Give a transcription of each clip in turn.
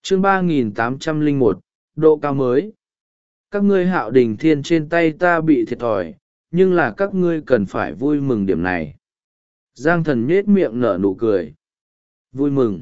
chương 3801, độ cao mới. Các ngươi Hạo Đình Thiên trên tay ta bị thiệt thòi, nhưng là các ngươi cần phải vui mừng điểm này. Giang Thần nhết miệng nở nụ cười. Vui mừng?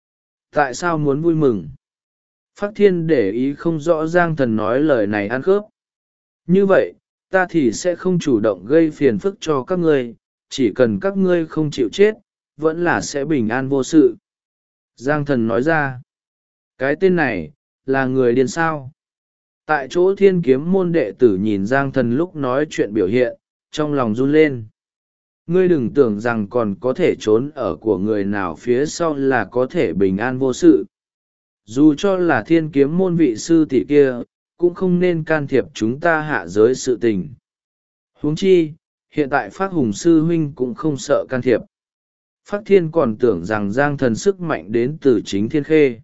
Tại sao muốn vui mừng? Phác Thiên để ý không rõ Giang Thần nói lời này ăn khớp. Như vậy, ta thì sẽ không chủ động gây phiền phức cho các ngươi, chỉ cần các ngươi không chịu chết, vẫn là sẽ bình an vô sự. Giang Thần nói ra. Cái tên này, là người điên sao? Tại chỗ Thiên Kiếm môn đệ tử nhìn Giang Thần lúc nói chuyện biểu hiện, trong lòng run lên. Ngươi đừng tưởng rằng còn có thể trốn ở của người nào phía sau là có thể bình an vô sự. Dù cho là Thiên Kiếm môn vị sư tỷ kia, cũng không nên can thiệp chúng ta hạ giới sự tình. Huống chi, hiện tại Phác Hùng sư huynh cũng không sợ can thiệp. Phác Thiên còn tưởng rằng Giang Thần sức mạnh đến từ chính Thiên Khê.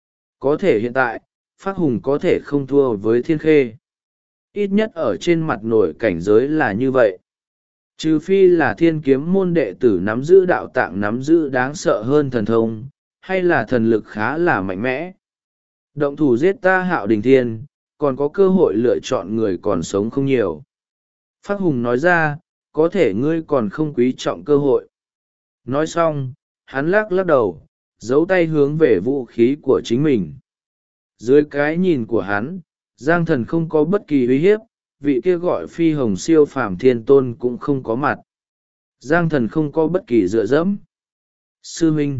Có thể hiện tại, Phác Hùng có thể không thua với Thiên Khê. Ít nhất ở trên mặt nổi cảnh giới là như vậy. Trừ phi là Thiên Kiếm môn đệ tử nắm giữ đạo tạng nắm giữ đáng sợ hơn thần thông, hay là thần lực khá là mạnh mẽ. Động thủ giết ta Hạo Đình Thiên, còn có cơ hội lựa chọn người còn sống không nhiều. Phác Hùng nói ra, có thể ngươi còn không quý trọng cơ hội. Nói xong, hắn lắc lắc đầu, giấu tay hướng về vũ khí của chính mình. Dưới cái nhìn của hắn, Giang Thần không có bất kỳ uy hiếp, vị kia gọi Phi Hồng siêu phàm thiên tôn cũng không có mặt. Giang Thần không có bất kỳ dựa dẫm. Sư huynh.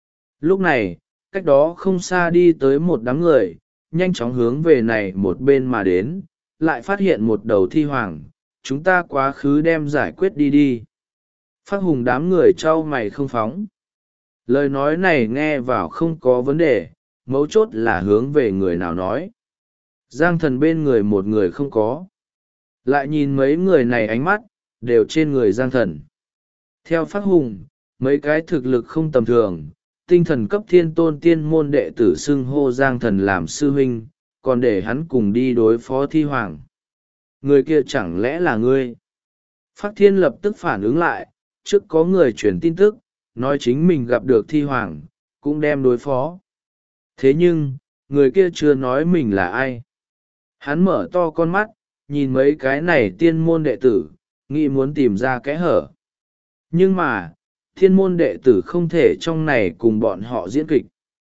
Lúc này, cách đó không xa đi tới một đám người, nhanh chóng hướng về này một bên mà đến, lại phát hiện một đầu thi hoàng, chúng ta quá khứ đem giải quyết đi. Phác Hùng đám người trao mày không phóng. Lời nói này nghe vào không có vấn đề, mấu chốt là hướng về người nào nói. Giang Thần bên người một người không có. Lại nhìn mấy người này ánh mắt, đều trên người Giang Thần. Theo Phác Hùng, mấy cái thực lực không tầm thường, tinh thần cấp thiên tôn tiên môn đệ tử xưng hô Giang Thần làm sư huynh, còn để hắn cùng đi đối phó thi hoàng. Người kia chẳng lẽ là ngươi? Phác Thiên lập tức phản ứng lại, trước có người truyền tin tức, nói chính mình gặp được thi hoàng, cũng đem đối phó. Thế nhưng, người kia chưa nói mình là ai. Hắn mở to con mắt, nhìn mấy cái này tiên môn đệ tử, nghĩ muốn tìm ra kẽ hở. Nhưng mà, thiên môn đệ tử không thể trong này cùng bọn họ diễn kịch.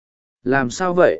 Làm sao vậy?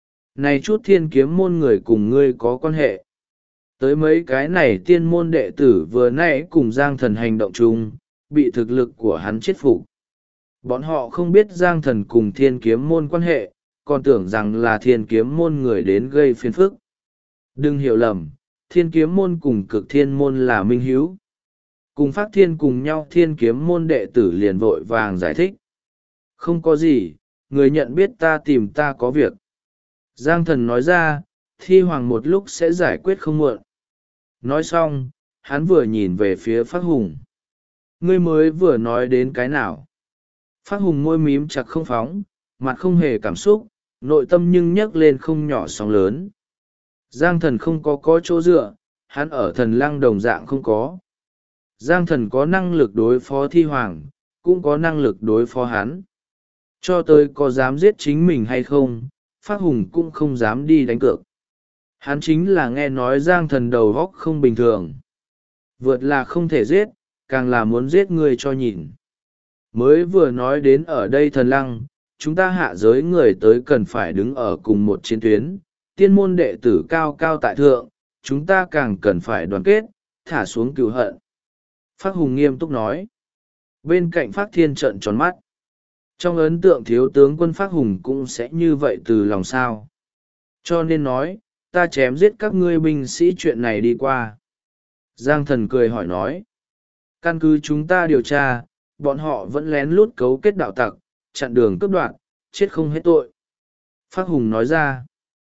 Này chút Thiên Kiếm môn người cùng ngươi có quan hệ. Tới mấy cái này tiên môn đệ tử vừa nãy cùng Giang Thần hành động chung, bị thực lực của hắn chết phục. Bọn họ không biết Giang Thần cùng Thiên Kiếm môn quan hệ, còn tưởng rằng là Thiên Kiếm môn người đến gây phiền phức. Đừng hiểu lầm, Thiên Kiếm môn cùng Cực Thiên môn là minh hữu. Cùng Phác Thiên cùng nhau Thiên Kiếm môn đệ tử liền vội vàng giải thích. Không có gì, người nhận biết ta tìm ta có việc. Giang Thần nói ra, thi hoàng một lúc sẽ giải quyết không muộn. Nói xong, hắn vừa nhìn về phía Phác Hùng. Ngươi mới vừa nói đến cái nào? Phác Hùng môi mím chặt không phóng, mặt không hề cảm xúc, nội tâm nhưng nhấc lên không nhỏ sóng lớn. Giang Thần không có chỗ dựa, hắn ở Thần Lăng đồng dạng không có. Giang Thần có năng lực đối phó thi hoàng, cũng có năng lực đối phó hắn. Cho tới có dám giết chính mình hay không, Phác Hùng cũng không dám đi đánh cược. Hắn chính là nghe nói Giang Thần đầu óc không bình thường. Vượt là không thể giết, càng là muốn giết người cho nhìn. Mới vừa nói đến ở đây Thần Lăng, chúng ta hạ giới người tới cần phải đứng ở cùng một chiến tuyến, tiên môn đệ tử cao cao tại thượng, chúng ta càng cần phải đoàn kết, thả xuống cừu hận. Phác Hùng nghiêm túc nói. Bên cạnh Phác Thiên trợn tròn mắt. Trong ấn tượng thiếu tướng quân Phác Hùng cũng sẽ như vậy từ lòng sao. Cho nên nói, ta chém giết các ngươi binh sĩ chuyện này đi qua. Giang Thần cười hỏi nói. Căn cứ chúng ta điều tra, bọn họ vẫn lén lút cấu kết đạo tặc, chặn đường cướp đoạt, chết không hết tội. Phác Hùng nói ra.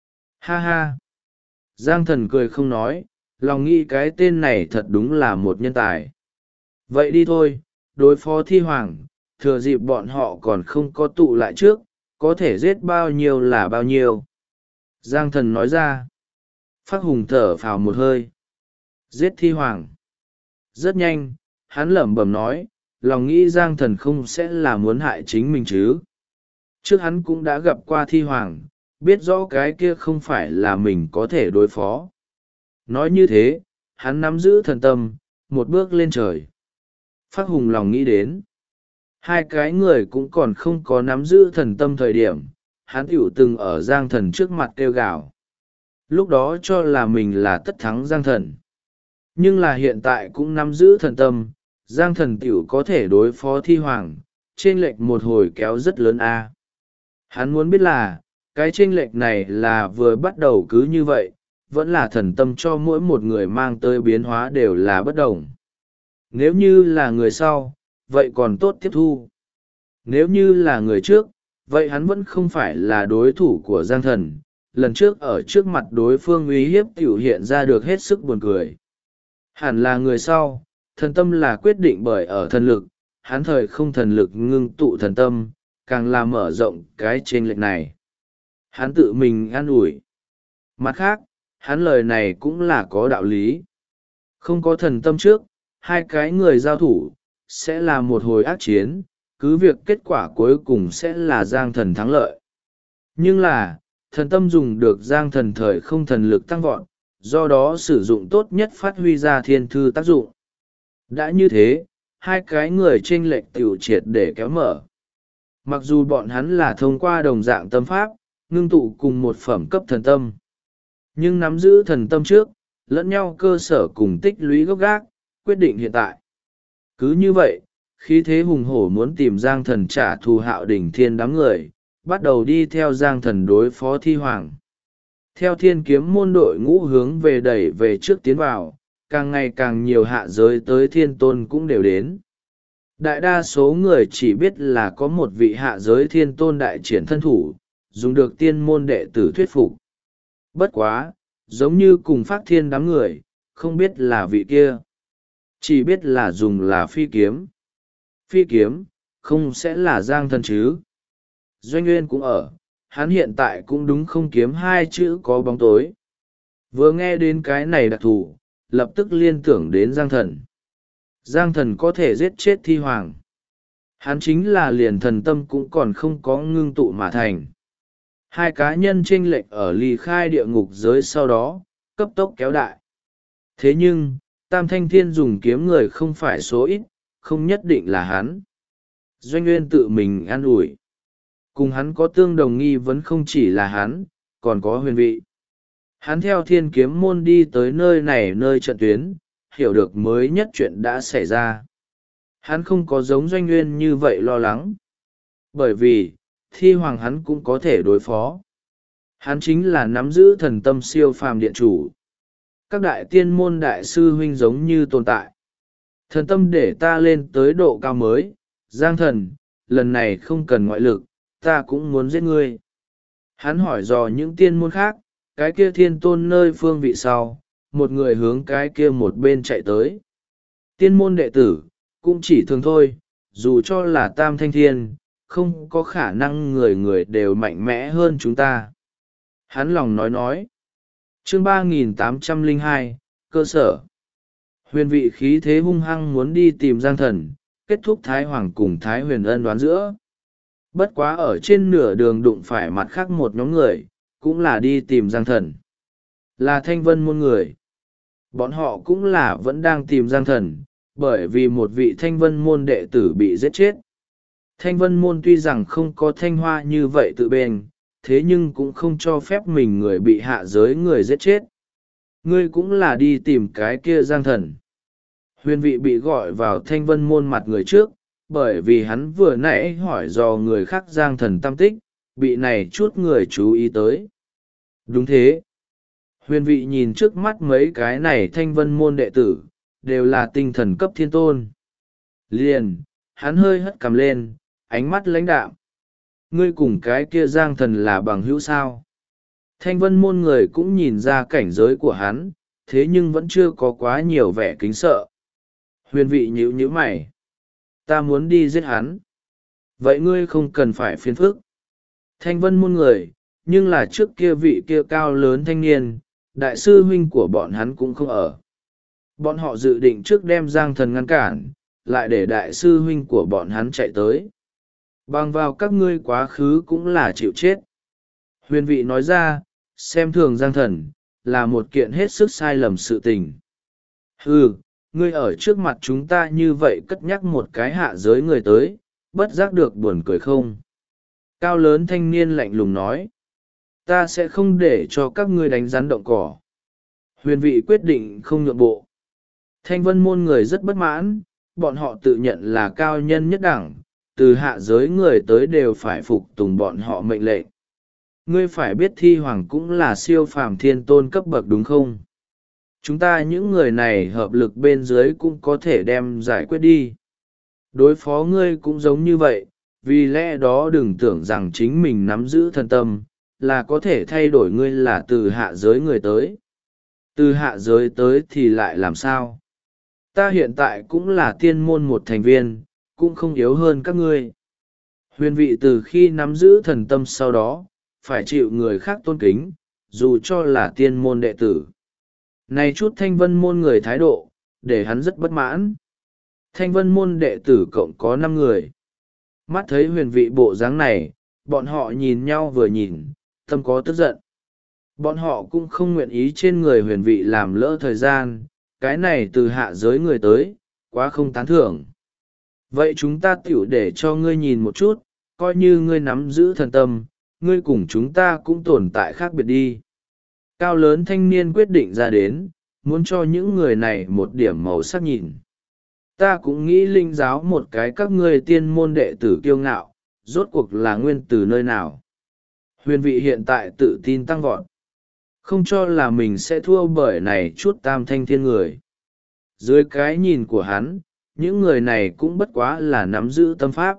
Ha ha. Giang Thần cười không nói, lòng nghĩ cái tên này thật đúng là một nhân tài. Vậy đi thôi, đối phó thi hoàng, thừa dịp bọn họ còn không có tụ lại trước, có thể giết bao nhiêu là bao nhiêu. Giang Thần nói ra. Phác Hùng thở phào một hơi. Giết thi hoàng. Rất nhanh, hắn lẩm bẩm nói, lòng nghĩ Giang Thần không sẽ là muốn hại chính mình chứ. Trước hắn cũng đã gặp qua thi hoàng, biết rõ cái kia không phải là mình có thể đối phó. Nói như thế, hắn nắm giữ thần tâm, một bước lên trời. Phác Hùng lòng nghĩ đến, hai cái người cũng còn không có nắm giữ thần tâm thời điểm, hắn tiểu từng ở Giang Thần trước mặt kêu gào. Lúc đó cho là mình là tất thắng Giang Thần. Nhưng là hiện tại cũng nắm giữ thần tâm, Giang Thần tiểu có thể đối phó Thi Hoàng, chênh lệch một hồi kéo rất lớn a. Hắn muốn biết là, cái chênh lệch này là vừa bắt đầu cứ như vậy, vẫn là thần tâm cho mỗi một người mang tới biến hóa đều là bất đồng. Nếu như là người sau, vậy còn tốt tiếp thu. Nếu như là người trước, vậy hắn vẫn không phải là đối thủ của Giang Thần. Lần trước ở trước mặt đối phương uy hiếp tiểu hiện ra được hết sức buồn cười. Hẳn là người sau, thần tâm là quyết định bởi ở thần lực, hắn thời không thần lực ngưng tụ thần tâm, càng là mở rộng cái chênh lệch này. Hắn tự mình an ủi. Mặt khác, hắn lời này cũng là có đạo lý. Không có thần tâm trước, hai cái người giao thủ, sẽ là một hồi ác chiến, cứ việc kết quả cuối cùng sẽ là Giang Thần thắng lợi. Nhưng là, thần tâm dùng được Giang Thần thời không thần lực tăng vọt, do đó sử dụng tốt nhất phát huy ra thiên thư tác dụng. Đã như thế, hai cái người chênh lệch tiểu triệt để kéo mở. Mặc dù bọn hắn là thông qua đồng dạng tâm pháp, ngưng tụ cùng một phẩm cấp thần tâm. Nhưng nắm giữ thần tâm trước, lẫn nhau cơ sở cùng tích lũy gốc gác, quyết định hiện tại. Cứ như vậy, khí thế hùng hổ muốn tìm Giang Thần trả thù Hạo Đỉnh Thiên đám người, bắt đầu đi theo Giang Thần đối phó Thi Hoàng. Theo Thiên Kiếm môn đội ngũ hướng về đẩy về trước tiến vào, càng ngày càng nhiều hạ giới tới Thiên Tôn cũng đều đến. Đại đa số người chỉ biết là có một vị hạ giới Thiên Tôn đại triển thân thủ, dùng được tiên môn đệ tử thuyết phục. Bất quá, giống như cùng Phác Thiên đám người, không biết là vị kia. Chỉ biết là dùng là phi kiếm. Phi kiếm, không sẽ là Giang Thần chứ. Doanh Nguyên cũng ở, hắn hiện tại cũng đúng không kiếm hai chữ có bóng tối. Vừa nghe đến cái này đặc thù, lập tức liên tưởng đến Giang Thần. Giang Thần có thể giết chết Thi Hoàng. Hắn chính là liền thần tâm cũng còn không có ngưng tụ mà thành. Hai cá nhân chênh lệch ở ly khai địa ngục giới sau đó, cấp tốc kéo đại. Thế nhưng, Tam Thanh Thiên dùng kiếm người không phải số ít, không nhất định là hắn. Doanh Nguyên tự mình an ủi. Cùng hắn có tương đồng nghi vấn không chỉ là hắn, còn có Huyền Vị. Hắn theo Thiên Kiếm môn đi tới nơi này nơi trận tuyến, hiểu được mới nhất chuyện đã xảy ra. Hắn không có giống Doanh Nguyên như vậy lo lắng. Bởi vì, Thi Hoàng hắn cũng có thể đối phó. Hắn chính là nắm giữ thần tâm siêu phàm điện chủ. Các đại tiên môn đại sư huynh giống như tồn tại. Thần tâm để ta lên tới độ cao mới, Giang Thần, lần này không cần ngoại lực, ta cũng muốn giết ngươi. Hắn hỏi dò những tiên môn khác, cái kia Thiên Tôn nơi phương vị sau, một người hướng cái kia một bên chạy tới. Tiên môn đệ tử, cũng chỉ thường thôi, dù cho là Tam Thanh Thiên, không có khả năng người người đều mạnh mẽ hơn chúng ta. Hắn lòng nói. Chương 3802, cơ sở. Huyền Vị khí thế hung hăng muốn đi tìm Giang Thần, kết thúc Thái Hoàng cùng Thái Huyền ân đoán giữa. Bất quá ở trên nửa đường đụng phải mặt khác một nhóm người, cũng là đi tìm Giang Thần. Là Thanh Vân môn người. Bọn họ cũng là vẫn đang tìm Giang Thần, bởi vì một vị Thanh Vân môn đệ tử bị giết chết. Thanh Vân môn tuy rằng không có thanh hoa như vậy tự bền, thế nhưng cũng không cho phép mình người bị hạ giới người giết chết. Ngươi cũng là đi tìm cái kia Giang Thần. Huyền Vị bị gọi vào Thanh Vân môn mặt người trước, bởi vì hắn vừa nãy hỏi dò người khác Giang Thần tâm tích, bị này chút người chú ý tới. Đúng thế. Huyền Vị nhìn trước mắt mấy cái này Thanh Vân môn đệ tử, đều là tinh thần cấp thiên tôn. Liền, hắn hơi hất cằm lên, ánh mắt lãnh đạm. Ngươi cùng cái kia Giang Thần là bằng hữu sao? Thanh Vân môn người cũng nhìn ra cảnh giới của hắn, thế nhưng vẫn chưa có quá nhiều vẻ kính sợ. Huyền Vị nhíu nhíu mày. Ta muốn đi giết hắn. Vậy ngươi không cần phải phiền phức. Thanh Vân môn người, nhưng là trước kia vị kia cao lớn thanh niên, đại sư huynh của bọn hắn cũng không ở. Bọn họ dự định trước đem Giang Thần ngăn cản, lại để đại sư huynh của bọn hắn chạy tới. Bằng vào các ngươi quá khứ cũng là chịu chết. Huyền vị nói ra, xem thường Giang Thần, là một kiện hết sức sai lầm sự tình. Ngươi ở trước mặt chúng ta như vậy cất nhắc một cái hạ giới người tới, bất giác được buồn cười không? Cao lớn thanh niên lạnh lùng nói. Ta sẽ không để cho các ngươi đánh rắn động cỏ. Huyền vị quyết định không nhượng bộ. Thanh vân môn người rất bất mãn, bọn họ tự nhận là cao nhân nhất đẳng, từ hạ giới người tới đều phải phục tùng bọn họ mệnh lệnh. Ngươi phải biết Thi Hoàng cũng là siêu phàm thiên tôn cấp bậc đúng không? Chúng ta những người này hợp lực bên dưới cũng có thể đem giải quyết đi. Đối phó ngươi cũng giống như vậy, vì lẽ đó đừng tưởng rằng chính mình nắm giữ thần tâm, là có thể thay đổi ngươi là từ hạ giới người tới. Từ hạ giới tới thì lại làm sao? Ta hiện tại cũng là tiên môn một thành viên, cũng không yếu hơn các ngươi. Huyền vị từ khi nắm giữ thần tâm sau đó, phải chịu người khác tôn kính, dù cho là tiên môn đệ tử. Này chút thanh vân môn người thái độ, để hắn rất bất mãn. Thanh vân môn đệ tử cộng có 5 người. Mắt thấy huyền vị bộ dáng này, bọn họ nhìn nhau vừa nhìn, tâm có tức giận. Bọn họ cũng không nguyện ý trên người huyền vị làm lỡ thời gian, cái này từ hạ giới người tới, quá không tán thưởng. Vậy chúng ta tiểu để cho ngươi nhìn một chút, coi như ngươi nắm giữ thần tâm, ngươi cùng chúng ta cũng tồn tại khác biệt đi. Cao lớn thanh niên quyết định ra đến, muốn cho những người này một điểm màu sắc nhìn. Ta cũng nghĩ linh giáo một cái các ngươi tiên môn đệ tử kiêu ngạo, rốt cuộc là nguyên từ nơi nào. Huyền vị hiện tại tự tin tăng vọt. Không cho là mình sẽ thua bởi này chút tam thanh thiên người. Dưới cái nhìn của hắn, những người này cũng bất quá là nắm giữ tâm pháp.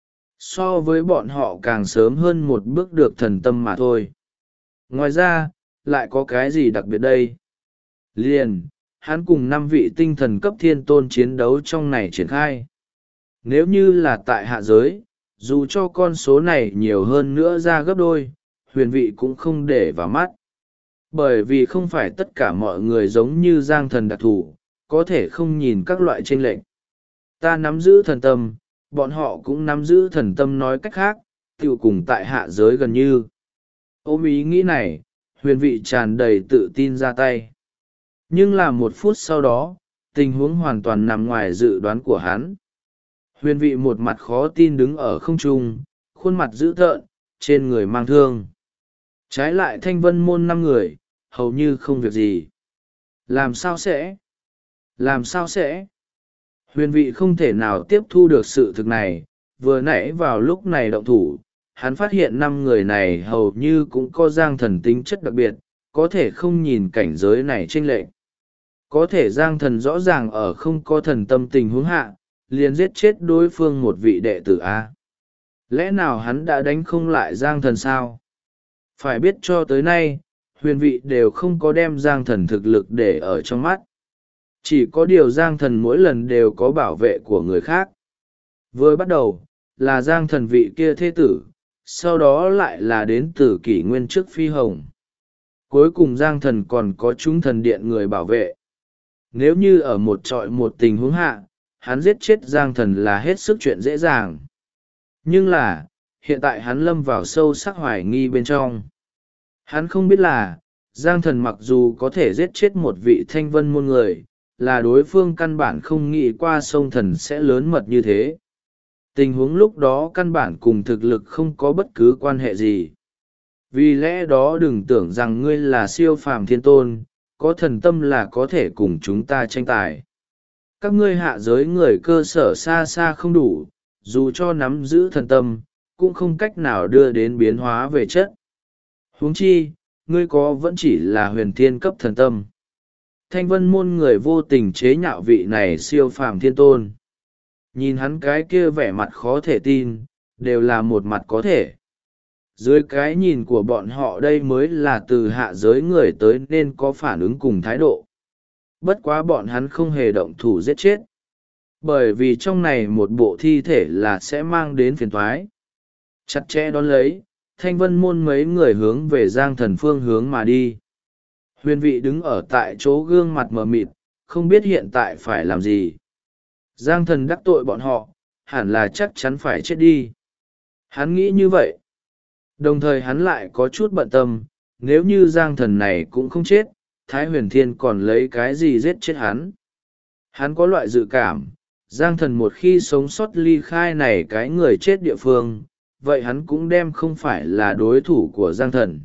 So với bọn họ càng sớm hơn một bước được thần tâm mà thôi. Ngoài ra, lại có cái gì đặc biệt đây? Liền, hắn cùng 5 vị tinh thần cấp thiên tôn chiến đấu trong này triển khai. Nếu như là tại hạ giới, dù cho con số này nhiều hơn nữa ra gấp đôi, huyền vị cũng không để vào mắt. Bởi vì không phải tất cả mọi người giống như Giang Thần đặc thù, có thể không nhìn các loại chênh lệch. Ta nắm giữ thần tâm, bọn họ cũng nắm giữ thần tâm, nói cách khác, tiểu cùng tại hạ giới gần như. Ôm ý nghĩ này, huyền vị tràn đầy tự tin ra tay. Nhưng là 1 phút sau đó, tình huống hoàn toàn nằm ngoài dự đoán của hắn. Huyền vị một mặt khó tin đứng ở không trung, khuôn mặt dữ tợn, trên người mang thương. Trái lại thanh vân môn 5 người, hầu như không việc gì. Làm sao sẽ? Làm sao sẽ? Huyền vị không thể nào tiếp thu được sự thực này, vừa nãy vào lúc này động thủ, hắn phát hiện 5 người này hầu như cũng có Giang Thần tính chất đặc biệt, có thể không nhìn cảnh giới này chênh lệch. Có thể Giang Thần rõ ràng ở không có thần tâm tình huống hạ, liền giết chết đối phương một vị đệ tử A. Lẽ nào hắn đã đánh không lại Giang Thần sao? Phải biết cho tới nay, huyền vị đều không có đem Giang Thần thực lực để ở trong mắt. Chỉ có điều Giang Thần mỗi lần đều có bảo vệ của người khác. Vừa bắt đầu, là Giang Thần vị kia thế tử, sau đó lại là đến từ kỷ nguyên trước Phi Hồng. Cuối cùng Giang Thần còn có chúng thần điện người bảo vệ. Nếu như ở một trọi một tình huống hạ, hắn giết chết Giang Thần là hết sức chuyện dễ dàng. Nhưng là, hiện tại hắn lâm vào sâu sắc hoài nghi bên trong. Hắn không biết là, Giang Thần mặc dù có thể giết chết một vị thanh vân môn người, là đối phương căn bản không nghĩ qua sông thần sẽ lớn mật như thế. Tình huống lúc đó căn bản cùng thực lực không có bất cứ quan hệ gì. Vì lẽ đó đừng tưởng rằng ngươi là siêu phàm thiên tôn, có thần tâm là có thể cùng chúng ta tranh tài. Các ngươi hạ giới người cơ sở xa xa không đủ, dù cho nắm giữ thần tâm, cũng không cách nào đưa đến biến hóa về chất. Huống chi, ngươi có vẫn chỉ là huyền thiên cấp thần tâm. Thanh vân môn người vô tình chế nhạo vị này siêu phàm thiên tôn. Nhìn hắn cái kia vẻ mặt khó thể tin, đều là một mặt có thể. Dưới cái nhìn của bọn họ đây mới là từ hạ giới người tới nên có phản ứng cùng thái độ. Bất quá bọn hắn không hề động thủ giết chết. Bởi vì trong này một bộ thi thể là sẽ mang đến phiền toái. Chặt chẽ đón lấy, thanh vân môn mấy người hướng về Giang Thần phương hướng mà đi. Huyền vị đứng ở tại chỗ gương mặt mờ mịt, không biết hiện tại phải làm gì. Giang Thần đắc tội bọn họ, hẳn là chắc chắn phải chết đi. Hắn nghĩ như vậy. Đồng thời hắn lại có chút bận tâm, nếu như giang thần này cũng không chết, Thái Huyền Thiên còn lấy cái gì giết chết hắn. Hắn có loại dự cảm, giang thần một khi sống sót ly khai này cái người chết địa phương, vậy hắn cũng đem không phải là đối thủ của giang thần.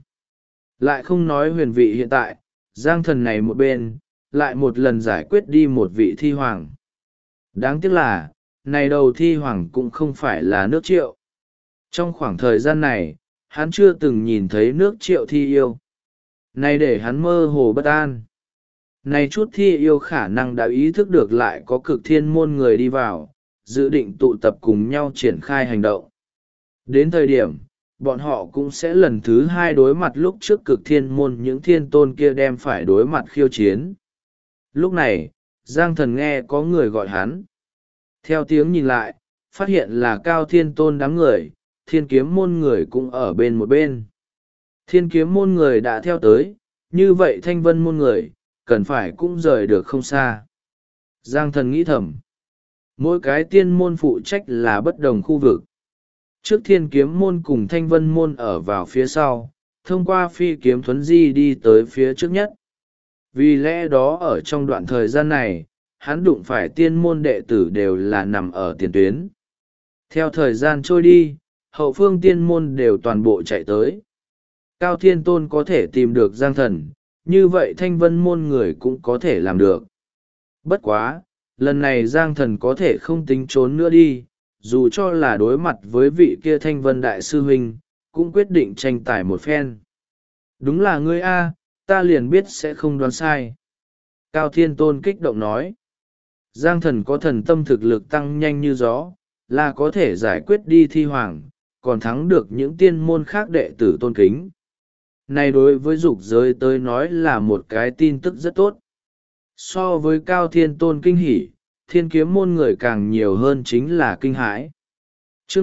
Lại không nói huyền vị hiện tại, giang thần này một bên, lại một lần giải quyết đi một vị thi hoàng. Đáng tiếc là, này đầu thi hoàng cũng không phải là nước Triệu. Trong khoảng thời gian này, hắn chưa từng nhìn thấy nước Triệu thi yêu. Này để hắn mơ hồ bất an. Này chút thi yêu khả năng đã ý thức được lại có cực thiên môn người đi vào, dự định tụ tập cùng nhau triển khai hành động. Đến thời điểm, bọn họ cũng sẽ lần thứ hai đối mặt lúc trước cực thiên môn những thiên tôn kia đem phải đối mặt khiêu chiến. Lúc này, Giang Thần nghe có người gọi hắn. Theo tiếng nhìn lại, phát hiện là Cao Thiên Tôn đám người, Thiên Kiếm môn người cũng ở bên một bên. Thiên Kiếm môn người đã theo tới, như vậy Thanh Vân môn người, cần phải cũng rời được không xa. Giang Thần nghĩ thầm. Mỗi cái tiên môn phụ trách là bất đồng khu vực. Trước Thiên Kiếm môn cùng Thanh Vân môn ở vào phía sau, thông qua phi kiếm thuấn di đi tới phía trước nhất. Vì lẽ đó ở trong đoạn thời gian này, hắn đụng phải tiên môn đệ tử đều là nằm ở tiền tuyến. Theo thời gian trôi đi, hậu phương tiên môn đều toàn bộ chạy tới. Cao Thiên Tôn có thể tìm được Giang Thần, như vậy Thanh Vân môn người cũng có thể làm được. Bất quá, lần này Giang Thần có thể không tính trốn nữa đi, dù cho là đối mặt với vị kia Thanh Vân Đại Sư Huynh, cũng quyết định tranh tài một phen. Đúng là ngươi A, ta liền biết sẽ không đoán sai. Cao Thiên Tôn kích động nói. Giang Thần có thần tâm thực lực tăng nhanh như gió, là có thể giải quyết đi thi hoàng, còn thắng được những tiên môn khác đệ tử tôn kính. Này đối với dục giới tới nói là một cái tin tức rất tốt. So với Cao Thiên Tôn kinh hỉ, Thiên Kiếm môn người càng nhiều hơn chính là kinh hãi. Chương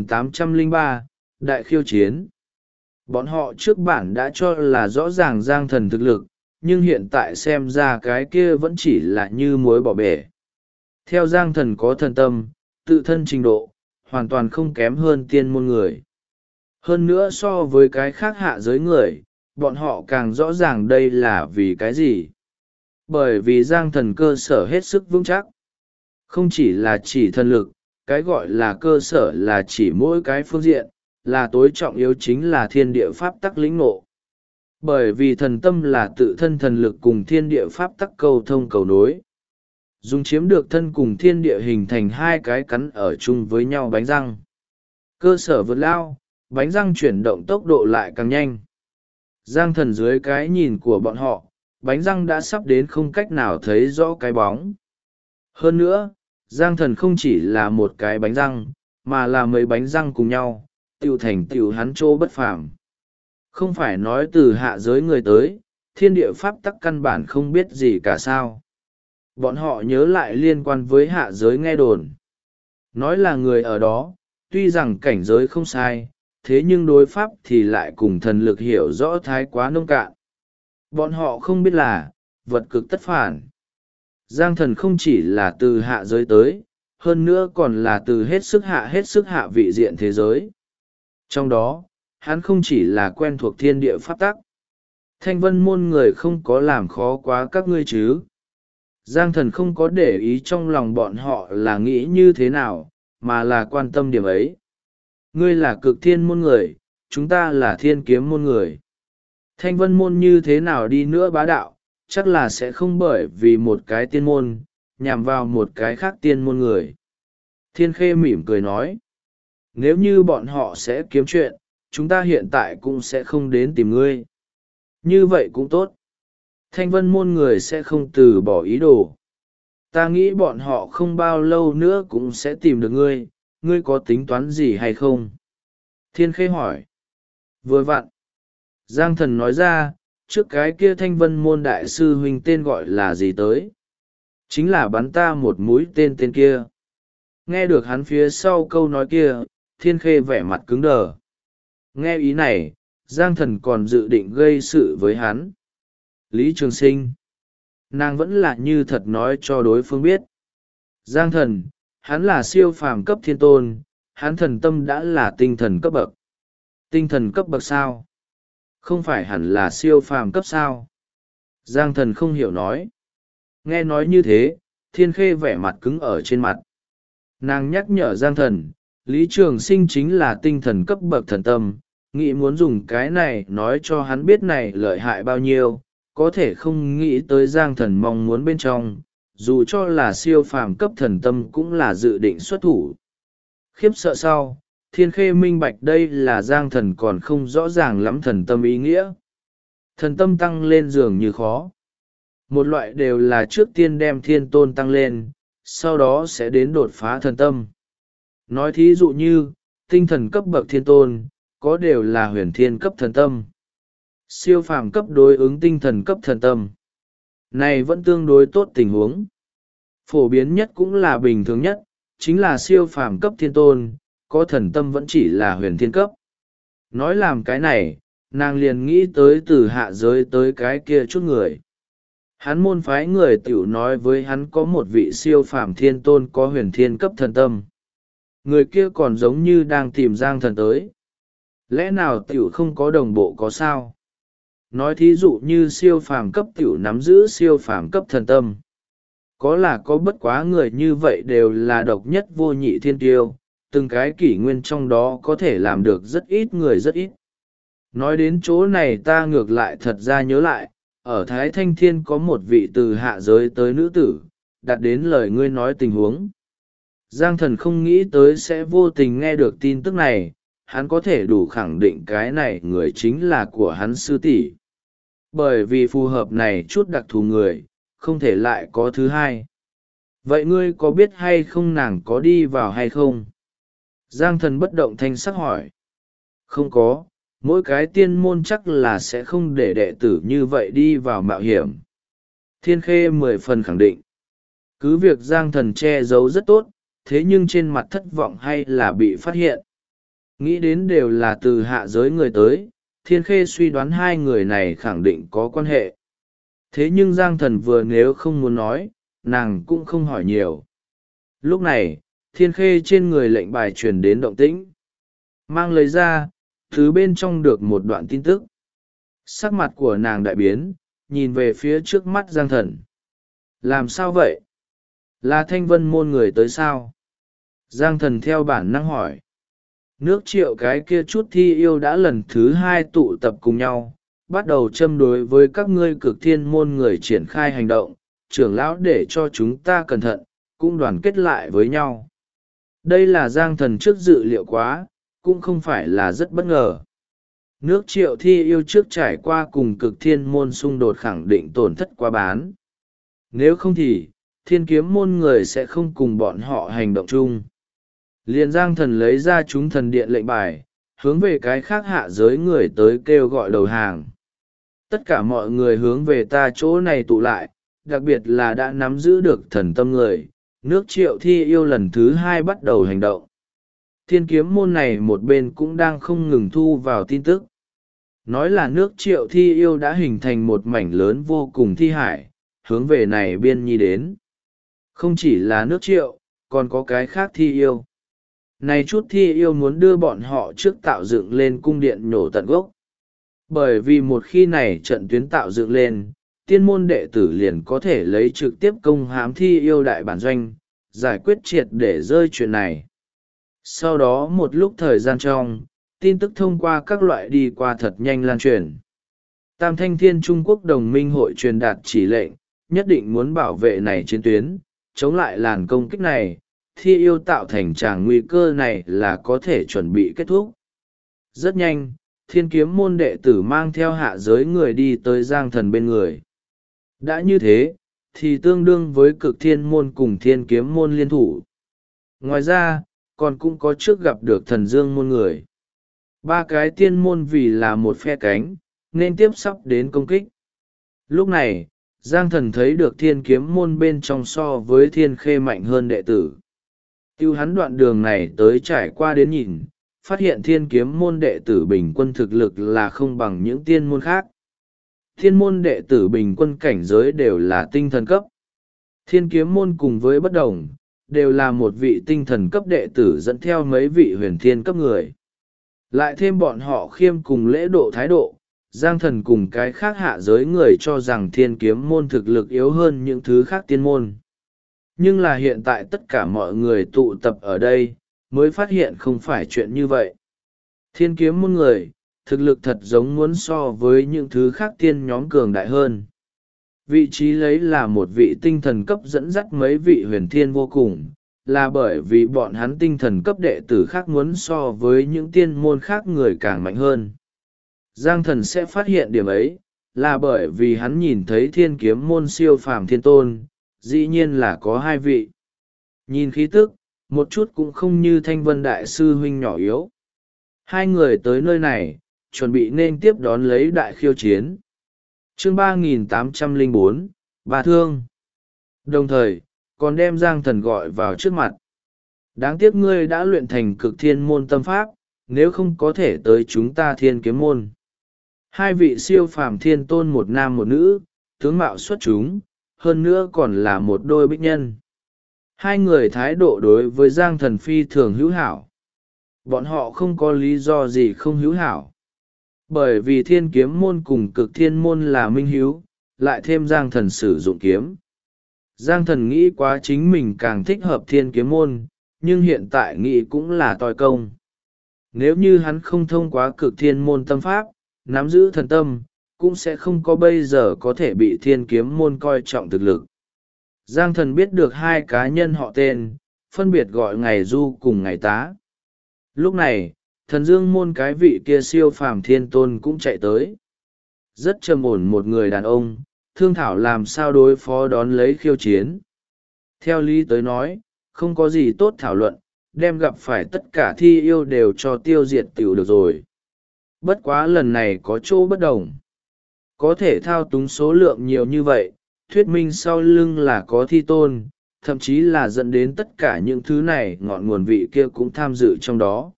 3803, Đại khiêu chiến. Bọn họ trước bản đã cho là rõ ràng Giang Thần thực lực, nhưng hiện tại xem ra cái kia vẫn chỉ là như muối bỏ bể. Theo Giang Thần có thần tâm, tự thân trình độ, hoàn toàn không kém hơn tiên môn người. Hơn nữa so với cái khác hạ giới người, bọn họ càng rõ ràng đây là vì cái gì. Bởi vì Giang Thần cơ sở hết sức vững chắc. Không chỉ là chỉ thần lực, cái gọi là cơ sở là chỉ mỗi cái phương diện, là tối trọng yếu chính là thiên địa pháp tắc lĩnh ngộ. Bởi vì thần tâm là tự thân thần lực cùng thiên địa pháp tắc cầu thông cầu nối. Dùng chiếm được thân cùng thiên địa hình thành hai cái cắn ở chung với nhau bánh răng. Cơ sở vượt lao, bánh răng chuyển động tốc độ lại càng nhanh. Giang Thần dưới cái nhìn của bọn họ, bánh răng đã sắp đến không cách nào thấy rõ cái bóng. Hơn nữa, Giang Thần không chỉ là một cái bánh răng, mà là mấy bánh răng cùng nhau, tiêu thành tiêu hắn trô bất phàm. Không phải nói từ hạ giới người tới, thiên địa pháp tắc căn bản không biết gì cả sao. Bọn họ nhớ lại liên quan với hạ giới nghe đồn. Nói là người ở đó, tuy rằng cảnh giới không sai, thế nhưng đối pháp thì lại cùng thần lực hiểu rõ thái quá nông cạn. Bọn họ không biết là, vật cực tất phản. Giang Thần không chỉ là từ hạ giới tới, hơn nữa còn là từ hết sức hạ vị diện thế giới. Trong đó, hắn không chỉ là quen thuộc thiên địa pháp tắc. Thanh Vân môn người không có làm khó quá các ngươi chứ. Giang Thần không có để ý trong lòng bọn họ là nghĩ như thế nào, mà là quan tâm điểm ấy. Ngươi là cực thiên môn người, chúng ta là thiên kiếm môn người. Thanh Vân môn như thế nào đi nữa bá đạo, chắc là sẽ không bởi vì một cái tiên môn, nhằm vào một cái khác tiên môn người. Thiên Khê mỉm cười nói. Nếu như bọn họ sẽ kiếm chuyện, chúng ta hiện tại cũng sẽ không đến tìm ngươi. Như vậy cũng tốt. Thanh Vân môn người sẽ không từ bỏ ý đồ. Ta nghĩ bọn họ không bao lâu nữa cũng sẽ tìm được ngươi, ngươi có tính toán gì hay không? Thiên Khê hỏi. Vừa vặn. Giang Thần nói ra, trước cái kia Thanh Vân môn đại sư huynh tên gọi là gì tới? Chính là bắn ta một mũi tên kia. Nghe được hắn phía sau câu nói kia, Thiên Khê vẻ mặt cứng đờ. Nghe ý này, Giang Thần còn dự định gây sự với hắn. Lý Trường Sinh. Nàng vẫn là như thật nói cho đối phương biết. Giang Thần, hắn là siêu phàm cấp thiên tôn, hắn thần tâm đã là tinh thần cấp bậc. Tinh thần cấp bậc sao? Không phải hẳn là siêu phàm cấp sao? Giang thần không hiểu nói. Nghe nói như thế, Thiên Khê vẻ mặt cứng ở trên mặt. Nàng nhắc nhở Giang thần, Lý Trường Sinh chính là tinh thần cấp bậc thần tâm, nghĩ muốn dùng cái này nói cho hắn biết này lợi hại bao nhiêu, có thể không nghĩ tới Giang thần mong muốn bên trong, dù cho là siêu phàm cấp thần tâm cũng là dự định xuất thủ. Khiếp sợ sau, Thiên Khê minh bạch đây là Giang thần còn không rõ ràng lắm thần tâm ý nghĩa. Thần tâm tăng lên dường như khó. Một loại đều là trước tiên đem thiên tôn tăng lên, sau đó sẽ đến đột phá thần tâm. Nói thí dụ như, tinh thần cấp bậc thiên tôn, có đều là huyền thiên cấp thần tâm. Siêu phàm cấp đối ứng tinh thần cấp thần tâm. Này vẫn tương đối tốt tình huống. Phổ biến nhất cũng là bình thường nhất, chính là siêu phàm cấp thiên tôn, có thần tâm vẫn chỉ là huyền thiên cấp. Nói làm cái này, nàng liền nghĩ tới từ hạ giới tới cái kia chút người. Hắn môn phái người tiểu nói với hắn có một vị siêu phàm thiên tôn có huyền thiên cấp thần tâm. Người kia còn giống như đang tìm Giang thần tới. Lẽ nào tiểu không có đồng bộ có sao? Nói thí dụ như siêu phàm cấp tiểu nắm giữ siêu phàm cấp thần tâm. Có là có bất quá người như vậy đều là độc nhất vô nhị thiên tiêu, từng cái kỷ nguyên trong đó có thể làm được rất ít người rất ít. Nói đến chỗ này ta ngược lại thật ra nhớ lại, ở Thái Thanh Thiên có một vị từ hạ giới tới nữ tử, đặt đến lời ngươi nói tình huống. Giang thần không nghĩ tới sẽ vô tình nghe được tin tức này, hắn có thể đủ khẳng định cái này người chính là của hắn sư tỷ. Bởi vì phù hợp này chút đặc thù người, không thể lại có thứ hai. Vậy ngươi có biết hay không nàng có đi vào hay không? Giang thần bất động thanh sắc hỏi. Không có, mỗi cái tiên môn chắc là sẽ không để đệ tử như vậy đi vào mạo hiểm. Thiên Khê 10 phần khẳng định. Cứ việc Giang thần che giấu rất tốt, thế nhưng trên mặt thất vọng hay là bị phát hiện. Nghĩ đến đều là từ hạ giới người tới, Thiên Khê suy đoán hai người này khẳng định có quan hệ. Thế nhưng Giang thần vừa nếu không muốn nói, nàng cũng không hỏi nhiều. Lúc này, Thiên Khê trên người lệnh bài truyền đến động tĩnh. Mang lấy ra, thứ bên trong được một đoạn tin tức. Sắc mặt của nàng đại biến, nhìn về phía trước mắt Giang thần. Làm sao vậy? Là Thanh Vân môn người tới sao? Giang thần theo bản năng hỏi. Nước Triệu cái kia chút thi yêu đã lần thứ hai tụ tập cùng nhau, bắt đầu châm đối với các ngươi cực thiên môn người triển khai hành động, trưởng lão để cho chúng ta cẩn thận, cũng đoàn kết lại với nhau. Đây là Giang thần trước dự liệu quá, cũng không phải là rất bất ngờ. Nước Triệu thi yêu trước trải qua cùng cực thiên môn xung đột khẳng định tổn thất quá bán. Nếu không thì, thiên kiếm môn người sẽ không cùng bọn họ hành động chung. Liền Giang thần lấy ra chúng thần điện lệnh bài, hướng về cái khác hạ giới người tới kêu gọi đầu hàng. Tất cả mọi người hướng về ta chỗ này tụ lại, đặc biệt là đã nắm giữ được thần tâm người, nước Triệu thi yêu lần thứ hai bắt đầu hành động. Thiên kiếm môn này một bên cũng đang không ngừng thu vào tin tức. Nói là nước Triệu thi yêu đã hình thành một mảnh lớn vô cùng thi hải, hướng về này biên nhi đến. Không chỉ là nước Triệu, còn có cái khác thi yêu. Này chút thi yêu muốn đưa bọn họ trước tạo dựng lên cung điện nhổ tận gốc. Bởi vì một khi này trận tuyến tạo dựng lên, tiên môn đệ tử liền có thể lấy trực tiếp công hãm thi yêu đại bản doanh, giải quyết triệt để rơi chuyện này. Sau đó một lúc thời gian trong, tin tức thông qua các loại đi qua thật nhanh lan truyền. Tam Thanh Thiên Trung Quốc đồng minh hội truyền đạt chỉ lệnh, nhất định muốn bảo vệ này chiến tuyến, chống lại làn công kích này, thi yêu tạo thành tràng nguy cơ này là có thể chuẩn bị kết thúc. Rất nhanh, thiên kiếm môn đệ tử mang theo hạ giới người đi tới Giang thần bên người. Đã như thế, thì tương đương với cực thiên môn cùng thiên kiếm môn liên thủ. Ngoài ra, còn cũng có trước gặp được thần dương môn người. Ba cái tiên môn vì là một phe cánh, nên tiếp sắp đến công kích. Lúc này, Giang thần thấy được thiên kiếm môn bên trong so với thiên khê mạnh hơn đệ tử. Tiêu hắn đoạn đường này tới trải qua đến nhìn, phát hiện thiên kiếm môn đệ tử bình quân thực lực là không bằng những tiên môn khác. Thiên môn đệ tử bình quân cảnh giới đều là tinh thần cấp. Thiên kiếm môn cùng với bất đồng, đều là một vị tinh thần cấp đệ tử dẫn theo mấy vị huyền thiên cấp người. Lại thêm bọn họ khiêm cùng lễ độ thái độ, Giang Thần cùng cái khác hạ giới người cho rằng thiên kiếm môn thực lực yếu hơn những thứ khác tiên môn. Nhưng là hiện tại tất cả mọi người tụ tập ở đây, mới phát hiện không phải chuyện như vậy. Thiên kiếm môn người, thực lực thật giống muốn so với những thứ khác tiên nhóm cường đại hơn. Vị trí lấy là một vị tinh thần cấp dẫn dắt mấy vị huyền thiên vô cùng, là bởi vì bọn hắn tinh thần cấp đệ tử khác muốn so với những tiên môn khác người càng mạnh hơn. Giang Thần sẽ phát hiện điểm ấy, là bởi vì hắn nhìn thấy thiên kiếm môn siêu phàm thiên tôn, dĩ nhiên là có hai vị. Nhìn khí tức, một chút cũng không như Thanh Vân Đại Sư huynh nhỏ yếu. Hai người tới nơi này, chuẩn bị nên tiếp đón lấy đại khiêu chiến. Chương 3804, Bà Thương. Đồng thời, còn đem Giang Thần gọi vào trước mặt. Đáng tiếc ngươi đã luyện thành cực thiên môn tâm pháp, nếu không có thể tới chúng ta thiên kiếm môn. Hai vị siêu phàm thiên tôn một nam một nữ, tướng mạo xuất chúng, hơn nữa còn là một đôi bích nhân. Hai người thái độ đối với Giang Thần phi thường hữu hảo. Bọn họ không có lý do gì không hữu hảo. Bởi vì thiên kiếm môn cùng cực thiên môn là minh hữu, lại thêm Giang Thần sử dụng kiếm. Giang Thần nghĩ quá chính mình càng thích hợp thiên kiếm môn, nhưng hiện tại nghĩ cũng là toi công. Nếu như hắn không thông qua cực thiên môn tâm pháp, nắm giữ thần tâm, cũng sẽ không có bây giờ có thể bị thiên kiếm môn coi trọng thực lực. Giang Thần biết được hai cá nhân họ tên, phân biệt gọi ngày du cùng ngày tá. Lúc này, thần dương môn cái vị kia siêu phàm thiên tôn cũng chạy tới. Rất trầm ổn một người đàn ông, thương thảo làm sao đối phó đón lấy khiêu chiến. Theo lý tới nói, không có gì tốt thảo luận, đem gặp phải tất cả thi yêu đều cho tiêu diệt tiểu được rồi. Bất quá lần này có chỗ bất đồng. Có thể thao túng số lượng nhiều như vậy, thuyết minh sau lưng là có thi tôn, thậm chí là dẫn đến tất cả những thứ này ngọn nguồn vị kia cũng tham dự trong đó.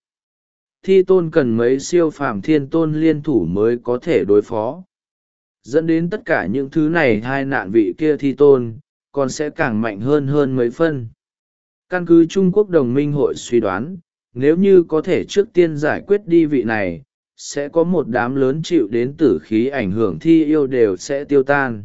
Thi tôn cần mấy siêu phàm thiên tôn liên thủ mới có thể đối phó. Dẫn đến tất cả những thứ này hai nạn vị kia thi tôn, còn sẽ càng mạnh hơn mấy phân. Căn cứ Trung Quốc đồng minh hội suy đoán, nếu như có thể trước tiên giải quyết đi vị này, sẽ có một đám lớn chịu đến tử khí ảnh hưởng thi yêu đều sẽ tiêu tan.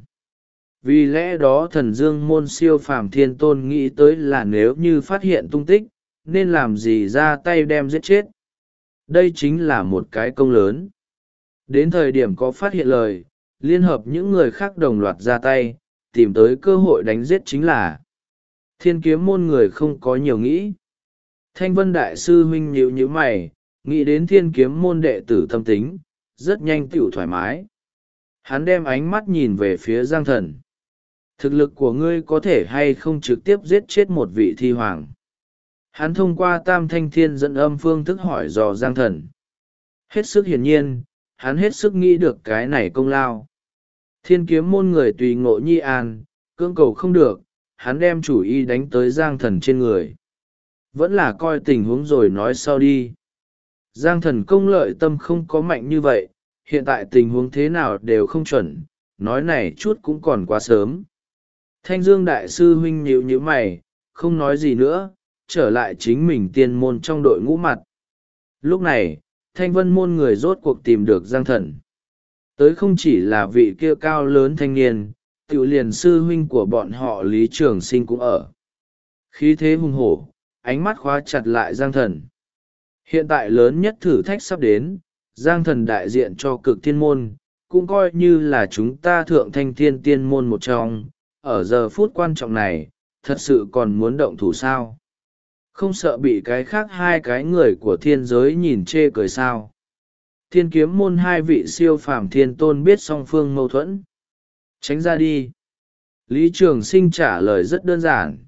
Vì lẽ đó thần dương môn siêu phàm thiên tôn nghĩ tới là nếu như phát hiện tung tích, nên làm gì ra tay đem giết chết. Đây chính là một cái công lớn. Đến thời điểm có phát hiện lời, liên hợp những người khác đồng loạt ra tay, tìm tới cơ hội đánh giết chính là. Thiên kiếm môn người không có nhiều nghĩ. Thanh Vân Đại Sư huynh nhíu nhíu mày, nghĩ đến thiên kiếm môn đệ tử tâm tính, rất nhanh tựu thoải mái. Hắn đem ánh mắt nhìn về phía Giang Thần. Thực lực của ngươi có thể hay không trực tiếp giết chết một vị thi hoàng? Hắn thông qua tam thanh thiên dẫn âm phương thức hỏi dò Giang Thần. Hết sức hiển nhiên, hắn hết sức nghĩ được cái này công lao. Thiên kiếm môn người tùy ngộ nhi an, cưỡng cầu không được, hắn đem chủ ý đánh tới Giang Thần trên người. Vẫn là coi tình huống rồi nói sau đi. Giang Thần công lợi tâm không có mạnh như vậy, hiện tại tình huống thế nào đều không chuẩn, nói này chút cũng còn quá sớm. Thanh Dương Đại Sư huynh nhíu nhíu mày, không nói gì nữa, trở lại chính mình tiên môn trong đội ngũ mặt. Lúc này, Thanh Vân môn người rốt cuộc tìm được Giang Thần. Tới không chỉ là vị kia cao lớn thanh niên, tiểu liền sư huynh của bọn họ Lý Trường Sinh cũng ở. Khí thế hùng hổ, ánh mắt khóa chặt lại Giang Thần. Hiện tại lớn nhất thử thách sắp đến, Giang Thần đại diện cho cực thiên môn, cũng coi như là chúng ta thượng thanh thiên tiên môn một trong, ở giờ phút quan trọng này, thật sự còn muốn động thủ sao? Không sợ bị cái khác hai cái người của thiên giới nhìn chê cười sao? Thiên kiếm môn hai vị siêu phàm thiên tôn biết song phương mâu thuẫn. Tránh ra đi. Lý Trường Sinh trả lời rất đơn giản.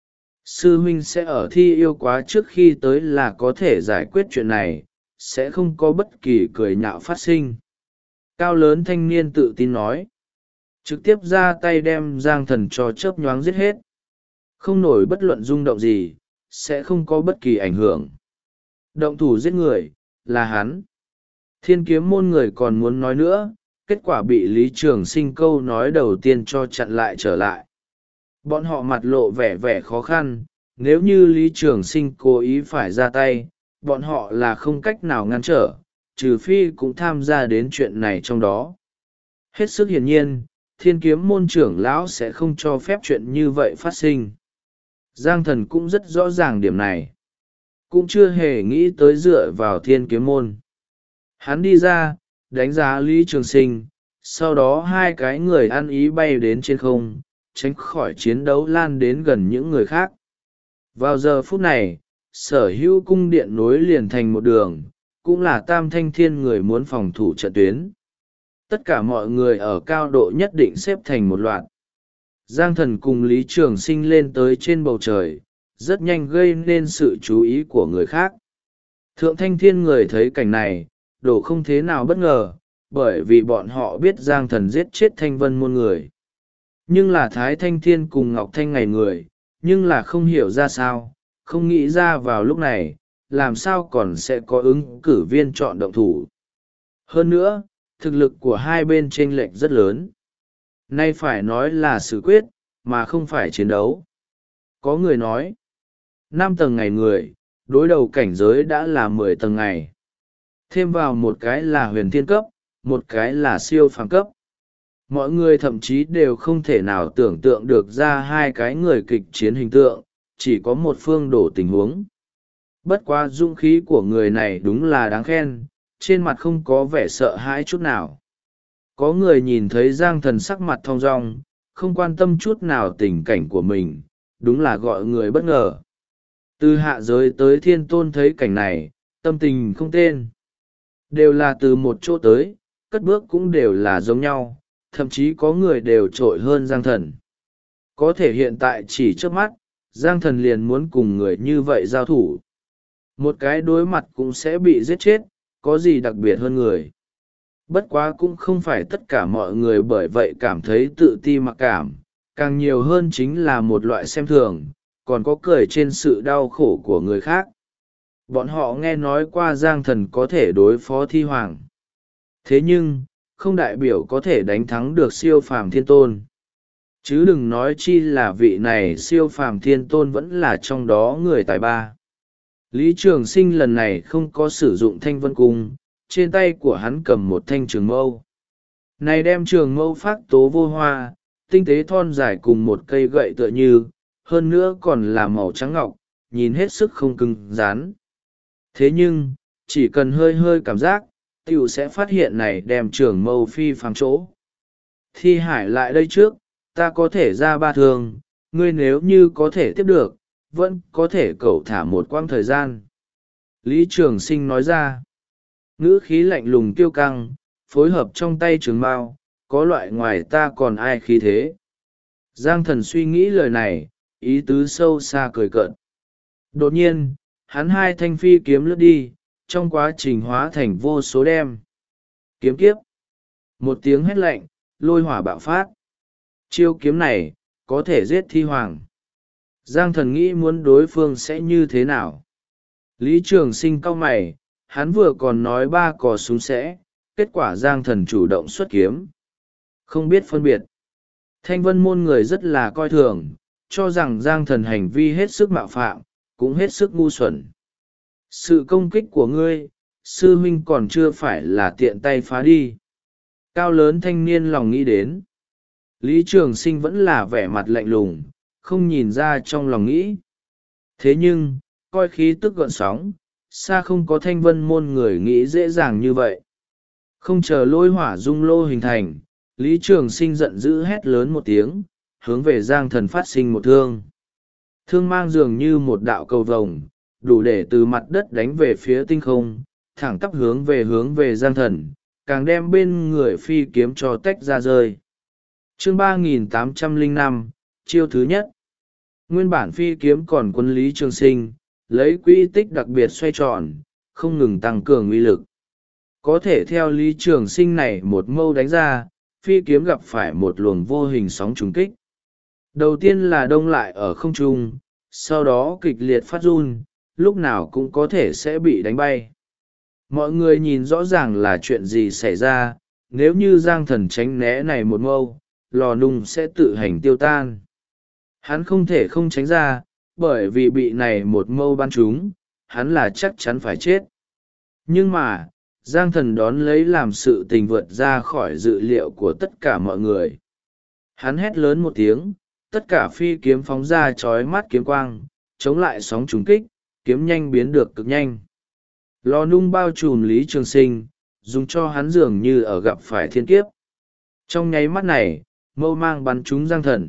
Sư huynh sẽ ở thi yêu quá trước khi tới là có thể giải quyết chuyện này, sẽ không có bất kỳ cười nhạo phát sinh. Cao lớn thanh niên tự tin nói. Trực tiếp ra tay đem Giang Thần cho chớp nhoáng giết hết. Không nổi bất luận rung động gì, sẽ không có bất kỳ ảnh hưởng. Động thủ giết người, là hắn. Thiên kiếm môn người còn muốn nói nữa, kết quả bị Lý Trường Sinh câu nói đầu tiên cho chặn lại trở lại. Bọn họ mặt lộ vẻ khó khăn, nếu như Lý Trường Sinh cố ý phải ra tay, bọn họ là không cách nào ngăn trở, trừ phi cũng tham gia đến chuyện này trong đó. Hết sức hiển nhiên, Thiên Kiếm môn trưởng lão sẽ không cho phép chuyện như vậy phát sinh. Giang Thần cũng rất rõ ràng điểm này, cũng chưa hề nghĩ tới dựa vào Thiên Kiếm môn. Hắn đi ra, đánh giá Lý Trường Sinh, sau đó hai cái người ăn ý bay đến trên không, tránh khỏi chiến đấu lan đến gần những người khác. Vào giờ phút này, sở hữu cung điện nối liền thành một đường, cũng là tam thanh thiên người muốn phòng thủ trận tuyến. Tất cả mọi người ở cao độ nhất định xếp thành một loạt. Giang Thần cùng Lý Trường Sinh lên tới trên bầu trời, rất nhanh gây nên sự chú ý của người khác. Thượng thanh thiên người thấy cảnh này, đổ không thế nào bất ngờ, bởi vì bọn họ biết Giang Thần giết chết Thanh Vân môn người. Nhưng là Thái Thanh Thiên cùng Ngọc Thanh ngày người, nhưng là không hiểu ra sao, không nghĩ ra vào lúc này, làm sao còn sẽ có ứng cử viên chọn động thủ. Hơn nữa, thực lực của hai bên chênh lệch rất lớn. Nay phải nói là xử quyết, mà không phải chiến đấu. Có người nói, 5 tầng ngày người, đối đầu cảnh giới đã là 10 tầng ngày. Thêm vào một cái là huyền thiên cấp, một cái là siêu phàm cấp. Mọi người thậm chí đều không thể nào tưởng tượng được ra hai cái người kịch chiến hình tượng, chỉ có một phương đổ tình huống. Bất quá dũng khí của người này đúng là đáng khen, trên mặt không có vẻ sợ hãi chút nào. Có người nhìn thấy Giang Thần sắc mặt thong dong, không quan tâm chút nào tình cảnh của mình, đúng là gọi người bất ngờ. Từ hạ giới tới thiên tôn thấy cảnh này, tâm tình không tên. Đều là từ một chỗ tới, cất bước cũng đều là giống nhau, thậm chí có người đều trội hơn Giang Thần. Có thể hiện tại chỉ trước mắt, Giang Thần liền muốn cùng người như vậy giao thủ. Một cái đối mặt cũng sẽ bị giết chết, có gì đặc biệt hơn người. Bất quá cũng không phải tất cả mọi người bởi vậy cảm thấy tự ti mặc cảm, càng nhiều hơn chính là một loại xem thường, còn có cười trên sự đau khổ của người khác. Bọn họ nghe nói qua Giang Thần có thể đối phó Thi Hoàng. Thế nhưng, không đại biểu có thể đánh thắng được siêu phàm thiên tôn. Chứ đừng nói chi là vị này siêu phàm thiên tôn vẫn là trong đó người tài ba. Lý Trường Sinh lần này không có sử dụng thanh vân cung, trên tay của hắn cầm một thanh trường mâu. Này đem trường mâu phát tố vô hoa, tinh tế thon dài cùng một cây gậy tựa như, hơn nữa còn là màu trắng ngọc, nhìn hết sức không cứng rắn. Thế nhưng, chỉ cần hơi hơi cảm giác, tiểu sẽ phát hiện này đem trường mâu phi phàm chỗ. Thi Hải lại đây trước, ta có thể ra 3 thương, ngươi nếu như có thể tiếp được, vẫn có thể cẩu thả một quãng thời gian. Lý Trường Sinh nói ra, ngữ khí lạnh lùng kiêu căng, phối hợp trong tay trường mao, có loại ngoài ta còn ai khí thế. Giang Thần suy nghĩ lời này, ý tứ sâu xa cười cợt. Đột nhiên, hắn hai thanh phi kiếm lướt đi, trong quá trình hóa thành vô số đem. Kiếm kiếp. Một tiếng hét lạnh, lôi hỏa bạo phát. Chiêu kiếm này, có thể giết Thi Hoàng. Giang Thần nghĩ muốn đối phương sẽ như thế nào. Lý Trường Sinh cau mày, hắn vừa còn nói 3 cò súng sẽ, kết quả Giang Thần chủ động xuất kiếm. Không biết phân biệt. Thanh Vân môn người rất là coi thường, cho rằng Giang Thần hành vi hết sức mạo phạm, cũng hết sức ngu xuẩn. Sự công kích của ngươi, sư huynh còn chưa phải là tiện tay phá đi. Cao lớn thanh niên lòng nghĩ đến. Lý Trường Sinh vẫn là vẻ mặt lạnh lùng, không nhìn ra trong lòng nghĩ. Thế nhưng, coi khí tức gợn sóng, xa không có Thanh Vân môn người nghĩ dễ dàng như vậy. Không chờ lôi hỏa dung lô hình thành, Lý Trường Sinh giận dữ hét lớn một tiếng, hướng về Giang Thần phát sinh một thương. Thương mang dường như một đạo cầu vồng, đủ để từ mặt đất đánh về phía tinh không, thẳng tắp hướng về Giang Thần, càng đem bên người phi kiếm cho tách ra rơi. Chương 3805, chiêu thứ nhất. Nguyên bản phi kiếm còn quân Lý Trường Sinh, lấy quỹ tích đặc biệt xoay tròn, không ngừng tăng cường uy lực. Có thể theo Lý Trường Sinh này một mâu đánh ra, phi kiếm gặp phải một luồng vô hình sóng trùng kích. Đầu tiên là đông lại ở không trung, sau đó kịch liệt phát run, lúc nào cũng có thể sẽ bị đánh bay. Mọi người nhìn rõ ràng là chuyện gì xảy ra, nếu như Giang Thần tránh né này một mâu, lò nung sẽ tự hành tiêu tan. Hắn không thể không tránh ra, bởi vì bị này một mâu bắn trúng, hắn là chắc chắn phải chết. Nhưng mà Giang Thần đón lấy làm sự tình vượt ra khỏi dự liệu của tất cả mọi người. Hắn hét lớn một tiếng, tất cả phi kiếm phóng ra chói mắt kiếm quang, chống lại sóng trùng kích, kiếm nhanh biến được cực nhanh. Lò nung bao trùm Lý Trường Sinh, dùng cho hắn dường như ở gặp phải thiên kiếp. Trong nháy mắt này, mâu mang bắn trúng Giang Thần.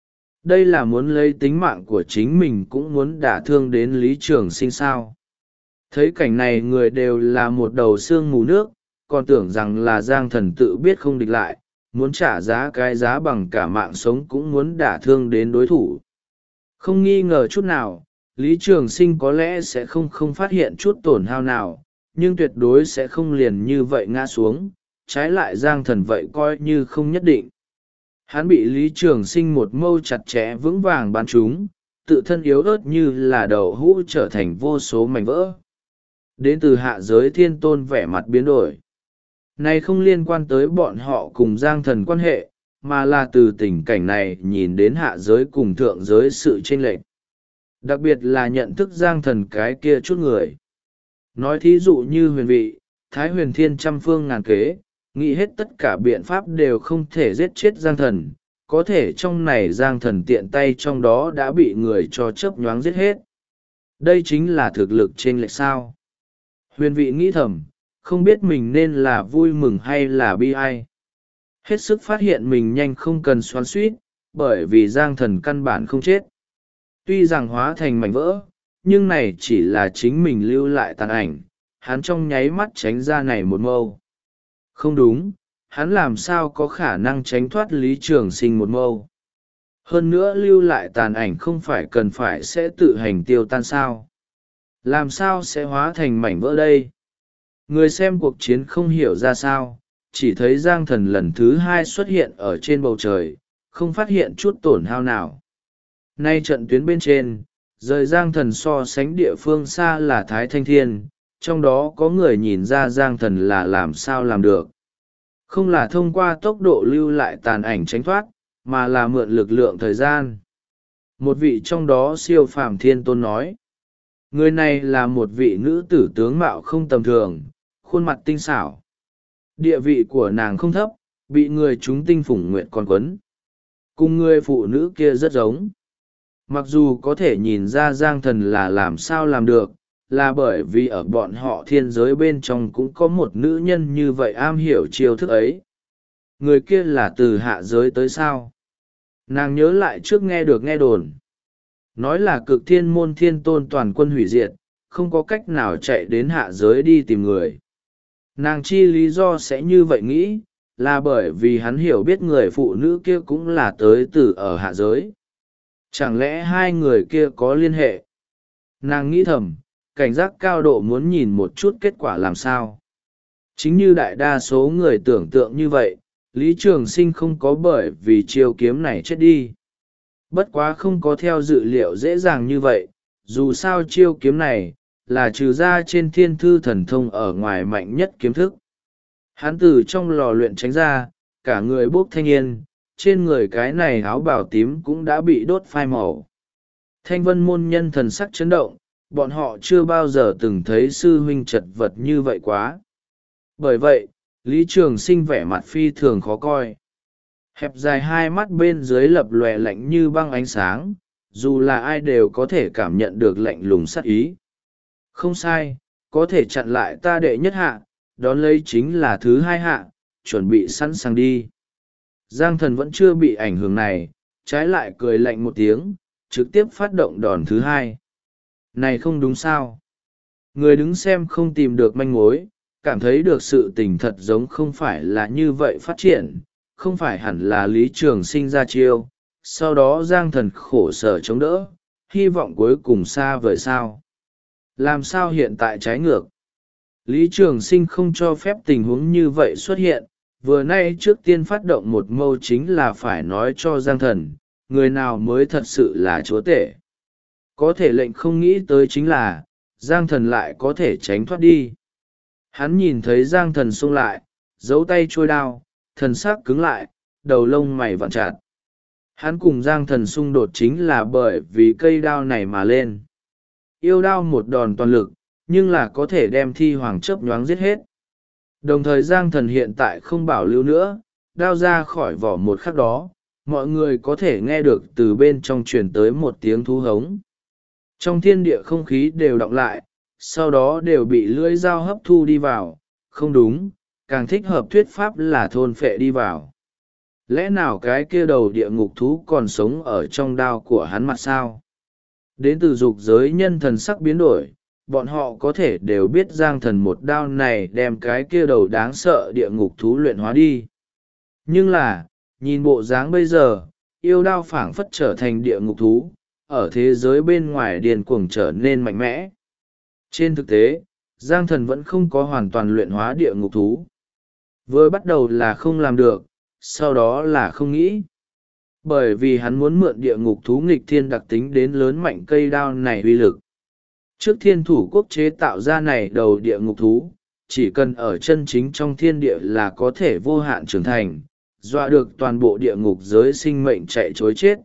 Đây là muốn lấy tính mạng của chính mình cũng muốn đả thương đến Lý Trường Sinh sao. Thấy cảnh này người đều là một đầu xương mù nước, còn tưởng rằng là Giang Thần tự biết không địch lại, muốn trả giá cái giá bằng cả mạng sống cũng muốn đả thương đến đối thủ. Không nghi ngờ chút nào, Lý Trường Sinh có lẽ sẽ không phát hiện chút tổn hao nào, nhưng tuyệt đối sẽ không liền như vậy ngã xuống, trái lại Giang Thần vậy coi như không nhất định. Hắn bị Lý Trường Sinh một mâu chặt chẽ vững vàng bắn trúng, tự thân yếu ớt như là đậu hũ trở thành vô số mảnh vỡ. Đến từ hạ giới thiên tôn vẻ mặt biến đổi. Này không liên quan tới bọn họ cùng Giang Thần quan hệ, mà là từ tình cảnh này nhìn đến hạ giới cùng thượng giới sự chênh lệch. Đặc biệt là nhận thức Giang Thần cái kia chút người. Nói thí dụ như huyền vị, Thái Huyền Thiên trăm phương ngàn kế, nghĩ hết tất cả biện pháp đều không thể giết chết Giang Thần, có thể trong này Giang Thần tiện tay trong đó đã bị người cho chớp nhoáng giết hết. Đây chính là thực lực chênh lệch sao. Huyền vị nghĩ thầm, không biết mình nên là vui mừng hay là bi ai. Hết sức phát hiện mình nhanh không cần xoắn suýt, bởi vì Giang Thần căn bản không chết. Tuy rằng hóa thành mảnh vỡ, nhưng này chỉ là chính mình lưu lại tàn ảnh, hắn trong nháy mắt tránh ra này một mâu. Không đúng, hắn làm sao có khả năng tránh thoát Lý Trường Sinh một mâu. Hơn nữa lưu lại tàn ảnh không phải cần phải sẽ tự hành tiêu tan sao. Làm sao sẽ hóa thành mảnh vỡ đây? Người xem cuộc chiến không hiểu ra sao, chỉ thấy Giang Thần lần thứ hai xuất hiện ở trên bầu trời, không phát hiện chút tổn hao nào. Nay trận tuyến bên trên, rời Giang Thần so sánh địa phương xa là Thái Thanh Thiên, trong đó có người nhìn ra Giang Thần là làm sao làm được. Không là thông qua tốc độ lưu lại tàn ảnh tránh thoát, mà là mượn lực lượng thời gian. Một vị trong đó siêu phàm thiên tôn nói. Người này là một vị nữ tử tướng mạo không tầm thường, khuôn mặt tinh xảo. Địa vị của nàng không thấp, bị người chúng tinh phủng nguyện còn quấn. Cùng người phụ nữ kia rất giống. Mặc dù có thể nhìn ra Giang Thần là làm sao làm được, là bởi vì ở bọn họ thiên giới bên trong cũng có một nữ nhân như vậy am hiểu chiêu thức ấy. Người kia là từ hạ giới tới sao? Nàng nhớ lại trước nghe đồn. Nói là cực thiên môn thiên tôn toàn quân hủy diệt, không có cách nào chạy đến hạ giới đi tìm người. Nàng chi lý do sẽ như vậy nghĩ, là bởi vì hắn hiểu biết người phụ nữ kia cũng là tới từ ở hạ giới. Chẳng lẽ hai người kia có liên hệ? Nàng nghĩ thầm, cảnh giác cao độ muốn nhìn một chút kết quả làm sao. Chính như đại đa số người tưởng tượng như vậy, Lý Trường Sinh không có bởi vì chiêu kiếm này chết đi. Bất quá không có theo dự liệu dễ dàng như vậy, dù sao chiêu kiếm này, là trừ ra trên thiên thư thần thông ở ngoài mạnh nhất kiếm thức. Hắn từ trong lò luyện tránh ra, cả người bốc thanh yên, trên người cái này áo bào tím cũng đã bị đốt phai màu. Thanh vân môn nhân thần sắc chấn động, bọn họ chưa bao giờ từng thấy sư huynh chật vật như vậy quá. Bởi vậy, Lý Trường Sinh vẻ mặt phi thường khó coi. Hẹp dài hai mắt bên dưới lập lòe lạnh như băng ánh sáng, dù là ai đều có thể cảm nhận được lạnh lùng sát ý. Không sai, có thể chặn lại ta đệ nhất hạ, đón lấy chính là thứ hai hạ, chuẩn bị sẵn sàng đi. Giang Thần vẫn chưa bị ảnh hưởng này, trái lại cười lạnh một tiếng, trực tiếp phát động đòn thứ hai. Này không đúng sao? Người đứng xem không tìm được manh mối, cảm thấy được sự tình thật giống không phải là như vậy phát triển, không phải hẳn là Lý Trường Sinh ra chiêu, sau đó Giang Thần khổ sở chống đỡ, hy vọng cuối cùng xa vời sao. Làm sao hiện tại trái ngược? Lý Trường Sinh không cho phép tình huống như vậy xuất hiện, vừa nay trước tiên phát động một mâu chính là phải nói cho Giang Thần, người nào mới thật sự là chúa tể. Có thể lệnh không nghĩ tới chính là, Giang Thần lại có thể tránh thoát đi. Hắn nhìn thấy Giang Thần xông lại, giấu tay trôi đao, thần sắc cứng lại, đầu lông mày vặn chặt. Hắn cùng Giang Thần xung đột chính là bởi vì cây đao này mà lên. yêu đao một đòn toàn lực, nhưng là có thể đem thi hoàng chớp nhoáng giết hết. Đồng thời Giang Thần hiện tại không bảo lưu nữa, đao ra khỏi vỏ một khắc đó, mọi người có thể nghe được từ bên trong truyền tới một tiếng thú hống. Trong thiên địa không khí đều đọng lại, sau đó đều bị lưỡi dao hấp thu đi vào, không đúng, càng thích hợp thuyết pháp là thôn phệ đi vào. Lẽ nào cái kia đầu địa ngục thú còn sống ở trong đao của hắn mặt sao? Đến từ dục giới nhân thần sắc biến đổi, bọn họ có thể đều biết Giang Thần một đao này đem cái kia đầu đáng sợ địa ngục thú luyện hóa đi. Nhưng là, nhìn bộ dáng bây giờ, yêu đao phảng phất trở thành địa ngục thú, ở thế giới bên ngoài điên cuồng trở nên mạnh mẽ. Trên thực tế, Giang Thần vẫn không có hoàn toàn luyện hóa địa ngục thú. Vừa bắt đầu là không làm được, sau đó là không nghĩ. Bởi vì hắn muốn mượn địa ngục thú nghịch thiên đặc tính đến lớn mạnh cây đao này uy lực. Trước thiên thủ quốc chế tạo ra này đầu địa ngục thú, chỉ cần ở chân chính trong thiên địa là có thể vô hạn trưởng thành, dọa được toàn bộ địa ngục giới sinh mệnh chạy chối chết.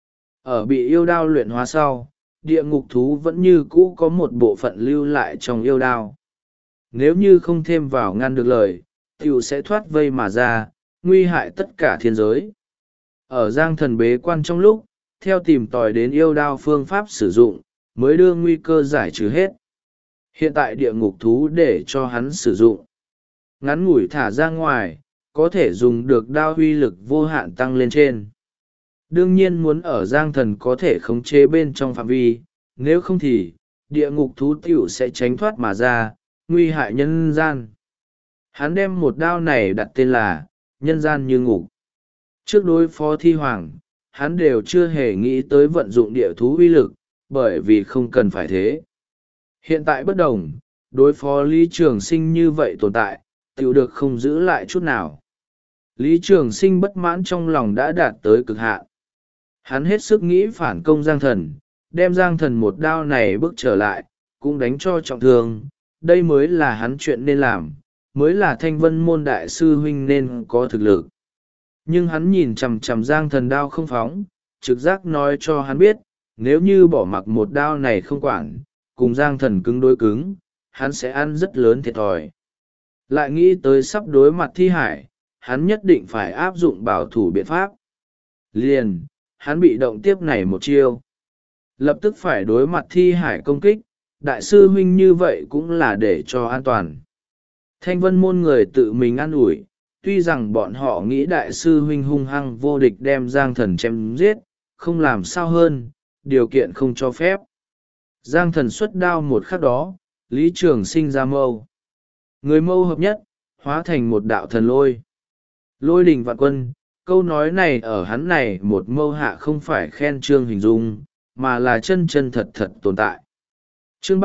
Ở bị yêu đao luyện hóa sau, địa ngục thú vẫn như cũ có một bộ phận lưu lại trong yêu đao. Nếu như không thêm vào ngăn được lời, tiểu sẽ thoát vây mà ra, nguy hại tất cả thiên giới. Ở Giang Thần bế quan trong lúc, theo tìm tòi đến yêu đao phương pháp sử dụng, mới đưa nguy cơ giải trừ hết. Hiện tại địa ngục thú để cho hắn sử dụng. Ngắn ngủi thả ra ngoài, có thể dùng được đao uy lực vô hạn tăng lên trên. Đương nhiên muốn ở Giang Thần có thể khống chế bên trong phạm vi, nếu không thì, địa ngục thú tiểu sẽ tránh thoát mà ra, nguy hại nhân gian. Hắn đem một đao này đặt tên là, nhân gian như ngục. Trước đối phó thi hoàng, hắn đều chưa hề nghĩ tới vận dụng địa thú uy lực, bởi vì không cần phải thế. Hiện tại bất đồng, đối phó Lý Trường Sinh như vậy tồn tại, tiểu được không giữ lại chút nào. Lý Trường Sinh bất mãn trong lòng đã đạt tới cực hạn. Hắn hết sức nghĩ phản công Giang Thần, đem Giang Thần một đao này bước trở lại, cũng đánh cho trọng thương. Đây mới là hắn chuyện nên làm, mới là Thanh Vân môn đại sư huynh nên có thực lực. Nhưng hắn nhìn chằm chằm Giang Thần đao không phóng, trực giác nói cho hắn biết, nếu như bỏ mặc một đao này không quản, cùng Giang Thần cứng đối cứng, hắn sẽ ăn rất lớn thiệt thòi. Lại nghĩ tới sắp đối mặt thi hải, hắn nhất định phải áp dụng bảo thủ biện pháp. Liền, hắn bị động tiếp này một chiêu. Lập tức phải đối mặt thi hải công kích, đại sư huynh như vậy cũng là để cho an toàn. Thanh Vân môn người tự mình an ủi, tuy rằng bọn họ nghĩ đại sư huynh hung hăng vô địch đem Giang Thần chém giết, không làm sao hơn, điều kiện không cho phép. Giang Thần xuất đao một khắc đó, Lý Trường Sinh ra mâu. Người mâu hợp nhất, hóa thành một đạo thần lôi. Lôi đình vạn quân, câu nói này ở hắn này một mâu hạ không phải khen trương hình dung, mà là chân chân thật thật tồn tại. Chương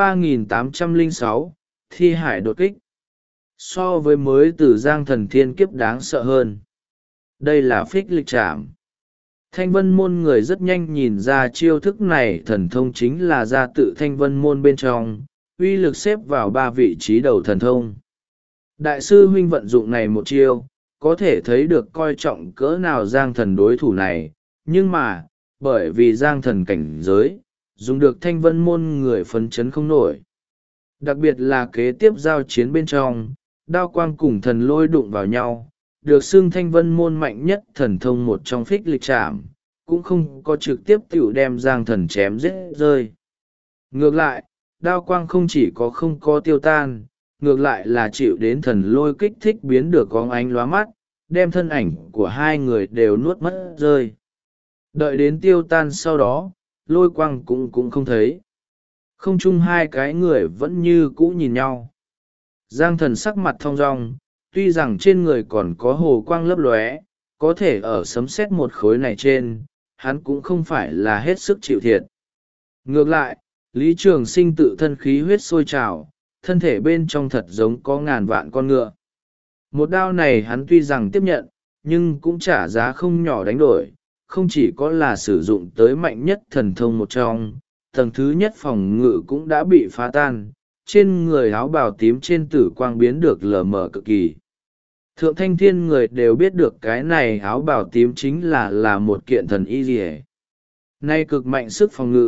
3806, Thi hải đột kích. So với mới từ Giang Thần thiên kiếp đáng sợ hơn. Đây là phích lịch trảm. Thanh Vân môn người rất nhanh nhìn ra chiêu thức này thần thông chính là ra tự Thanh Vân môn bên trong, uy lực xếp vào 3 vị trí đầu thần thông. Đại sư huynh vận dụng này một chiêu, có thể thấy được coi trọng cỡ nào Giang Thần đối thủ này, nhưng mà, bởi vì Giang Thần cảnh giới, dùng được Thanh Vân môn người phấn chấn không nổi. Đặc biệt là kế tiếp giao chiến bên trong, đao quang cùng thần lôi đụng vào nhau, được xưng Thanh Vân môn mạnh nhất thần thông một trong phích lịch trảm, cũng không có trực tiếp tiểu đem Giang Thần chém giết rơi. Ngược lại, đao quang không chỉ có không có tiêu tan, ngược lại là chịu đến thần lôi kích thích biến được có ánh lóa mắt, đem thân ảnh của hai người đều nuốt mất rơi. Đợi đến tiêu tan sau đó, lôi quang cũng không thấy. Không chung hai cái người vẫn như cũ nhìn nhau. Giang Thần sắc mặt thong dong, tuy rằng trên người còn có hồ quang lấp lóe, có thể ở sấm sét một khối này trên, hắn cũng không phải là hết sức chịu thiệt. Ngược lại, Lý Trường Sinh tự thân khí huyết sôi trào, thân thể bên trong thật giống có ngàn vạn con ngựa. Một đao này hắn tuy rằng tiếp nhận, nhưng cũng trả giá không nhỏ đánh đổi, không chỉ có là sử dụng tới mạnh nhất thần thông một trong, tầng thứ nhất phòng ngự cũng đã bị phá tan, trên người áo bào tím trên tử quang biến được lờ mờ cực kỳ. Thượng thanh thiên người đều biết được cái này áo bào tím chính là một kiện thần y rìa. Nay cực mạnh sức phòng ngự,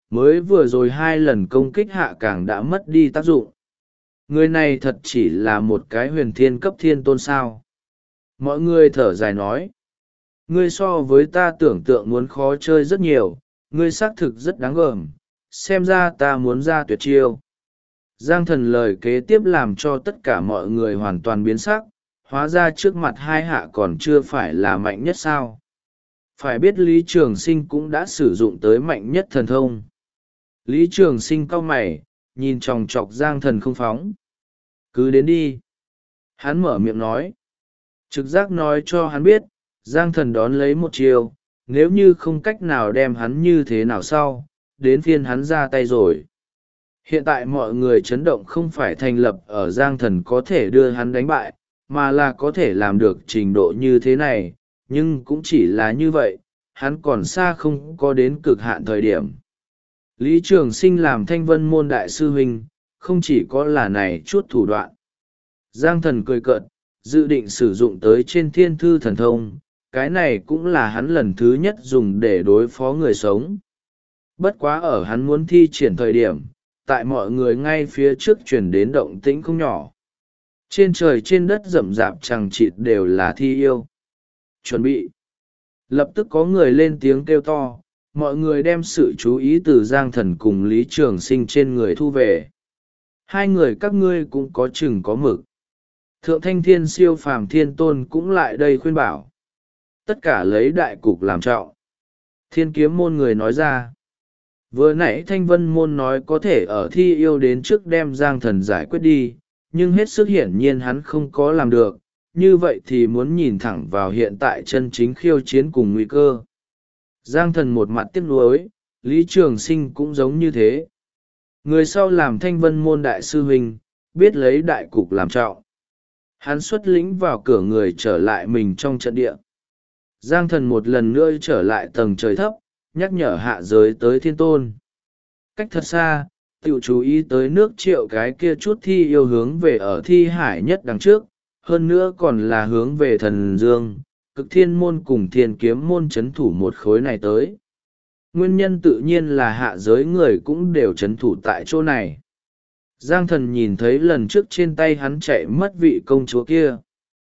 mới vừa rồi 2 lần công kích hạ càng đã mất đi tác dụng. Người này thật chỉ là một cái huyền thiên cấp thiên tôn sao. Mọi người thở dài nói, ngươi so với ta tưởng tượng muốn khó chơi rất nhiều, ngươi xác thực rất đáng gờm, xem ra ta muốn ra tuyệt chiêu. Giang Thần lời kế tiếp làm cho tất cả mọi người hoàn toàn biến sắc, hóa ra trước mặt hai hạ còn chưa phải là mạnh nhất sao. Phải biết Lý Trường Sinh cũng đã sử dụng tới mạnh nhất thần thông. Lý Trường Sinh cau mày, nhìn chòng chọc Giang Thần không phóng. Cứ đến đi. Hắn mở miệng nói. Trực giác nói cho hắn biết, Giang Thần đón lấy một chiều, nếu như không cách nào đem hắn như thế nào sau, đến phiên hắn ra tay rồi. Hiện tại mọi người chấn động không phải thành lập ở Giang Thần có thể đưa hắn đánh bại, mà là có thể làm được trình độ như thế này, nhưng cũng chỉ là như vậy, hắn còn xa không có đến cực hạn thời điểm. Lý Trường Sinh làm Thanh Vân môn đại sư huynh, không chỉ có là này chút thủ đoạn. Giang Thần cười cợt, dự định sử dụng tới trên thiên thư thần thông, cái này cũng là hắn lần thứ nhất dùng để đối phó người sống. Bất quá ở hắn muốn thi triển thời điểm, tại mọi người ngay phía trước chuyển đến động tĩnh không nhỏ. Trên trời trên đất rậm rạp chằng chịt đều là thi yêu. Chuẩn bị. Lập tức có người lên tiếng kêu to, mọi người đem sự chú ý từ Giang Thần cùng Lý Trường Sinh trên người thu về. Hai người các ngươi cũng có chừng có mực. Thượng Thanh Thiên Siêu Phàm Thiên Tôn cũng lại đây khuyên bảo. Tất cả lấy đại cục làm trọng. Thiên Kiếm môn người nói ra. Vừa nãy Thanh Vân môn nói có thể ở thi yêu đến trước đem Giang Thần giải quyết đi, nhưng hết sức hiển nhiên hắn không có làm được, như vậy thì muốn nhìn thẳng vào hiện tại chân chính khiêu chiến cùng nguy cơ. Giang Thần một mặt tiếc nuối, Lý Trường Sinh cũng giống như thế. Người sau làm Thanh Vân môn đại sư huynh, biết lấy đại cục làm trọng. Hắn xuất lĩnh vào cửa người trở lại mình trong trận địa. Giang Thần một lần nữa trở lại tầng trời thấp, nhắc nhở hạ giới tới thiên tôn. Cách thật xa, tiểu chú ý tới nước Triệu cái kia chút thi yêu hướng về ở thi hải nhất đằng trước, hơn nữa còn là hướng về thần dương, cực thiên môn cùng thiên kiếm môn chấn thủ một khối này tới. Nguyên nhân tự nhiên là hạ giới người cũng đều chấn thủ tại chỗ này. Giang Thần nhìn thấy lần trước trên tay hắn chạy mất vị công chúa kia.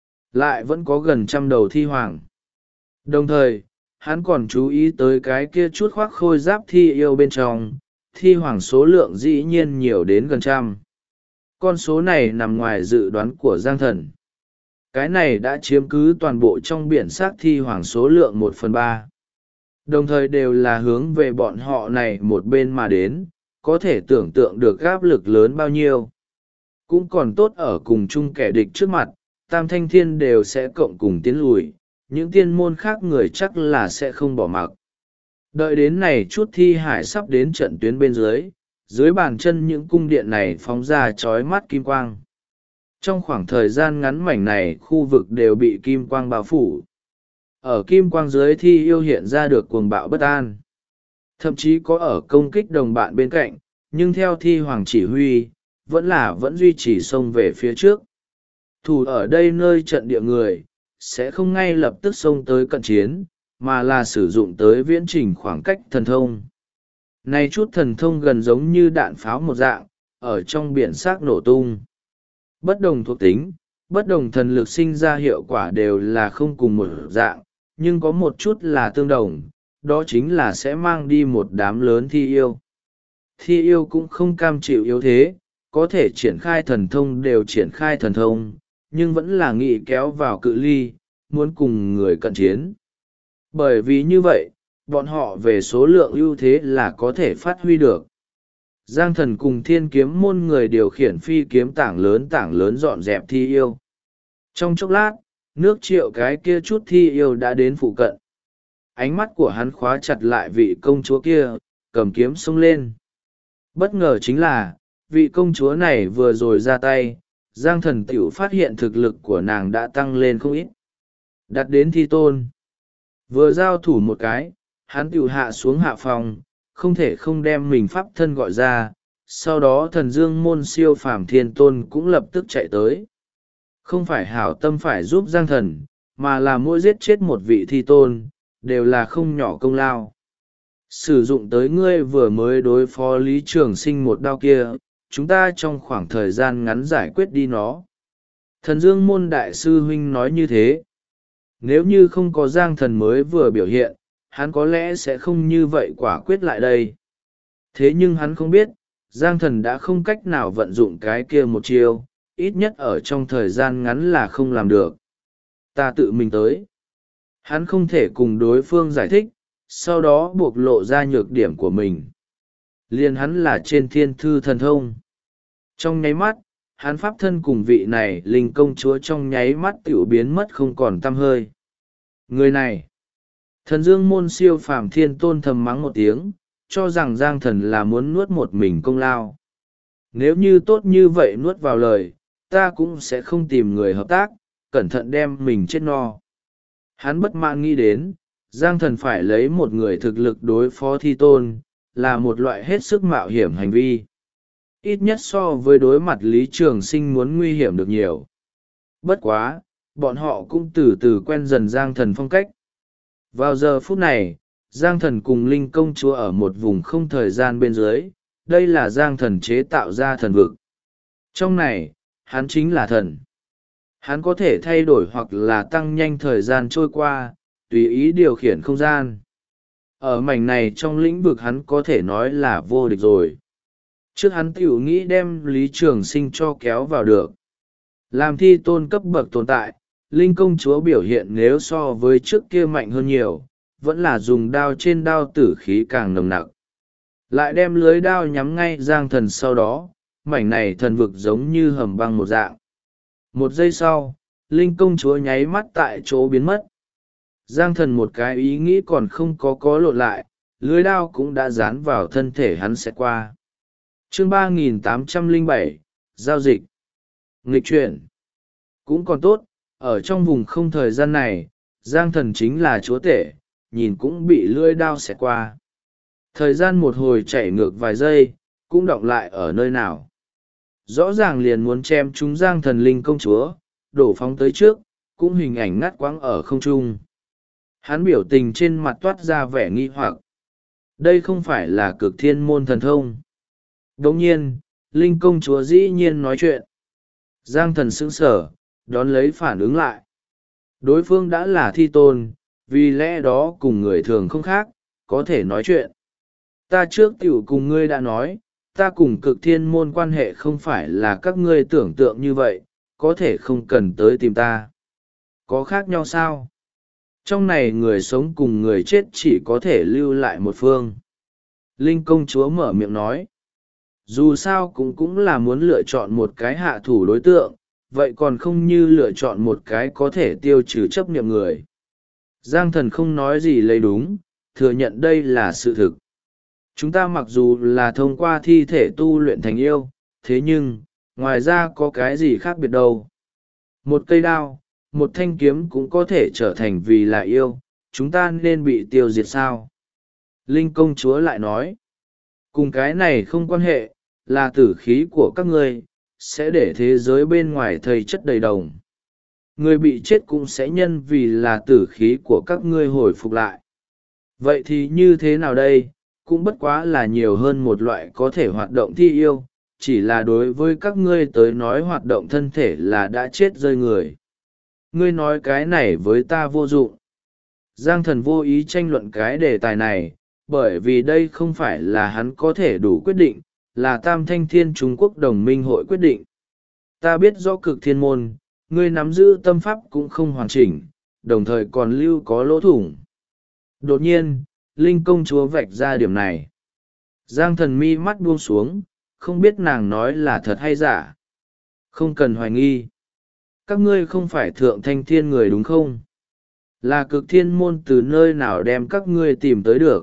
Lại vẫn có gần 100 đầu thi hoàng. Đồng thời, hắn còn chú ý tới cái kia chút khoác khôi giáp thi yêu bên trong, thi hoàng số lượng dĩ nhiên nhiều đến gần 100. Con số này nằm ngoài dự đoán của Giang Thần. Cái này đã chiếm cứ toàn bộ trong biển xác thi hoàng số lượng 1/3. Đồng thời đều là hướng về bọn họ này một bên mà đến, có thể tưởng tượng được áp lực lớn bao nhiêu. Cũng còn tốt ở cùng chung kẻ địch trước mặt, Tam Thanh Thiên đều sẽ cộng cùng tiến lùi, những tiên môn khác người chắc là sẽ không bỏ mặc. Đợi đến này chút thi hải sắp đến trận tuyến bên dưới bàn chân những cung điện này phóng ra chói mắt kim quang. Trong khoảng thời gian ngắn mảnh này khu vực đều bị kim quang bao phủ. Ở kim quang dưới thi yêu hiện ra được cuồng bạo bất an. Thậm chí có ở công kích đồng bạn bên cạnh, nhưng theo thi hoàng chỉ huy, vẫn duy trì xông về phía trước. Thủ ở đây nơi trận địa người, sẽ không ngay lập tức xông tới cận chiến, mà là sử dụng tới viễn trình khoảng cách thần thông. Này chút thần thông gần giống như đạn pháo một dạng, ở trong biển xác nổ tung. Bất đồng thuộc tính, bất đồng thần lực sinh ra hiệu quả đều là không cùng một dạng, nhưng có một chút là tương đồng, đó chính là sẽ mang đi một đám lớn thi yêu. Thi yêu cũng không cam chịu yếu thế, có thể triển khai thần thông đều triển khai thần thông, nhưng vẫn là nghị kéo vào cự ly, muốn cùng người cận chiến. Bởi vì như vậy, bọn họ về số lượng ưu thế là có thể phát huy được. Giang Thần cùng Thiên Kiếm môn người điều khiển phi kiếm tảng lớn dọn dẹp thi yêu. Trong chốc lát, nước Triệu cái kia chút thi yêu đã đến phụ cận. Ánh mắt của hắn khóa chặt lại vị công chúa kia, cầm kiếm xông lên. Bất ngờ chính là, vị công chúa này vừa rồi ra tay, Giang Thần tiểu phát hiện thực lực của nàng đã tăng lên không ít. Đặt đến thi tôn. Vừa giao thủ một cái, hắn tiểu hạ xuống hạ phòng, không thể không đem mình pháp thân gọi ra, sau đó thần dương môn siêu phàm thiên tôn cũng lập tức chạy tới. Không phải hảo tâm phải giúp Giang Thần, mà là mỗi giết chết một vị thi tôn, đều là không nhỏ công lao. sử dụng tới ngươi vừa mới đối phó Lý Trường Sinh một đao kia, chúng ta trong khoảng thời gian ngắn giải quyết đi nó. Thần Dương môn đại sư huynh nói như thế. Nếu như không có Giang Thần mới vừa biểu hiện, hắn có lẽ sẽ không như vậy quả quyết lại đây. Thế nhưng hắn không biết, Giang Thần đã không cách nào vận dụng cái kia một chiêu, ít nhất ở trong thời gian ngắn là không làm được. Ta tự mình tới. Hắn không thể cùng đối phương giải thích, sau đó buộc lộ ra nhược điểm của mình. Liền hắn là trên thiên thư thần thông. Trong nháy mắt, hắn pháp thân cùng vị này linh công chúa trong nháy mắt tiểu biến mất không còn tăm hơi. Người này, thần Dương môn siêu phàm thiên tôn thầm mắng một tiếng, cho rằng Giang Thần là muốn nuốt một mình công lao. Nếu như tốt như vậy nuốt vào lời, ta cũng sẽ không tìm người hợp tác, cẩn thận đem mình chết no. Hắn bất mãn nghĩ đến, Giang Thần phải lấy một người thực lực đối phó Thi Tôn, là một loại hết sức mạo hiểm hành vi. Ít nhất so với đối mặt Lý Trường Sinh muốn nguy hiểm được nhiều. Bất quá, bọn họ cũng từ từ quen dần Giang Thần phong cách. Vào giờ phút này, Giang Thần cùng Linh công chúa ở một vùng không thời gian bên dưới, đây là Giang Thần chế tạo ra thần vực. Trong này, hắn chính là thần. Hắn có thể thay đổi hoặc là tăng nhanh thời gian trôi qua, tùy ý điều khiển không gian. Ở mảnh này trong lĩnh vực hắn có thể nói là vô địch rồi. Trước hắn tiểu nghĩ đem Lý Trường Sinh cho kéo vào được. Làm Thi Tôn cấp bậc tồn tại, Linh công chúa biểu hiện nếu so với trước kia mạnh hơn nhiều, vẫn là dùng đao trên đao tử khí càng nồng nặc. Lại đem lưới đao nhắm ngay Giang Thần sau đó, mảnh này thần vực giống như hầm băng một dạng. Một giây sau, Linh công chúa nháy mắt tại chỗ biến mất. Giang Thần một cái ý nghĩ còn không có lộn lại, lưới đao cũng đã dán vào thân thể hắn sẽ qua. Chương 3807, Giao dịch. Nghịch chuyển. Cũng còn tốt, ở trong vùng không thời gian này, Giang Thần chính là chúa tể, nhìn cũng bị lưỡi đao xẹt qua. Thời gian một hồi chạy ngược vài giây, cũng đọng lại ở nơi nào. Rõ ràng liền muốn chém chúng Giang Thần Linh công chúa, đổ phóng tới trước, cũng hình ảnh ngắt quãng ở không trung. Hắn biểu tình trên mặt toát ra vẻ nghi hoặc. Đây không phải là Cực Thiên môn thần thông. Đồng nhiên, Linh công chúa dĩ nhiên nói chuyện. Giang Thần sững sờ, đón lấy phản ứng lại. Đối phương đã là Thi Tôn, vì lẽ đó cùng người thường không khác, có thể nói chuyện. Ta trước tiểu cùng ngươi đã nói, ta cùng Cực Thiên môn quan hệ không phải là các ngươi tưởng tượng như vậy, có thể không cần tới tìm ta. Có khác nhau sao? Trong này người sống cùng người chết chỉ có thể lưu lại một phương. Linh công chúa mở miệng nói. Dù sao cũng là muốn lựa chọn một cái hạ thủ đối tượng, vậy còn không như lựa chọn một cái có thể tiêu trừ chấp niệm người. Giang Thần không nói gì lấy đúng, thừa nhận đây là sự thực. Chúng ta mặc dù là thông qua thi thể tu luyện thành yêu, thế nhưng, ngoài ra có cái gì khác biệt đâu. Một cây đao, một thanh kiếm cũng có thể trở thành vì là yêu, chúng ta nên bị tiêu diệt sao? Linh công chúa lại nói, cùng cái này không quan hệ, là tử khí của các ngươi, sẽ để thế giới bên ngoài thây chất đầy đồng. Người bị chết cũng sẽ nhân vì là tử khí của các ngươi hồi phục lại. Vậy thì như thế nào đây? Cũng bất quá là nhiều hơn một loại có thể hoạt động thi yêu, chỉ là đối với các ngươi tới nói hoạt động thân thể là đã chết rơi người. Ngươi nói cái này với ta vô dụng. Giang Thần vô ý tranh luận cái đề tài này, bởi vì đây không phải là hắn có thể đủ quyết định, là Tam Thanh Thiên Trung Quốc đồng minh hội quyết định. Ta biết rõ Cực Thiên môn, ngươi nắm giữ tâm pháp cũng không hoàn chỉnh, đồng thời còn lưu có lỗ thủng. Đột nhiên, Linh công chúa vạch ra điểm này. Giang Thần mi mắt buông xuống, không biết nàng nói là thật hay giả. Không cần hoài nghi. Các ngươi không phải Thượng Thanh Thiên người đúng không? Là Cực Thiên môn từ nơi nào đem các ngươi tìm tới được?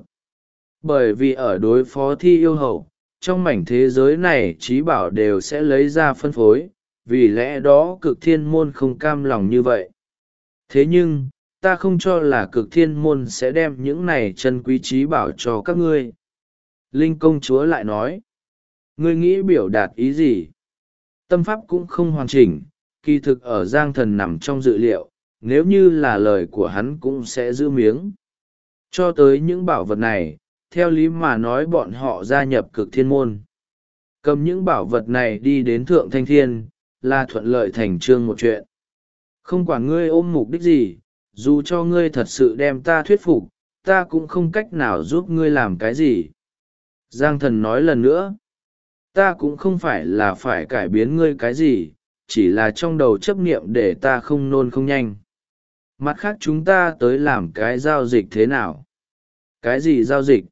Bởi vì ở đối phó thi yêu hậu, trong mảnh thế giới này trí bảo đều sẽ lấy ra phân phối, vì lẽ đó Cực Thiên môn không cam lòng như vậy. Thế nhưng, ta không cho là Cực Thiên môn sẽ đem những này chân quý trí bảo cho các ngươi. Linh công chúa lại nói, ngươi nghĩ biểu đạt ý gì? Tâm pháp cũng không hoàn chỉnh, kỳ thực ở Giang Thần nằm trong dự liệu, nếu như là lời của hắn cũng sẽ giữ miếng. Cho tới những bảo vật này, theo lý mà nói bọn họ gia nhập cực thiên môn. Cầm những bảo vật này đi đến thượng thanh thiên, là thuận lợi thành trương một chuyện. Không quản ngươi ôm mục đích gì, dù cho ngươi thật sự đem ta thuyết phục, ta cũng không cách nào giúp ngươi làm cái gì. Giang Thần nói lần nữa, ta cũng không phải là phải cải biến ngươi cái gì, chỉ là trong đầu chấp niệm để ta không nôn không nhanh. Mặt khác chúng ta tới làm cái giao dịch thế nào? Cái gì giao dịch?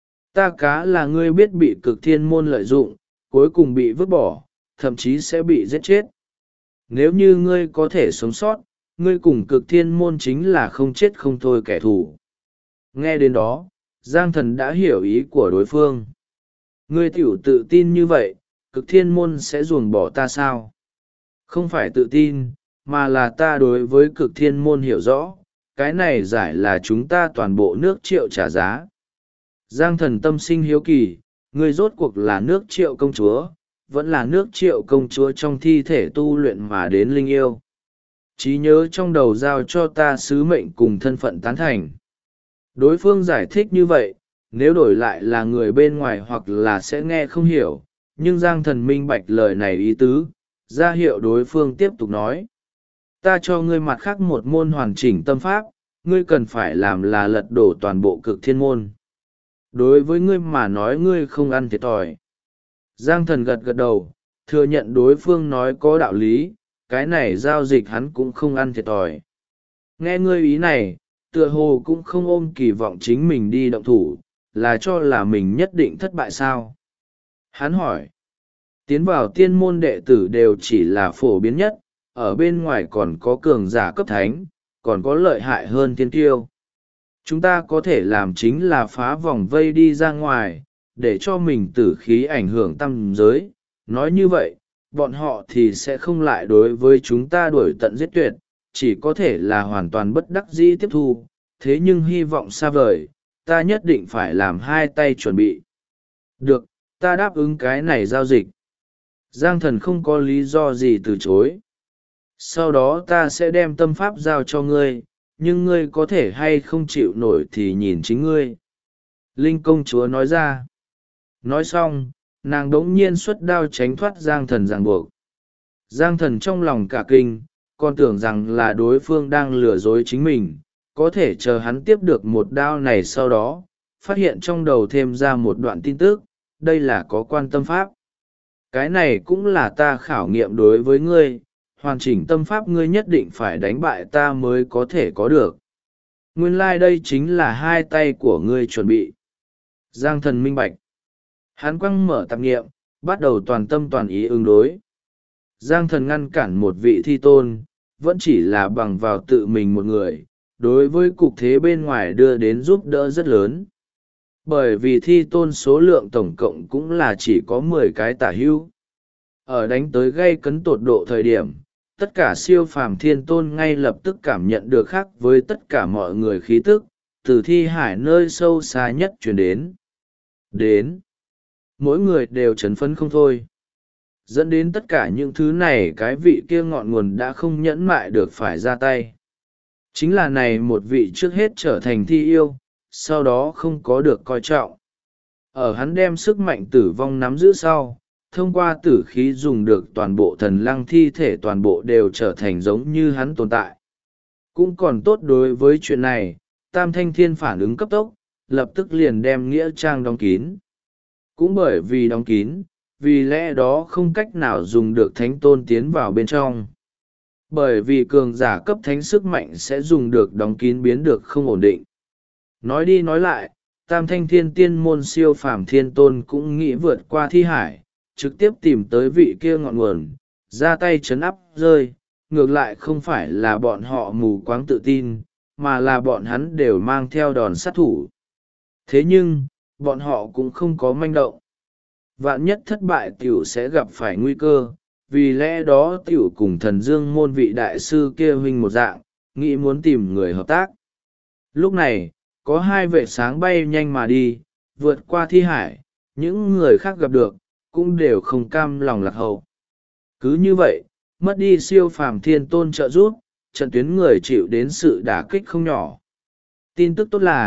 Ta cá là ngươi biết bị cực thiên môn lợi dụng, cuối cùng bị vứt bỏ, thậm chí sẽ bị giết chết. Nếu như ngươi có thể sống sót, ngươi cùng cực thiên môn chính là không chết không thôi kẻ thù. Nghe đến đó, Giang Thần đã hiểu ý của đối phương. Ngươi tiểu tự tin như vậy, cực thiên môn sẽ ruồng bỏ ta sao? Không phải tự tin, mà là ta đối với cực thiên môn hiểu rõ, cái này giải là chúng ta toàn bộ nước Triệu trả giá. Giang Thần tâm sinh hiếu kỳ, ngươi rốt cuộc là nước Triệu công chúa, vẫn là nước Triệu công chúa trong thi thể tu luyện mà đến linh yêu. Trí nhớ trong đầu giao cho ta sứ mệnh cùng thân phận tán thành. Đối phương giải thích như vậy, nếu đổi lại là người bên ngoài hoặc là sẽ nghe không hiểu, nhưng Giang Thần minh bạch lời này ý tứ, ra hiệu đối phương tiếp tục nói. Ta cho ngươi mặt khác một môn hoàn chỉnh tâm pháp, ngươi cần phải làm là lật đổ toàn bộ cực thiên môn. Đối với ngươi mà nói ngươi không ăn thiệt thòi. Giang Thần gật gật đầu, thừa nhận đối phương nói có đạo lý, cái này giao dịch hắn cũng không ăn thiệt thòi. Nghe ngươi ý này, tựa hồ cũng không ôm kỳ vọng chính mình đi động thủ, là cho là mình nhất định thất bại sao? Hắn hỏi, tiến vào tiên môn đệ tử đều chỉ là phổ biến nhất, ở bên ngoài còn có cường giả cấp thánh, còn có lợi hại hơn tiên tiêu. Chúng ta có thể làm chính là phá vòng vây đi ra ngoài, để cho mình tử khí ảnh hưởng tam giới. Nói như vậy, bọn họ thì sẽ không lại đối với chúng ta đuổi tận giết tuyệt, chỉ có thể là hoàn toàn bất đắc dĩ tiếp thu. Thế nhưng hy vọng xa vời, ta nhất định phải làm hai tay chuẩn bị. Được, ta đáp ứng cái này giao dịch. Giang Thần không có lý do gì từ chối. Sau đó ta sẽ đem tâm pháp giao cho ngươi, nhưng ngươi có thể hay không chịu nổi thì nhìn chính ngươi. Linh công chúa nói ra. Nói xong, nàng đống nhiên xuất đao tránh thoát Giang Thần ràng buộc. Giang Thần trong lòng cả kinh, còn tưởng rằng là đối phương đang lừa dối chính mình, có thể chờ hắn tiếp được một đao này sau đó, phát hiện trong đầu thêm ra một đoạn tin tức, đây là có quan tâm pháp. Cái này cũng là ta khảo nghiệm đối với ngươi, hoàn chỉnh tâm pháp ngươi nhất định phải đánh bại ta mới có thể có được. Nguyên lai、đây chính là hai tay của ngươi chuẩn bị. Giang Thần minh bạch. Hắn quăng mở tạp nghiệm, bắt đầu toàn tâm toàn ý ứng đối. Giang Thần ngăn cản một vị thi tôn, vẫn chỉ là bằng vào tự mình một người, đối với cục thế bên ngoài đưa đến giúp đỡ rất lớn. Bởi vì thi tôn số lượng tổng cộng cũng là chỉ có 10 cái tả hữu. Ở đánh tới gây cấn tột độ thời điểm, tất cả siêu phàm thiên tôn ngay lập tức cảm nhận được khác với tất cả mọi người khí tức, từ thi hải nơi sâu xa nhất truyền đến. Mỗi người đều chấn phấn không thôi. Dẫn đến tất cả những thứ này cái vị kia ngọn nguồn đã không nhẫn mại được phải ra tay. Chính là này một vị trước hết trở thành thi yêu, sau đó không có được coi trọng. Ở hắn đem sức mạnh tử vong nắm giữ sau, thông qua tử khí dùng được toàn bộ thần lăng thi thể toàn bộ đều trở thành giống như hắn tồn tại. Cũng còn tốt đối với chuyện này, Tam Thanh Thiên phản ứng cấp tốc, lập tức liền đem nghĩa trang đóng kín. Cũng bởi vì đóng kín, vì lẽ đó không cách nào dùng được thánh tôn tiến vào bên trong. Bởi vì cường giả cấp thánh sức mạnh sẽ dùng được đóng kín biến được không ổn định. Nói đi nói lại, Tam Thanh Thiên tiên môn siêu phàm thiên tôn cũng nghĩ vượt qua thi hải, trực tiếp tìm tới vị kia ngọn nguồn, ra tay chấn áp rơi, ngược lại không phải là bọn họ mù quáng tự tin, mà là bọn hắn đều mang theo đòn sát thủ. Thế nhưng, bọn họ cũng không có manh động. Vạn nhất thất bại tiểu sẽ gặp phải nguy cơ, vì lẽ đó tiểu cùng thần dương môn vị đại sư kia huynh một dạng, nghĩ muốn tìm người hợp tác. Lúc này, có hai vệ sáng bay nhanh mà đi, vượt qua thi hải, những người khác gặp được, cũng đều không cam lòng lạc hậu. Cứ như vậy, mất đi siêu phàm thiên tôn trợ giúp, trận tuyến người chịu đến sự đả kích không nhỏ. Tin tức tốt là,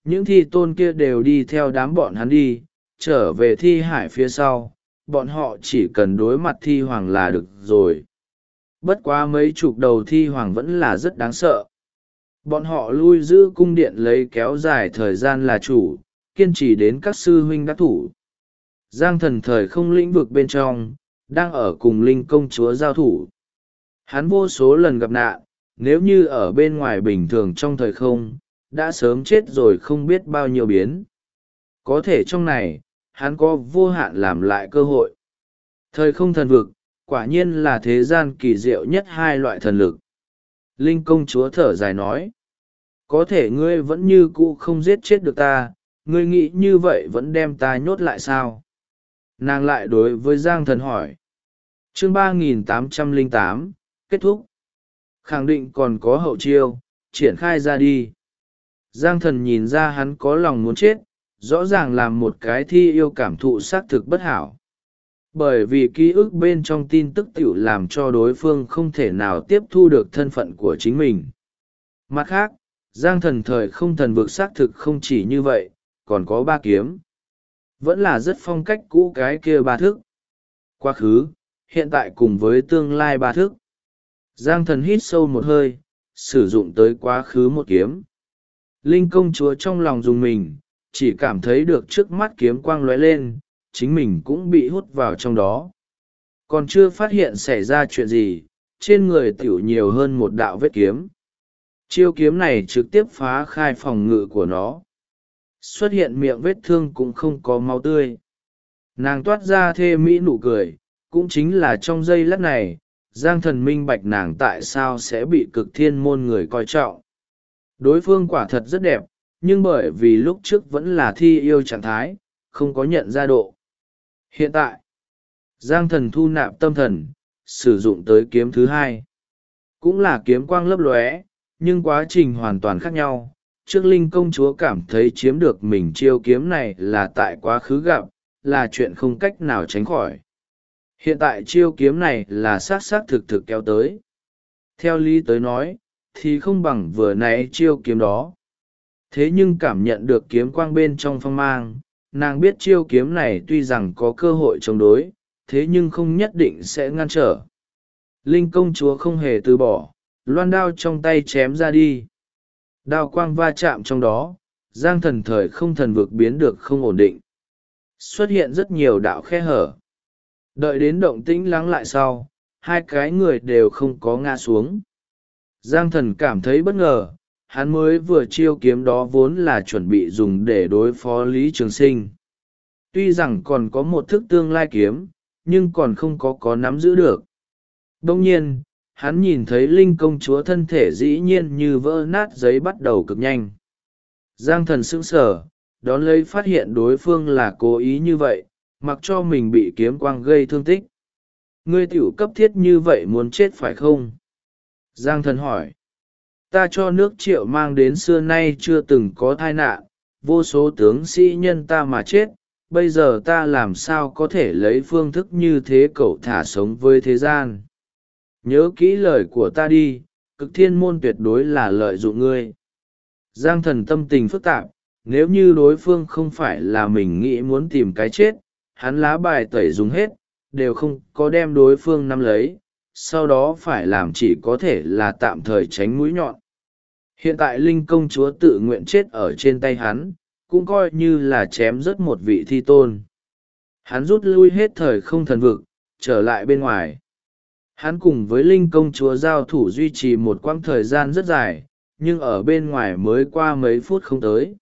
những thi tôn kia đều đi theo đám bọn hắn đi, trở về thi hải phía sau, bọn họ chỉ cần đối mặt thi hoàng là được rồi. Bất quá mấy chục đầu thi hoàng vẫn là rất đáng sợ. Bọn họ lui giữ cung điện lấy kéo dài thời gian là chủ, kiên trì đến các sư huynh đắc thủ. Giang Thần thời không lĩnh vực bên trong, đang ở cùng Linh công chúa giao thủ. Hắn vô số lần gặp nạn, nếu như ở bên ngoài bình thường trong thời không, đã sớm chết rồi không biết bao nhiêu biến. Có thể trong này, hắn có vô hạn làm lại cơ hội. Thời không thần vực, quả nhiên là thế gian kỳ diệu nhất hai loại thần lực. Linh công chúa thở dài nói, có thể ngươi vẫn như cũ không giết chết được ta, ngươi nghĩ như vậy vẫn đem ta nhốt lại sao? Nàng lại đối với Giang Thần hỏi. Chương 3808, kết thúc. Khẳng định còn có hậu chiêu, triển khai ra đi. Giang Thần nhìn ra hắn có lòng muốn chết, rõ ràng làm một cái thi yêu cảm thụ xác thực bất hảo. Bởi vì ký ức bên trong tin tức tiểu làm cho đối phương không thể nào tiếp thu được thân phận của chính mình. Mặt khác, Giang Thần thời không thần vực xác thực không chỉ như vậy, còn có ba kiếm. Vẫn là rất phong cách cũ cái kia ba thức. Quá khứ, hiện tại cùng với tương lai ba thức. Giang Thần hít sâu một hơi, sử dụng tới quá khứ một kiếm. Linh công chúa trong lòng dùng mình, chỉ cảm thấy được trước mắt kiếm quang lóe lên, chính mình cũng bị hút vào trong đó. Còn chưa phát hiện xảy ra chuyện gì, trên người tiểu nhiều hơn một đạo vết kiếm. Chiêu kiếm này trực tiếp phá khai phòng ngự của nó. Xuất hiện miệng vết thương cũng không có máu tươi. Nàng toát ra thê mỹ nụ cười, cũng chính là trong giây lát này, Giang Thần minh bạch nàng tại sao sẽ bị cực thiên môn người coi trọng. Đối phương quả thật rất đẹp, nhưng bởi vì lúc trước vẫn là thi yêu trạng thái, không có nhận ra độ. Hiện tại, Giang Thần thu nạp tâm thần, sử dụng tới kiếm thứ hai. Cũng là kiếm quang lấp lóe, nhưng quá trình hoàn toàn khác nhau. Trước Linh công chúa cảm thấy chiếm được mình chiêu kiếm này là tại quá khứ gặp, là chuyện không cách nào tránh khỏi. Hiện tại chiêu kiếm này là xác xác thực thực kéo tới. Theo lý tới nói, thì không bằng vừa nãy chiêu kiếm đó. Thế nhưng cảm nhận được kiếm quang bên trong phong mang, nàng biết chiêu kiếm này tuy rằng có cơ hội chống đối, thế nhưng không nhất định sẽ ngăn trở. Linh công chúa không hề từ bỏ, loan đao trong tay chém ra đi. Đao quang va chạm trong đó, Giang Thần thời không thần vực biến được không ổn định. Xuất hiện rất nhiều đạo khe hở. Đợi đến động tĩnh lắng lại sau, hai cái người đều không có ngã xuống. Giang Thần cảm thấy bất ngờ, hắn mới vừa chiêu kiếm đó vốn là chuẩn bị dùng để đối phó Lý Trường Sinh. Tuy rằng còn có một thức tương lai kiếm, nhưng còn không có nắm giữ được. Đông nhiên, hắn nhìn thấy Linh công chúa thân thể dĩ nhiên như vỡ nát giấy bắt đầu cực nhanh. Giang Thần sững sờ, đón lấy phát hiện đối phương là cố ý như vậy, mặc cho mình bị kiếm quang gây thương tích. Ngươi tiểu cấp thiết như vậy muốn chết phải không? Giang Thần hỏi. Ta cho nước Triệu mang đến xưa nay chưa từng có tai nạn, vô số tướng sĩ nhân ta mà chết, bây giờ ta làm sao có thể lấy phương thức như thế cậu thả sống với thế gian. Nhớ kỹ lời của ta đi, cực thiên môn tuyệt đối là lợi dụng ngươi. Giang Thần tâm tình phức tạp, nếu như đối phương không phải là mình nghĩ muốn tìm cái chết, hắn lá bài tẩy dùng hết, đều không có đem đối phương nắm lấy, sau đó phải làm chỉ có thể là tạm thời tránh mũi nhọn. Hiện tại Linh công chúa tự nguyện chết ở trên tay hắn, cũng coi như là chém rớt một vị thi tôn. Hắn rút lui hết thời không thần vực, trở lại bên ngoài. Hắn cùng với Linh công chúa giao thủ duy trì một quãng thời gian rất dài, nhưng ở bên ngoài mới qua mấy phút không tới.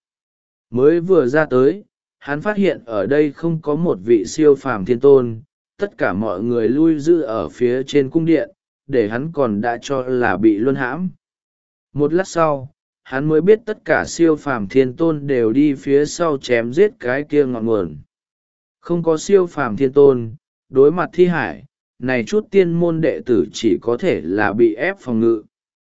Mới vừa ra tới, hắn phát hiện ở đây không có một vị siêu phàm thiên tôn, tất cả mọi người lui giữ ở phía trên cung điện, để hắn còn đã cho là bị luân hãm. Một lát sau, hắn mới biết tất cả siêu phàm thiên tôn đều đi phía sau chém giết cái kia ngọn nguồn. Không có siêu phàm thiên tôn, đối mặt thi hải, này chút tiên môn đệ tử chỉ có thể là bị ép phòng ngự.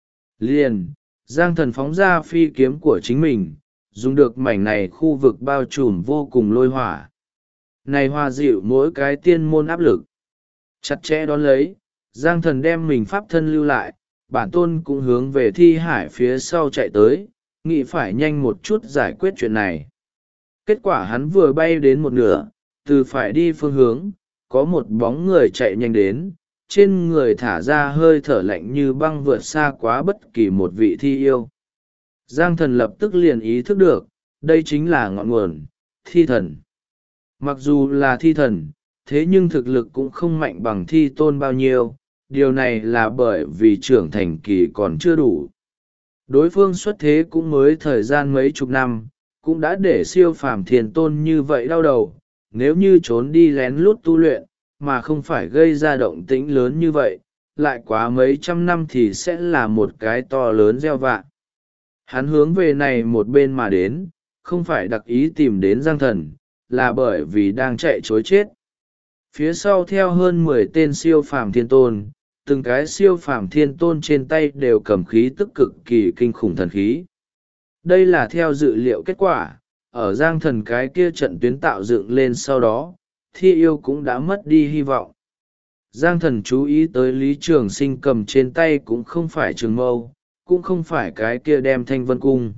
Liền, Giang Thần phóng ra phi kiếm của chính mình, dùng được mảnh này khu vực bao trùm vô cùng lôi hỏa. Này hòa dịu mỗi cái tiên môn áp lực. Chặt chẽ đón lấy, Giang Thần đem mình pháp thân lưu lại, bản tôn cũng hướng về thi hải phía sau chạy tới, nghĩ phải nhanh một chút giải quyết chuyện này. Kết quả hắn vừa bay đến một nửa, từ phải đi phương hướng, có một bóng người chạy nhanh đến, trên người thả ra hơi thở lạnh như băng vượt xa quá bất kỳ một vị thi yêu. Giang thần lập tức liền ý thức được, đây chính là ngọn nguồn, thi thần. Mặc dù là thi thần, thế nhưng thực lực cũng không mạnh bằng thi tôn bao nhiêu, điều này là bởi vì trưởng thành kỳ còn chưa đủ. Đối phương xuất thế cũng mới thời gian mấy chục năm, cũng đã để siêu phàm thiền tôn như vậy đau đầu. Nếu như trốn đi lén lút tu luyện, mà không phải gây ra động tĩnh lớn như vậy, lại quá mấy trăm năm thì sẽ là một cái to lớn gieo vạ. Hắn hướng về này một bên mà đến, không phải đặc ý tìm đến Giang thần, là bởi vì đang chạy chối chết. Phía sau theo hơn 10 tên siêu phàm thiên tôn, từng cái siêu phàm thiên tôn trên tay đều cầm khí tức cực kỳ kinh khủng thần khí. Đây là theo dự liệu kết quả, ở Giang thần cái kia trận tuyến tạo dựng lên sau đó, thi yêu cũng đã mất đi hy vọng. Giang thần chú ý tới Lý Trường Sinh cầm trên tay cũng không phải trường mâu, cũng không phải cái kia đem thanh vân cung.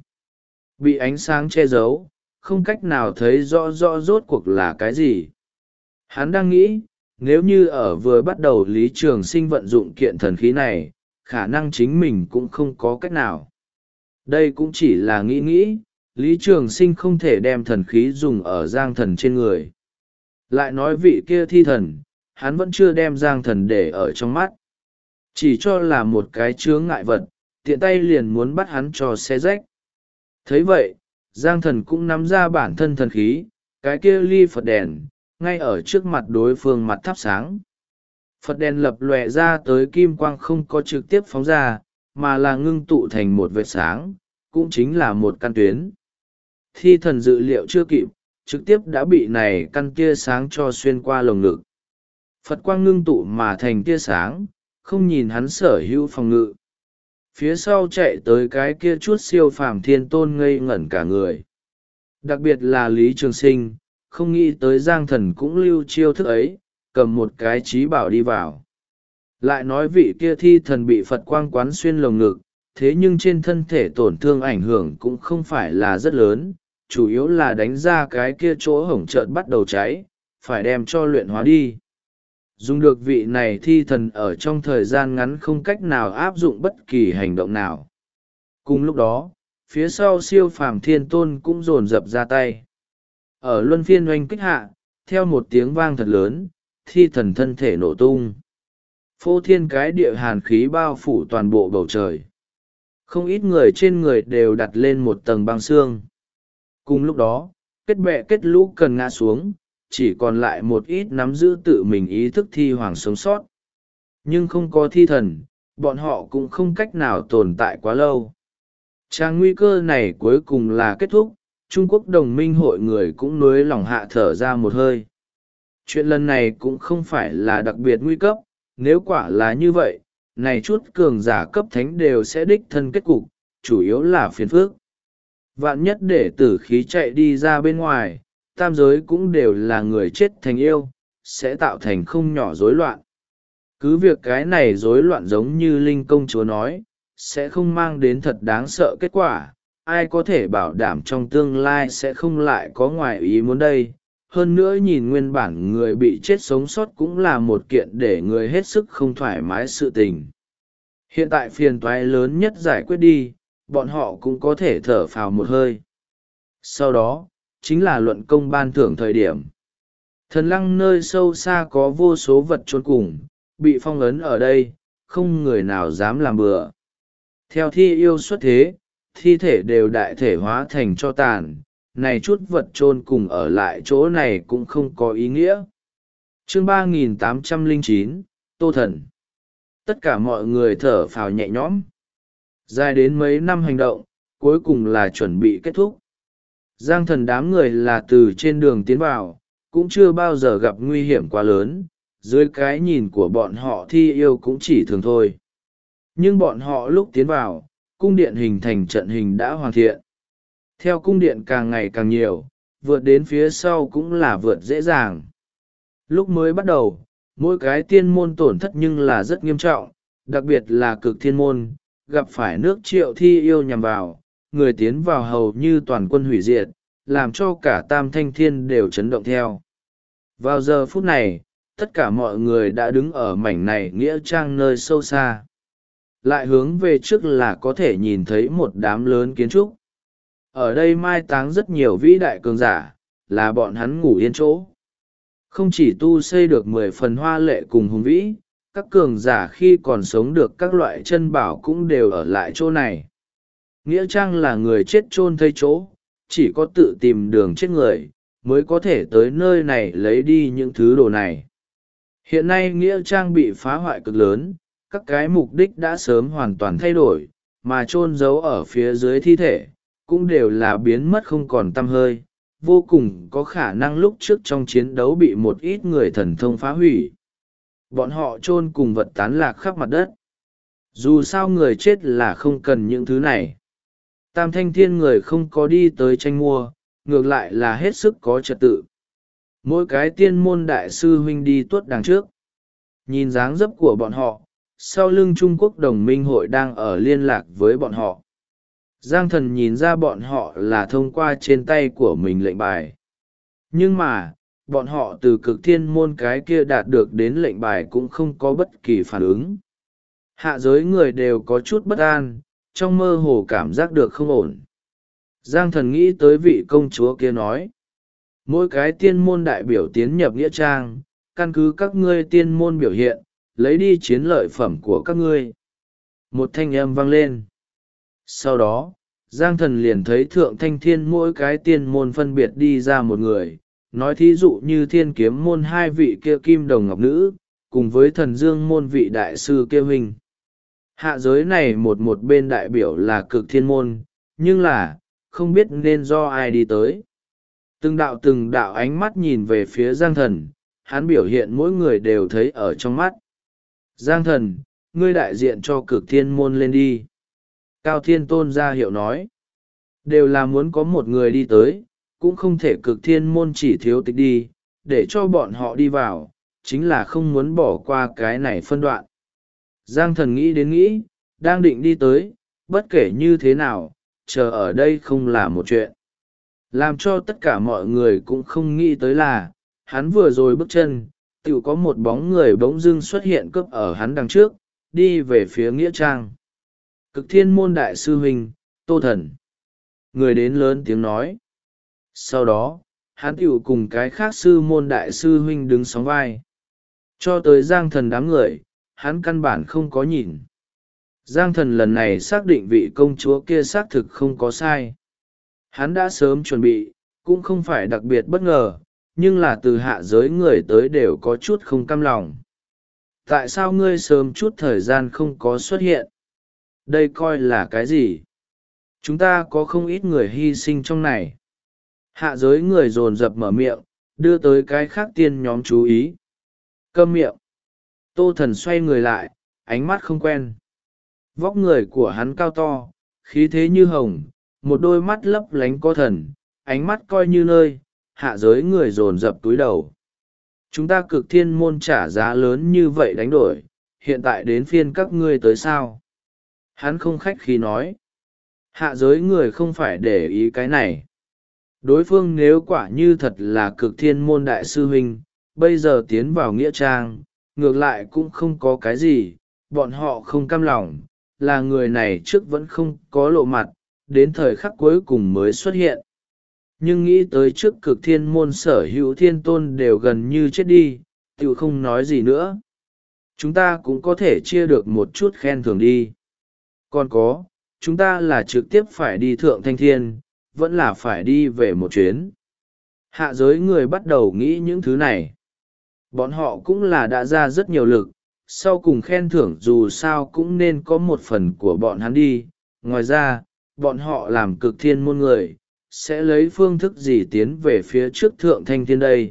Bị ánh sáng che giấu, không cách nào thấy rõ rõ rốt cuộc là cái gì. Hắn đang nghĩ, nếu như ở vừa bắt đầu Lý Trường Sinh vận dụng kiện thần khí này, khả năng chính mình cũng không có cách nào. Đây cũng chỉ là nghĩ, Lý Trường Sinh không thể đem thần khí dùng ở Giang thần trên người. Lại nói vị kia thi thần, hắn vẫn chưa đem Giang thần để ở trong mắt. Chỉ cho là một cái chướng ngại vật, tiện tay liền muốn bắt hắn cho xé rách. Thấy vậy, Giang thần cũng nắm ra bản thân thần khí, cái kia ly Phật đèn, ngay ở trước mặt đối phương mặt thắp sáng. Phật đèn lập lòe ra tới kim quang không có trực tiếp phóng ra, mà là ngưng tụ thành một vệt sáng, cũng chính là một căn tuyến. Thi thần dự liệu chưa kịp, trực tiếp đã bị này căn tia sáng cho xuyên qua lồng ngực. Phật quang ngưng tụ mà thành tia sáng, không nhìn hắn sở hữu phòng ngự. Phía sau chạy tới cái kia chút siêu phàm thiên tôn ngây ngẩn cả người. Đặc biệt là Lý Trường Sinh, không nghĩ tới Giang thần cũng lưu chiêu thức ấy, cầm một cái trí bảo đi vào. Lại nói vị kia thi thần bị Phật quang quán xuyên lồng ngực, thế nhưng trên thân thể tổn thương ảnh hưởng cũng không phải là rất lớn, chủ yếu là đánh ra cái kia chỗ hổng trợn bắt đầu cháy, phải đem cho luyện hóa đi. Dùng được vị này thi thần ở trong thời gian ngắn không cách nào áp dụng bất kỳ hành động nào. Cùng lúc đó, phía sau siêu phàm thiên tôn cũng dồn dập ra tay. Ở luân phiên oanh kích hạ, theo một tiếng vang thật lớn, thi thần thân thể nổ tung. Phô thiên cái địa hàn khí bao phủ toàn bộ bầu trời. Không ít người trên người đều đặt lên một tầng băng xương. Cùng lúc đó, kết bè kết lũ cần ngã xuống, chỉ còn lại một ít nắm giữ tự mình ý thức thi hoàng sống sót. Nhưng không có thi thần, bọn họ cũng không cách nào tồn tại quá lâu. Trang nguy cơ này cuối cùng là kết thúc, Trung Quốc đồng minh hội người cũng nối lòng hạ thở ra một hơi. Chuyện lần này cũng không phải là đặc biệt nguy cấp, nếu quả là như vậy, này chút cường giả cấp thánh đều sẽ đích thân kết cục, chủ yếu là phiền phức. Vạn nhất để tử khí chạy đi ra bên ngoài, tam giới cũng đều là người chết thành yêu, sẽ tạo thành không nhỏ rối loạn. Cứ việc cái này rối loạn giống như Linh Công Chúa nói, sẽ không mang đến thật đáng sợ kết quả, ai có thể bảo đảm trong tương lai sẽ không lại có ngoài ý muốn đây. Hơn nữa nhìn nguyên bản người bị chết sống sót cũng là một kiện để người hết sức không thoải mái sự tình. Hiện tại phiền toái lớn nhất giải quyết đi, bọn họ cũng có thể thở phào một hơi. Sau đó, chính là luận công ban thưởng thời điểm. Thần lăng nơi sâu xa có vô số vật chôn cùng, bị phong ấn ở đây, không người nào dám làm bừa. Theo thi yêu xuất thế, thi thể đều đại thể hóa thành cho tàn, này chút vật chôn cùng ở lại chỗ này cũng không có ý nghĩa. Chương 3809, Tô Thần. Tất cả mọi người thở phào nhẹ nhõm. Dài đến mấy năm hành động, cuối cùng là chuẩn bị kết thúc. Giang thần đám người là từ trên đường tiến vào, cũng chưa bao giờ gặp nguy hiểm quá lớn, dưới cái nhìn của bọn họ thi yêu cũng chỉ thường thôi. Nhưng bọn họ lúc tiến vào, cung điện hình thành trận hình đã hoàn thiện. Theo cung điện càng ngày càng nhiều, vượt đến phía sau cũng là vượt dễ dàng. Lúc mới bắt đầu, mỗi cái tiên môn tổn thất nhưng là rất nghiêm trọng, đặc biệt là cực thiên môn, gặp phải nước Triệu thi yêu nhằm vào, người tiến vào hầu như toàn quân hủy diệt, làm cho cả Tam Thanh Thiên đều chấn động theo. Vào giờ phút này, tất cả mọi người đã đứng ở mảnh này nghĩa trang nơi sâu xa. Lại hướng về trước là có thể nhìn thấy một đám lớn kiến trúc. Ở đây mai táng rất nhiều vĩ đại cường giả, là bọn hắn ngủ yên chỗ. Không chỉ tu xây được 10 phần hoa lệ cùng hùng vĩ, các cường giả khi còn sống được các loại chân bảo cũng đều ở lại chỗ này. Nghĩa trang là người chết chôn thấy chỗ, chỉ có tự tìm đường chết người, mới có thể tới nơi này lấy đi những thứ đồ này. Hiện nay nghĩa trang bị phá hoại cực lớn, các cái mục đích đã sớm hoàn toàn thay đổi, mà chôn giấu ở phía dưới thi thể, cũng đều là biến mất không còn tăm hơi, vô cùng có khả năng lúc trước trong chiến đấu bị một ít người thần thông phá hủy. Bọn họ chôn cùng vật tán lạc khắp mặt đất. Dù sao người chết là không cần những thứ này. Tam Thanh Thiên người không có đi tới tranh mua, ngược lại là hết sức có trật tự. Mỗi cái tiên môn đại sư huynh đi tuốt đằng trước. Nhìn dáng dấp của bọn họ, sau lưng Trung Quốc đồng minh hội đang ở liên lạc với bọn họ. Giang Thần nhìn ra bọn họ là thông qua trên tay của mình lệnh bài. Nhưng mà, bọn họ từ cực thiên môn cái kia đạt được đến lệnh bài cũng không có bất kỳ phản ứng. Hạ giới người đều có chút bất an, trong mơ hồ cảm giác được không ổn. Giang Thần nghĩ tới vị công chúa kia nói. Mỗi cái tiên môn đại biểu tiến nhập nghĩa trang, căn cứ các ngươi tiên môn biểu hiện, lấy đi chiến lợi phẩm của các ngươi. Một thanh âm vang lên. Sau đó, Giang Thần liền thấy Thượng Thanh Thiên mỗi cái tiên môn phân biệt đi ra một người, nói thí dụ như Thiên Kiếm môn hai vị kia kim đồng ngọc nữ, cùng với Thần Dương môn vị đại sư kia huynh. Hạ giới này một bên đại biểu là Cực Thiên môn, nhưng là, không biết nên do ai đi tới. Từng đạo ánh mắt nhìn về phía Giang Thần, hắn biểu hiện mỗi người đều thấy ở trong mắt. Giang Thần, ngươi đại diện cho Cực Thiên môn lên đi. Cao Thiên Tôn ra hiệu nói. Đều là muốn có một người đi tới, cũng không thể Cực Thiên môn chỉ thiếu tịch đi, để cho bọn họ đi vào, chính là không muốn bỏ qua cái này phân đoạn. Giang Thần nghĩ đến nghĩ, đang định đi tới, bất kể như thế nào, chờ ở đây không là một chuyện. Làm cho tất cả mọi người cũng không nghĩ tới là, hắn vừa rồi bước chân, tự có một bóng người bỗng dưng xuất hiện cướp ở hắn đằng trước, đi về phía nghĩa trang. Cực Thiên môn đại sư huynh, Tô Thần. Người đến lớn tiếng nói. Sau đó, hắn tự cùng cái khác sư môn đại sư huynh đứng sóng vai. Cho tới Giang Thần đám người, hắn căn bản không có nhìn. Giang Thần lần này xác định vị công chúa kia xác thực không có sai. Hắn đã sớm chuẩn bị, cũng không phải đặc biệt bất ngờ, nhưng là từ hạ giới người tới đều có chút không cam lòng. Tại sao ngươi sớm chút thời gian không có xuất hiện? Đây coi là cái gì? Chúng ta có không ít người hy sinh trong này. Hạ giới người dồn dập mở miệng, đưa tới cái khác tiên nhóm chú ý. Câm miệng. Tô Thần xoay người lại, ánh mắt không quen. Vóc người của hắn cao to, khí thế như hồng, một đôi mắt lấp lánh có thần, ánh mắt coi như nơi, hạ giới người dồn dập túi đầu. Chúng ta Cực Thiên môn trả giá lớn như vậy đánh đổi, hiện tại đến phiên các ngươi tới sao? Hắn không khách khí nói. Hạ giới người không phải để ý cái này. Đối phương nếu quả như thật là Cực Thiên môn đại sư huynh, bây giờ tiến vào nghĩa trang, ngược lại cũng không có cái gì, bọn họ không cam lòng, là người này trước vẫn không có lộ mặt, đến thời khắc cuối cùng mới xuất hiện. Nhưng nghĩ tới trước Cực Thiên môn sở hữu thiên tôn đều gần như chết đi, tự không nói gì nữa. Chúng ta cũng có thể chia được một chút khen thưởng đi. Còn có, chúng ta là trực tiếp phải đi Thượng Thanh Thiên, vẫn là phải đi về một chuyến. Hạ giới người bắt đầu nghĩ những thứ này. Bọn họ cũng là đã ra rất nhiều lực, sau cùng khen thưởng dù sao cũng nên có một phần của bọn hắn đi. Ngoài ra, bọn họ làm Cực Thiên môn người, sẽ lấy phương thức gì tiến về phía trước Thượng Thanh Thiên đây?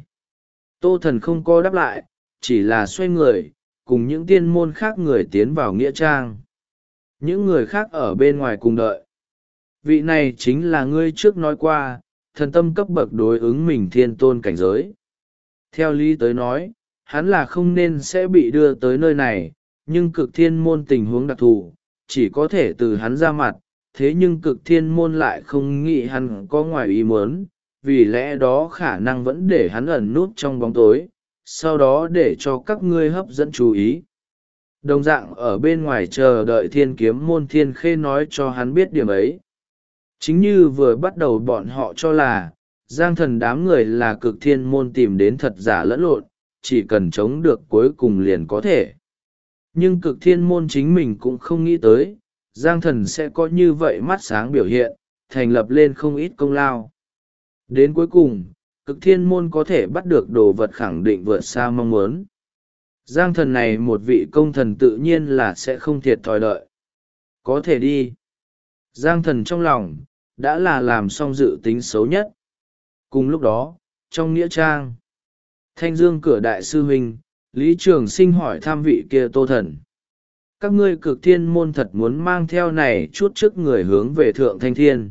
Tô Thần không có đáp lại, chỉ là xoay người, cùng những tiên môn khác người tiến vào nghĩa trang. Những người khác ở bên ngoài cùng đợi. Vị này chính là ngươi trước nói qua, thần tâm cấp bậc đối ứng mình thiên tôn cảnh giới. Theo lý tới nói, hắn là không nên sẽ bị đưa tới nơi này, nhưng Cực Thiên môn tình huống đặc thù, chỉ có thể từ hắn ra mặt, thế nhưng cực thiên môn lại không nghĩ hắn có ngoài ý muốn, vì lẽ đó khả năng vẫn để hắn ẩn núp trong bóng tối, sau đó để cho các ngươi hấp dẫn chú ý. Đồng dạng ở bên ngoài chờ đợi thiên kiếm môn thiên khê nói cho hắn biết điểm ấy. Chính như vừa bắt đầu bọn họ cho là, Giang Thần đám người là cực thiên môn tìm đến thật giả lẫn lộn, chỉ cần chống được cuối cùng liền có thể. Nhưng cực thiên môn chính mình cũng không nghĩ tới, Giang Thần sẽ có như vậy mắt sáng biểu hiện, thành lập lên không ít công lao. Đến cuối cùng, cực thiên môn có thể bắt được đồ vật khẳng định vượt xa mong muốn. Giang Thần này một vị công thần tự nhiên là sẽ không thiệt thòi lợi. Có thể đi. Giang Thần trong lòng, đã là làm xong dự tính xấu nhất. Cùng lúc đó, trong nghĩa trang, Thanh Dương cửa đại sư huynh, Lý Trường Sinh hỏi thăm vị kia Tô Thần. Các ngươi cực thiên môn thật muốn mang theo này chút trước người hướng về thượng thanh thiên.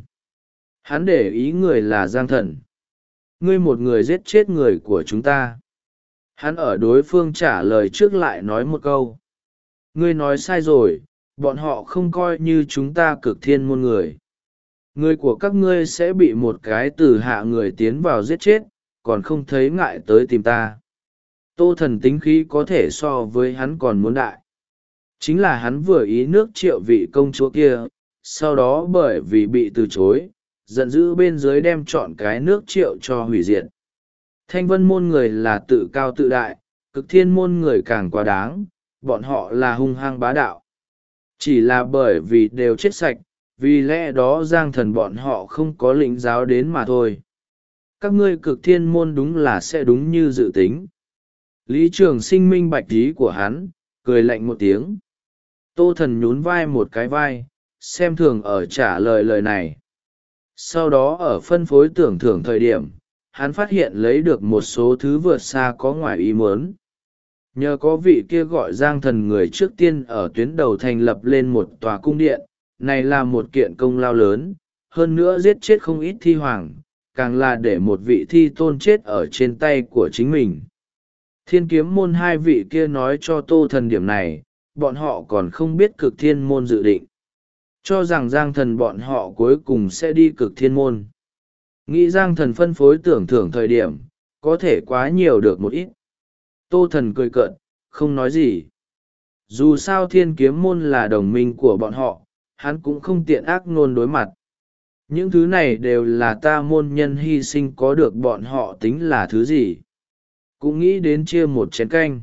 Hắn để ý người là Giang Thần. Ngươi một người giết chết người của chúng ta. Hắn ở đối phương trả lời trước lại nói một câu. Ngươi nói sai rồi, bọn họ không coi như chúng ta cực thiên môn người. Người của các ngươi sẽ bị một cái từ hạ người tiến vào giết chết, còn không thấy ngại tới tìm ta. Tô Thần tính khí có thể so với hắn còn muốn đại. Chính là hắn vừa ý nước Triệu vị công chúa kia, sau đó bởi vì bị từ chối, giận dữ bên dưới đem chọn cái nước Triệu cho hủy diệt. Thanh Vân môn người là tự cao tự đại, cực thiên môn người càng quá đáng, bọn họ là hung hăng bá đạo. Chỉ là bởi vì đều chết sạch, vì lẽ đó Giang Thần bọn họ không có lĩnh giáo đến mà thôi. Các ngươi cực thiên môn đúng là sẽ đúng như dự tính. Lý Trường Sinh minh bạch ý của hắn, cười lạnh một tiếng. Tô Thần nhún vai một cái vai, xem thường ở trả lời lời này. Sau đó ở phân phối tưởng thưởng thời điểm, hắn phát hiện lấy được một số thứ vượt xa có ngoài ý muốn. Nhờ có vị kia gọi Giang Thần người trước tiên ở tuyến đầu thành lập lên một tòa cung điện, này là một kiện công lao lớn, hơn nữa giết chết không ít thi hoàng, càng là để một vị thi tôn chết ở trên tay của chính mình. Thiên kiếm môn hai vị kia nói cho Tô Thần điểm này, bọn họ còn không biết cực thiên môn dự định. Cho rằng Giang Thần bọn họ cuối cùng sẽ đi cực thiên môn. Nghĩ Giang Thần phân phối tưởng thưởng thời điểm, có thể quá nhiều được một ít. Tô Thần cười cợt, không nói gì. Dù sao thiên kiếm môn là đồng minh của bọn họ, hắn cũng không tiện ác ngôn đối mặt. Những thứ này đều là ta môn nhân hy sinh có được bọn họ tính là thứ gì. Cũng nghĩ đến chia một chén canh.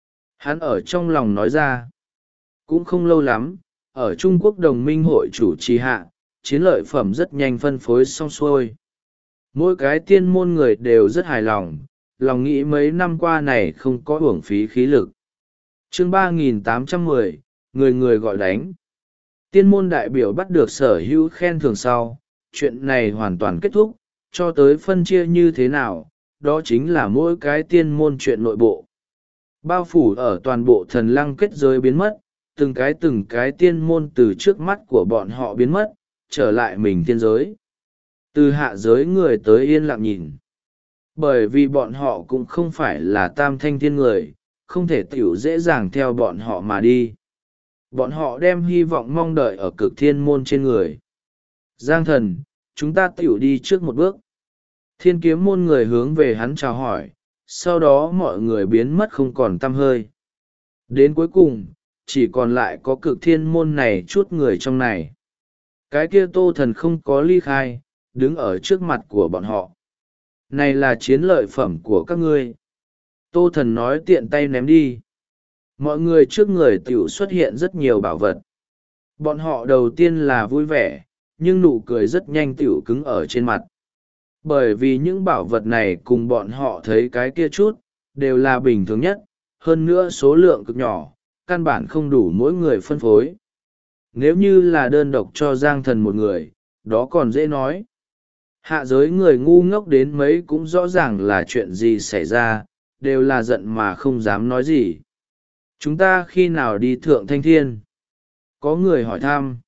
Hắn ở trong lòng nói ra. Cũng không lâu lắm, ở Trung Quốc đồng minh hội chủ trì hạ, chiến lợi phẩm rất nhanh phân phối xong xuôi. Mỗi cái tiên môn người đều rất hài lòng, lòng nghĩ mấy năm qua này không có uổng phí khí lực. Chương 3810, người người gọi đánh. Tiên môn đại biểu bắt được sở hữu khen thưởng sau, chuyện này hoàn toàn kết thúc, cho tới phân chia như thế nào, đó chính là mỗi cái tiên môn chuyện nội bộ. Bao phủ ở toàn bộ thần lăng kết giới biến mất, từng cái tiên môn từ trước mắt của bọn họ biến mất, trở lại mình tiên giới. Từ hạ giới người tới yên lặng nhìn. Bởi vì bọn họ cũng không phải là tam thanh thiên người, không thể tiểu dễ dàng theo bọn họ mà đi. Bọn họ đem hy vọng mong đợi ở cực thiên môn trên người. Giang Thần, chúng ta tiểu đi trước một bước. Thiên kiếm môn người hướng về hắn chào hỏi, sau đó mọi người biến mất không còn tăm hơi. Đến cuối cùng, chỉ còn lại có cực thiên môn này chút người trong này. Cái kia Tô Thần không có ly khai, đứng ở trước mặt của bọn họ. Này là chiến lợi phẩm của các ngươi. Tô Thần nói tiện tay ném đi. Mọi người trước người tiểu xuất hiện rất nhiều bảo vật. Bọn họ đầu tiên là vui vẻ, nhưng nụ cười rất nhanh tiểu cứng ở trên mặt. Bởi vì những bảo vật này cùng bọn họ thấy cái kia chút, đều là bình thường nhất, hơn nữa số lượng cực nhỏ, căn bản không đủ mỗi người phân phối. Nếu như là đơn độc cho Giang Thần một người, đó còn dễ nói. Hạ giới người ngu ngốc đến mấy cũng rõ ràng là chuyện gì xảy ra, đều là giận mà không dám nói gì. Chúng ta khi nào đi thượng thanh thiên? Có người hỏi thăm.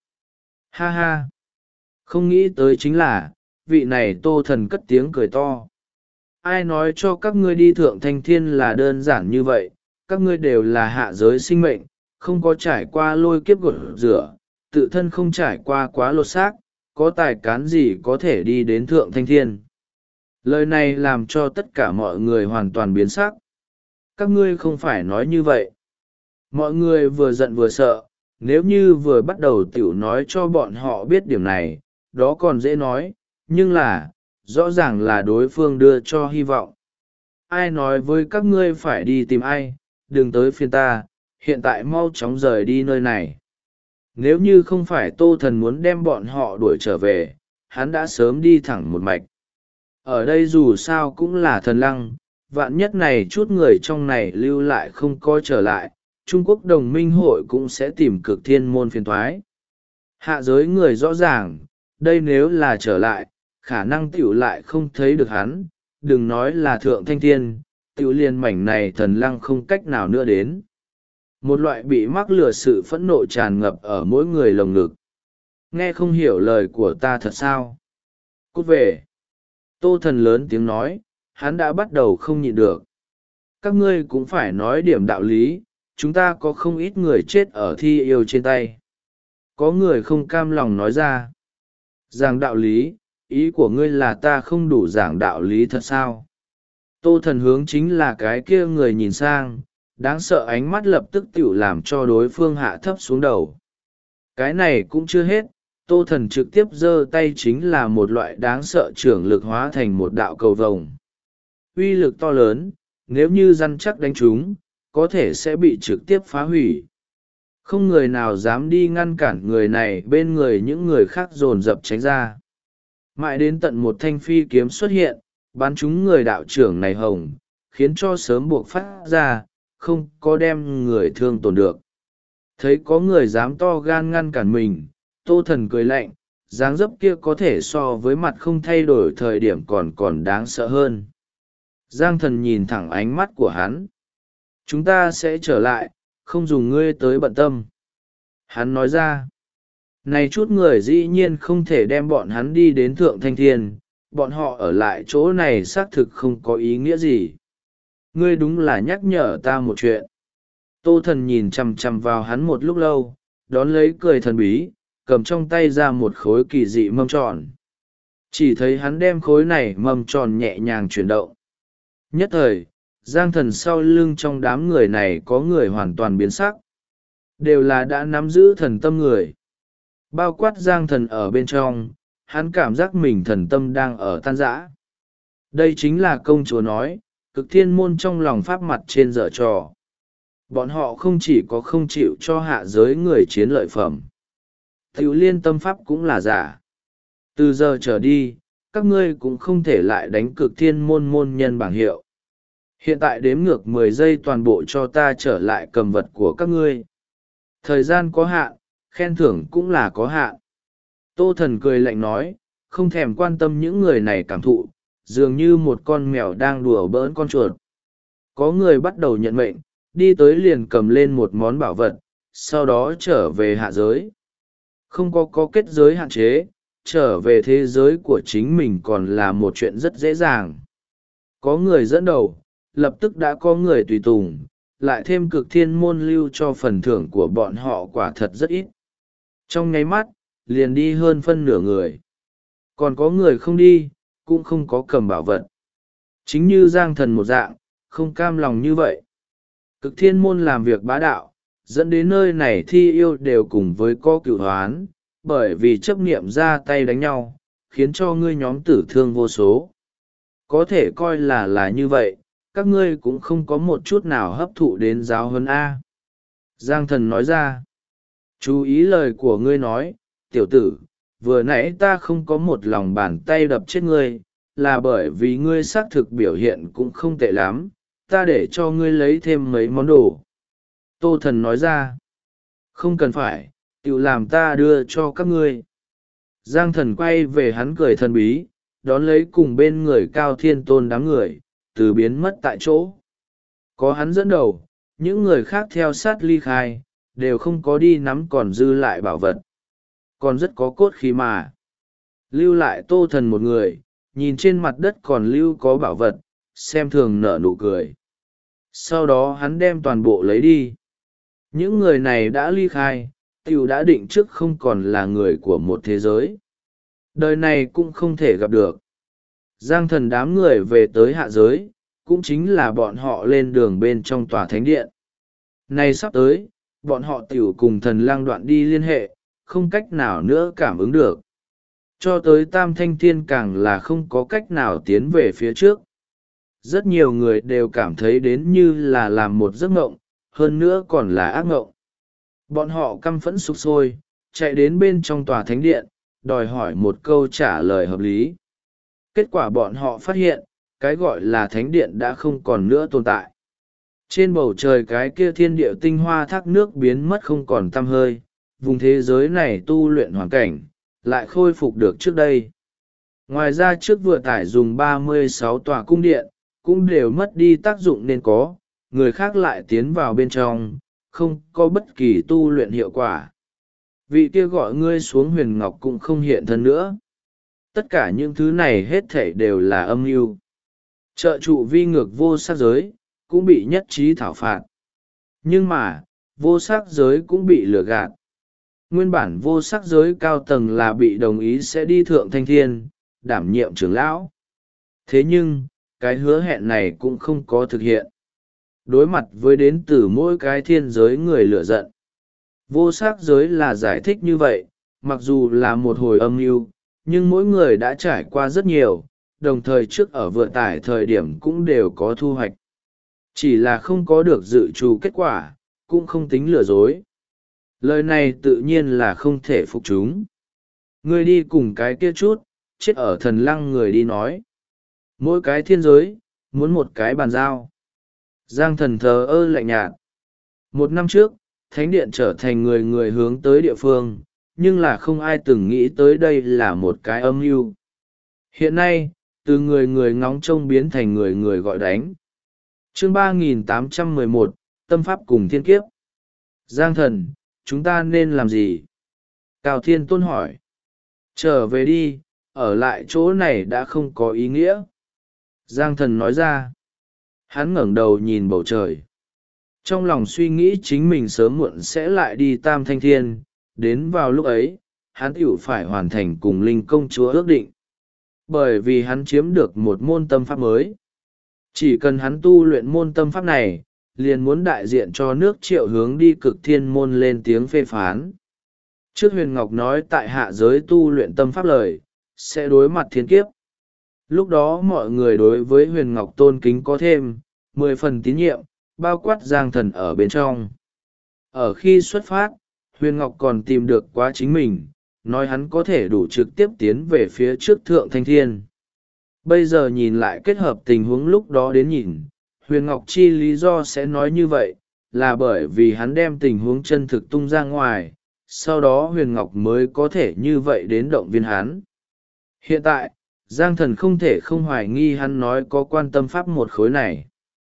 Ha ha! Không nghĩ tới chính là, vị này Tô Thần cất tiếng cười to. Ai nói cho các ngươi đi thượng thanh thiên là đơn giản như vậy, các ngươi đều là hạ giới sinh mệnh, không có trải qua lôi kiếp gột rửa, tự thân không trải qua quá lột xác, có tài cán gì có thể đi đến thượng thanh thiên. Lời này làm cho tất cả mọi người hoàn toàn biến sắc. Các ngươi không phải nói như vậy. Mọi người vừa giận vừa sợ, nếu như vừa bắt đầu tiểu nói cho bọn họ biết điểm này, đó còn dễ nói, nhưng là, rõ ràng là đối phương đưa cho hy vọng. Ai nói với các ngươi phải đi tìm ai, đừng tới phiên ta, hiện tại mau chóng rời đi nơi này. Nếu như không phải Tô Thần muốn đem bọn họ đuổi trở về, hắn đã sớm đi thẳng một mạch. Ở đây dù sao cũng là thần lăng, vạn nhất này chút người trong này lưu lại không coi trở lại, Trung Quốc đồng minh hội cũng sẽ tìm cực thiên môn phiền thoái. Hạ giới người rõ ràng, đây nếu là trở lại, khả năng tiểu lại không thấy được hắn, đừng nói là thượng thanh thiên, tiểu liên mảnh này thần lăng không cách nào nữa đến. Một loại bị mắc lừa sự phẫn nộ tràn ngập ở mỗi người lồng ngực. Nghe không hiểu lời của ta thật sao? Cút về. Tô Thần lớn tiếng nói, hắn đã bắt đầu không nhịn được. Các ngươi cũng phải nói điểm đạo lý, chúng ta có không ít người chết ở thi yêu trên tay. Có người không cam lòng nói ra. Giảng đạo lý, ý của ngươi là ta không đủ giảng đạo lý thật sao? Tô Thần hướng chính là cái kia người nhìn sang, đáng sợ ánh mắt lập tức tiểu làm cho đối phương hạ thấp xuống đầu. Cái này cũng chưa hết, Tô Thần trực tiếp giơ tay chính là một loại đáng sợ trưởng lực hóa thành một đạo cầu vồng. Uy lực to lớn, nếu như răn chắc đánh chúng, có thể sẽ bị trực tiếp phá hủy. Không người nào dám đi ngăn cản người này bên người những người khác dồn dập tránh ra. Mãi đến tận một thanh phi kiếm xuất hiện, bắn trúng người đạo trưởng này hồng, khiến cho sớm buộc phát ra, không có đem người thương tổn được. Thấy có người dám to gan ngăn cản mình, Tô Thần cười lạnh, dáng dấp kia có thể so với mặt không thay đổi thời điểm còn đáng sợ hơn. Giang Thần nhìn thẳng ánh mắt của hắn. Chúng ta sẽ trở lại, không dùng ngươi tới bận tâm. Hắn nói ra. Này chút người dĩ nhiên không thể đem bọn hắn đi đến thượng thanh thiên, bọn họ ở lại chỗ này xác thực không có ý nghĩa gì. Ngươi đúng là nhắc nhở ta một chuyện. Tô Thần nhìn chằm chằm vào hắn một lúc lâu, đón lấy cười thần bí, cầm trong tay ra một khối kỳ dị mâm tròn. Chỉ thấy hắn đem khối này mâm tròn nhẹ nhàng chuyển động. Nhất thời, Giang Thần sau lưng trong đám người này có người hoàn toàn biến sắc. Đều là đã nắm giữ thần tâm người. Bao quát Giang Thần ở bên trong, hắn cảm giác mình thần tâm đang ở tan rã. Đây chính là công chúa nói, cực thiên môn trong lòng pháp mặt trên dở trò. Bọn họ không chỉ có không chịu cho hạ giới người chiến lợi phẩm. Tiểu liên tâm pháp cũng là giả. Từ giờ trở đi, các ngươi cũng không thể lại đánh cực thiên môn môn nhân bảng hiệu. Hiện tại đếm ngược 10 giây toàn bộ cho ta trở lại cầm vật của các ngươi. Thời gian có hạn, khen thưởng cũng là có hạn. Tô Thần cười lạnh nói, không thèm quan tâm những người này cảm thụ, dường như một con mèo đang đùa bỡn con chuột. Có người bắt đầu nhận mệnh, đi tới liền cầm lên một món bảo vật, sau đó trở về hạ giới. Không có kết giới hạn chế, trở về thế giới của chính mình còn là một chuyện rất dễ dàng. Có người dẫn đầu, lập tức đã có người tùy tùng, lại thêm cực thiên môn lưu cho phần thưởng của bọn họ quả thật rất ít. Trong nháy mắt, liền đi hơn phân nửa người. Còn có người không đi, cũng không có cầm bảo vật. Chính như Giang Thần một dạng, không cam lòng như vậy. Cực thiên môn làm việc bá đạo, dẫn đến nơi này thi yêu đều cùng với có cựu hoán, bởi vì chấp niệm ra tay đánh nhau, khiến cho ngươi nhóm tử thương vô số. Có thể coi là như vậy, các ngươi cũng không có một chút nào hấp thụ đến giáo huấn A. Giang Thần nói ra, chú ý lời của ngươi nói, tiểu tử, vừa nãy ta không có một lòng bàn tay đập chết ngươi, là bởi vì ngươi xác thực biểu hiện cũng không tệ lắm, ta để cho ngươi lấy thêm mấy món đồ. Tô Thần nói ra, không cần phải, tự làm ta đưa cho các ngươi. Giang Thần quay về hắn cười thần bí, đón lấy cùng bên người Cao Thiên Tôn đám người, từ biến mất tại chỗ. Có hắn dẫn đầu, những người khác theo sát ly khai, đều không có đi nắm còn dư lại bảo vật. Còn rất có cốt khí mà. Lưu lại Tô Thần một người, nhìn trên mặt đất còn lưu có bảo vật, xem thường nở nụ cười. Sau đó hắn đem toàn bộ lấy đi. Những người này đã ly khai, t i ể u đã định trước không còn là người của một thế giới, đời này cũng không thể gặp được. Giang thần đám người về tới hạ giới, cũng chính là bọn họ lên đường bên trong tòa thánh điện. Nay sắp tới, bọn họ t i ể u cùng thần lang đoạn đi liên hệ, không cách nào nữa cảm ứng được. Cho tới Tam Thanh Thiên càng là không có cách nào tiến về phía trước. Rất nhiều người đều cảm thấy đến như là làm một giấc ngộng, hơn nữa còn là ác ngộng. Bọn họ căm phẫn sục sôi, chạy đến bên trong tòa thánh điện, đòi hỏi một câu trả lời hợp lý. Kết quả bọn họ phát hiện, cái gọi là thánh điện đã không còn nữa tồn tại. Trên bầu trời cái kia thiên địa tinh hoa thác nước biến mất không còn tăm hơi, vùng thế giới này tu luyện hoàn cảnh lại khôi phục được trước đây. Ngoài ra trước vừa tải dùng 36 tòa cung điện, cũng đều mất đi tác dụng nên có, người khác lại tiến vào bên trong, không có bất kỳ tu luyện hiệu quả. Vị kia gọi ngươi xuống huyền ngọc cũng không hiện thân nữa. Tất cả những thứ này hết thảy đều là âm mưu. Trợ trụ vi ngược vô sắc giới, cũng bị nhất trí thảo phạt. Nhưng mà, vô sắc giới cũng bị lừa gạt. Nguyên bản vô sắc giới cao tầng là bị đồng ý sẽ đi thượng thanh thiên, đảm nhiệm trưởng lão. Thế nhưng, cái hứa hẹn này cũng không có thực hiện. Đối mặt với đến từ mỗi cái thiên giới người lựa giận. Vô sắc giới là giải thích như vậy, mặc dù là một hồi âm mưu, nhưng mỗi người đã trải qua rất nhiều, đồng thời trước ở vừa tải thời điểm cũng đều có thu hoạch. Chỉ là không có được dự trù kết quả, cũng không tính lừa dối. Lời này tự nhiên là không thể phục chúng. Người đi cùng cái kia chút, chết ở thần lăng người đi nói. Mỗi cái thiên giới, muốn một cái bàn giao. Giang thần thờ ơ lạnh nhạt. Một năm trước, thánh điện trở thành người người hướng tới địa phương, nhưng là không ai từng nghĩ tới đây là một cái âm mưu. Hiện nay, từ người người ngóng trông biến thành người người gọi đánh. Chương 3811, Tâm Pháp cùng Thiên Kiếp. Giang thần, chúng ta nên làm gì? Cao Thiên Tôn hỏi. Trở về đi, ở lại chỗ này đã không có ý nghĩa. Giang thần nói ra. Hắn ngẩng đầu nhìn bầu trời. Trong lòng suy nghĩ chính mình sớm muộn sẽ lại đi Tam Thanh Thiên, đến vào lúc ấy, hắn tựu phải hoàn thành cùng Linh công chúa ước định. Bởi vì hắn chiếm được một môn tâm pháp mới. Chỉ cần hắn tu luyện môn tâm pháp này, liền muốn đại diện cho nước Triệu hướng đi cực thiên môn lên tiếng phê phán. Trước Huyền Ngọc nói tại hạ giới tu luyện tâm pháp lời, sẽ đối mặt thiên kiếp. Lúc đó mọi người đối với Huyền Ngọc tôn kính có thêm 10 phần tín nhiệm, bao quát Giang thần ở bên trong. Ở khi xuất phát, Huyền Ngọc còn tìm được quá chính mình, nói hắn có thể đủ trực tiếp tiến về phía trước Thượng Thanh Thiên. Bây giờ nhìn lại kết hợp tình huống lúc đó đến nhìn, Huyền Ngọc chi lý do sẽ nói như vậy, là bởi vì hắn đem tình huống chân thực tung ra ngoài, sau đó Huyền Ngọc mới có thể như vậy đến động viên hắn. Hiện tại, Giang thần không thể không hoài nghi hắn nói có quan tâm pháp một khối này.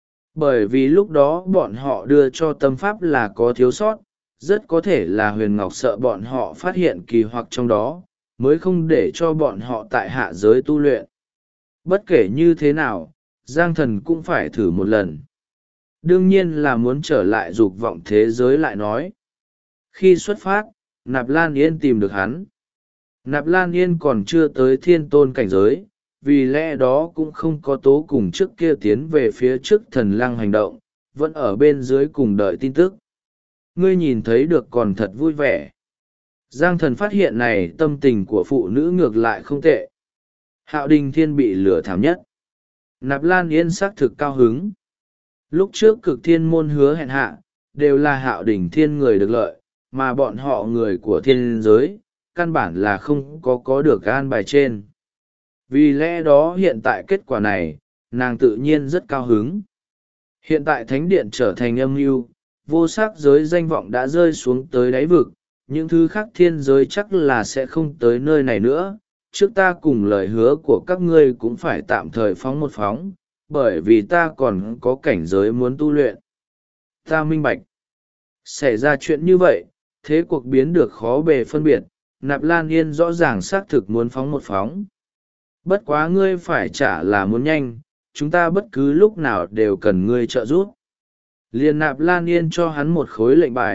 Bởi vì lúc đó bọn họ đưa cho tâm pháp là có thiếu sót, rất có thể là Huyền Ngọc sợ bọn họ phát hiện kỳ hoặc trong đó, mới không để cho bọn họ tại hạ giới tu luyện. Bất kể như thế nào, Giang thần cũng phải thử một lần. Đương nhiên là muốn trở lại dục vọng thế giới lại nói. Khi xuất phát, Nạp Lan Yên tìm được hắn. Nạp Lan Yên còn chưa tới thiên tôn cảnh giới, vì lẽ đó cũng không có tố cùng trước kia tiến về phía trước thần lăng hành động, vẫn ở bên dưới cùng đợi tin tức. Ngươi nhìn thấy được còn thật vui vẻ. Giang thần phát hiện này tâm tình của phụ nữ ngược lại không tệ. Hạo Đình Thiên bị lửa thảm nhất. Nạp Lan Yên xác thực cao hứng. Lúc trước cực thiên môn hứa hẹn hạ, đều là Hạo Đình Thiên người được lợi, mà bọn họ người của thiên giới, căn bản là không có được an bài trên. Vì lẽ đó hiện tại kết quả này, nàng tự nhiên rất cao hứng. Hiện tại thánh điện trở thành âm mưu, vô sắc giới danh vọng đã rơi xuống tới đáy vực, những thứ khác thiên giới chắc là sẽ không tới nơi này nữa. Trước ta cùng lời hứa của các ngươi cũng phải tạm thời phóng một phóng, bởi vì ta còn có cảnh giới muốn tu luyện. Ta minh bạch. Xảy ra chuyện như vậy, thế cuộc biến được khó bề phân biệt, Nạp Lan Yên rõ ràng xác thực muốn phóng một phóng. Bất quá ngươi phải trả là muốn nhanh, chúng ta bất cứ lúc nào đều cần ngươi trợ giúp. Liền Nạp Lan Yên cho hắn một khối lệnh bài,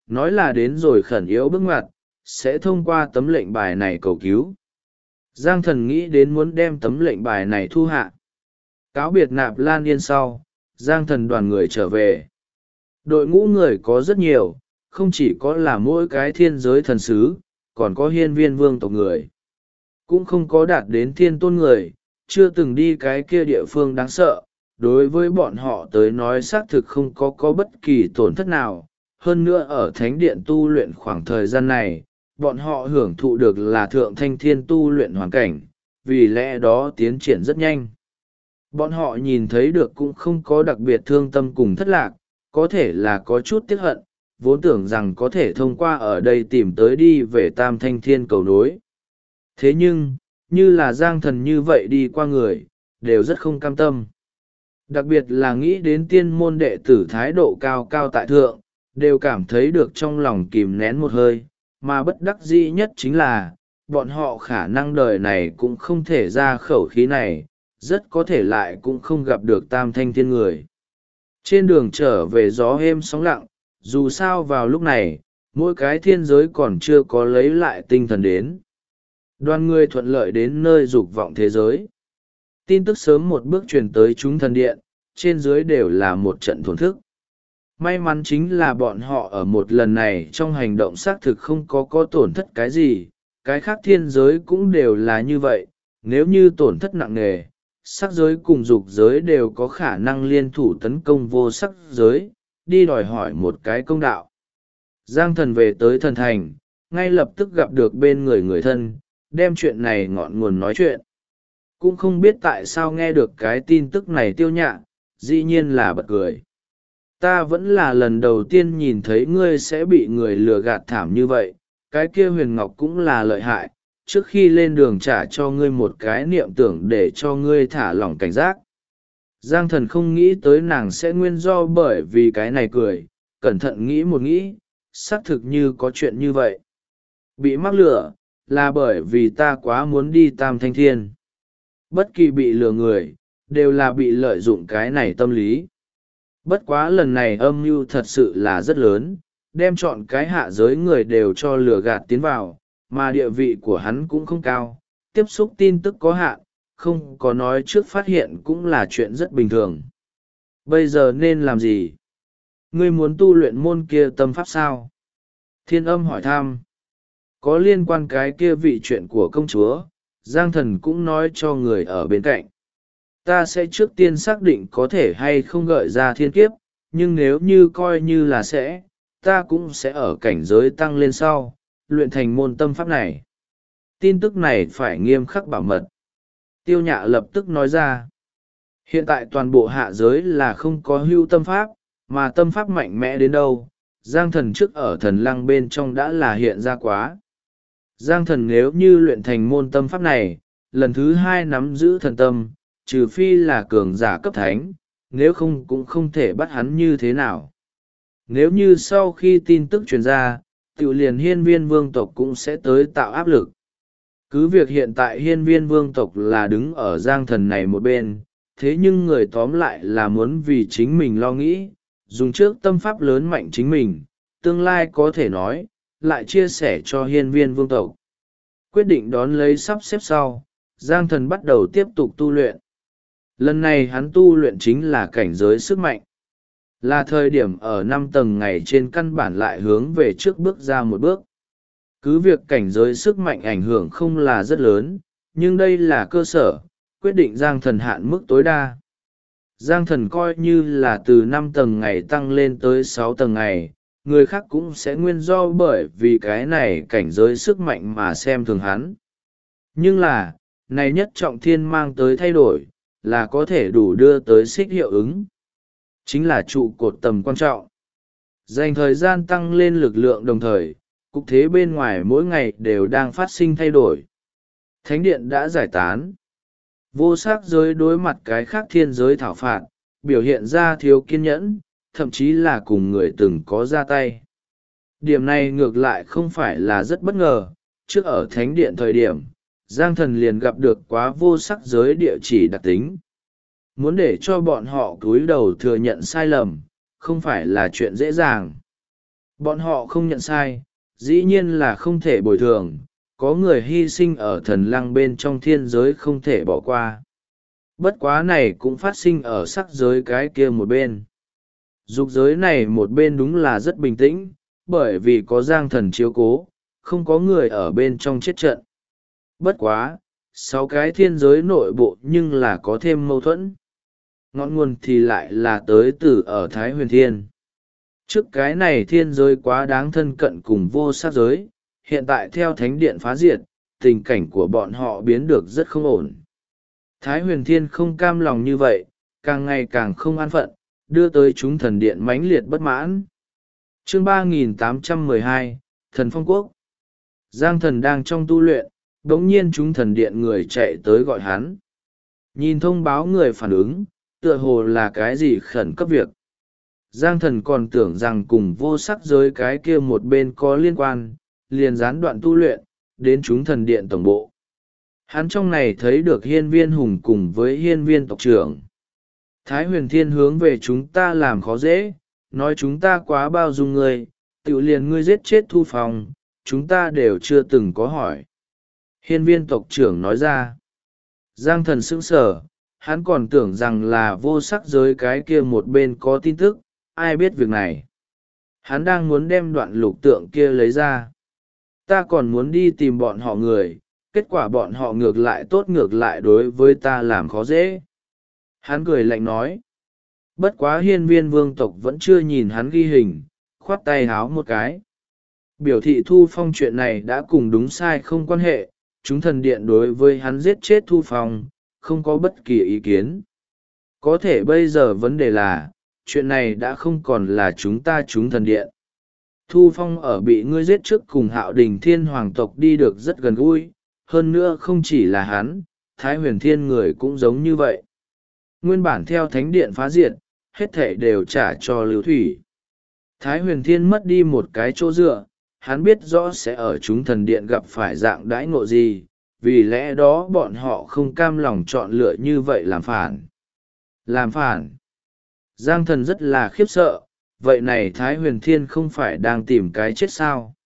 nói là đến rồi khẩn yếu bước ngoặt, sẽ thông qua tấm lệnh bài này cầu cứu. Giang Thần nghĩ đến muốn đem tấm lệnh bài này thu hạ. Cáo biệt Nạp Lan Yên sau, Giang Thần đoàn người trở về. Đội ngũ người có rất nhiều, không chỉ có là mỗi cái thiên giới thần sứ, còn có hiên viên vương tộc người. Cũng không có đạt đến thiên tôn người, chưa từng đi cái kia địa phương đáng sợ. Đối với bọn họ tới nói xác thực không có bất kỳ tổn thất nào. Hơn nữa ở thánh điện tu luyện khoảng thời gian này, bọn họ hưởng thụ được là thượng thanh thiên tu luyện hoàn cảnh, vì lẽ đó tiến triển rất nhanh. Bọn họ nhìn thấy được cũng không có đặc biệt thương tâm cùng thất lạc, có thể là có chút tiếc hận, vốn tưởng rằng có thể thông qua ở đây tìm tới đi về tam thanh thiên cầu nối. Thế nhưng, như là Giang Thần như vậy đi qua người, đều rất không cam tâm. Đặc biệt là nghĩ đến tiên môn đệ tử thái độ cao cao tại thượng, đều cảm thấy được trong lòng kìm nén một hơi, mà bất đắc dĩ nhất chính là, bọn họ khả năng đời này cũng không thể ra khẩu khí này, rất có thể lại cũng không gặp được tam thanh thiên người. Trên đường trở về gió êm sóng lặng, dù sao vào lúc này, mỗi cái thiên giới còn chưa có lấy lại tinh thần đến. Đoàn người thuận lợi đến nơi dục vọng thế giới. Tin tức sớm một bước truyền tới chúng thần điện, trên dưới đều là một trận thổn thức. May mắn chính là bọn họ ở một lần này trong hành động xác thực không có tổn thất cái gì, cái khác thiên giới cũng đều là như vậy, nếu như tổn thất nặng nề, sắc giới cùng dục giới đều có khả năng liên thủ tấn công vô sắc giới, đi đòi hỏi một cái công đạo. Giang Thần về tới thần thành, ngay lập tức gặp được bên người thân, đem chuyện này ngọn nguồn nói chuyện. Cũng không biết tại sao nghe được cái tin tức này Tiêu Nhạ, dĩ nhiên là bật cười. Ta vẫn là lần đầu tiên nhìn thấy ngươi sẽ bị người lừa gạt thảm như vậy, cái kia Huyền Ngọc cũng là lợi hại, trước khi lên đường trả cho ngươi một cái niệm tưởng để cho ngươi thả lỏng cảnh giác. Giang Thần không nghĩ tới nàng sẽ nguyên do bởi vì cái này cười, cẩn thận nghĩ một nghĩ, xác thực như có chuyện như vậy. Bị mắc lừa, là bởi vì ta quá muốn đi tam thanh thiên. Bất kỳ bị lừa người, đều là bị lợi dụng cái này tâm lý. Bất quá lần này âm mưu thật sự là rất lớn, đem chọn cái hạ giới người đều cho lừa gạt tiến vào, mà địa vị của hắn cũng không cao, tiếp xúc tin tức có hạn, không có nói trước phát hiện cũng là chuyện rất bình thường. Bây giờ nên làm gì? Ngươi muốn tu luyện môn kia tâm pháp sao? Thiên Âm hỏi thăm. Có liên quan cái kia vị chuyện của công chúa, Giang Thần cũng nói cho người ở bên cạnh. Ta sẽ trước tiên xác định có thể hay không gợi ra thiên kiếp, nhưng nếu như coi như là sẽ, ta cũng sẽ ở cảnh giới tăng lên sau, luyện thành môn tâm pháp này. Tin tức này phải nghiêm khắc bảo mật. Tiêu Nhạ lập tức nói ra. Hiện tại toàn bộ hạ giới là không có hưu tâm pháp, mà tâm pháp mạnh mẽ đến đâu, Giang Thần trước ở thần lăng bên trong đã là hiện ra quá. Giang Thần nếu như luyện thành môn tâm pháp này, lần thứ hai nắm giữ thần tâm, trừ phi là cường giả cấp thánh, nếu không cũng không thể bắt hắn như thế nào. Nếu như sau khi tin tức truyền ra, tự liền hiên viên vương tộc cũng sẽ tới tạo áp lực. Cứ việc hiện tại hiên viên vương tộc là đứng ở Giang Thần này một bên, thế nhưng người tóm lại là muốn vì chính mình lo nghĩ, dùng trước tâm pháp lớn mạnh chính mình, tương lai có thể nói, lại chia sẻ cho hiên viên vương tộc. Quyết định đón lấy sắp xếp sau, Giang Thần bắt đầu tiếp tục tu luyện. Lần này hắn tu luyện chính là cảnh giới sức mạnh. Là thời điểm ở 5 tầng ngày trên căn bản lại hướng về trước bước ra một bước. Cứ việc cảnh giới sức mạnh ảnh hưởng không là rất lớn, nhưng đây là cơ sở, quyết định Giang Thần hạn mức tối đa. Giang Thần coi như là từ 5 tầng ngày tăng lên tới 6 tầng ngày, người khác cũng sẽ nguyên do bởi vì cái này cảnh giới sức mạnh mà xem thường hắn. Nhưng là, này nhất trọng thiên mang tới thay đổi, là có thể đủ đưa tới xích hiệu ứng. Chính là trụ cột tầm quan trọng. Dành thời gian tăng lên lực lượng đồng thời, cục thế bên ngoài mỗi ngày đều đang phát sinh thay đổi. Thánh điện đã giải tán. Vô sắc giới đối mặt cái khác thiên giới thảo phạt, biểu hiện ra thiếu kiên nhẫn, thậm chí là cùng người từng có ra tay. Điểm này ngược lại không phải là rất bất ngờ, trước ở thánh điện thời điểm, Giang Thần liền gặp được quá vô sắc giới địa chỉ đặc tính. Muốn để cho bọn họ cúi đầu thừa nhận sai lầm, không phải là chuyện dễ dàng. Bọn họ không nhận sai, dĩ nhiên là không thể bồi thường, có người hy sinh ở thần lăng bên trong thiên giới không thể bỏ qua. Bất quá này cũng phát sinh ở sắc giới cái kia một bên. Dục giới này một bên đúng là rất bình tĩnh, bởi vì có giang thần chiếu cố, không có người ở bên trong chết trận. Bất quá, 6 cái thiên giới nội bộ nhưng là có thêm mâu thuẫn. Ngọn nguồn thì lại là tới từ ở Thái Huyền Thiên. Trước cái này thiên giới quá đáng thân cận cùng vô sát giới, hiện tại theo thánh điện phá diệt, tình cảnh của bọn họ biến được rất không ổn. Thái Huyền Thiên không cam lòng như vậy, càng ngày càng không an phận, đưa tới chúng thần điện mãnh liệt bất mãn. Chương 3812, Thần Phong Quốc. Giang thần đang trong tu luyện, bỗng nhiên chúng thần điện người chạy tới gọi hắn. Nhìn thông báo người phản ứng, tựa hồ là cái gì khẩn cấp việc. Giang thần còn tưởng rằng cùng vô sắc giới cái kia một bên có liên quan, liền gián đoạn tu luyện, đến chúng thần điện tổng bộ. Hắn trong này thấy được hiên viên hùng cùng với hiên viên tộc trưởng. Thái Huyền Thiên hướng về chúng ta làm khó dễ, nói chúng ta quá bao dung ngươi, tự liền ngươi giết chết Thu Phong, chúng ta đều chưa từng có hỏi. Hiên viên tộc trưởng nói ra. Giang thần sững sờ, hắn còn tưởng rằng là vô sắc giới cái kia một bên có tin tức, ai biết việc này. Hắn đang muốn đem đoạn lục tượng kia lấy ra. Ta còn muốn đi tìm bọn họ người, kết quả bọn họ ngược lại tốt ngược lại đối với ta làm khó dễ. Hắn cười lạnh nói. Bất quá hiên viên vương tộc vẫn chưa nhìn hắn ghi hình, khoát tay háo một cái. Biểu thị Thu Phong chuyện này đã cùng đúng sai không quan hệ, chúng thần điện đối với hắn giết chết Thu Phong, không có bất kỳ ý kiến. Có thể bây giờ vấn đề là, chuyện này đã không còn là chúng thần điện. Thu Phong ở bị ngươi giết trước cùng Hạo Đình Thiên Hoàng tộc đi được rất gần gũi, hơn nữa không chỉ là hắn, Thái Huyền Thiên người cũng giống như vậy. Nguyên bản theo thánh điện phá diệt, hết thể đều trả cho Lưu Thủy. Thái Huyền Thiên mất đi một cái chỗ dựa, hắn biết rõ sẽ ở chúng thần điện gặp phải dạng đãi ngộ gì, vì lẽ đó bọn họ không cam lòng chọn lựa như vậy làm phản. Làm phản. Giang thần rất là khiếp sợ, vậy này Thái Huyền Thiên không phải đang tìm cái chết sao?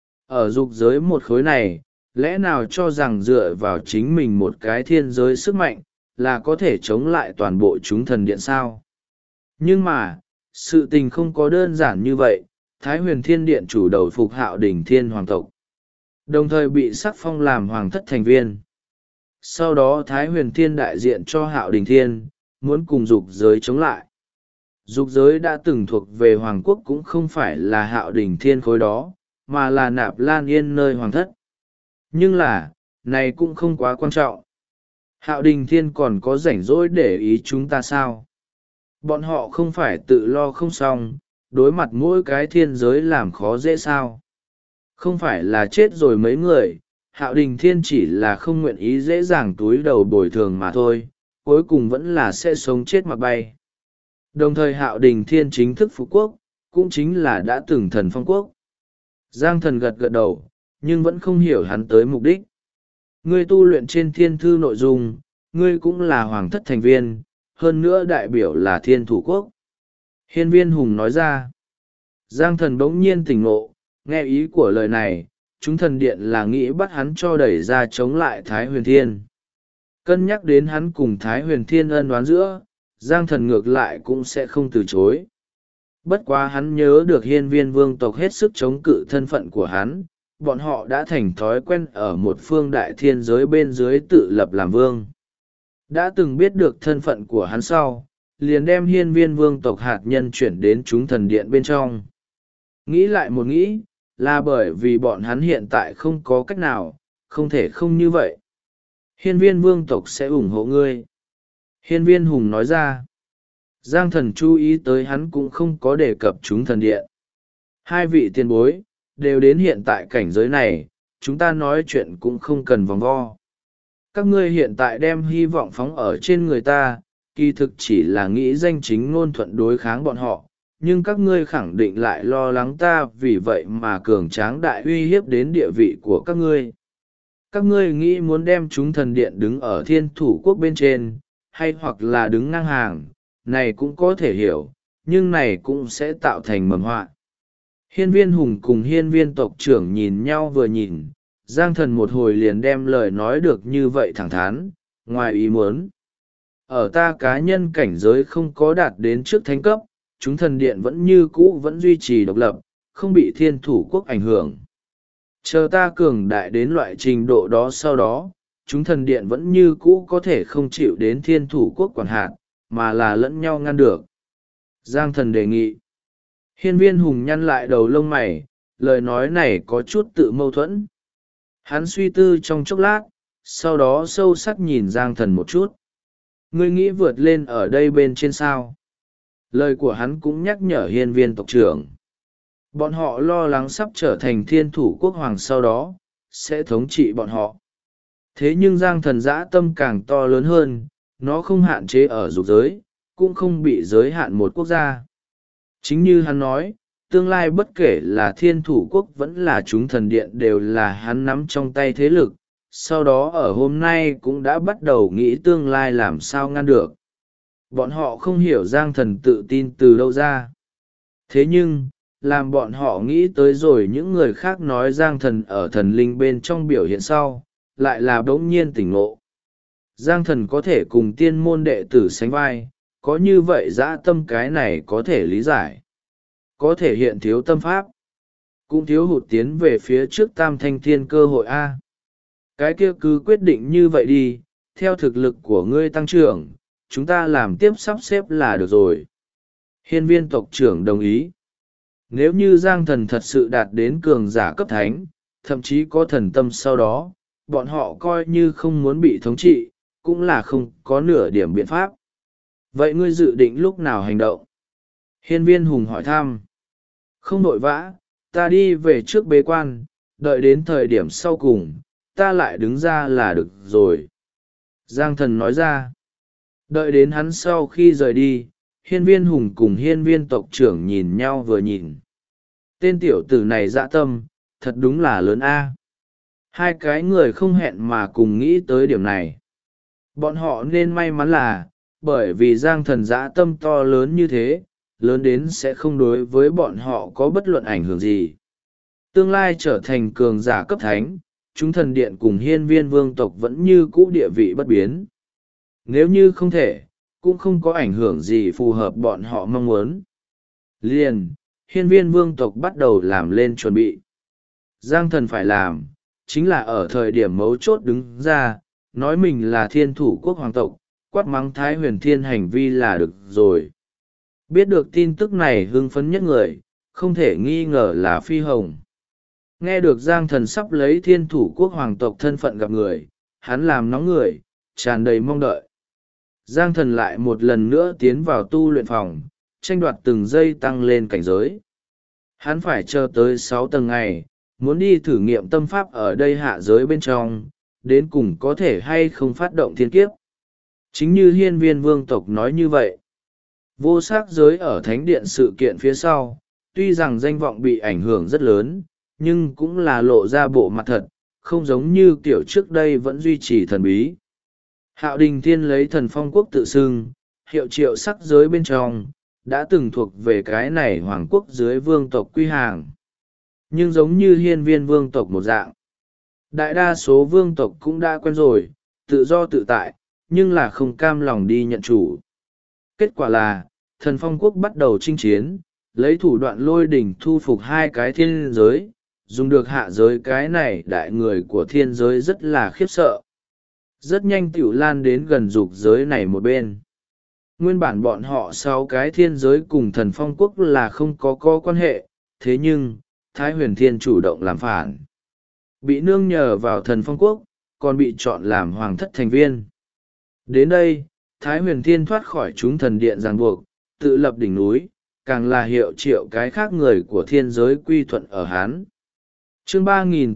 Ở dục giới một khối này, lẽ nào cho rằng dựa vào chính mình một cái thiên giới sức mạnh, là có thể chống lại toàn bộ chúng thần điện sao? Nhưng mà, sự tình không có đơn giản như vậy, Thái Huyền Thiên Điện chủ đầu phục Hạo Đình Thiên Hoàng tộc, đồng thời bị sắc phong làm hoàng thất thành viên. Sau đó Thái Huyền Thiên đại diện cho Hạo Đình Thiên, muốn cùng dục giới chống lại. Dục giới đã từng thuộc về Hoàng quốc cũng không phải là Hạo Đình Thiên khối đó, mà là Nạp Lan Yên nơi hoàng thất. Nhưng là, này cũng không quá quan trọng. Hạo Đình Thiên còn có rảnh rỗi để ý chúng ta sao? Bọn họ không phải tự lo không xong, đối mặt mỗi cái thiên giới làm khó dễ sao? Không phải là chết rồi mấy người, Hạo Đình Thiên chỉ là không nguyện ý dễ dàng túi đầu bồi thường mà thôi, cuối cùng vẫn là sẽ sống chết mặc bay. Đồng thời Hạo Đình Thiên chính thức phục quốc, cũng chính là đã từng Thần Phong Quốc. Giang thần gật gật đầu, nhưng vẫn không hiểu hắn tới mục đích. Ngươi tu luyện trên thiên thư nội dung, ngươi cũng là hoàng thất thành viên, hơn nữa đại biểu là thiên thủ quốc. Hiên viên hùng nói ra. Giang thần bỗng nhiên tỉnh ngộ, nghe ý của lời này, chúng thần điện là nghĩ bắt hắn cho đẩy ra chống lại Thái Huyền Thiên. Cân nhắc đến hắn cùng Thái Huyền Thiên ân oán giữa, Giang thần ngược lại cũng sẽ không từ chối. Bất quá hắn nhớ được hiên viên vương tộc hết sức chống cự thân phận của hắn, bọn họ đã thành thói quen ở một phương đại thiên giới bên dưới tự lập làm vương. Đã từng biết được thân phận của hắn sau, liền đem hiên viên vương tộc hạt nhân chuyển đến chúng thần điện bên trong. Nghĩ lại một nghĩ, là bởi vì bọn hắn hiện tại không có cách nào, không thể không như vậy. Hiên viên vương tộc sẽ ủng hộ ngươi. Hiên viên hùng nói ra. Giang thần chú ý tới hắn cũng không có đề cập chúng thần điện. Hai vị tiền bối, đều đến hiện tại cảnh giới này, chúng ta nói chuyện cũng không cần vòng vo. Các ngươi hiện tại đem hy vọng phóng ở trên người ta, kỳ thực chỉ là nghĩ danh chính ngôn thuận đối kháng bọn họ, nhưng các ngươi khẳng định lại lo lắng ta vì vậy mà cường tráng đại uy hiếp đến địa vị của các ngươi. Các ngươi nghĩ muốn đem chúng thần điện đứng ở thiên thủ quốc bên trên, hay hoặc là đứng ngang hàng, này cũng có thể hiểu, nhưng này cũng sẽ tạo thành mầm họa. Hiên Viên Hùng cùng hiên viên tộc trưởng nhìn nhau vừa nhìn, Giang Thần một hồi liền đem lời nói được như vậy thẳng thắn, ngoài ý muốn. Ở ta cá nhân cảnh giới không có đạt đến trước thánh cấp, chúng thần điện vẫn như cũ vẫn duy trì độc lập, không bị thiên thủ quốc ảnh hưởng. Chờ ta cường đại đến loại trình độ đó sau đó, chúng thần điện vẫn như cũ có thể không chịu đến thiên thủ quốc quản hạt, mà là lẫn nhau ngăn được. Giang Thần đề nghị. Hiên Viên Hùng nhăn lại đầu lông mày, lời nói này có chút tự mâu thuẫn. Hắn suy tư trong chốc lát, sau đó sâu sắc nhìn Giang Thần một chút. Ngươi nghĩ vượt lên ở đây bên trên sao? Lời của hắn cũng nhắc nhở hiên viên tộc trưởng. Bọn họ lo lắng sắp trở thành thiên thủ quốc hoàng sau đó, sẽ thống trị bọn họ. Thế nhưng Giang Thần dã tâm càng to lớn hơn, nó không hạn chế ở dục giới, cũng không bị giới hạn một quốc gia. Chính như hắn nói, tương lai bất kể là thiên thủ quốc vẫn là chúng thần điện đều là hắn nắm trong tay thế lực, sau đó ở hôm nay cũng đã bắt đầu nghĩ tương lai làm sao ngăn được. Bọn họ không hiểu Giang Thần tự tin từ đâu ra. Thế nhưng, làm bọn họ nghĩ tới rồi những người khác nói Giang Thần ở thần linh bên trong biểu hiện sau, lại là bỗng nhiên tỉnh ngộ. Giang Thần có thể cùng tiên môn đệ tử sánh vai, có như vậy dã tâm cái này có thể lý giải. Có thể hiện thiếu tâm pháp, cũng thiếu hụt tiến về phía trước tam thanh thiên cơ hội A. Cái kia cứ quyết định như vậy đi, theo thực lực của ngươi tăng trưởng, chúng ta làm tiếp sắp xếp là được rồi. Hiên viên tộc trưởng đồng ý. Nếu như Giang Thần thật sự đạt đến cường giả cấp thánh, thậm chí có thần tâm sau đó, bọn họ coi như không muốn bị thống trị, cũng là không có nửa điểm biện pháp. Vậy ngươi dự định lúc nào hành động? Hiên viên Hùng hỏi thăm. Không vội vã, ta đi về trước bế quan, đợi đến thời điểm sau cùng, ta lại đứng ra là được rồi. Giang Thần nói ra. Đợi đến hắn sau khi rời đi, hiên viên Hùng cùng hiên viên tộc trưởng nhìn nhau vừa nhìn. Tên tiểu tử này dã tâm, thật đúng là lớn a. Hai cái người không hẹn mà cùng nghĩ tới điểm này. Bọn họ nên may mắn là, bởi vì Giang Thần dã tâm to lớn như thế, lớn đến sẽ không đối với bọn họ có bất luận ảnh hưởng gì. Tương lai trở thành cường giả cấp thánh, chúng thần điện cùng hiên viên vương tộc vẫn như cũ địa vị bất biến. Nếu như không thể, cũng không có ảnh hưởng gì phù hợp bọn họ mong muốn. Liền, hiên viên vương tộc bắt đầu làm lên chuẩn bị. Giang Thần phải làm, chính là ở thời điểm mấu chốt đứng ra, nói mình là thiên thủ quốc hoàng tộc, quát mắng Thái Huyền Thiên hành vi là được rồi. Biết được tin tức này hưng phấn nhất người, không thể nghi ngờ là Phi Hồng. Nghe được Giang Thần sắp lấy thiên thủ quốc hoàng tộc thân phận gặp người, hắn làm nóng người, tràn đầy mong đợi. Giang Thần lại một lần nữa tiến vào tu luyện phòng, tranh đoạt từng giây tăng lên cảnh giới. Hắn phải chờ tới 6 tầng ngày, muốn đi thử nghiệm tâm pháp ở đây hạ giới bên trong, đến cùng có thể hay không phát động thiên kiếp. Chính như hiên viên vương tộc nói như vậy. Vô sắc giới ở thánh điện sự kiện phía sau, tuy rằng danh vọng bị ảnh hưởng rất lớn, nhưng cũng là lộ ra bộ mặt thật, không giống như kiểu trước đây vẫn duy trì thần bí. Hạo Đình Thiên lấy thần phong quốc tự xưng, hiệu triệu sắc giới bên trong, đã từng thuộc về cái này hoàng quốc dưới vương tộc quy hàng. Nhưng giống như hiên viên vương tộc một dạng, đại đa số vương tộc cũng đã quen rồi, tự do tự tại, nhưng là không cam lòng đi nhận chủ. Kết quả là, thần phong quốc bắt đầu chinh chiến, lấy thủ đoạn lôi đỉnh thu phục hai cái thiên giới, dùng được hạ giới cái này đại người của thiên giới rất là khiếp sợ. Rất nhanh tiểu lan đến gần dục giới này một bên. Nguyên bản bọn họ sau cái thiên giới cùng thần phong quốc là không có quan hệ, thế nhưng, Thái Huyền Thiên chủ động làm phản. Bị nương nhờ vào thần phong quốc, còn bị chọn làm hoàng thất thành viên. Đến đây, Thái Huyền Thiên thoát khỏi chúng thần điện ràng buộc, tự lập đỉnh núi, càng là hiệu triệu cái khác người của thiên giới quy thuận ở Hán. Chương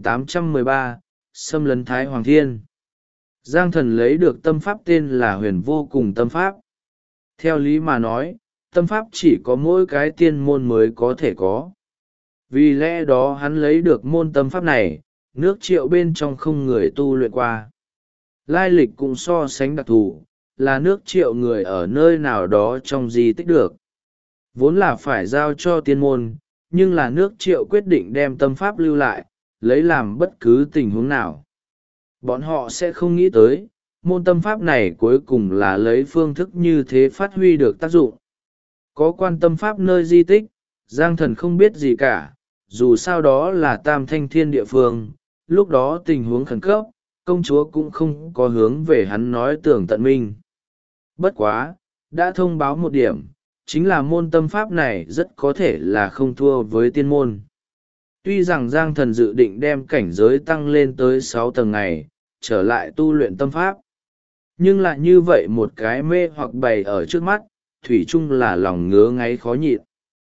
3813, xâm lấn Thái Hoàng Thiên. Giang Thần lấy được tâm pháp tên là Huyền Vô Cùng Tâm Pháp. Theo lý mà nói, tâm pháp chỉ có mỗi cái tiên môn mới có thể có. Vì lẽ đó hắn lấy được môn tâm pháp này, nước Triệu bên trong không người tu luyện qua. Lai lịch cũng so sánh đặc thù, là nước Triệu người ở nơi nào đó trong di tích được. Vốn là phải giao cho tiên môn, nhưng là nước Triệu quyết định đem tâm pháp lưu lại, lấy làm bất cứ tình huống nào. Bọn họ sẽ không nghĩ tới, môn tâm pháp này cuối cùng là lấy phương thức như thế phát huy được tác dụng. Có quan tâm pháp nơi di tích, Giang Thần không biết gì cả, dù sao đó là Tam Thanh Thiên địa phương, lúc đó tình huống khẩn cấp, công chúa cũng không có hướng về hắn nói tưởng tận minh. Bất quá, đã thông báo một điểm, chính là môn tâm pháp này rất có thể là không thua với tiên môn. Tuy rằng Giang Thần dự định đem cảnh giới tăng lên tới 6 tầng ngày, trở lại tu luyện tâm pháp. Nhưng lại như vậy một cái mê hoặc bày ở trước mắt, thủy chung là lòng ngứa ngáy khó nhịn.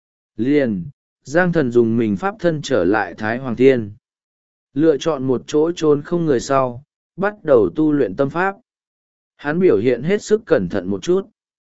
Liền, Giang Thần dùng mình pháp thân trở lại Thái Hoàng Thiên. Lựa chọn một chỗ trốn không người sau, bắt đầu tu luyện tâm pháp. Hắn biểu hiện hết sức cẩn thận một chút.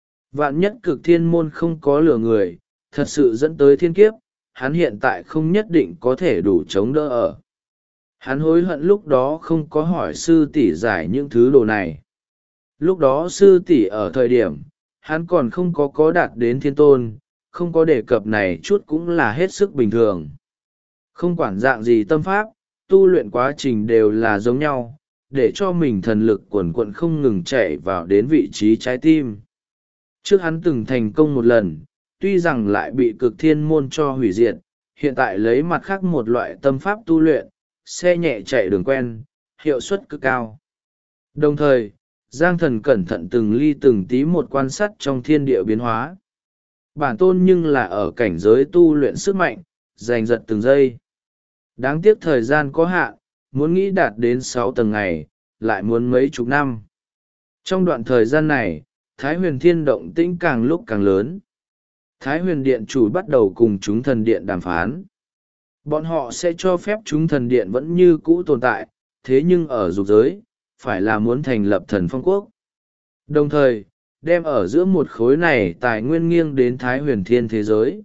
Vạn nhất Cực Thiên môn không có lừa người, thật sự dẫn tới thiên kiếp, hắn hiện tại không nhất định có thể đủ chống đỡ ở. Hắn hối hận lúc đó không có hỏi sư tỷ giải những thứ đồ này. Lúc đó sư tỷ ở thời điểm, hắn còn không có đạt đến thiên tôn, không có đề cập này chút cũng là hết sức bình thường. Không quản dạng gì tâm pháp, tu luyện quá trình đều là giống nhau, để cho mình thần lực quần quận không ngừng chạy vào đến vị trí trái tim. Trước hắn từng thành công một lần, tuy rằng lại bị Cực Thiên môn cho hủy diệt, hiện tại lấy mặt khác một loại tâm pháp tu luyện, xe nhẹ chạy đường quen, hiệu suất cực cao. Đồng thời, Giang Thần cẩn thận từng ly từng tí một quan sát trong thiên địa biến hóa. Bản tôn nhưng là ở cảnh giới tu luyện sức mạnh, giành giật từng giây. Đáng tiếc thời gian có hạn, muốn nghĩ đạt đến 6 tầng ngày, lại muốn mấy chục năm. Trong đoạn thời gian này, Thái Huyền Thiên động tĩnh càng lúc càng lớn. Thái Huyền Điện chủ bắt đầu cùng chúng thần điện đàm phán. Bọn họ sẽ cho phép chúng thần điện vẫn như cũ tồn tại, thế nhưng ở dục giới, phải là muốn thành lập thần phong quốc. Đồng thời, đem ở giữa một khối này tài nguyên nghiêng đến Thái Huyền Thiên thế giới.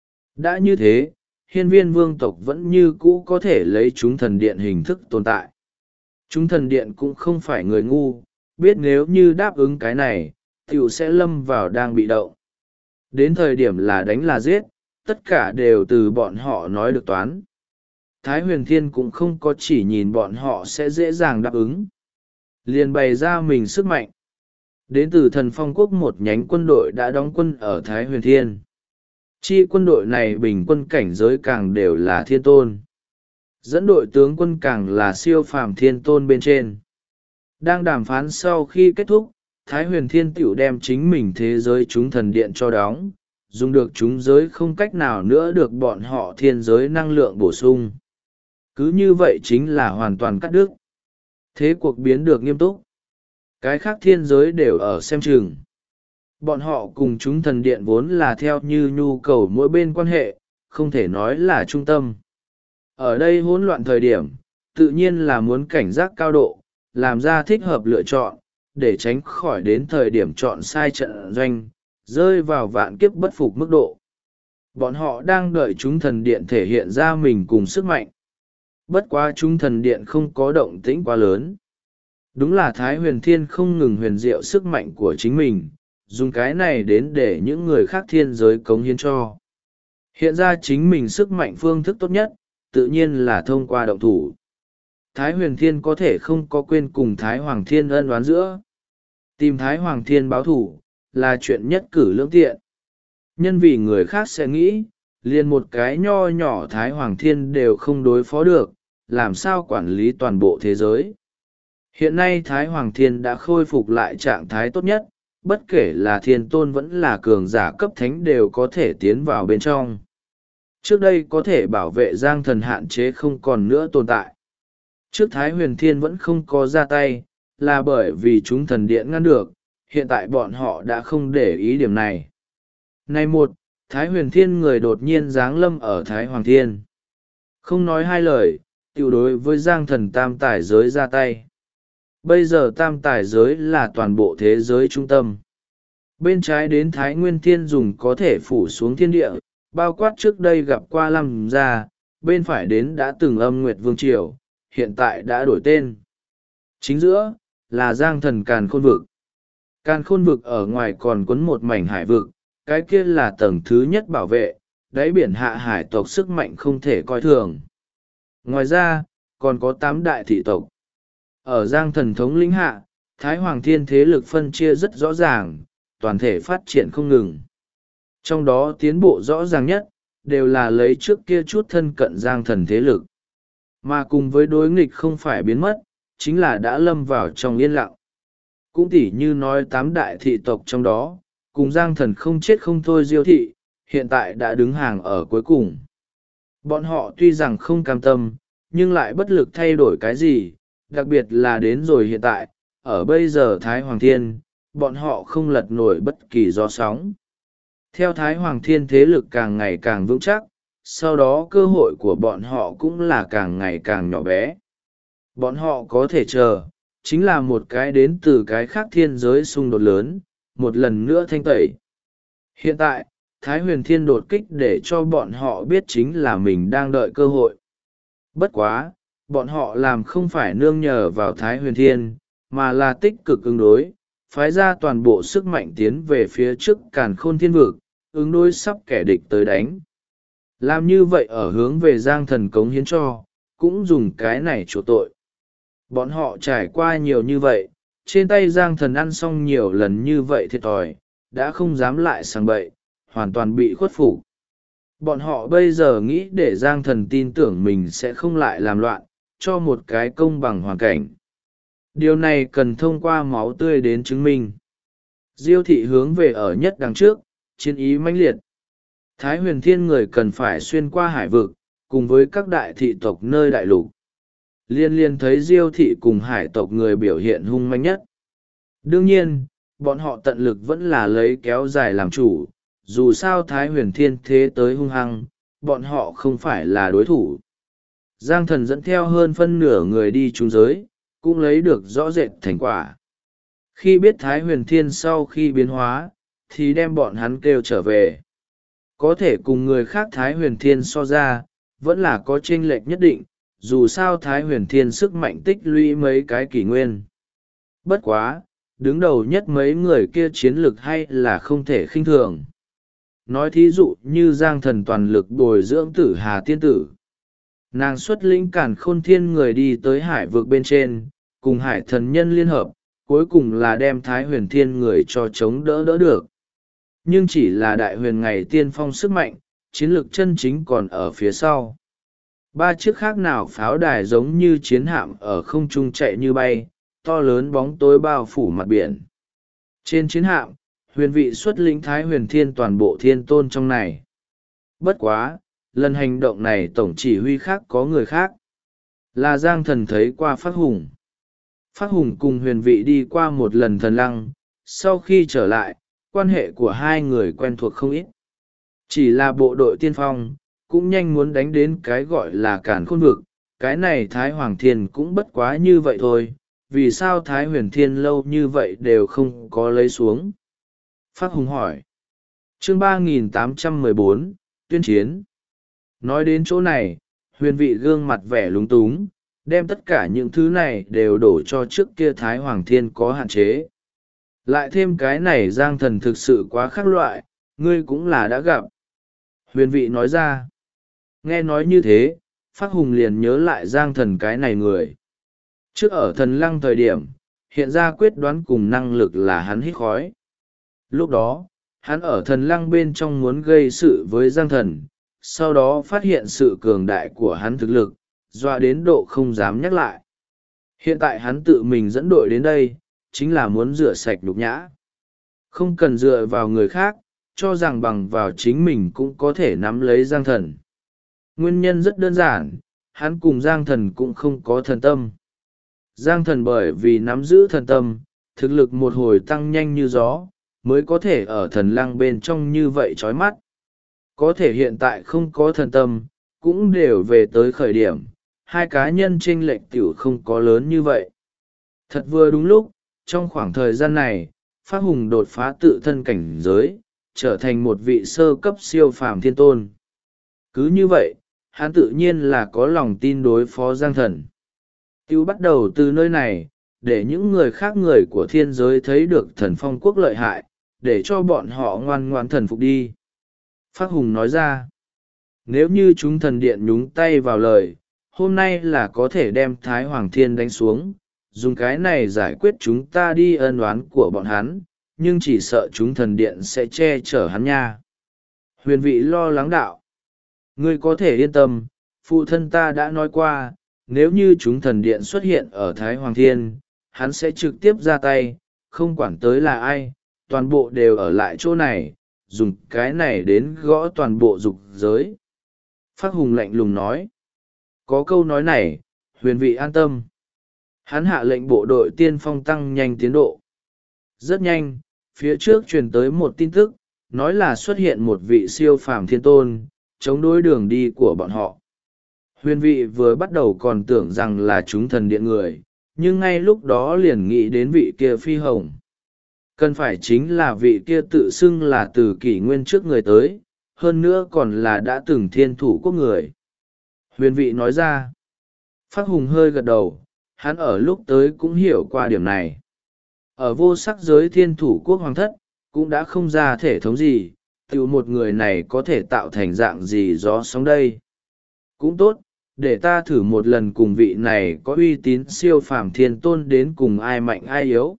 Đã như thế, hiên viên vương tộc vẫn như cũ có thể lấy chúng thần điện hình thức tồn tại. Chúng thần điện cũng không phải người ngu, biết nếu như đáp ứng cái này, tiểu sẽ lâm vào đang bị động. Đến thời điểm là đánh là giết, tất cả đều từ bọn họ nói được toán. Thái Huyền Thiên cũng không có chỉ nhìn bọn họ sẽ dễ dàng đáp ứng. Liền bày ra mình sức mạnh. Đến từ thần phong quốc một nhánh quân đội đã đóng quân ở Thái Huyền Thiên. Chi quân đội này bình quân cảnh giới càng đều là thiên tôn. Dẫn đội tướng quân càng là siêu phàm thiên tôn bên trên. Đang đàm phán sau khi kết thúc, Thái Huyền Thiên tiểu đem chính mình thế giới chúng thần điện cho đóng, dùng được chúng giới không cách nào nữa được bọn họ thiên giới năng lượng bổ sung. Cứ như vậy chính là hoàn toàn cắt đứt. Thế cuộc biến được nghiêm túc. Cái khác thiên giới đều ở xem chừng. Bọn họ cùng chúng thần điện vốn là theo như nhu cầu mỗi bên quan hệ, không thể nói là trung tâm. Ở đây hỗn loạn thời điểm, tự nhiên là muốn cảnh giác cao độ, làm ra thích hợp lựa chọn, để tránh khỏi đến thời điểm chọn sai trận doanh, rơi vào vạn kiếp bất phục mức độ. Bọn họ đang đợi chúng thần điện thể hiện ra mình cùng sức mạnh. Bất quá chúng thần điện không có động tĩnh quá lớn. Đúng là Thái Huyền Thiên không ngừng huyền diệu sức mạnh của chính mình, dùng cái này đến để những người khác thiên giới cống hiến cho. Hiện ra chính mình sức mạnh phương thức tốt nhất, tự nhiên là thông qua động thủ. Thái Huyền Thiên có thể không có quên cùng Thái Hoàng Thiên ân oán giữa. Tìm Thái Hoàng Thiên báo thủ, là chuyện nhất cử lưỡng tiện. Nhân vì người khác sẽ nghĩ, liền một cái nho nhỏ Thái Hoàng Thiên đều không đối phó được, làm sao quản lý toàn bộ thế giới. Hiện nay Thái Hoàng Thiên đã khôi phục lại trạng thái tốt nhất, bất kể là thiên tôn vẫn là cường giả cấp thánh đều có thể tiến vào bên trong. Trước đây có thể bảo vệ Giang Thần hạn chế không còn nữa tồn tại. Trước Thái Huyền Thiên vẫn không có ra tay, là bởi vì chúng thần điện ngăn được, hiện tại bọn họ đã không để ý điểm này. Này một, Thái Huyền Thiên người đột nhiên giáng lâm ở Thái Hoàng Thiên. Không nói hai lời, tiểu đối với Giang Thần tam tài giới ra tay. Bây giờ tam tài giới là toàn bộ thế giới trung tâm. Bên trái đến Thái Nguyên Thiên dùng có thể phủ xuống thiên địa, bao quát trước đây gặp qua Lâm gia, bên phải đến đã từng Âm Nguyệt Vương Triều, hiện tại đã đổi tên. Chính giữa, là Giang Thần Càn Khôn Vực. Càn Khôn Vực ở ngoài còn quấn một mảnh hải vực, cái kia là tầng thứ nhất bảo vệ, đáy biển hạ hải tộc sức mạnh không thể coi thường. Ngoài ra, còn có 8 đại thị tộc. Ở Giang Thần thống lĩnh hạ, Thái Hoàng Thiên thế lực phân chia rất rõ ràng, toàn thể phát triển không ngừng. Trong đó tiến bộ rõ ràng nhất, đều là lấy trước kia chút thân cận Giang Thần thế lực. Mà cùng với đối nghịch không phải biến mất, chính là đã lâm vào trong yên lặng. Cũng tỉ như nói 8 đại thị tộc trong đó, cùng Giang Thần không chết không thôi Diêu thị, hiện tại đã đứng hàng ở cuối cùng. Bọn họ tuy rằng không cam tâm, nhưng lại bất lực thay đổi cái gì, đặc biệt là đến rồi hiện tại, ở bây giờ Thái Hoàng Thiên, bọn họ không lật nổi bất kỳ gió sóng. Theo Thái Hoàng Thiên thế lực càng ngày càng vững chắc, sau đó cơ hội của bọn họ cũng là càng ngày càng nhỏ bé. Bọn họ có thể chờ, chính là một cái đến từ cái khác thiên giới xung đột lớn, một lần nữa thanh tẩy. Hiện tại, Thái Huyền Thiên đột kích để cho bọn họ biết chính là mình đang đợi cơ hội. Bất quá, bọn họ làm không phải nương nhờ vào Thái Huyền Thiên, mà là tích cực ứng đối, phái ra toàn bộ sức mạnh tiến về phía trước Càn Khôn Thiên Vực, ứng đối sắp kẻ địch tới đánh. Làm như vậy ở hướng về Giang Thần cống hiến cho, cũng dùng cái này chỗ tội. Bọn họ trải qua nhiều như vậy, trên tay Giang Thần ăn xong nhiều lần như vậy thiệt thòi, đã không dám lại sang bậy, hoàn toàn bị khuất phục. Bọn họ bây giờ nghĩ để Giang Thần tin tưởng mình sẽ không lại làm loạn, cho một cái công bằng hoàn cảnh. Điều này cần thông qua máu tươi đến chứng minh. Diêu thị hướng về ở nhất đằng trước, chiến ý mãnh liệt. Thái Huyền Thiên người cần phải xuyên qua hải vực, cùng với các đại thị tộc nơi đại lục. Liên liên thấy Diêu thị cùng hải tộc người biểu hiện hung manh nhất. Đương nhiên, bọn họ tận lực vẫn là lấy kéo dài làm chủ, dù sao Thái Huyền Thiên thế tới hung hăng, bọn họ không phải là đối thủ. Giang Thần dẫn theo hơn phân nửa người đi trùng giới, cũng lấy được rõ rệt thành quả. Khi biết Thái Huyền Thiên sau khi biến hóa, thì đem bọn hắn kêu trở về. Có thể cùng người khác Thái Huyền Thiên so ra, vẫn là có chênh lệch nhất định, dù sao Thái Huyền Thiên sức mạnh tích lũy mấy cái kỷ nguyên. Bất quá, đứng đầu nhất mấy người kia chiến lực hay là không thể khinh thường. Nói thí dụ như Giang Thần toàn lực bồi dưỡng Tử Hà tiên tử. Nàng xuất lĩnh Càn Khôn Thiên người đi tới hải vực bên trên, cùng hải thần nhân liên hợp, cuối cùng là đem Thái Huyền Thiên người cho chống đỡ được. Nhưng chỉ là đại huyền ngày tiên phong sức mạnh, chiến lược chân chính còn ở phía sau. 3 chiếc khác nào pháo đài giống như chiến hạm ở không trung chạy như bay, to lớn bóng tối bao phủ mặt biển. Trên chiến hạm, huyền vị xuất lĩnh Thái Huyền Thiên toàn bộ thiên tôn trong này. Bất quá, lần hành động này tổng chỉ huy khác có người khác. Là Giang Thần thấy qua Phác Hùng. Phác Hùng cùng huyền vị đi qua một lần thần lăng, sau khi trở lại, quan hệ của hai người quen thuộc không ít. Chỉ là bộ đội tiên phong, cũng nhanh muốn đánh đến cái gọi là Càn Khôn vực, cái này Thái Hoàng Thiên cũng bất quá như vậy thôi, vì sao Thái Huyền Thiên lâu như vậy đều không có lấy xuống? Phác Hùng hỏi. Chương 3814, tuyên chiến. Nói đến chỗ này, huyền vị gương mặt vẻ lúng túng, đem tất cả những thứ này đều đổ cho trước kia Thái Hoàng Thiên có hạn chế. Lại thêm cái này Giang Thần thực sự quá khác loại, ngươi cũng là đã gặp. Huyền vị nói ra. Nghe nói như thế, Phác Hùng liền nhớ lại Giang Thần cái này người. Trước ở thần lăng thời điểm, hiện ra quyết đoán cùng năng lực là hắn hít khói. Lúc đó, hắn ở thần lăng bên trong muốn gây sự với Giang Thần, sau đó phát hiện sự cường đại của hắn thực lực, dọa đến độ không dám nhắc lại. Hiện tại hắn tự mình dẫn đội đến đây, chính là muốn rửa sạch nhục nhã. Không cần dựa vào người khác, cho rằng bằng vào chính mình cũng có thể nắm lấy Giang Thần. Nguyên nhân rất đơn giản, hắn cùng Giang Thần cũng không có thần tâm. Giang Thần bởi vì nắm giữ thần tâm, thực lực một hồi tăng nhanh như gió, mới có thể ở thần lăng bên trong như vậy chói mắt. Có thể hiện tại không có thần tâm, cũng đều về tới khởi điểm, hai cá nhân chênh lệch tiểu không có lớn như vậy. Thật vừa đúng lúc, trong khoảng thời gian này, Phác Hùng đột phá tự thân cảnh giới, trở thành một vị sơ cấp siêu phàm thiên tôn. Cứ như vậy, hắn tự nhiên là có lòng tin đối phó Giang Thần. Tiêu bắt đầu từ nơi này, để những người khác người của thiên giới thấy được thần phong quốc lợi hại, để cho bọn họ ngoan ngoan thần phục đi. Phác Hùng nói ra, nếu như chúng thần điện nhúng tay vào lời, hôm nay là có thể đem Thái Hoàng Thiên đánh xuống, dùng cái này giải quyết chúng ta đi ân oán của bọn hắn, nhưng chỉ sợ chúng thần điện sẽ che chở hắn nha. Huyền vị lo lắng đạo. Ngươi có thể yên tâm, phụ thân ta đã nói qua, nếu như chúng thần điện xuất hiện ở Thái Hoàng Thiên, hắn sẽ trực tiếp ra tay, không quản tới là ai, toàn bộ đều ở lại chỗ này, dùng cái này đến gõ toàn bộ dục giới. Phác Hùng lạnh lùng nói. Có câu nói này, huyền vị an tâm. Hắn hạ lệnh bộ đội tiên phong tăng nhanh tiến độ. Rất nhanh, phía trước truyền tới một tin tức, nói là xuất hiện một vị siêu phàm thiên tôn, chống đối đường đi của bọn họ. Huyền vị vừa bắt đầu còn tưởng rằng là chúng thần điện người, nhưng ngay lúc đó liền nghĩ đến vị kia Phi Hồng. Cần phải chính là vị kia tự xưng là từ kỷ nguyên trước người tới, hơn nữa còn là đã từng thiên thủ quốc người. Huyền vị nói ra. Phác Hùng hơi gật đầu, hắn ở lúc tới cũng hiểu qua điểm này. Ở vô sắc giới thiên thủ quốc hoàng thất, cũng đã không ra thể thống gì, tiểu một người này có thể tạo thành dạng gì gió sóng đây. Cũng tốt, để ta thử một lần cùng vị này có uy tín siêu phàm thiên tôn đến cùng ai mạnh ai yếu.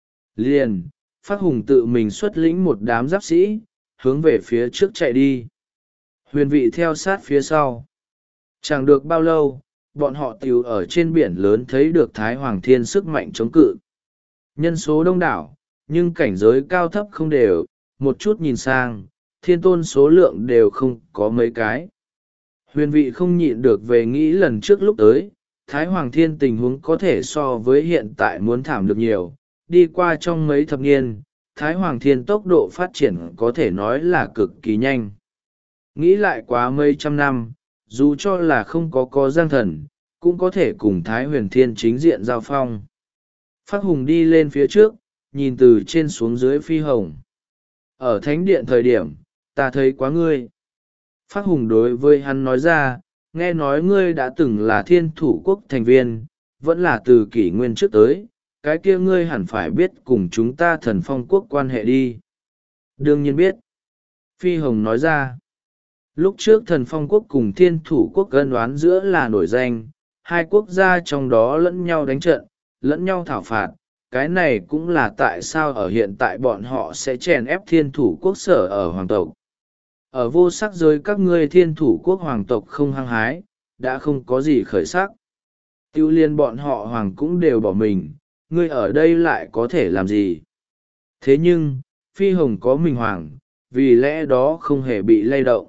Liền, Phác Hùng tự mình xuất lĩnh một đám giáp sĩ, hướng về phía trước chạy đi. Huyền vị theo sát phía sau. Chẳng được bao lâu, bọn họ tiểu ở trên biển lớn thấy được Thái Hoàng Thiên sức mạnh chống cự. Nhân số đông đảo, nhưng cảnh giới cao thấp không đều, một chút nhìn sang, thiên tôn số lượng đều không có mấy cái. Huyền vị không nhịn được về nghĩ lần trước lúc tới, Thái Hoàng Thiên tình huống có thể so với hiện tại muốn thảm được nhiều, đi qua trong mấy thập niên, Thái Hoàng Thiên tốc độ phát triển có thể nói là cực kỳ nhanh. Nghĩ lại quá mấy trăm năm, dù cho là không có Giang Thần, cũng có thể cùng Thái Huyền Thiên chính diện giao phong. Phác Hùng đi lên phía trước, nhìn từ trên xuống dưới Phi Hồng. Ở thánh điện thời điểm, ta thấy quá ngươi. Phác Hùng đối với hắn nói ra, nghe nói ngươi đã từng là thiên thủ quốc thành viên, vẫn là từ kỷ nguyên trước tới, cái kia ngươi hẳn phải biết cùng chúng ta Thần Phong quốc quan hệ đi. Đương nhiên biết. Phi Hồng nói ra. Lúc trước Thần Phong quốc cùng thiên thủ quốc ân oán giữa là nổi danh, hai quốc gia trong đó lẫn nhau đánh trận, lẫn nhau thảo phạt. Cái này cũng là tại sao ở hiện tại bọn họ sẽ chèn ép thiên thủ quốc sở ở hoàng tộc. Ở vô sắc giới các ngươi thiên thủ quốc hoàng tộc không hăng hái, đã không có gì khởi sắc. Tiêu liên bọn họ hoàng cũng đều bỏ mình, ngươi ở đây lại có thể làm gì. Thế nhưng, Phi Hồng có mình hoàng, vì lẽ đó không hề bị lay động.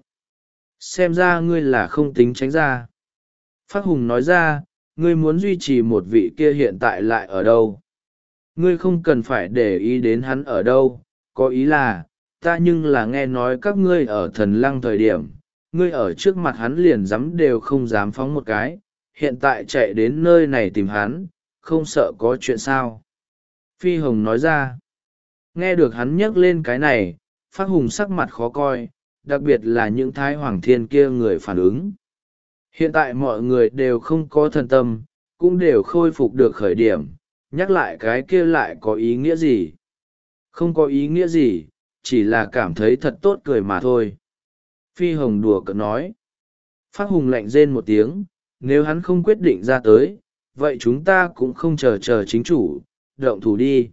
Xem ra ngươi là không tính tránh ra. Phác Hùng nói ra, ngươi muốn duy trì một vị kia hiện tại lại ở đâu. Ngươi không cần phải để ý đến hắn ở đâu, có ý là, ta nhưng là nghe nói các ngươi ở Thần Lăng thời điểm, ngươi ở trước mặt hắn liền dám đều không dám phóng một cái, hiện tại chạy đến nơi này tìm hắn, không sợ có chuyện sao. Phi Hồng nói ra, nghe được hắn nhắc lên cái này, Phác Hùng sắc mặt khó coi, đặc biệt là những Thái Hoàng Thiên kia người phản ứng. Hiện tại mọi người đều không có thần tâm, cũng đều khôi phục được khởi điểm, nhắc lại cái kia lại có ý nghĩa gì? Không có ý nghĩa gì, chỉ là cảm thấy thật tốt cười mà thôi. Phi Hồng đùa cợt nói. Phác Hùng lạnh rên một tiếng, nếu hắn không quyết định ra tới, vậy chúng ta cũng không chờ chính chủ, động thủ đi.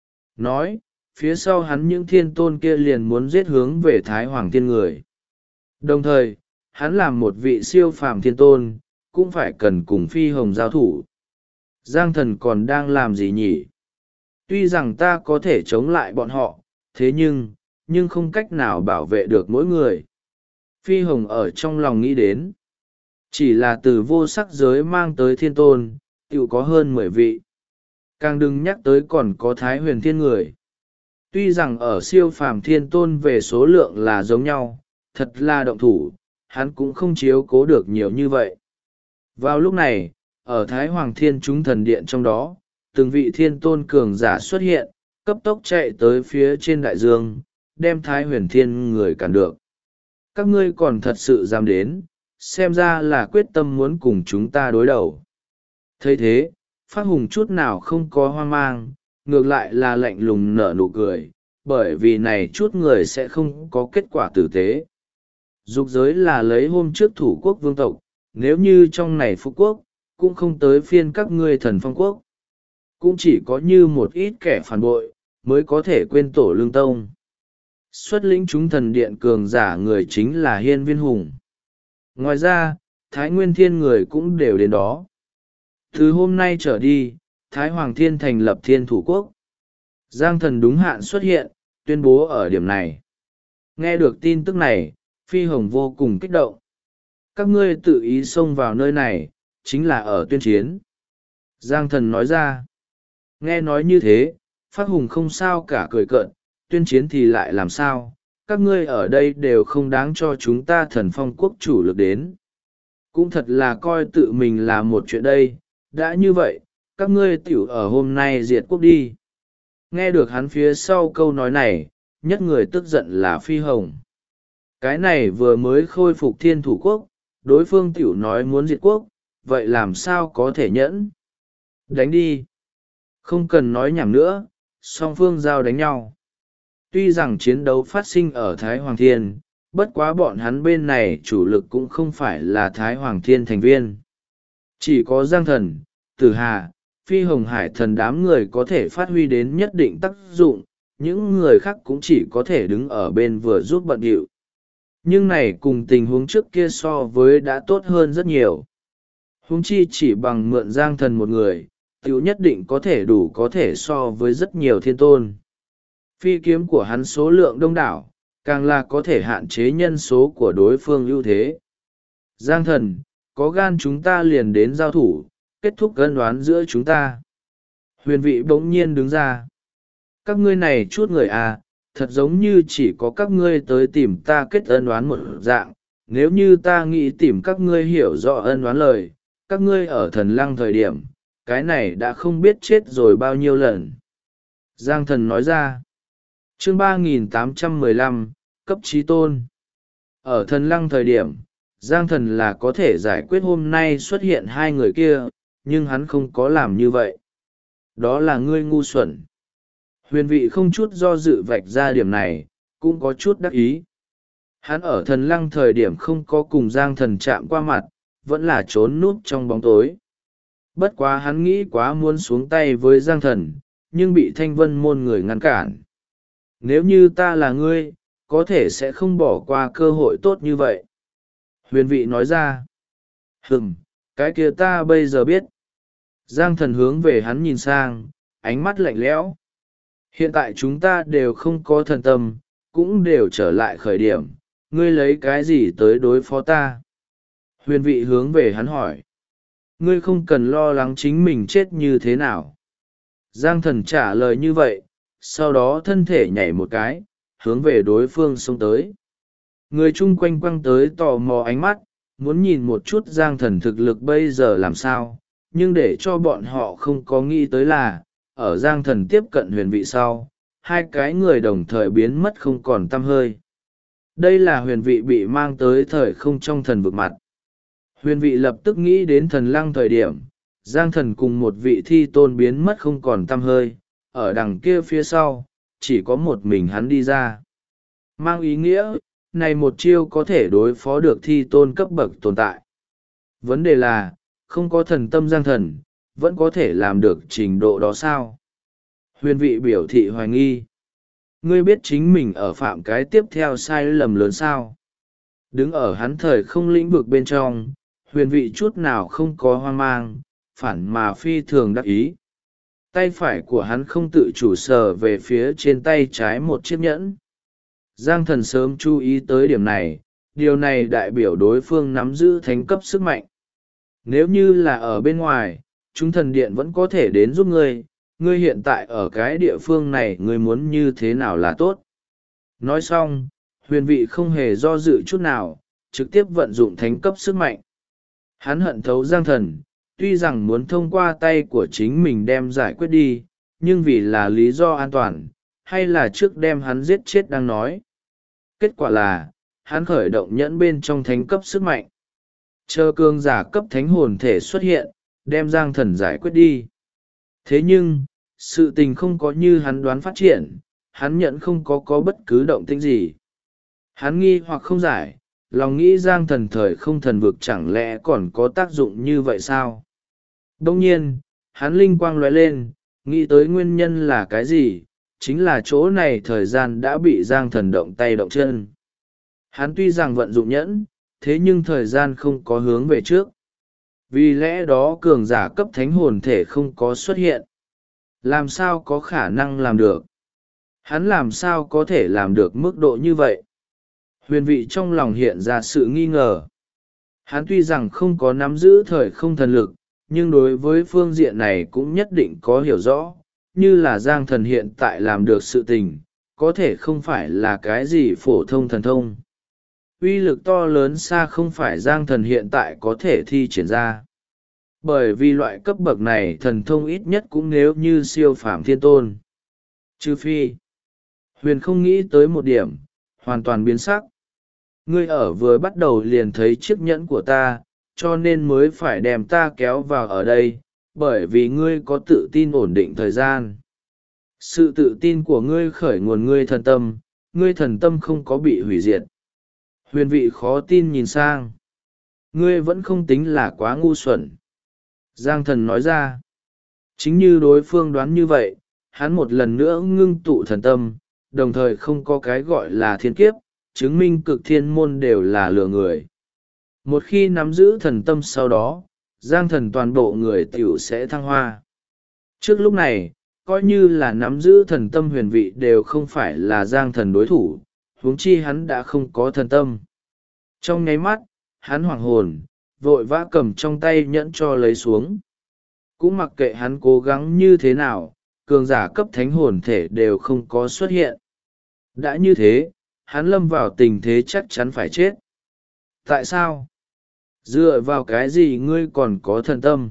Nói, phía sau hắn những thiên tôn kia liền muốn giết hướng về Thái Hoàng Thiên người. Đồng thời, hắn làm một vị siêu phàm thiên tôn, cũng phải cần cùng Phi Hồng giao thủ. Giang Thần còn đang làm gì nhỉ? Tuy rằng ta có thể chống lại bọn họ, thế nhưng không cách nào bảo vệ được mỗi người. Phi Hồng ở trong lòng nghĩ đến. Chỉ là từ vô sắc giới mang tới thiên tôn, tự có hơn 10 vị. Càng đừng nhắc tới còn có Thái Huyền Thiên người. Tuy rằng ở siêu phàm thiên tôn về số lượng là giống nhau, thật là động thủ, hắn cũng không chiếu cố được nhiều như vậy. Vào lúc này, ở Thái Hoàng Thiên chúng thần điện trong đó, từng vị thiên tôn cường giả xuất hiện, cấp tốc chạy tới phía trên đại dương, đem Thái Huyền Thiên người cản được. Các ngươi còn thật sự dám đến, xem ra là quyết tâm muốn cùng chúng ta đối đầu. Thấy thế, Phác Hùng chút nào không có hoang mang, ngược lại là lạnh lùng nở nụ cười, bởi vì này chút người sẽ không có kết quả tử tế. Dục giới là lấy hôm trước thủ quốc vương tộc, nếu như trong này phú quốc, cũng không tới phiên các ngươi thần phong quốc. Cũng chỉ có như một ít kẻ phản bội, mới có thể quên tổ lương tông. Xuất lĩnh chúng thần điện cường giả người chính là Hiên Viên Hùng. Ngoài ra, Thái Nguyên Thiên người cũng đều đến đó. Từ hôm nay trở đi, Thái Hoàng Thiên thành lập Thiên Thủ Quốc. Giang Thần đúng hạn xuất hiện, tuyên bố ở điểm này. Nghe được tin tức này, Phi Hồng vô cùng kích động. Các ngươi tự ý xông vào nơi này, chính là ở tuyên chiến. Giang Thần nói ra. Nghe nói như thế, Phát Hùng không sao cả cười cợt, tuyên chiến thì lại làm sao, các ngươi ở đây đều không đáng cho chúng ta thần phong quốc chủ lực đến. Cũng thật là coi tự mình là một chuyện đây, đã như vậy, các ngươi tiểu ở hôm nay diệt quốc đi. Nghe được hắn phía sau câu nói này, nhất người tức giận là Phi Hồng. Cái này vừa mới khôi phục Thiên Thủ Quốc, đối phương tiểu nói muốn diệt quốc, vậy làm sao có thể nhẫn? Đánh đi! Không cần nói nhảm nữa, song phương giao đánh nhau. Tuy rằng chiến đấu phát sinh ở Thái Hoàng Thiên, bất quá bọn hắn bên này chủ lực cũng không phải là Thái Hoàng Thiên thành viên. Chỉ có Giang Thần, Tử Hà, Phi Hồng Hải Thần đám người có thể phát huy đến nhất định tác dụng, những người khác cũng chỉ có thể đứng ở bên vừa giúp bận điệu. Nhưng này cùng tình huống trước kia so với đã tốt hơn rất nhiều. Huống chi chỉ bằng mượn Giang Thần một người, tiểu nhất định có thể đủ có thể so với rất nhiều thiên tôn. Phi kiếm của hắn số lượng đông đảo, càng là có thể hạn chế nhân số của đối phương ưu thế. Giang Thần, có gan chúng ta liền đến giao thủ, kết thúc ân oán giữa chúng ta. Huyền vị bỗng nhiên đứng ra. Các ngươi này chút người à, thật giống như chỉ có các ngươi tới tìm ta kết ân oán một dạng. Nếu như ta nghĩ tìm các ngươi hiểu rõ ân oán lời, các ngươi ở Thần Lăng thời điểm, cái này đã không biết chết rồi bao nhiêu lần. Giang Thần nói ra. Chương 3815, cấp trí tôn. Ở Thần Lăng thời điểm, Giang Thần là có thể giải quyết hôm nay xuất hiện hai người kia, nhưng hắn không có làm như vậy. Đó là ngươi ngu xuẩn. Huyền vị không chút do dự vạch ra điểm này, cũng có chút đắc ý. Hắn ở Thần Lăng thời điểm không có cùng Giang Thần chạm qua mặt, vẫn là trốn núp trong bóng tối. Bất quá hắn nghĩ quá muốn xuống tay với Giang Thần, nhưng bị Thanh Vân môn người ngăn cản. Nếu như ta là ngươi, có thể sẽ không bỏ qua cơ hội tốt như vậy. Huyền vị nói ra. Cái kia ta bây giờ biết. Giang Thần hướng về hắn nhìn sang, ánh mắt lạnh lẽo. Hiện tại chúng ta đều không có thần tâm, cũng đều trở lại khởi điểm. Ngươi lấy cái gì tới đối phó ta? Huyền vị hướng về hắn hỏi. Ngươi không cần lo lắng chính mình chết như thế nào. Giang Thần trả lời như vậy, sau đó thân thể nhảy một cái, hướng về đối phương xông tới. Người chung quanh quăng tới tò mò ánh mắt, muốn nhìn một chút Giang Thần thực lực bây giờ làm sao, nhưng để cho bọn họ không có nghĩ tới là, ở Giang Thần tiếp cận huyền vị sau, hai cái người đồng thời biến mất không còn tăm hơi. Đây là huyền vị bị mang tới thời không trong thần vực mặt. Huyền vị lập tức nghĩ đến Thần Lăng thời điểm, Giang Thần cùng một vị thi tôn biến mất không còn tăm hơi, ở đằng kia phía sau, chỉ có một mình hắn đi ra. Mang ý nghĩa, này một chiêu có thể đối phó được thi tôn cấp bậc tồn tại. Vấn đề là, không có thần tâm Giang Thần, vẫn có thể làm được trình độ đó sao? Huyền vị biểu thị hoài nghi. Ngươi biết chính mình ở phạm cái tiếp theo sai lầm lớn sao? Đứng ở hắn thời không lĩnh vực bên trong, huyền vị chút nào không có hoang mang, phản mà phi thường đắc ý. Tay phải của hắn không tự chủ sờ về phía trên tay trái một chiếc nhẫn. Giang Thần sớm chú ý tới điểm này, điều này đại biểu đối phương nắm giữ thánh cấp sức mạnh. Nếu như là ở bên ngoài, chúng thần điện vẫn có thể đến giúp ngươi, ngươi hiện tại ở cái địa phương này ngươi muốn như thế nào là tốt. Nói xong, huyền vị không hề do dự chút nào, trực tiếp vận dụng thánh cấp sức mạnh. Hắn hận thấu Giang Thần, tuy rằng muốn thông qua tay của chính mình đem giải quyết đi, nhưng vì là lý do an toàn, hay là trước đem hắn giết chết đang nói. Kết quả là, hắn khởi động nhẫn bên trong thánh cấp sức mạnh. Chờ cường giả cấp thánh hồn thể xuất hiện, đem Giang Thần giải quyết đi. Thế nhưng, sự tình không có như hắn đoán phát triển, hắn nhận không có bất cứ động tĩnh gì. Hắn nghi hoặc không giải, lòng nghĩ giang thần thời không thần vực chẳng lẽ còn có tác dụng như vậy sao? Đông nhiên, hắn linh quang lóe lên, nghĩ tới nguyên nhân là cái gì, chính là chỗ này thời gian đã bị giang thần động tay động chân. Hắn tuy rằng vận dụng nhẫn, thế nhưng thời gian không có hướng về trước. Vì lẽ đó cường giả cấp thánh hồn thể không có xuất hiện. Làm sao có khả năng làm được? Hắn làm sao có thể làm được mức độ như vậy? Huyền vị trong lòng hiện ra sự nghi ngờ. Hắn tuy rằng không có nắm giữ thời không thần lực, nhưng đối với phương diện này cũng nhất định có hiểu rõ, như là giang thần hiện tại làm được sự tình, có thể không phải là cái gì phổ thông thần thông. Uy lực to lớn xa không phải giang thần hiện tại có thể thi triển ra. Bởi vì loại cấp bậc này thần thông ít nhất cũng nếu như siêu phàm thiên tôn. Trừ phi, huyền không nghĩ tới một điểm, hoàn toàn biến sắc. Ngươi ở vừa bắt đầu liền thấy chiếc nhẫn của ta, cho nên mới phải đem ta kéo vào ở đây, bởi vì ngươi có tự tin ổn định thời gian. Sự tự tin của ngươi khởi nguồn ngươi thần tâm không có bị hủy diệt. Huyền vị khó tin nhìn sang. Ngươi vẫn không tính là quá ngu xuẩn. Giang thần nói ra. Chính như đối phương đoán như vậy, hắn một lần nữa ngưng tụ thần tâm, đồng thời không có cái gọi là thiên kiếp, chứng minh cực thiên môn đều là lừa người. Một khi nắm giữ thần tâm sau đó, giang thần toàn bộ người tiểu sẽ thăng hoa. Trước lúc này, coi như là nắm giữ thần tâm huyền vị đều không phải là giang thần đối thủ, huống chi hắn đã không có thần tâm. Trong nháy mắt, hắn hoảng hồn, vội vã cầm trong tay nhẫn cho lấy xuống. Cũng mặc kệ hắn cố gắng như thế nào, cường giả cấp thánh hồn thể đều không có xuất hiện. Đã như thế, hắn lâm vào tình thế chắc chắn phải chết. Tại sao? Dựa vào cái gì ngươi còn có thần tâm?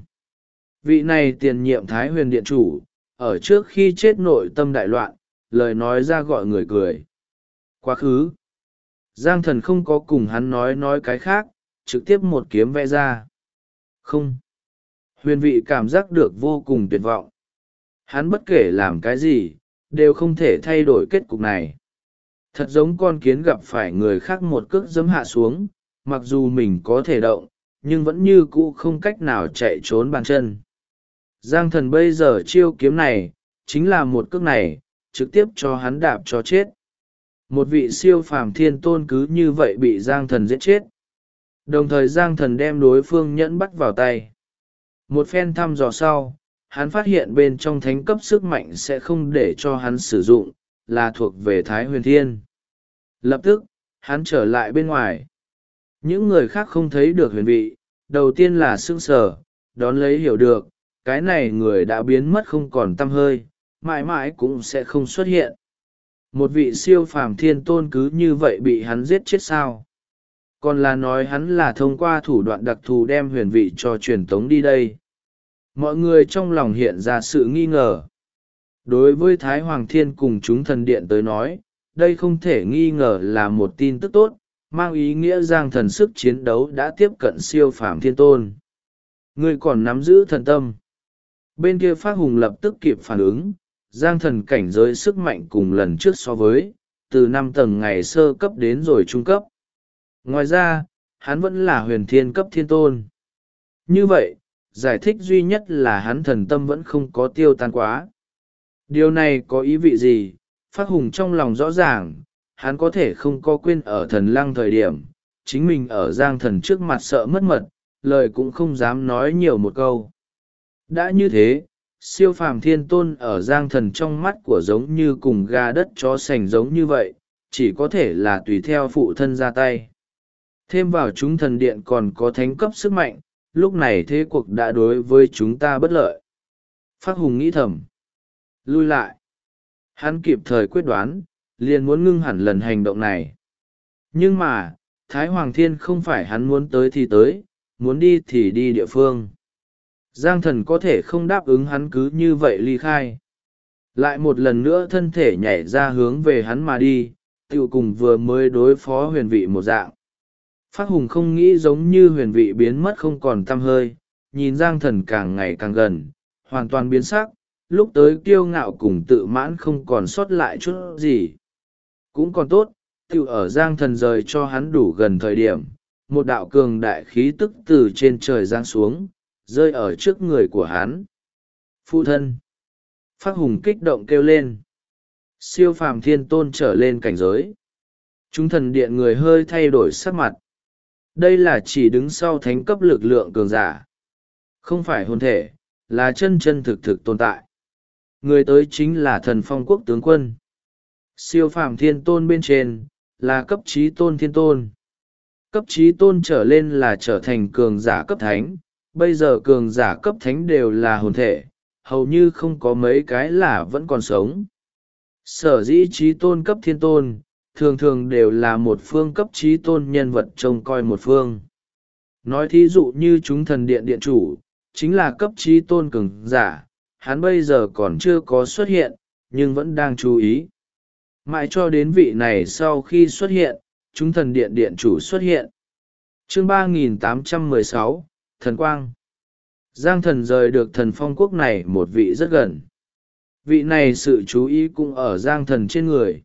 Vị này tiền nhiệm Thái Huyền Điện Chủ, ở trước khi chết nội tâm đại loạn, lời nói ra gọi người cười. Quá khứ, Giang thần không có cùng hắn nói cái khác, trực tiếp một kiếm vẽ ra. Không. Huyền vị cảm giác được vô cùng tuyệt vọng. Hắn bất kể làm cái gì, đều không thể thay đổi kết cục này. Thật giống con kiến gặp phải người khác một cước giẫm hạ xuống, mặc dù mình có thể động, nhưng vẫn như cũ không cách nào chạy trốn bàn chân. Giang thần bây giờ chiêu kiếm này, chính là một cước này, trực tiếp cho hắn đạp cho chết. Một vị siêu phàm thiên tôn cứ như vậy bị giang thần giết chết. Đồng thời giang thần đem đối phương nhẫn bắt vào tay. Một phen thăm dò sau, hắn phát hiện bên trong thánh cấp sức mạnh sẽ không để cho hắn sử dụng, là thuộc về Thái Huyền Thiên. Lập tức, hắn trở lại bên ngoài. Những người khác không thấy được huyền vị, đầu tiên là sững sờ, đón lấy hiểu được, cái này người đã biến mất không còn tăm hơi, mãi mãi cũng sẽ không xuất hiện. Một vị siêu phàm thiên tôn cứ như vậy bị hắn giết chết sao? Còn là nói hắn là thông qua thủ đoạn đặc thù đem huyền vị cho truyền tống đi đây. Mọi người trong lòng hiện ra sự nghi ngờ. Đối với Thái Hoàng Thiên cùng chúng thần điện tới nói, đây không thể nghi ngờ là một tin tức tốt, mang ý nghĩa giang thần sức chiến đấu đã tiếp cận siêu phàm thiên tôn. Ngươi còn nắm giữ thần tâm. Bên kia Phác Hùng lập tức kịp phản ứng, giang thần cảnh giới sức mạnh cùng lần trước so với, từ 5 tầng ngày sơ cấp đến rồi trung cấp. Ngoài ra, hắn vẫn là huyền thiên cấp thiên tôn. Như vậy, giải thích duy nhất là hắn thần tâm vẫn không có tiêu tan quá. Điều này có ý vị gì? Phác Hùng trong lòng rõ ràng, hắn có thể không có quên ở thần lăng thời điểm, chính mình ở giang thần trước mặt sợ mất mật, lời cũng không dám nói nhiều một câu. Đã như thế, siêu phàm thiên tôn ở giang thần trong mắt của giống như cùng gà đất chó sành giống như vậy, chỉ có thể là tùy theo phụ thân ra tay. Thêm vào chúng thần điện còn có thánh cấp sức mạnh, lúc này thế cuộc đã đối với chúng ta bất lợi. Phác Hùng nghĩ thầm. Lui lại. Hắn kịp thời quyết đoán, liền muốn ngưng hẳn lần hành động này. Nhưng mà, Thái Hoàng Thiên không phải hắn muốn tới thì tới, muốn đi thì đi địa phương. Giang thần có thể không đáp ứng hắn cứ như vậy ly khai. Lại một lần nữa thân thể nhảy ra hướng về hắn mà đi, tựu cùng vừa mới đối phó huyền vị một dạng. Phác Hùng không nghĩ giống như huyền vị biến mất không còn tăm hơi, nhìn giang thần càng ngày càng gần, hoàn toàn biến sắc, lúc tới kiêu ngạo cùng tự mãn không còn sót lại chút gì. Cũng còn tốt, Tiểu ở Giang Thần rời cho hắn đủ gần thời điểm, một đạo cường đại khí tức từ trên trời giáng xuống, rơi ở trước người của hắn. Phụ thân! Phác Hùng kích động kêu lên. Siêu phàm thiên tôn trở lên cảnh giới. Chúng thần điện người hơi thay đổi sắc mặt. Đây là chỉ đứng sau thánh cấp lực lượng cường giả. Không phải hồn thể, là chân chân thực thực tồn tại. Người tới chính là thần phong quốc tướng quân. Siêu phàm thiên tôn bên trên, là cấp trí tôn thiên tôn. Cấp trí tôn trở lên là trở thành cường giả cấp thánh. Bây giờ cường giả cấp thánh đều là hồn thể, hầu như không có mấy cái là vẫn còn sống. Sở dĩ trí tôn cấp thiên tôn, thường thường đều là một phương cấp trí tôn nhân vật trông coi một phương. Nói thí dụ như chúng thần điện điện chủ, chính là cấp trí tôn cường giả, hắn bây giờ còn chưa có xuất hiện, nhưng vẫn đang chú ý. Mãi cho đến vị này sau khi xuất hiện, chúng thần điện điện chủ xuất hiện. Chương 3816, Thần Quang. Giang Thần rời được thần phong quốc này một vị rất gần. Vị này sự chú ý cũng ở Giang Thần trên người.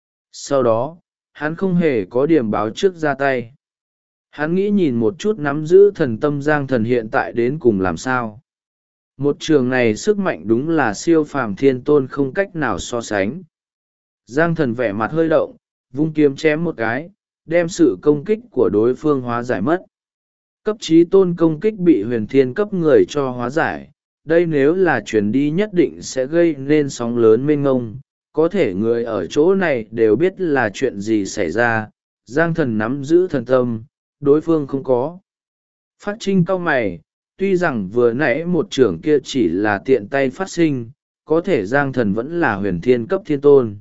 Sau đó, hắn không hề có điểm báo trước ra tay. Hắn nghĩ nhìn một chút nắm giữ thần tâm Giang Thần hiện tại đến cùng làm sao. Một trường này sức mạnh đúng là siêu phàm thiên tôn không cách nào so sánh. Giang Thần vẻ mặt hơi động, vung kiếm chém một cái, đem sự công kích của đối phương hóa giải mất. Cấp trí tôn công kích bị huyền thiên cấp người cho hóa giải, đây nếu là chuyển đi nhất định sẽ gây nên sóng lớn mênh ngông, có thể người ở chỗ này đều biết là chuyện gì xảy ra. Giang Thần nắm giữ thần tâm, đối phương không có. Phát Trinh cau mày, tuy rằng vừa nãy một trưởng kia chỉ là tiện tay phát sinh, có thể Giang Thần vẫn là huyền thiên cấp thiên tôn.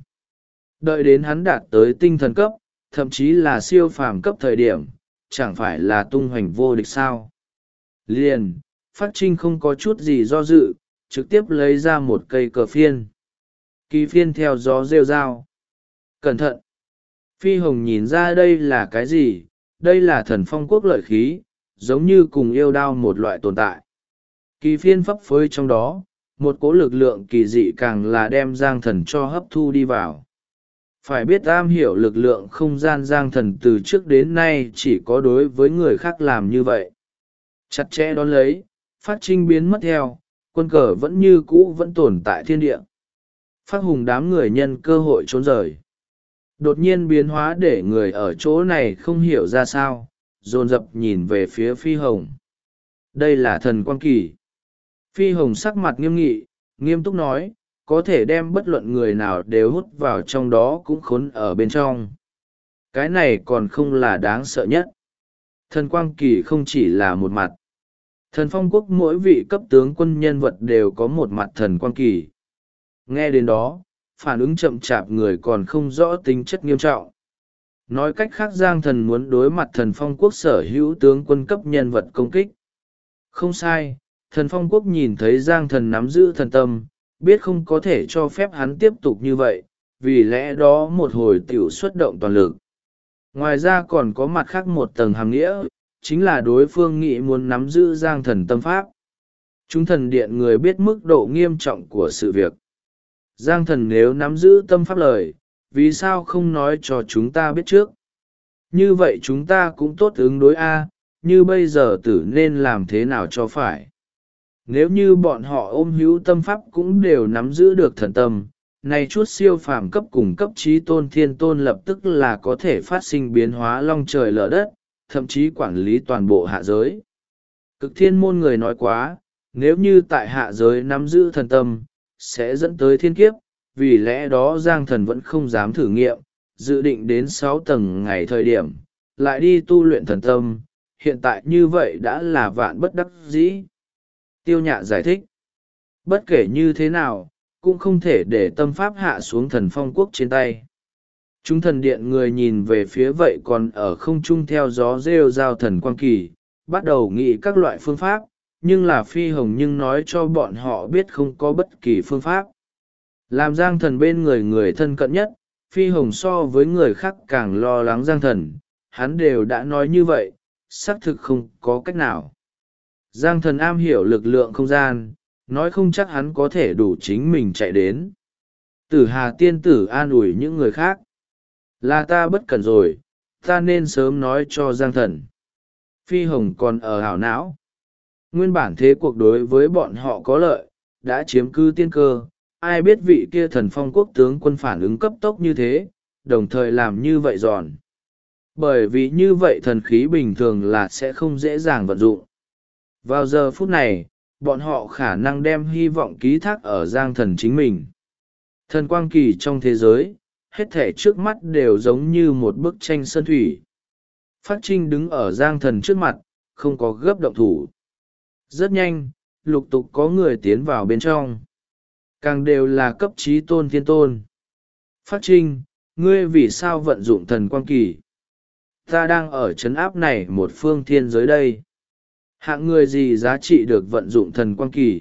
Đợi đến hắn đạt tới tinh thần cấp, thậm chí là siêu phàm cấp thời điểm, chẳng phải là tung hoành vô địch sao. Liền, Phát Trinh không có chút gì do dự, trực tiếp lấy ra một cây cờ phiên. Kỳ phiên theo gió rêu rao. Cẩn thận! Phi Hồng nhìn ra đây là cái gì? Đây là thần phong quốc lợi khí, giống như cùng yêu đao một loại tồn tại. Kỳ phiên phấp phới trong đó, một cỗ lực lượng kỳ dị càng là đem Giang Thần cho hấp thu đi vào. Phải biết am hiểu lực lượng không gian Giang Thần từ trước đến nay chỉ có đối với người khác làm như vậy. Chặt chẽ đón lấy, Phát Trinh biến mất theo, quân cờ vẫn như cũ vẫn tồn tại thiên địa. Phát Hùng đám người nhân cơ hội trốn rời. Đột nhiên biến hóa để người ở chỗ này không hiểu ra sao, dồn dập nhìn về phía Phi Hồng. Đây là thần quang kỳ. Phi Hồng sắc mặt nghiêm nghị, nghiêm túc nói, có thể đem bất luận người nào đều hút vào trong đó cũng khốn ở bên trong. Cái này còn không là đáng sợ nhất. Thần quang kỳ không chỉ là một mặt. Thần phong quốc mỗi vị cấp tướng quân nhân vật đều có một mặt thần quang kỳ. Nghe đến đó, phản ứng chậm chạp người còn không rõ tính chất nghiêm trọng. Nói cách khác Giang Thần muốn đối mặt thần phong quốc sở hữu tướng quân cấp nhân vật công kích. Không sai, thần phong quốc nhìn thấy Giang Thần nắm giữ thần tâm, biết không có thể cho phép hắn tiếp tục như vậy, vì lẽ đó một hồi tiểu xuất động toàn lực. Ngoài ra còn có mặt khác một tầng hàm nghĩa, chính là đối phương nghĩ muốn nắm giữ Giang Thần tâm pháp. Chúng thần điện người biết mức độ nghiêm trọng của sự việc. Giang Thần nếu nắm giữ tâm pháp lời, vì sao không nói cho chúng ta biết trước? Như vậy chúng ta cũng tốt ứng đối A, như bây giờ tử nên làm thế nào cho phải? Nếu như bọn họ ôm hữu tâm pháp cũng đều nắm giữ được thần tâm, này chút siêu phàm cấp cùng cấp trí tôn thiên tôn lập tức là có thể phát sinh biến hóa long trời lở đất, thậm chí quản lý toàn bộ hạ giới. Cực thiên môn người nói quá, nếu như tại hạ giới nắm giữ thần tâm, sẽ dẫn tới thiên kiếp, vì lẽ đó Giang Thần vẫn không dám thử nghiệm, dự định đến 6 tầng ngày thời điểm, lại đi tu luyện thần tâm, hiện tại như vậy đã là vạn bất đắc dĩ. Tiêu Nhạ giải thích, bất kể như thế nào, cũng không thể để tâm pháp hạ xuống thần phong quốc trên tay. Chúng thần điện người nhìn về phía vậy còn ở không trung theo gió rêu rao thần quang kỳ, bắt đầu nghĩ các loại phương pháp, nhưng là Phi Hồng nhưng nói cho bọn họ biết không có bất kỳ phương pháp. Làm Giang Thần bên người người thân cận nhất, Phi Hồng so với người khác càng lo lắng Giang Thần, hắn đều đã nói như vậy, xác thực không có cách nào. Giang Thần am hiểu lực lượng không gian, nói không chắc hắn có thể đủ chính mình chạy đến. Tử Hà tiên tử an ủi những người khác. Là ta bất cẩn rồi, ta nên sớm nói cho Giang Thần. Phi Hồng còn ở hảo não. Nguyên bản thế cuộc đối với bọn họ có lợi, đã chiếm cứ tiên cơ, ai biết vị kia Thần Phong quốc tướng quân phản ứng cấp tốc như thế, đồng thời làm như vậy giòn. Bởi vì như vậy thần khí bình thường là sẽ không dễ dàng vận dụng. Vào giờ phút này, bọn họ khả năng đem hy vọng ký thác ở Giang Thần chính mình. Thần quang kỳ trong thế giới, hết thể trước mắt đều giống như một bức tranh sơn thủy. Phát Trinh đứng ở Giang Thần trước mặt, không có gấp động thủ. Rất nhanh, lục tục có người tiến vào bên trong. Càng đều là cấp trí tôn thiên tôn. Phát Trinh, ngươi vì sao vận dụng thần quang kỳ? Ta đang ở trấn áp này một phương thiên giới đây. Hạng người gì giá trị được vận dụng thần quang kỳ?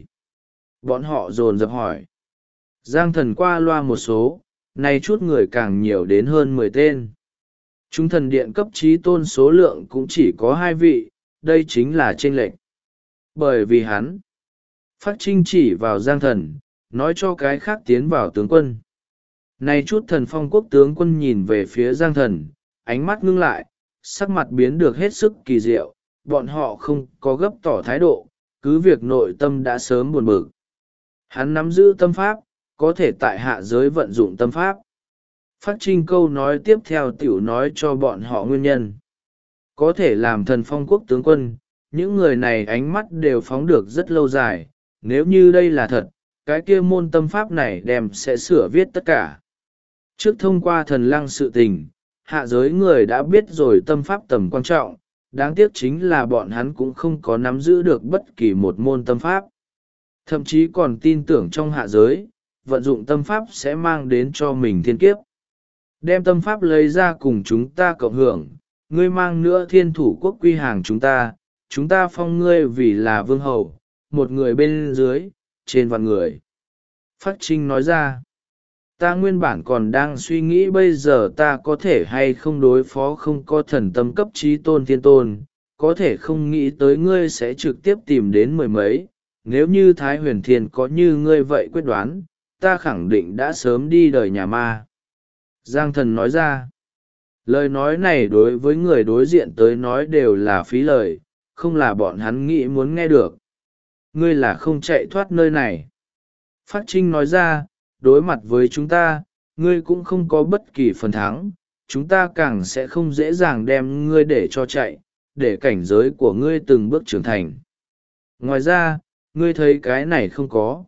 Bọn họ dồn dập hỏi. Giang Thần qua loa một số, nay chút người càng nhiều đến hơn 10 tên. Chúng thần điện cấp trí tôn số lượng cũng chỉ có 2 vị, đây chính là chênh lệch. Bởi vì hắn, Phát Trinh chỉ vào Giang Thần, nói cho cái khác tiến vào tướng quân. Nay chút Thần Phong quốc tướng quân nhìn về phía Giang Thần, ánh mắt ngưng lại, sắc mặt biến được hết sức kỳ diệu, bọn họ không có gấp tỏ thái độ, cứ việc nội tâm đã sớm buồn bực. Hắn nắm giữ tâm pháp, có thể tại hạ giới vận dụng tâm pháp. Phát Trinh câu nói tiếp theo tiểu nói cho bọn họ nguyên nhân. Có thể làm Thần Phong quốc tướng quân, những người này ánh mắt đều phóng được rất lâu dài, nếu như đây là thật, cái kia môn tâm pháp này đem sẽ sửa viết tất cả. Trước thông qua thần lăng sự tình, hạ giới người đã biết rồi tâm pháp tầm quan trọng, đáng tiếc chính là bọn hắn cũng không có nắm giữ được bất kỳ một môn tâm pháp. Thậm chí còn tin tưởng trong hạ giới, vận dụng tâm pháp sẽ mang đến cho mình thiên kiếp. Đem tâm pháp lấy ra cùng chúng ta cộng hưởng, ngươi mang nữa thiên thủ quốc quy hàng chúng ta phong ngươi vì là vương hầu, một người bên dưới, trên vạn người. Phát Trinh nói ra, ta nguyên bản còn đang suy nghĩ bây giờ ta có thể hay không đối phó không có thần tâm cấp trí tôn thiên tôn, có thể không nghĩ tới ngươi sẽ trực tiếp tìm đến 10 mấy, nếu như Thái Huyền Thiên có như ngươi vậy quyết đoán, ta khẳng định đã sớm đi đời nhà ma. Giang Thần nói ra, lời nói này đối với người đối diện tới nói đều là phí lời, không là bọn hắn nghĩ muốn nghe được. Ngươi là không chạy thoát nơi này. Phát Trinh nói ra, đối mặt với chúng ta, ngươi cũng không có bất kỳ phần thắng, chúng ta càng sẽ không dễ dàng đem ngươi để cho chạy, để cảnh giới của ngươi từng bước trưởng thành. Ngoài ra, ngươi thấy cái này không có.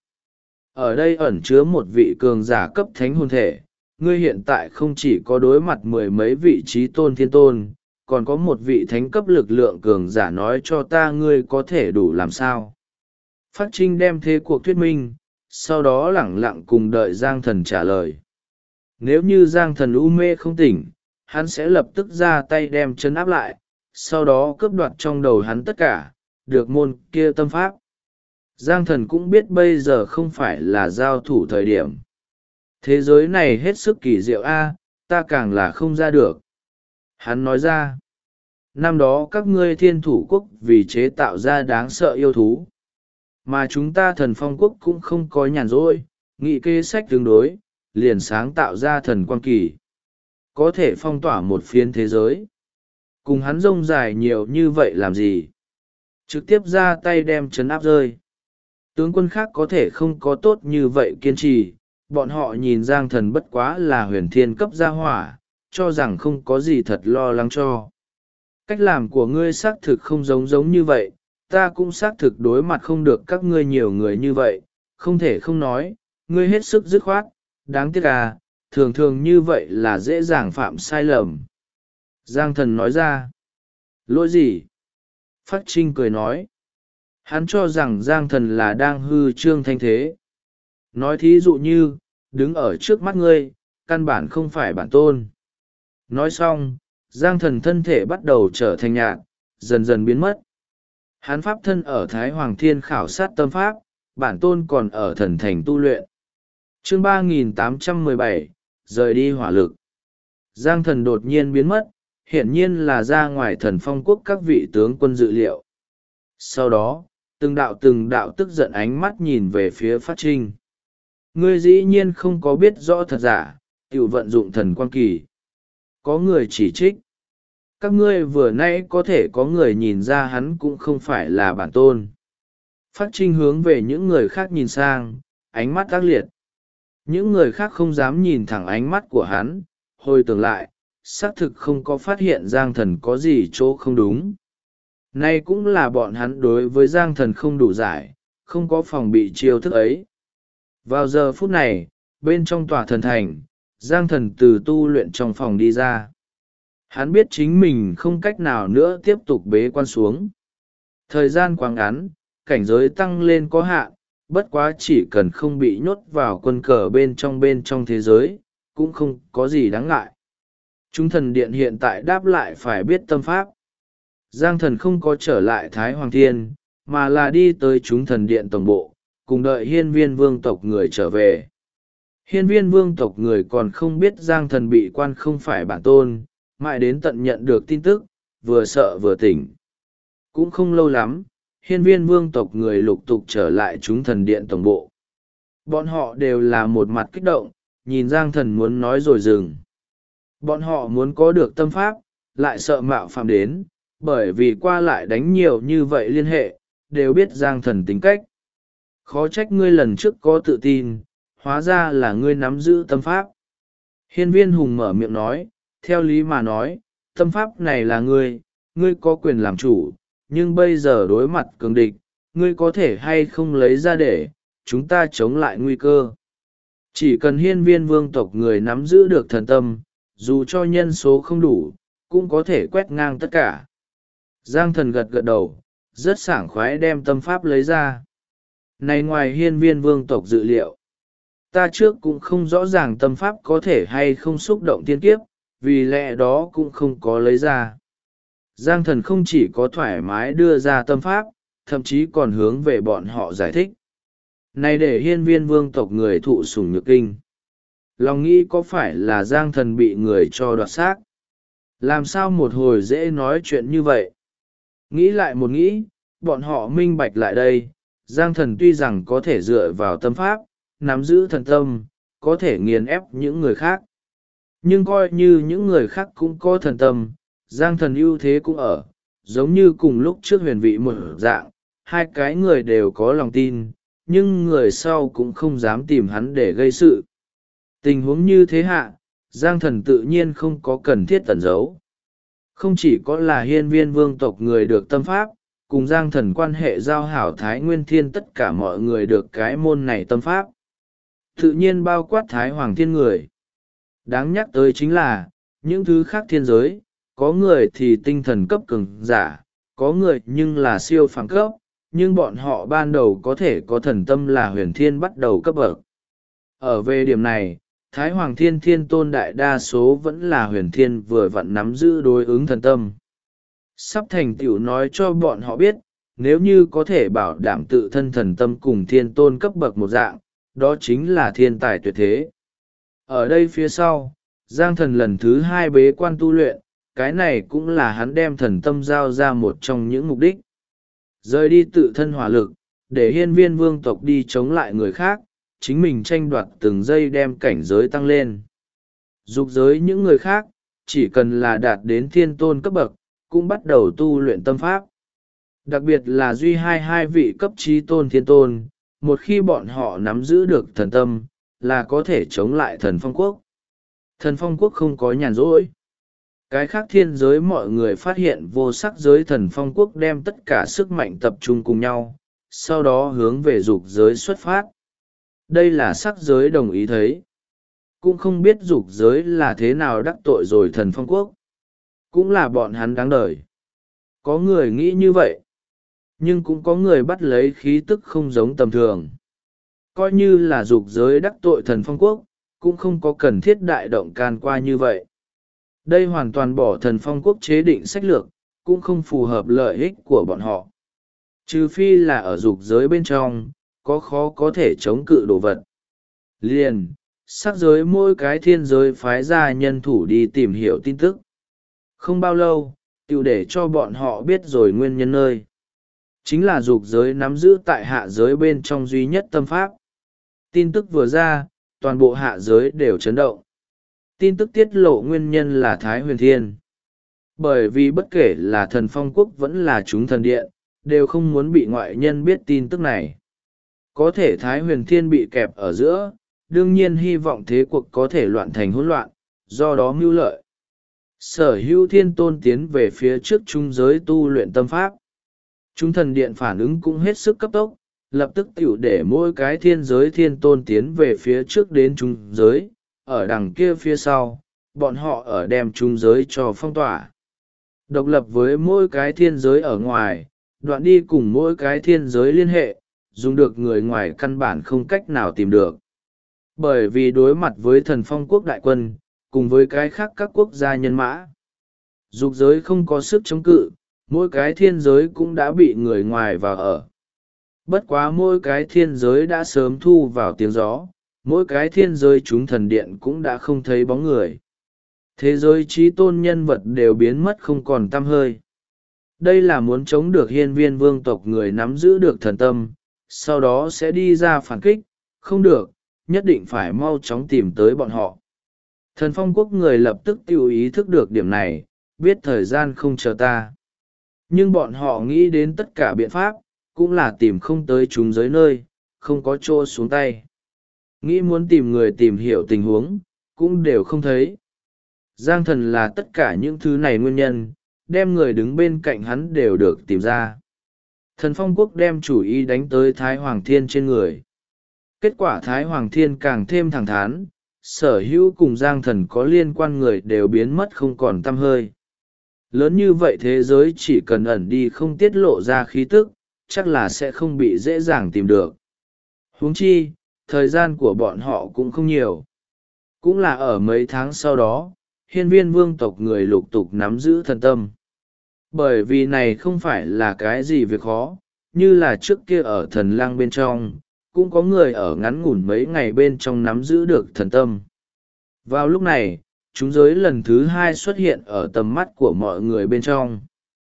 Ở đây ẩn chứa một vị cường giả cấp thánh hồn thể, ngươi hiện tại không chỉ có đối mặt 10 mấy vị trí tôn thiên tôn, còn có một vị thánh cấp lực lượng cường giả nói cho ta ngươi có thể đủ làm sao. Phát Trinh đem thế cuộc thuyết minh, sau đó lẳng lặng cùng đợi Giang Thần trả lời. Nếu như Giang Thần u mê không tỉnh, hắn sẽ lập tức ra tay đem trấn áp lại, sau đó cướp đoạt trong đầu hắn tất cả, được môn kia tâm pháp. Giang Thần cũng biết bây giờ không phải là giao thủ thời điểm. Thế giới này hết sức kỳ diệu a, ta càng là không ra được. Hắn nói ra, năm đó các ngươi thiên thủ quốc vì chế tạo ra đáng sợ yêu thú. Mà chúng ta Thần Phong quốc cũng không có nhàn rỗi, nghị kế sách tương đối, liền sáng tạo ra thần quang kỳ. Có thể phong tỏa một phiến thế giới. Cùng hắn rông dài nhiều như vậy làm gì? Trực tiếp ra tay đem trấn áp rơi. Tướng quân khác có thể không có tốt như vậy kiên trì, bọn họ nhìn Giang Thần bất quá là huyền thiên cấp gia hỏa, cho rằng không có gì thật lo lắng cho. Cách làm của ngươi xác thực không giống như vậy, ta cũng xác thực đối mặt không được các ngươi nhiều người như vậy, không thể không nói, ngươi hết sức dứt khoát, đáng tiếc à, thường thường như vậy là dễ dàng phạm sai lầm. Giang Thần nói ra, lỗi gì? Phát Trinh cười nói, hắn cho rằng Giang Thần là đang hư trương thanh thế. Nói thí dụ như, đứng ở trước mắt ngươi, căn bản không phải bản tôn. Nói xong, Giang Thần thân thể bắt đầu trở thành nhạt, dần dần biến mất. Hắn pháp thân ở Thái Hoàng Thiên khảo sát tâm pháp, bản tôn còn ở thần thành tu luyện. Chương 3817, rời đi hỏa lực. Giang Thần đột nhiên biến mất, hiển nhiên là ra ngoài Thần Phong quốc các vị tướng quân dự liệu. Sau đó, từng đạo tức giận ánh mắt nhìn về phía Phát Trinh. Ngươi dĩ nhiên không có biết rõ thật giả, tiểu vận dụng thần quang kỳ. Có người chỉ trích. Các ngươi vừa nãy có thể có người nhìn ra hắn cũng không phải là bản tôn. Phát Trinh hướng về những người khác nhìn sang, ánh mắt ác liệt. Những người khác không dám nhìn thẳng ánh mắt của hắn, hồi tưởng lại, xác thực không có phát hiện Giang Thần có gì chỗ không đúng. Nay cũng là bọn hắn đối với Giang Thần không đủ giải, không có phòng bị chiêu thức ấy. Vào giờ phút này, bên trong tòa thần thành, Giang Thần từ tu luyện trong phòng đi ra. Hắn biết chính mình không cách nào nữa tiếp tục bế quan xuống. Thời gian quá ngắn, cảnh giới tăng lên có hạn, bất quá chỉ cần không bị nhốt vào quân cờ bên trong thế giới, cũng không có gì đáng ngại. Chúng thần điện hiện tại đáp lại phải biết tâm pháp. Giang Thần không có trở lại Thái Hoàng Thiên, mà là đi tới chúng thần điện tổng bộ, cùng đợi hiên viên vương tộc người trở về. Hiên viên vương tộc người còn không biết Giang Thần bị quan không phải bản tôn, mãi đến tận nhận được tin tức, vừa sợ vừa tỉnh. Cũng không lâu lắm, hiên viên vương tộc người lục tục trở lại chúng thần điện tổng bộ. Bọn họ đều là một mặt kích động, nhìn Giang Thần muốn nói rồi dừng. Bọn họ muốn có được tâm pháp, lại sợ mạo phạm đến, bởi vì qua lại đánh nhiều như vậy liên hệ, đều biết Giang Thần tính cách. Khó trách ngươi lần trước có tự tin, hóa ra là ngươi nắm giữ tâm pháp. Hiên viên hùng mở miệng nói, theo lý mà nói, tâm pháp này là ngươi có quyền làm chủ, nhưng bây giờ đối mặt cường địch, ngươi có thể hay không lấy ra để chúng ta chống lại nguy cơ. Chỉ cần hiên viên vương tộc người nắm giữ được thần tâm, dù cho nhân số không đủ, cũng có thể quét ngang tất cả. Giang Thần gật gật đầu, rất sảng khoái đem tâm pháp lấy ra. Này ngoài hiên viên vương tộc dự liệu, ta trước cũng không rõ ràng tâm pháp có thể hay không xúc động tiên kiếp, vì lẽ đó cũng không có lấy ra. Giang Thần không chỉ có thoải mái đưa ra tâm pháp, thậm chí còn hướng về bọn họ giải thích. Này để hiên viên vương tộc người thụ sủng nhược kinh. Lòng nghĩ có phải là Giang Thần bị người cho đoạt xác? Làm sao một hồi dễ nói chuyện như vậy? Nghĩ lại một nghĩ, bọn họ minh bạch lại đây. Giang Thần tuy rằng có thể dựa vào tâm pháp, nắm giữ thần tâm, có thể nghiền ép những người khác. Nhưng coi như những người khác cũng có thần tâm, Giang Thần ưu thế cũng ở, giống như cùng lúc trước huyền vị một dạng, hai cái người đều có lòng tin, nhưng người sau cũng không dám tìm hắn để gây sự. Tình huống như thế hạ, Giang Thần tự nhiên không có cần thiết tẩn giấu. Không chỉ có là hiên viên vương tộc người được tâm pháp, cùng Giang Thần quan hệ giao hảo Thái Nguyên Thiên tất cả mọi người được cái môn này tâm pháp. Tự nhiên bao quát Thái Hoàng Thiên người. Đáng nhắc tới chính là, những thứ khác thiên giới, có người thì tinh thần cấp cường giả, có người nhưng là siêu phàm cấp, nhưng bọn họ ban đầu có thể có thần tâm là huyền thiên bắt đầu cấp bậc. Ở về điểm này, Thái Hoàng Thiên Thiên Tôn đại đa số vẫn là huyền thiên vừa vặn nắm giữ đối ứng thần tâm. Sắp thành tựu nói cho bọn họ biết, nếu như có thể bảo đảm tự thân thần tâm cùng thiên tôn cấp bậc một dạng, đó chính là thiên tài tuyệt thế. Ở đây phía sau, Giang Thần lần thứ 2 bế quan tu luyện, cái này cũng là hắn đem thần tâm giao ra một trong những mục đích. Rời đi tự thân hỏa lực, để hiên viên vương tộc đi chống lại người khác, chính mình tranh đoạt từng giây đem cảnh giới tăng lên. Dục giới những người khác, chỉ cần là đạt đến thiên tôn cấp bậc, cũng bắt đầu tu luyện tâm pháp. Đặc biệt là duy hai vị cấp trí tôn thiên tôn, một khi bọn họ nắm giữ được thần tâm, là có thể chống lại thần phong quốc. Thần phong quốc không có nhàn rỗi. Cái khác thiên giới mọi người phát hiện vô sắc giới thần phong quốc đem tất cả sức mạnh tập trung cùng nhau, sau đó hướng về dục giới xuất phát. Đây là sắc giới đồng ý thấy. Cũng không biết dục giới là thế nào đắc tội rồi thần phong quốc. Cũng là bọn hắn đáng đời. Có người nghĩ như vậy. Nhưng cũng có người bắt lấy khí tức không giống tầm thường. Coi như là dục giới đắc tội thần phong quốc, cũng không có cần thiết đại động can qua như vậy. Đây hoàn toàn bỏ thần phong quốc chế định sách lược, cũng không phù hợp lợi ích của bọn họ. Trừ phi là ở dục giới bên trong, có khó có thể chống cự đồ vật. Liền, sắc giới mỗi cái thiên giới phái ra nhân thủ đi tìm hiểu tin tức. Không bao lâu, tiểu để cho bọn họ biết rồi nguyên nhân nơi. Chính là dục giới nắm giữ tại hạ giới bên trong duy nhất tâm pháp. Tin tức vừa ra, toàn bộ hạ giới đều chấn động. tin tức tiết lộ nguyên nhân là Thái Huyền Thiên. Bởi vì bất kể là Thần Phong Quốc vẫn là chúng thần điện, đều không muốn bị ngoại nhân biết tin tức này. Có thể Thái Huyền Thiên bị kẹp ở giữa, đương nhiên hy vọng thế cuộc có thể loạn thành hỗn loạn, do đó mưu lợi. Sở Hữu Thiên Tôn tiến về phía trước trung giới tu luyện tâm pháp. Chúng thần điện phản ứng cũng hết sức cấp tốc, lập tức tiểu để mỗi cái thiên giới thiên tôn tiến về phía trước đến trung giới, ở đằng kia phía sau, bọn họ ở đem trung giới cho phong tỏa. Độc lập với mỗi cái thiên giới ở ngoài, đoạn đi cùng mỗi cái thiên giới liên hệ, dùng được người ngoài căn bản không cách nào tìm được. Bởi vì đối mặt với Thần Phong Quốc đại quân, cùng với cái khác các quốc gia nhân mã, dục giới không có sức chống cự, mỗi cái thiên giới cũng đã bị người ngoài vào ở. Bất quá mỗi cái thiên giới đã sớm thu vào tiếng gió, mỗi cái thiên giới chúng thần điện cũng đã không thấy bóng người. Thế giới trí tôn nhân vật đều biến mất không còn tăm hơi. Đây là muốn chống được hiên viên vương tộc người nắm giữ được thần tâm, sau đó sẽ đi ra phản kích, không được, nhất định phải mau chóng tìm tới bọn họ. Thần Phong Quốc người lập tức tiêu ý thức được điểm này, biết thời gian không chờ ta. Nhưng bọn họ nghĩ đến tất cả biện pháp, cũng là tìm không tới chúng giới nơi, không có chỗ xuống tay. Nghĩ muốn tìm người tìm hiểu tình huống, cũng đều không thấy. Giang Thần là tất cả những thứ này nguyên nhân, đem người đứng bên cạnh hắn đều được tìm ra. Thần Phong Quốc đem chủ ý đánh tới Thái Hoàng Thiên trên người. Kết quả Thái Hoàng Thiên càng thêm thẳng thắn, sở hữu cùng Giang Thần có liên quan người đều biến mất không còn tăm hơi. Lớn như vậy thế giới chỉ cần ẩn đi không tiết lộ ra khí tức, chắc là sẽ không bị dễ dàng tìm được. Huống chi, thời gian của bọn họ cũng không nhiều. Cũng là ở mấy tháng sau đó, hiên viên vương tộc người lục tục nắm giữ thần tâm. Bởi vì này không phải là cái gì việc khó, như là trước kia ở thần lăng bên trong, cũng có người ở ngắn ngủn mấy ngày bên trong nắm giữ được thần tâm. Vào lúc này, chúng giới lần thứ hai xuất hiện ở tầm mắt của mọi người bên trong.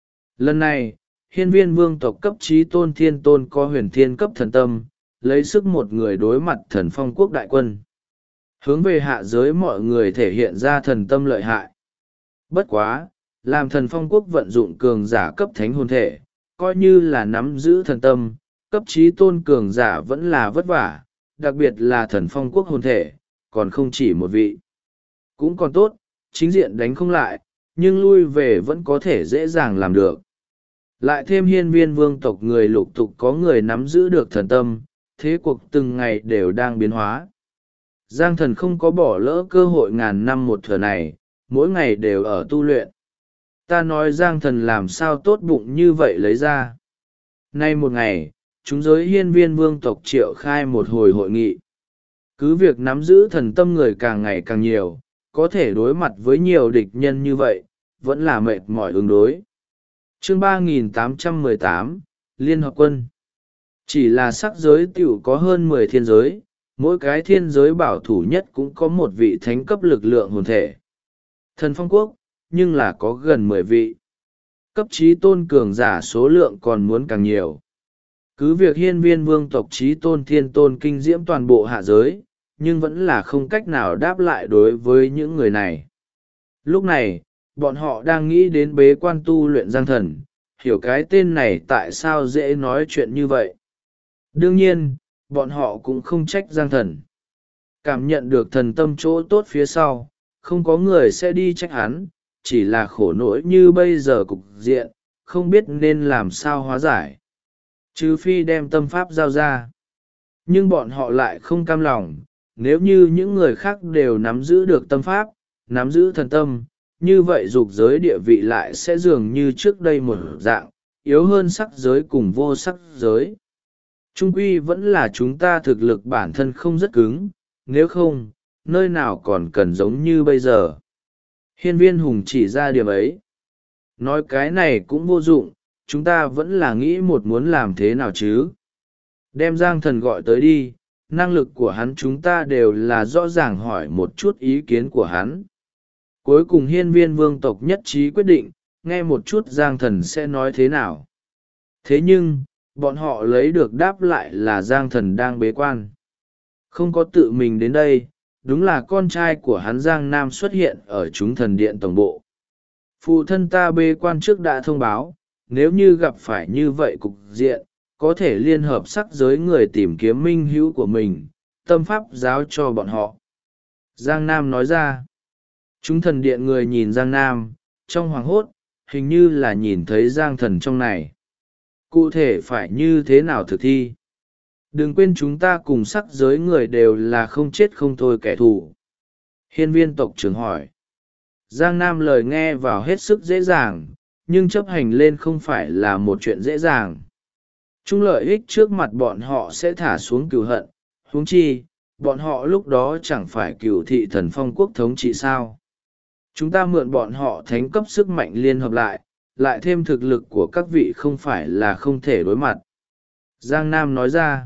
Lần này, hiên viên vương tộc cấp trí tôn thiên tôn có huyền thiên cấp thần tâm, lấy sức một người đối mặt Thần Phong Quốc đại quân. Hướng về hạ giới mọi người thể hiện ra thần tâm lợi hại. Bất quá, làm Thần Phong Quốc vận dụng cường giả cấp thánh hồn thể, coi như là nắm giữ thần tâm, cấp trí tôn cường giả vẫn là vất vả, đặc biệt là Thần Phong Quốc hồn thể, còn không chỉ một vị. Cũng còn tốt, chính diện đánh không lại, nhưng lui về vẫn có thể dễ dàng làm được. Lại thêm hiên viên vương tộc người lục tục có người nắm giữ được thần tâm, thế cuộc từng ngày đều đang biến hóa. Giang Thần không có bỏ lỡ cơ hội ngàn năm một thừa này, mỗi ngày đều ở tu luyện. Ta nói Giang Thần làm sao tốt bụng như vậy lấy ra. Nay một ngày, chúng giới hiên viên vương tộc triệu khai một hồi hội nghị. Cứ việc nắm giữ thần tâm người càng ngày càng nhiều, có thể đối mặt với nhiều địch nhân như vậy, vẫn là mệt mỏi ứng đối. Chương 3818, Liên Hợp Quân. Chỉ là sắc giới tiểu có hơn 10 thiên giới, mỗi cái thiên giới bảo thủ nhất cũng có một vị thánh cấp lực lượng hồn thể. Thần Phong Quốc, nhưng là có gần 10 vị. Cấp trí tôn cường giả số lượng còn muốn càng nhiều. Cứ việc hiên viên vương tộc trí tôn thiên tôn kinh diễm toàn bộ hạ giới, nhưng vẫn là không cách nào đáp lại đối với những người này. Lúc này, bọn họ đang nghĩ đến bế quan tu luyện Giang Thần, hiểu cái tên này tại sao dễ nói chuyện như vậy. Đương nhiên, bọn họ cũng không trách Giang Thần. Cảm nhận được thần tâm chỗ tốt phía sau, không có người sẽ đi trách hắn, chỉ là khổ nỗi như bây giờ cục diện, không biết nên làm sao hóa giải. Trừ phi đem tâm pháp giao ra. Nhưng bọn họ lại không cam lòng, nếu như những người khác đều nắm giữ được tâm pháp, nắm giữ thần tâm, như vậy dục giới địa vị lại sẽ dường như trước đây một dạng, yếu hơn sắc giới cùng vô sắc giới. Trung quy vẫn là chúng ta thực lực bản thân không rất cứng, nếu không, nơi nào còn cần giống như bây giờ. Hiên viên hùng chỉ ra điểm ấy. Nói cái này cũng vô dụng, chúng ta vẫn là nghĩ một muốn làm thế nào chứ. Đem Giang Thần gọi tới đi, năng lực của hắn chúng ta đều là rõ ràng hỏi một chút ý kiến của hắn. Cuối cùng hiên viên vương tộc nhất trí quyết định, nghe một chút Giang Thần sẽ nói thế nào. Thế nhưng, bọn họ lấy được đáp lại là Giang Thần đang bế quan. Không có tự mình đến đây, đúng là con trai của hắn Giang Nam xuất hiện ở chúng thần điện tổng bộ. Phụ thân ta bê quan trước đã thông báo, nếu như gặp phải như vậy cục diện, có thể liên hợp sắc giới người tìm kiếm minh hữu của mình, tâm pháp giáo cho bọn họ. Giang Nam nói ra. Chúng thần điện người nhìn Giang Nam, trong hoảng hốt, hình như là nhìn thấy Giang thần trong này. Cụ thể phải như thế nào thực thi? Đừng quên chúng ta cùng sắc giới người đều là không chết không thôi kẻ thù. Hiên viên tộc trưởng hỏi. Giang Nam lời nghe vào hết sức dễ dàng, nhưng chấp hành lên không phải là một chuyện dễ dàng. Chung lợi ích trước mặt bọn họ sẽ thả xuống cừu hận, huống chi, bọn họ lúc đó chẳng phải cửu thị thần phong quốc thống trị sao. Chúng ta mượn bọn họ thánh cấp sức mạnh liên hợp lại thêm thực lực của các vị không phải là không thể đối mặt. Giang Nam nói ra.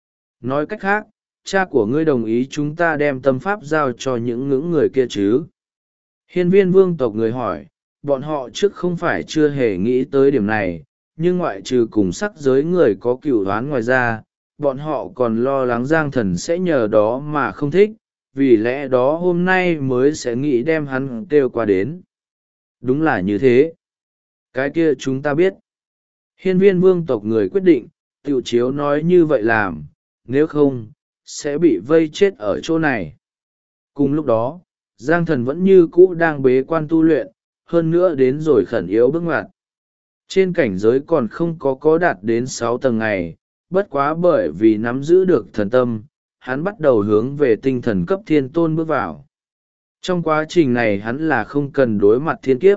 Nói cách khác, cha của ngươi đồng ý chúng ta đem tâm pháp giao cho những ngưỡng người kia chứ? Hiên viên vương tộc người hỏi, bọn họ trước không phải chưa hề nghĩ tới điểm này, nhưng ngoại trừ cùng sắc giới người có cửu đoán ngoài ra, bọn họ còn lo lắng Giang thần sẽ nhờ đó mà không thích, vì lẽ đó hôm nay mới sẽ nghĩ đem hắn kêu qua đến. Đúng là như thế. Cái kia chúng ta biết. Hiên viên vương tộc người quyết định, tiểu chiếu nói như vậy làm, nếu không, sẽ bị vây chết ở chỗ này. Cùng lúc đó, Giang thần vẫn như cũ đang bế quan tu luyện, hơn nữa đến rồi khẩn yếu bước ngoặt. Trên cảnh giới còn không có đạt đến 6 tầng ngày, bất quá bởi vì nắm giữ được thần tâm, hắn bắt đầu hướng về tinh thần cấp thiên tôn bước vào. Trong quá trình này hắn là không cần đối mặt thiên kiếp,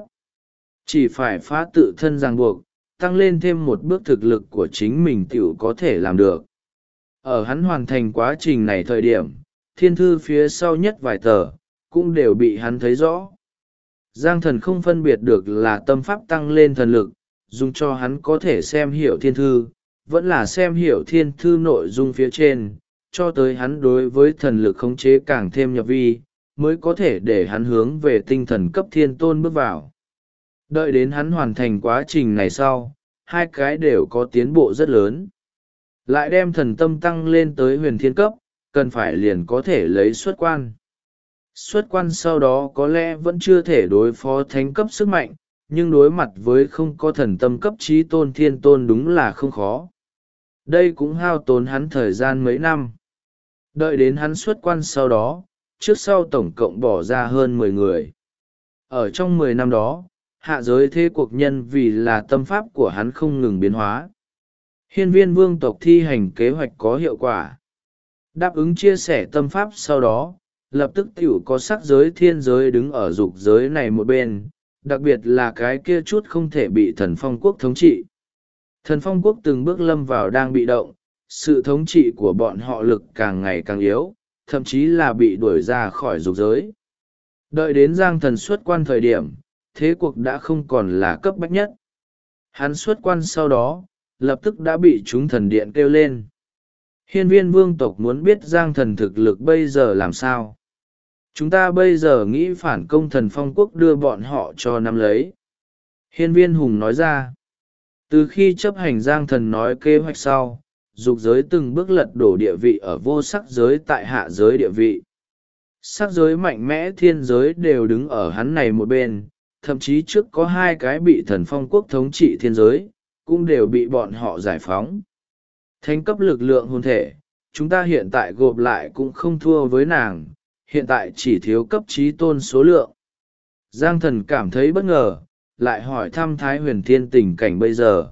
chỉ phải phá tự thân ràng buộc, tăng lên thêm một bước thực lực của chính mình tiểu có thể làm được. Ở hắn hoàn thành quá trình này thời điểm, thiên thư phía sau nhất vài tờ, cũng đều bị hắn thấy rõ. Giang thần không phân biệt được là tâm pháp tăng lên thần lực, dùng cho hắn có thể xem hiểu thiên thư, vẫn là xem hiểu thiên thư nội dung phía trên, cho tới hắn đối với thần lực khống chế càng thêm nhập vi, mới có thể để hắn hướng về tinh thần cấp thiên tôn bước vào. Đợi đến hắn hoàn thành quá trình này sau, hai cái đều có tiến bộ rất lớn. Lại đem thần tâm tăng lên tới huyền thiên cấp, cần phải liền có thể lấy xuất quan. Xuất quan sau đó có lẽ vẫn chưa thể đối phó thánh cấp sức mạnh, nhưng đối mặt với không có thần tâm cấp trí tôn thiên tôn đúng là không khó. Đây cũng hao tốn hắn thời gian mấy năm. Đợi đến hắn xuất quan sau đó, trước sau tổng cộng bỏ ra hơn 10 người. Ở trong 10 năm đó, hạ giới thế cuộc nhân vì là tâm pháp của hắn không ngừng biến hóa. Hiên viên vương tộc thi hành kế hoạch có hiệu quả. Đáp ứng chia sẻ tâm pháp sau đó, lập tức tiểu có sắc giới thiên giới đứng ở dục giới này một bên, đặc biệt là cái kia chút không thể bị thần phong quốc thống trị. Thần phong quốc từng bước lâm vào đang bị động, sự thống trị của bọn họ lực càng ngày càng yếu, thậm chí là bị đuổi ra khỏi dục giới. Đợi đến Giang thần xuất quan thời điểm, thế cuộc đã không còn là cấp bách nhất. Hắn xuất quan sau đó, lập tức đã bị chúng thần điện kêu lên. Hiên viên vương tộc muốn biết Giang thần thực lực bây giờ làm sao. Chúng ta bây giờ nghĩ phản công thần phong quốc đưa bọn họ cho nắm lấy. Hiên viên hùng nói ra. Từ khi chấp hành Giang thần nói kế hoạch sau, dục giới từng bước lật đổ địa vị ở vô sắc giới tại hạ giới địa vị. Sắc giới mạnh mẽ thiên giới đều đứng ở hắn này một bên, thậm chí trước có 2 cái bị thần phong quốc thống trị thiên giới, cũng đều bị bọn họ giải phóng. Thánh cấp lực lượng hồn thể, chúng ta hiện tại gộp lại cũng không thua với nàng, hiện tại chỉ thiếu cấp trí tôn số lượng. Giang thần cảm thấy bất ngờ, lại hỏi thăm Thái Huyền Thiên tình cảnh bây giờ.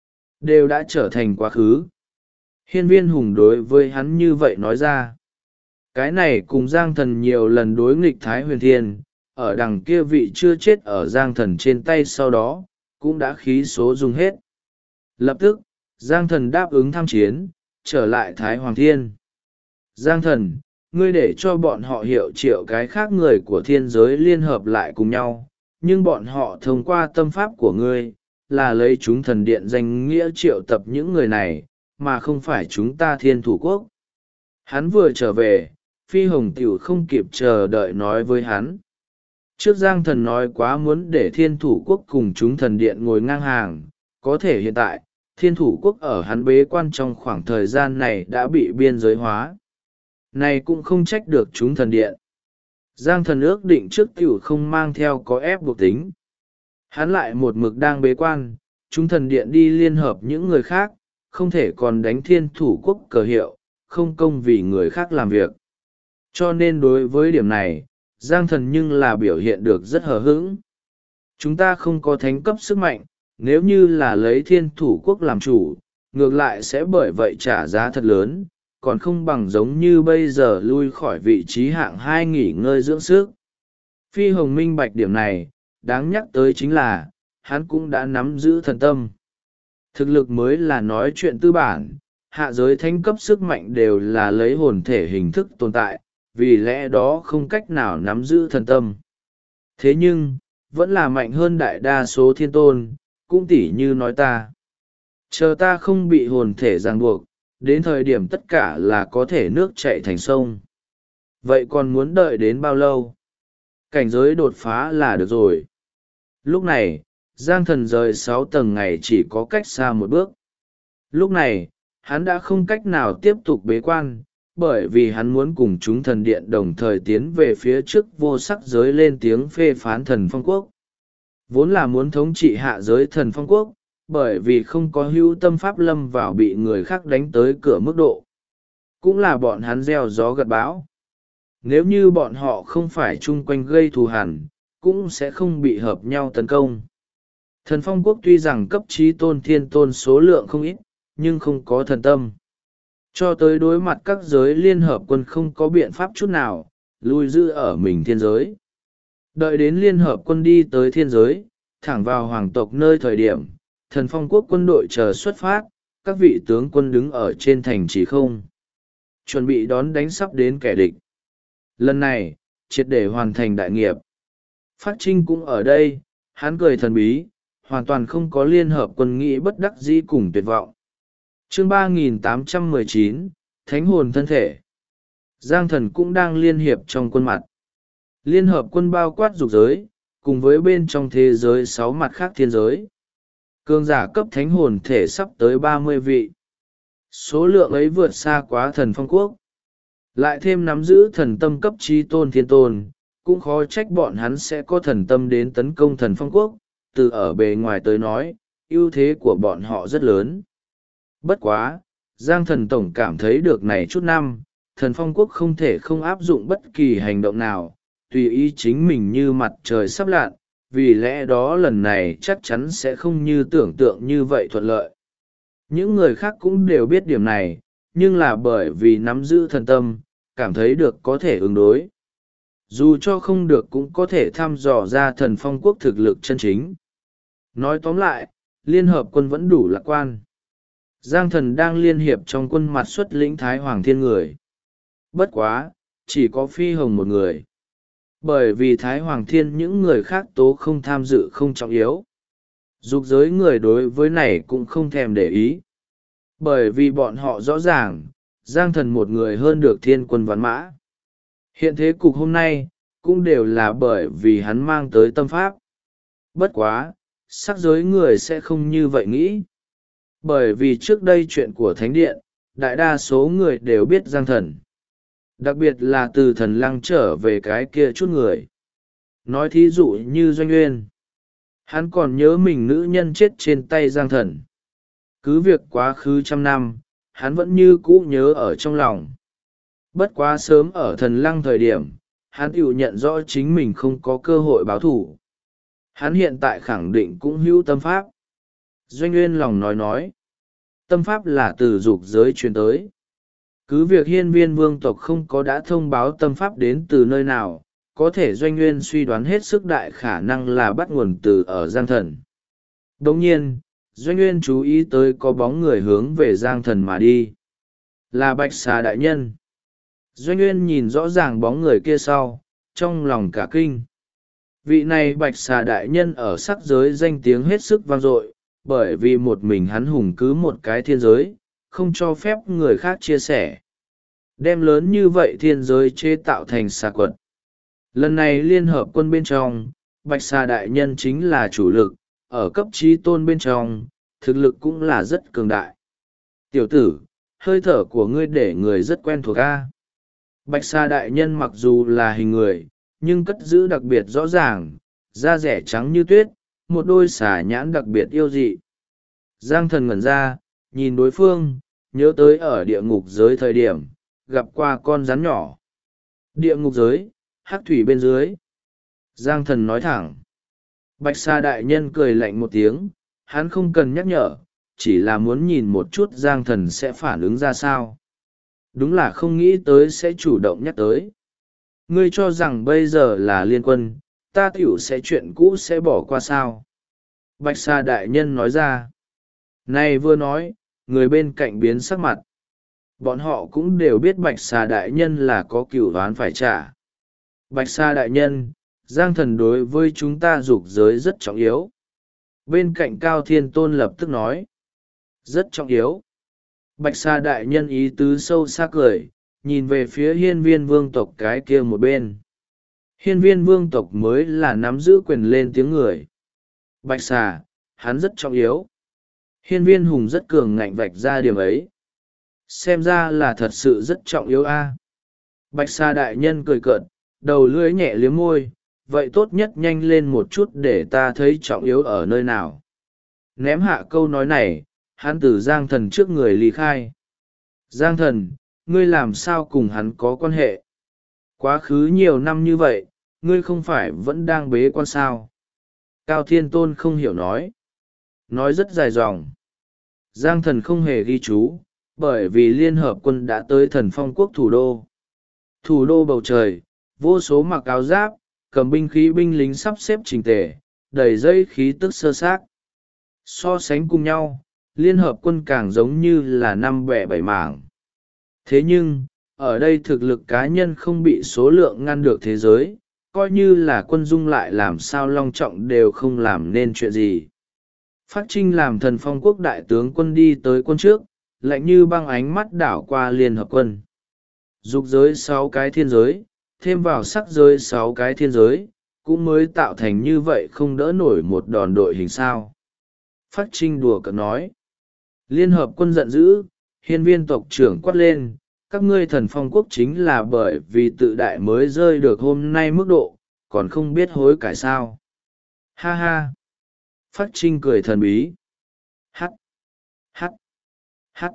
Đều đã trở thành quá khứ. Hiên viên hùng đối với hắn như vậy nói ra. Cái này cùng Giang thần nhiều lần đối nghịch Thái Huyền Thiên, ở đằng kia vị chưa chết ở Giang thần trên tay sau đó, cũng đã khí số dùng hết. Lập tức, Giang thần đáp ứng tham chiến, trở lại Thái Hoàng Thiên. Giang thần, ngươi để cho bọn họ hiệu triệu cái khác người của thiên giới liên hợp lại cùng nhau, nhưng bọn họ thông qua tâm pháp của ngươi, là lấy chúng thần điện danh nghĩa triệu tập những người này, mà không phải chúng ta thiên thủ quốc. Hắn vừa trở về, Phi Hồng Tiểu không kịp chờ đợi nói với hắn. Trước Giang thần nói quá muốn để thiên thủ quốc cùng chúng thần điện ngồi ngang hàng, có thể hiện tại, thiên thủ quốc ở hắn bế quan trong khoảng thời gian này đã bị biên giới hóa. Này cũng không trách được chúng thần điện. Giang Thần ước định trước tiểu không mang theo có ép buộc tính. Hắn lại một mực đang bế quan, chúng thần điện đi liên hợp những người khác, không thể còn đánh thiên thủ quốc cờ hiệu, không công vì người khác làm việc. Cho nên đối với điểm này, Giang Thần nhưng là biểu hiện được rất hờ hững. Chúng ta không có thánh cấp sức mạnh, nếu như là lấy thiên thủ quốc làm chủ, ngược lại sẽ bởi vậy trả giá thật lớn, còn không bằng giống như bây giờ lui khỏi vị trí hạng 2 nghỉ ngơi dưỡng sức. Phi Hồng minh bạch điểm này, đáng nhắc tới chính là, hắn cũng đã nắm giữ thần tâm. Thực lực mới là nói chuyện tư bản, hạ giới thánh cấp sức mạnh đều là lấy hồn thể hình thức tồn tại, vì lẽ đó không cách nào nắm giữ thần tâm. Thế nhưng, vẫn là mạnh hơn đại đa số thiên tôn, cũng tỉ như nói ta. Chờ ta không bị hồn thể ràng buộc, đến thời điểm tất cả là có thể nước chạy thành sông. Vậy còn muốn đợi đến bao lâu? Cảnh giới đột phá là được rồi. Lúc này, Giang Thần rời 6 tầng ngày chỉ có cách xa một bước. Lúc này, hắn đã không cách nào tiếp tục bế quan, bởi vì hắn muốn cùng chúng thần điện đồng thời tiến về phía trước vô sắc giới lên tiếng phê phán thần phong quốc. Vốn là muốn thống trị hạ giới thần phong quốc, bởi vì không có hữu tâm pháp lâm vào bị người khác đánh tới cửa mức độ. Cũng là bọn hắn gieo gió gặt bão. Nếu như bọn họ không phải chung quanh gây thù hằn, cũng sẽ không bị hợp nhau tấn công. Thần phong quốc tuy rằng cấp trí tôn thiên tôn số lượng không ít, nhưng không có thần tâm. Cho tới đối mặt các giới liên hợp quân không có biện pháp chút nào, lui giữ ở mình thiên giới. Đợi đến liên hợp quân đi tới thiên giới, thẳng vào hoàng tộc nơi thời điểm, thần phong quốc quân đội chờ xuất phát, các vị tướng quân đứng ở trên thành trì không. Chuẩn bị đón đánh sắp đến kẻ địch. Lần này, triệt để hoàn thành đại nghiệp. Phát Trinh cũng ở đây, hắn cười thần bí, hoàn toàn không có liên hợp quân nghĩ bất đắc dĩ cùng tuyệt vọng. Chương 3819, Thánh hồn thân thể. Giang Thần cũng đang liên hiệp trong quân mặt. Liên hợp quân bao quát dục giới, cùng với bên trong thế giới 6 mặt khác thiên giới. Cường giả cấp thánh hồn thể sắp tới 30 vị. Số lượng ấy vượt xa quá thần phong quốc. Lại thêm nắm giữ thần tâm cấp trí tôn thiên tôn, cũng khó trách bọn hắn sẽ có thần tâm đến tấn công thần phong quốc. Từ ở bề ngoài tới nói, ưu thế của bọn họ rất lớn. Bất quá, Giang Thần tổng cảm thấy được này chút năm, thần phong quốc không thể không áp dụng bất kỳ hành động nào, tùy ý chính mình như mặt trời sắp lặn, vì lẽ đó lần này chắc chắn sẽ không như tưởng tượng như vậy thuận lợi. Những người khác cũng đều biết điểm này, nhưng là bởi vì nắm giữ thần tâm, cảm thấy được có thể ứng đối. Dù cho không được cũng có thể thăm dò ra thần phong quốc thực lực chân chính. Nói tóm lại, liên hợp quân vẫn đủ lạc quan. Giang Thần đang liên hiệp trong quân mặt xuất lĩnh Thái Hoàng Thiên người. Bất quá, chỉ có Phi Hồng một người. Bởi vì Thái Hoàng Thiên những người khác tố không tham dự không trọng yếu. Dục giới người đối với này cũng không thèm để ý. Bởi vì bọn họ rõ ràng, Giang Thần một người hơn được thiên quân vạn mã. Hiện thế cục hôm nay, cũng đều là bởi vì hắn mang tới tâm pháp. Bất quá, sắc giới người sẽ không như vậy nghĩ. Bởi vì trước đây chuyện của Thánh Điện, đại đa số người đều biết Giang Thần. Đặc biệt là từ thần lăng trở về cái kia chút người. Nói thí dụ như Doanh Uyên. Hắn còn nhớ mình nữ nhân chết trên tay Giang Thần. Cứ việc quá khứ 100 năm, hắn vẫn như cũ nhớ ở trong lòng. Bất quá sớm ở thần lăng thời điểm, hắn tự nhận rõ chính mình không có cơ hội báo thủ. Hắn hiện tại khẳng định cũng hữu tâm pháp. Doanh Uyên lòng nói. Tâm pháp là từ dục giới truyền tới. Cứ việc hiên viên vương tộc không có đã thông báo tâm pháp đến từ nơi nào, có thể Doanh Uyên suy đoán hết sức đại khả năng là bắt nguồn từ ở Giang Thần. Đồng nhiên, Doanh Uyên chú ý tới có bóng người hướng về Giang Thần mà đi. Là Bạch Xà đại nhân. Doanh Uyên nhìn rõ ràng bóng người kia sau, trong lòng cả kinh. Vị này Bạch Xà đại nhân ở sắc giới danh tiếng hết sức vang dội, bởi vì một mình hắn hùng cứ một cái thiên giới, không cho phép người khác chia sẻ. Đem lớn như vậy thiên giới chế tạo thành xà quật. Lần này liên hợp quân bên trong, Bạch Xà đại nhân chính là chủ lực, ở cấp trí tôn bên trong, thực lực cũng là rất cường đại. Tiểu tử, hơi thở của ngươi để người rất quen thuộc a. Bạch Xà đại nhân mặc dù là hình người, nhưng cất giữ đặc biệt rõ ràng, da rẻ trắng như tuyết, một đôi xà nhãn đặc biệt yêu dị. Giang thần ngẩn ra, nhìn đối phương, nhớ tới ở địa ngục giới thời điểm, gặp qua con rắn nhỏ. Địa ngục giới, hắc thủy bên dưới. Giang thần nói thẳng. Bạch Sa đại nhân cười lạnh một tiếng, hắn không cần nhắc nhở, chỉ là muốn nhìn một chút Giang thần sẽ phản ứng ra sao. Đúng là không nghĩ tới sẽ chủ động nhắc tới. Ngươi cho rằng bây giờ là liên quân, ta tiểu sẽ chuyện cũ sẽ bỏ qua sao. Bạch Sa đại nhân nói ra. Này vừa nói, người bên cạnh biến sắc mặt. Bọn họ cũng đều biết Bạch Sa đại nhân là có cửu oán phải trả. Bạch Sa đại nhân, Giang thần đối với chúng ta dục giới rất trọng yếu. Bên cạnh Cao Thiên Tôn lập tức nói. Rất trọng yếu. Bạch Sa đại nhân ý tứ sâu sắc cười, nhìn về phía hiên viên vương tộc cái kia một bên. Hiên viên vương tộc mới là nắm giữ quyền lên tiếng người. Bạch Sa, hắn rất trọng yếu. Hiên viên hùng rất cường ngạnh vạch ra điểm ấy. Xem ra là thật sự rất trọng yếu a. Bạch Sa đại nhân cười cợt, đầu lưỡi nhẹ liếm môi, vậy tốt nhất nhanh lên một chút để ta thấy trọng yếu ở nơi nào. Ném hạ câu nói này, hắn từ Giang thần trước người ly khai. Giang thần, ngươi làm sao cùng hắn có quan hệ? Quá khứ nhiều năm như vậy, ngươi không phải vẫn đang bế quan sao? Cao Thiên Tôn không hiểu nói. Nói rất dài dòng. Giang thần không hề ghi chú, bởi vì Liên Hợp Quân đã tới Thần Phong Quốc thủ đô. Thủ đô bầu trời, vô số mặc áo giáp, cầm binh khí binh lính sắp xếp chỉnh tề, đầy dây khí tức sơ xác. So sánh cùng nhau, Liên Hợp Quân càng giống như là năm bẻ bảy mảng. Thế nhưng, ở đây thực lực cá nhân không bị số lượng ngăn được thế giới, coi như là quân dung lại làm sao long trọng đều không làm nên chuyện gì. Phát Trinh làm Thần Phong Quốc đại tướng quân đi tới quân trước, lạnh như băng ánh mắt đảo qua Liên Hợp Quân. Dục giới 6 cái thiên giới, thêm vào sắc giới 6 cái thiên giới, cũng mới tạo thành như vậy không đỡ nổi một đòn đội hình sao. Phát Trinh đùa cợt nói. Liên Hợp Quân giận dữ, hiên viên tộc trưởng quát lên, các ngươi Thần Phong Quốc chính là bởi vì tự đại mới rơi được hôm nay mức độ, còn không biết hối cải sao. Ha ha. Phát Trinh cười thần bí. Hắc, hắc, hắc.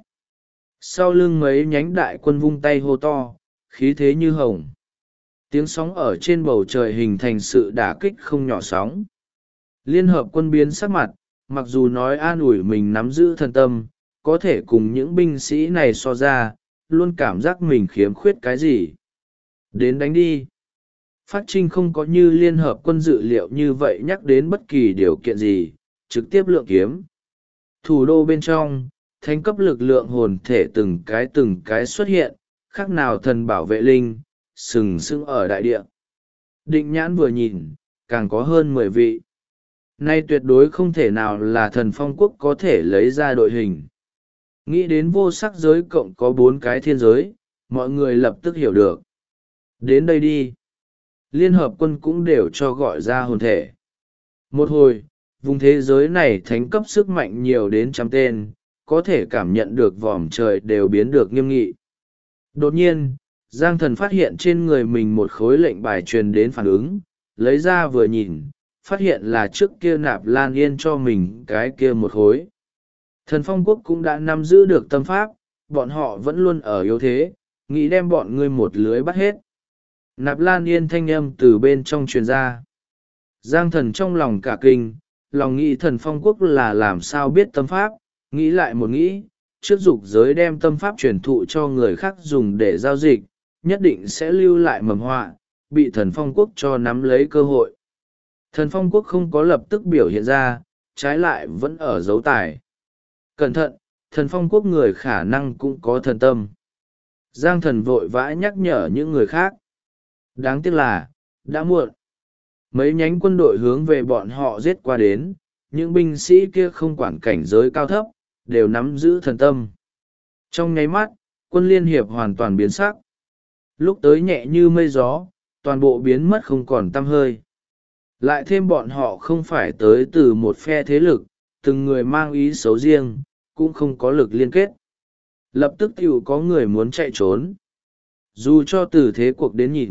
Sau lưng mấy nhánh đại quân vung tay hô to, khí thế như hồng. Tiếng sóng ở trên bầu trời hình thành sự đả kích không nhỏ sóng. Liên Hợp Quân biến sắc mặt, mặc dù nói an ủi mình nắm giữ thần tâm, có thể cùng những binh sĩ này so ra, luôn cảm giác mình khiếm khuyết cái gì. Đến đánh đi. Phát Trinh không có như Liên Hợp Quân dự liệu như vậy nhắc đến bất kỳ điều kiện gì, trực tiếp lượng kiếm. Thủ đô bên trong, thánh cấp lực lượng hồn thể từng cái xuất hiện, khác nào thần bảo vệ linh, sừng sững ở đại địa. Định nhãn vừa nhìn, càng có hơn 10 vị. Nay tuyệt đối không thể nào là Thần Phong Quốc có thể lấy ra đội hình. Nghĩ đến vô sắc giới cộng có 4 cái thiên giới, mọi người lập tức hiểu được. Đến đây đi. Liên Hợp Quân cũng đều cho gọi ra hồn thể. Một hồi, vùng thế giới này thánh cấp sức mạnh nhiều đến trăm tên, có thể cảm nhận được vòm trời đều biến được nghiêm nghị. Đột nhiên, Giang Thần phát hiện trên người mình một khối lệnh bài truyền đến phản ứng, lấy ra vừa nhìn, phát hiện là trước kia Nạp Lan Yên cho mình cái kia một khối. Thần Phong Quốc cũng đã nắm giữ được tâm pháp, bọn họ vẫn luôn ở yếu thế, nghĩ đem bọn ngươi một lưới bắt hết. Nạp Lan Yên thanh âm từ bên trong truyền ra. Giang Thần trong lòng cả kinh, lòng nghĩ Thần Phong Quốc là làm sao biết tâm pháp, nghĩ lại một nghĩ, trước dục giới đem tâm pháp truyền thụ cho người khác dùng để giao dịch, nhất định sẽ lưu lại mầm họa, bị Thần Phong Quốc cho nắm lấy cơ hội. Thần Phong Quốc không có lập tức biểu hiện ra, trái lại vẫn ở dấu tài. Cẩn thận, Thần Phong Quốc người khả năng cũng có thần tâm. Giang Thần vội vã nhắc nhở những người khác. Đáng tiếc là, đã muộn. Mấy nhánh quân đội hướng về bọn họ giết qua đến, những binh sĩ kia không quản cảnh giới cao thấp, đều nắm giữ thần tâm. Trong nháy mắt, quân liên hiệp hoàn toàn biến sắc. Lúc tới nhẹ như mây gió, toàn bộ biến mất không còn tăm hơi. Lại thêm bọn họ không phải tới từ một phe thế lực, từng người mang ý xấu riêng, cũng không có lực liên kết. Lập tức tiểu có người muốn chạy trốn. Dù cho từ thế cuộc đến nhìn,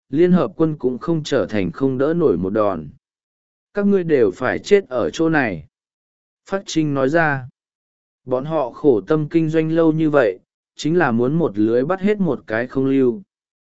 liên hợp quân cũng không trở thành không đỡ nổi một đòn. Các ngươi đều phải chết ở chỗ này. Phác Trinh nói ra, bọn họ khổ tâm kinh doanh lâu như vậy, chính là muốn một lưới bắt hết một cái không lưu.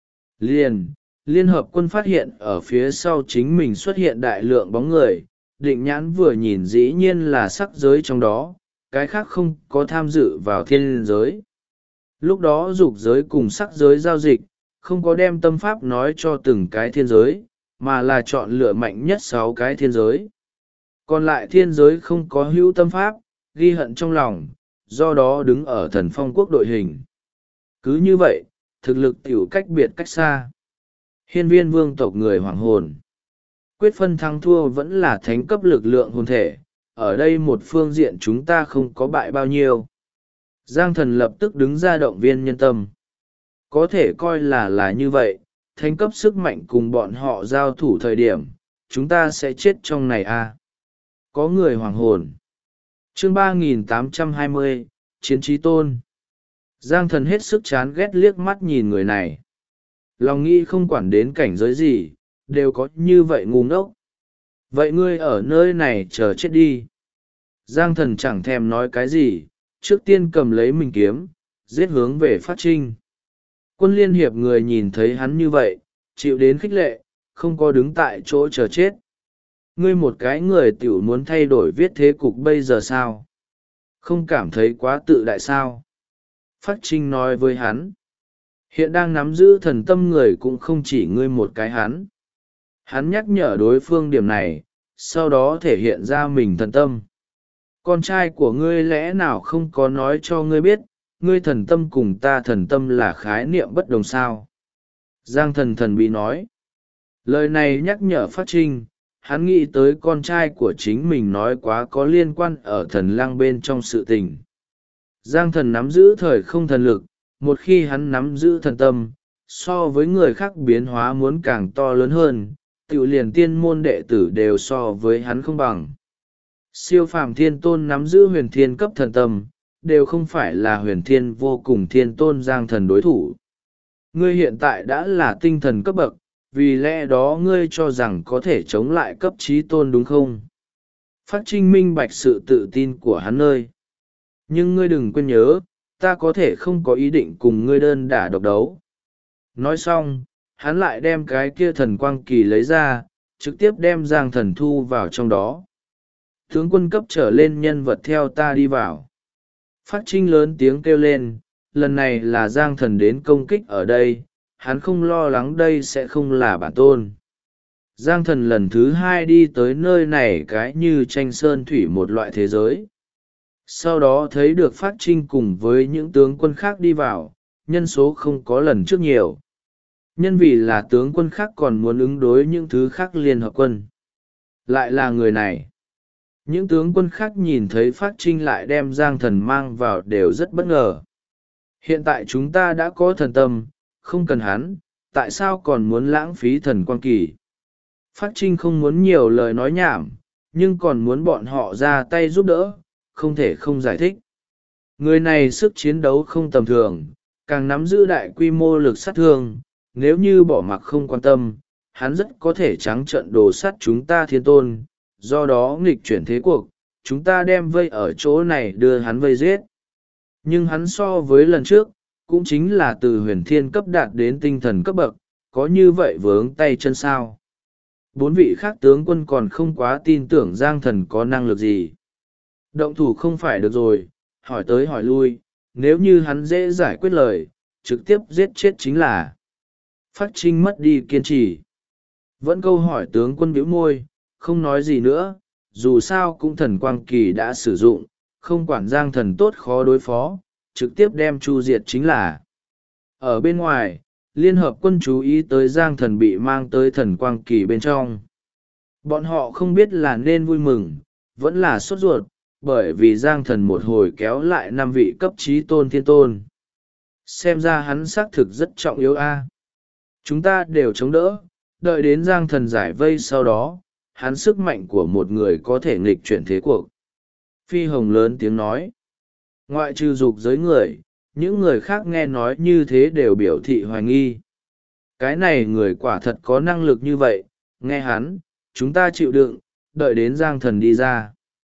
Liên hợp quân phát hiện ở phía sau chính mình xuất hiện đại lượng bóng người, định nhãn vừa nhìn dĩ nhiên là sắc giới trong đó, cái khác không có tham dự vào thiên giới. Lúc đó dục giới cùng sắc giới giao dịch, không có đem tâm pháp nói cho từng cái thiên giới, mà là chọn lựa mạnh nhất 6 cái thiên giới. Còn lại thiên giới không có hữu tâm pháp, ghi hận trong lòng, do đó đứng ở thần phong quốc đội hình. Cứ như vậy, thực lực tiểu cách biệt cách xa. Hiên viên vương tộc người hoàng hồn. Quyết phân thắng thua vẫn là thánh cấp lực lượng hồn thể, ở đây một phương diện chúng ta không có bại bao nhiêu. Giang thần lập tức đứng ra động viên nhân tâm. Có thể coi là như vậy, thánh cấp sức mạnh cùng bọn họ giao thủ thời điểm, chúng ta sẽ chết trong này à. Có người hoàng hồn. Chương 3820, Chiến trí tôn. Giang thần hết sức chán ghét liếc mắt nhìn người này. Lòng nghĩ không quản đến cảnh giới gì, đều có như vậy ngu ngốc. Vậy ngươi ở nơi này chờ chết đi. Giang thần chẳng thèm nói cái gì, trước tiên cầm lấy mình kiếm, giết hướng về Phát Trinh. Quân liên hiệp người nhìn thấy hắn như vậy, chịu đến khích lệ, không có đứng tại chỗ chờ chết. Ngươi một cái người tiểu muốn thay đổi viết thế cục bây giờ sao? Không cảm thấy quá tự đại sao? Phát Trinh nói với hắn. Hiện đang nắm giữ thần tâm người cũng không chỉ ngươi một cái hắn. Hắn nhắc nhở đối phương điểm này, sau đó thể hiện ra mình thần tâm. Con trai của ngươi lẽ nào không có nói cho ngươi biết, ngươi thần tâm cùng ta thần tâm là khái niệm bất đồng sao? Giang thần thần bí nói. Lời này nhắc nhở Phát Trinh, hắn nghĩ tới con trai của chính mình nói quá có liên quan ở thần lăng bên trong sự tình. Giang thần nắm giữ thời không thần lực, một khi hắn nắm giữ thần tâm, so với người khác biến hóa muốn càng to lớn hơn, tự liền tiên môn đệ tử đều so với hắn không bằng. Siêu phàm thiên tôn nắm giữ huyền thiên cấp thần tâm, đều không phải là huyền thiên vô cùng thiên tôn Giang thần đối thủ. Ngươi hiện tại đã là tinh thần cấp bậc, vì lẽ đó ngươi cho rằng có thể chống lại cấp trí tôn đúng không? Phát Trinh minh bạch sự tự tin của hắn nơi. Nhưng ngươi đừng quên nhớ, ta có thể không có ý định cùng ngươi đơn đả độc đấu. Nói xong, hắn lại đem cái kia thần quang kỳ lấy ra, trực tiếp đem Giang thần thu vào trong đó. Tướng quân cấp trở lên nhân vật theo ta đi vào. Phát Trinh lớn tiếng kêu lên, lần này là Giang thần đến công kích ở đây, hắn không lo lắng đây sẽ không là bản tôn. Giang thần lần thứ 2 đi tới nơi này cái như tranh sơn thủy một loại thế giới. Sau đó thấy được Phát Trinh cùng với những tướng quân khác đi vào, nhân số không có lần trước nhiều. Nhân vì là tướng quân khác còn muốn ứng đối những thứ khác liên hợp quân. Lại là người này. Những tướng quân khác nhìn thấy Phát Trinh lại đem Giang thần mang vào đều rất bất ngờ. Hiện tại chúng ta đã có thần tâm, không cần hắn, tại sao còn muốn lãng phí thần quang kỳ? Phát Trinh không muốn nhiều lời nói nhảm, nhưng còn muốn bọn họ ra tay giúp đỡ, không thể không giải thích. Người này sức chiến đấu không tầm thường, càng nắm giữ đại quy mô lực sát thương, nếu như bỏ mặc không quan tâm, hắn rất có thể trắng trợn đồ sát chúng ta thiên tôn, do đó nghịch chuyển thế cuộc, chúng ta đem vây ở chỗ này đưa hắn vây giết. Nhưng hắn so với lần trước, cũng chính là từ huyền thiên cấp đạt đến tinh thần cấp bậc, có như vậy vướng tay chân sao. 4 vị khác tướng quân còn không quá tin tưởng Giang thần có năng lực gì. Động thủ không phải được rồi, hỏi tới hỏi lui, nếu như hắn dễ giải quyết lời, trực tiếp giết chết chính là. Phát Trinh mất đi kiên trì. Vẫn câu hỏi tướng quân bĩu môi, không nói gì nữa, dù sao cũng thần quang kỳ đã sử dụng, không quản Giang thần tốt khó đối phó, trực tiếp đem chu diệt chính là. Ở bên ngoài, liên hợp quân chú ý tới Giang thần bị mang tới thần quang kỳ bên trong. Bọn họ không biết là nên vui mừng, vẫn là sốt ruột, bởi vì Giang thần một hồi kéo lại 5 vị cấp trí tôn thiên tôn. Xem ra hắn xác thực rất trọng yếu a. Chúng ta đều chống đỡ, đợi đến Giang thần giải vây sau đó, hắn sức mạnh của một người có thể nghịch chuyển thế cuộc. Phi Hồng lớn tiếng nói. Ngoại trừ dục giới người, những người khác nghe nói như thế đều biểu thị hoài nghi. cái này người quả thật có năng lực như vậy, nghe hắn, chúng ta chịu đựng, đợi đến Giang Thần đi ra.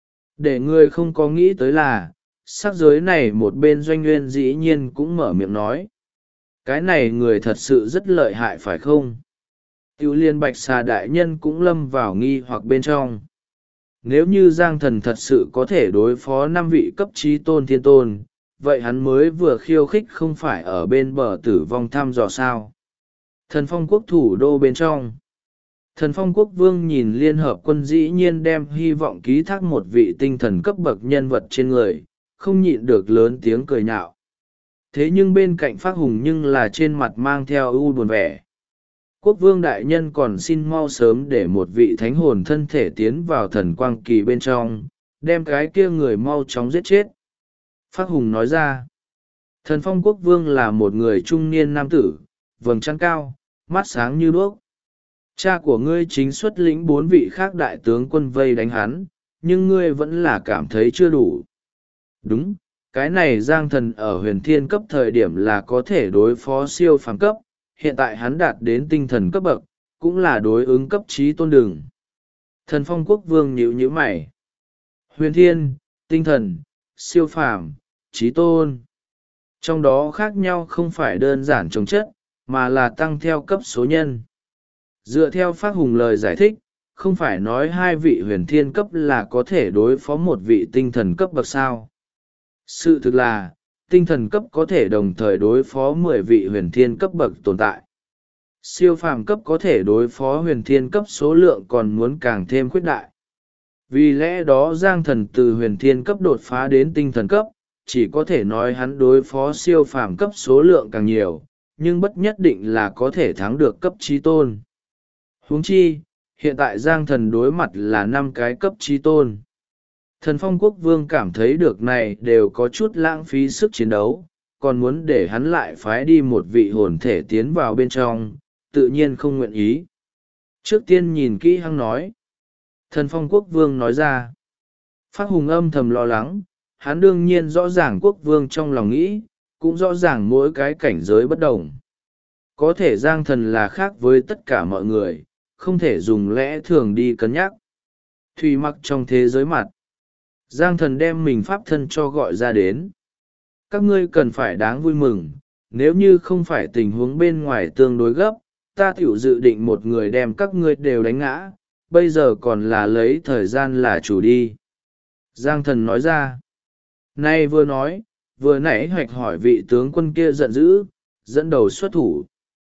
Để người không có nghĩ tới là, sắc giới này một bên Doanh Nguyên dĩ nhiên cũng mở miệng nói. Cái này người thật sự rất lợi hại phải không? Tiểu Liên Bạch Xà đại nhân cũng lâm vào nghi hoặc bên trong. Nếu như Giang Thần thật sự có thể đối phó 5 vị cấp trí tôn thiên tôn, vậy hắn mới vừa khiêu khích không phải ở bên bờ tử vong thăm dò sao. Thần Phong quốc thủ đô bên trong. Thần Phong quốc vương nhìn liên hợp quân dĩ nhiên đem hy vọng ký thác một vị tinh thần cấp bậc nhân vật trên người, không nhịn được lớn tiếng cười nhạo. Thế nhưng bên cạnh Phác Hùng nhưng là trên mặt mang theo ưu buồn vẻ. Quốc vương đại nhân còn xin mau sớm để một vị thánh hồn thân thể tiến vào thần quang kỳ bên trong, đem cái kia người mau chóng giết chết. Phác Hùng nói ra, Thần Phong quốc vương là một người trung niên nam tử, vầng trán cao, mắt sáng như đuốc. Cha của ngươi chính xuất lĩnh 4 vị khác đại tướng quân vây đánh hắn, nhưng ngươi vẫn là cảm thấy chưa đủ. Đúng, cái này Giang Thần ở huyền thiên cấp thời điểm là có thể đối phó siêu phàm cấp, hiện tại hắn đạt đến tinh thần cấp bậc, cũng là đối ứng cấp trí tôn đường. Thần Phong quốc vương nhíu nhíu mày. Huyền thiên, tinh thần, siêu phàm, trí tôn. Trong đó khác nhau không phải đơn giản chống chất, mà là tăng theo cấp số nhân. Dựa theo Phác Hùng lời giải thích, không phải nói 2 vị huyền thiên cấp là có thể đối phó một vị tinh thần cấp bậc sao. Sự thực là, tinh thần cấp có thể đồng thời đối phó 10 vị huyền thiên cấp bậc tồn tại. Siêu phàm cấp có thể đối phó huyền thiên cấp số lượng còn muốn càng thêm khuyết đại. Vì lẽ đó Giang Thần từ huyền thiên cấp đột phá đến tinh thần cấp, chỉ có thể nói hắn đối phó siêu phàm cấp số lượng càng nhiều, nhưng bất nhất định là có thể thắng được cấp trí tôn. Huống chi, hiện tại Giang Thần đối mặt là 5 cái cấp trí tôn. Thần Phong quốc vương cảm thấy được này đều có chút lãng phí sức chiến đấu, còn muốn để hắn lại phái đi một vị hồn thể tiến vào bên trong, tự nhiên không nguyện ý. Trước tiên nhìn kỹ hắn nói. Thần Phong quốc vương nói ra. Phác Hùng âm thầm lo lắng, hắn đương nhiên rõ ràng quốc vương trong lòng nghĩ, cũng rõ ràng mỗi cái cảnh giới bất đồng. Có thể Giang Thần là khác với tất cả mọi người, không thể dùng lẽ thường đi cân nhắc. Thùy Mặc trong thế giới mặt. Giang Thần đem mình pháp thân cho gọi ra đến. Các ngươi cần phải đáng vui mừng, nếu như không phải tình huống bên ngoài tương đối gấp, ta tiểu dự định một người đem các ngươi đều đánh ngã, bây giờ còn là lấy thời gian là chủ đi. Giang Thần nói ra. Nay vừa nói, vừa nãy hoạch hỏi vị tướng quân kia giận dữ, dẫn đầu xuất thủ.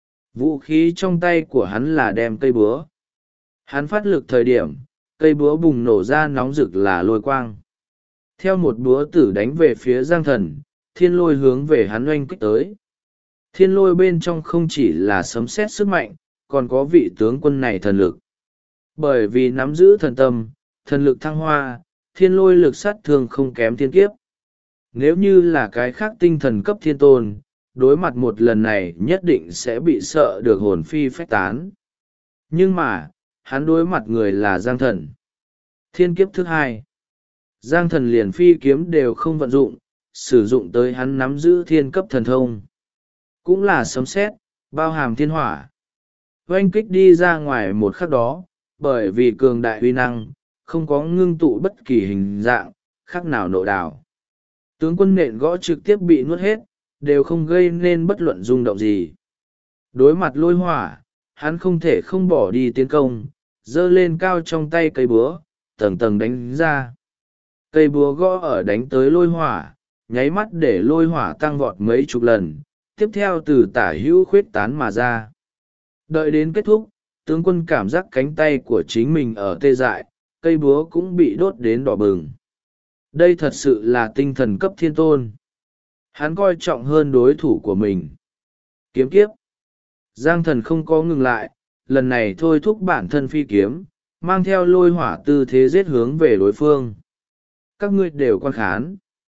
Vũ khí trong tay của hắn là đem cây búa. Hắn phát lực thời điểm, cây búa bùng nổ ra nóng rực là lôi quang. Theo một búa tử đánh về phía Giang Thần, thiên lôi hướng về hắn oanh kích tới. Thiên lôi bên trong không chỉ là sấm sét sức mạnh, còn có vị tướng quân này thần lực. Bởi vì nắm giữ thần tâm, thần lực thăng hoa, thiên lôi lực sát thương không kém thiên kiếp. Nếu như là cái khác tinh thần cấp thiên tôn, đối mặt một lần này nhất định sẽ bị sợ được hồn phi phách tán. Nhưng mà, hắn đối mặt người là Giang Thần. Thiên kiếp thứ 2. Giang Thần liền phi kiếm đều không vận dụng, sử dụng tới hắn nắm giữ thiên cấp thần thông. Cũng là sấm sét, bao hàm thiên hỏa. Oanh kích đi ra ngoài một khắc đó, bởi vì cường đại uy năng, không có ngưng tụ bất kỳ hình dạng, khác nào nộ đảo. Tướng quân nện gõ trực tiếp bị nuốt hết, đều không gây nên bất luận rung động gì. Đối mặt lôi hỏa, hắn không thể không bỏ đi tiến công, giơ lên cao trong tay cây búa, tầng tầng đánh ra. Cây búa gõ ở đánh tới lôi hỏa, nháy mắt để lôi hỏa tăng vọt mấy chục lần, tiếp theo từ tả hữu khuyết tán mà ra. Đợi đến kết thúc, tướng quân cảm giác cánh tay của chính mình ở tê dại, cây búa cũng bị đốt đến đỏ bừng. Đây thật sự là tinh thần cấp thiên tôn. Hắn coi trọng hơn đối thủ của mình. Kiếm kiếp. Giang Thần không có ngừng lại, lần này thôi thúc bản thân phi kiếm, mang theo lôi hỏa tư thế giết hướng về đối phương. Các ngươi đều quan khán.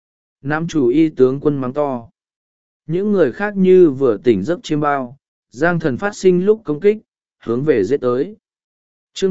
Nam chủ y tướng quân mắng to. Những người khác như vừa tỉnh giấc chiêm bao, Giang Thần phát sinh lúc công kích, hướng về giết tới. Chương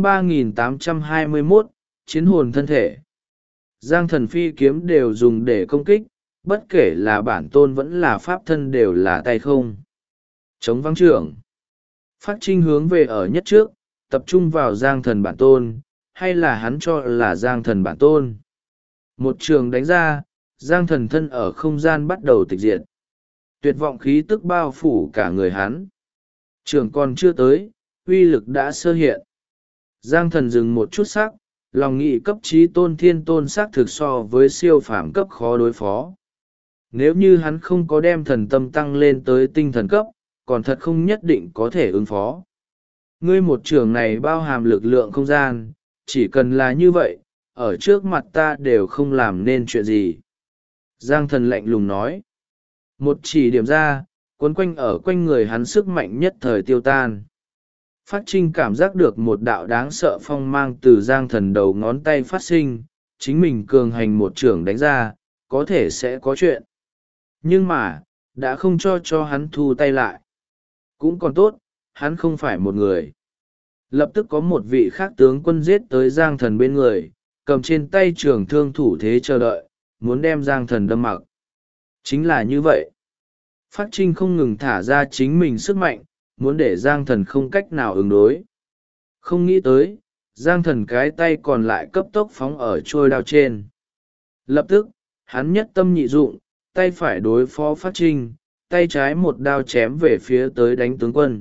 3821, Chiến hồn thân thể. Giang Thần phi kiếm đều dùng để công kích, bất kể là bản tôn vẫn là pháp thân đều là tay không. Chống vắng trưởng. Phác Trinh hướng về ở nhất trước, tập trung vào Giang Thần bản tôn, hay là hắn cho là Giang Thần bản tôn. Một trường đánh ra, Giang Thần thân ở không gian bắt đầu tịch diệt. Tuyệt vọng khí tức bao phủ cả người hắn. Trường còn chưa tới, uy lực đã sơ hiện. Giang Thần dừng một chút sắc, lòng nghị cấp trí tôn thiên tôn xác thực so với siêu phàm cấp khó đối phó. Nếu như hắn không có đem thần tâm tăng lên tới tinh thần cấp, còn thật không nhất định có thể ứng phó. Ngươi một trường này bao hàm lực lượng không gian, chỉ cần là như vậy, ở trước mặt ta đều không làm nên chuyện gì. Giang Thần lạnh lùng nói. Một chỉ điểm ra, quấn quanh ở quanh người hắn sức mạnh nhất thời tiêu tan. Phác Trinh cảm giác được một đạo đáng sợ phong mang từ Giang Thần đầu ngón tay phát sinh, chính mình cường hành một trưởng đánh ra, có thể sẽ có chuyện. Nhưng mà, đã không cho hắn thu tay lại. Cũng còn tốt, hắn không phải một người. Lập tức có một vị khác tướng quân giết tới Giang Thần bên người, cầm trên tay trường thương thủ thế chờ đợi, muốn đem Giang Thần đâm mặc. Chính là như vậy. Phác Trinh không ngừng thả ra chính mình sức mạnh, muốn để Giang Thần không cách nào ứng đối. Không nghĩ tới, Giang Thần cái tay còn lại cấp tốc phóng ở trôi đao trên. Lập tức, hắn nhất tâm nhị dụng, tay phải đối phó Phác Trinh, tay trái một đao chém về phía tới đánh tướng quân.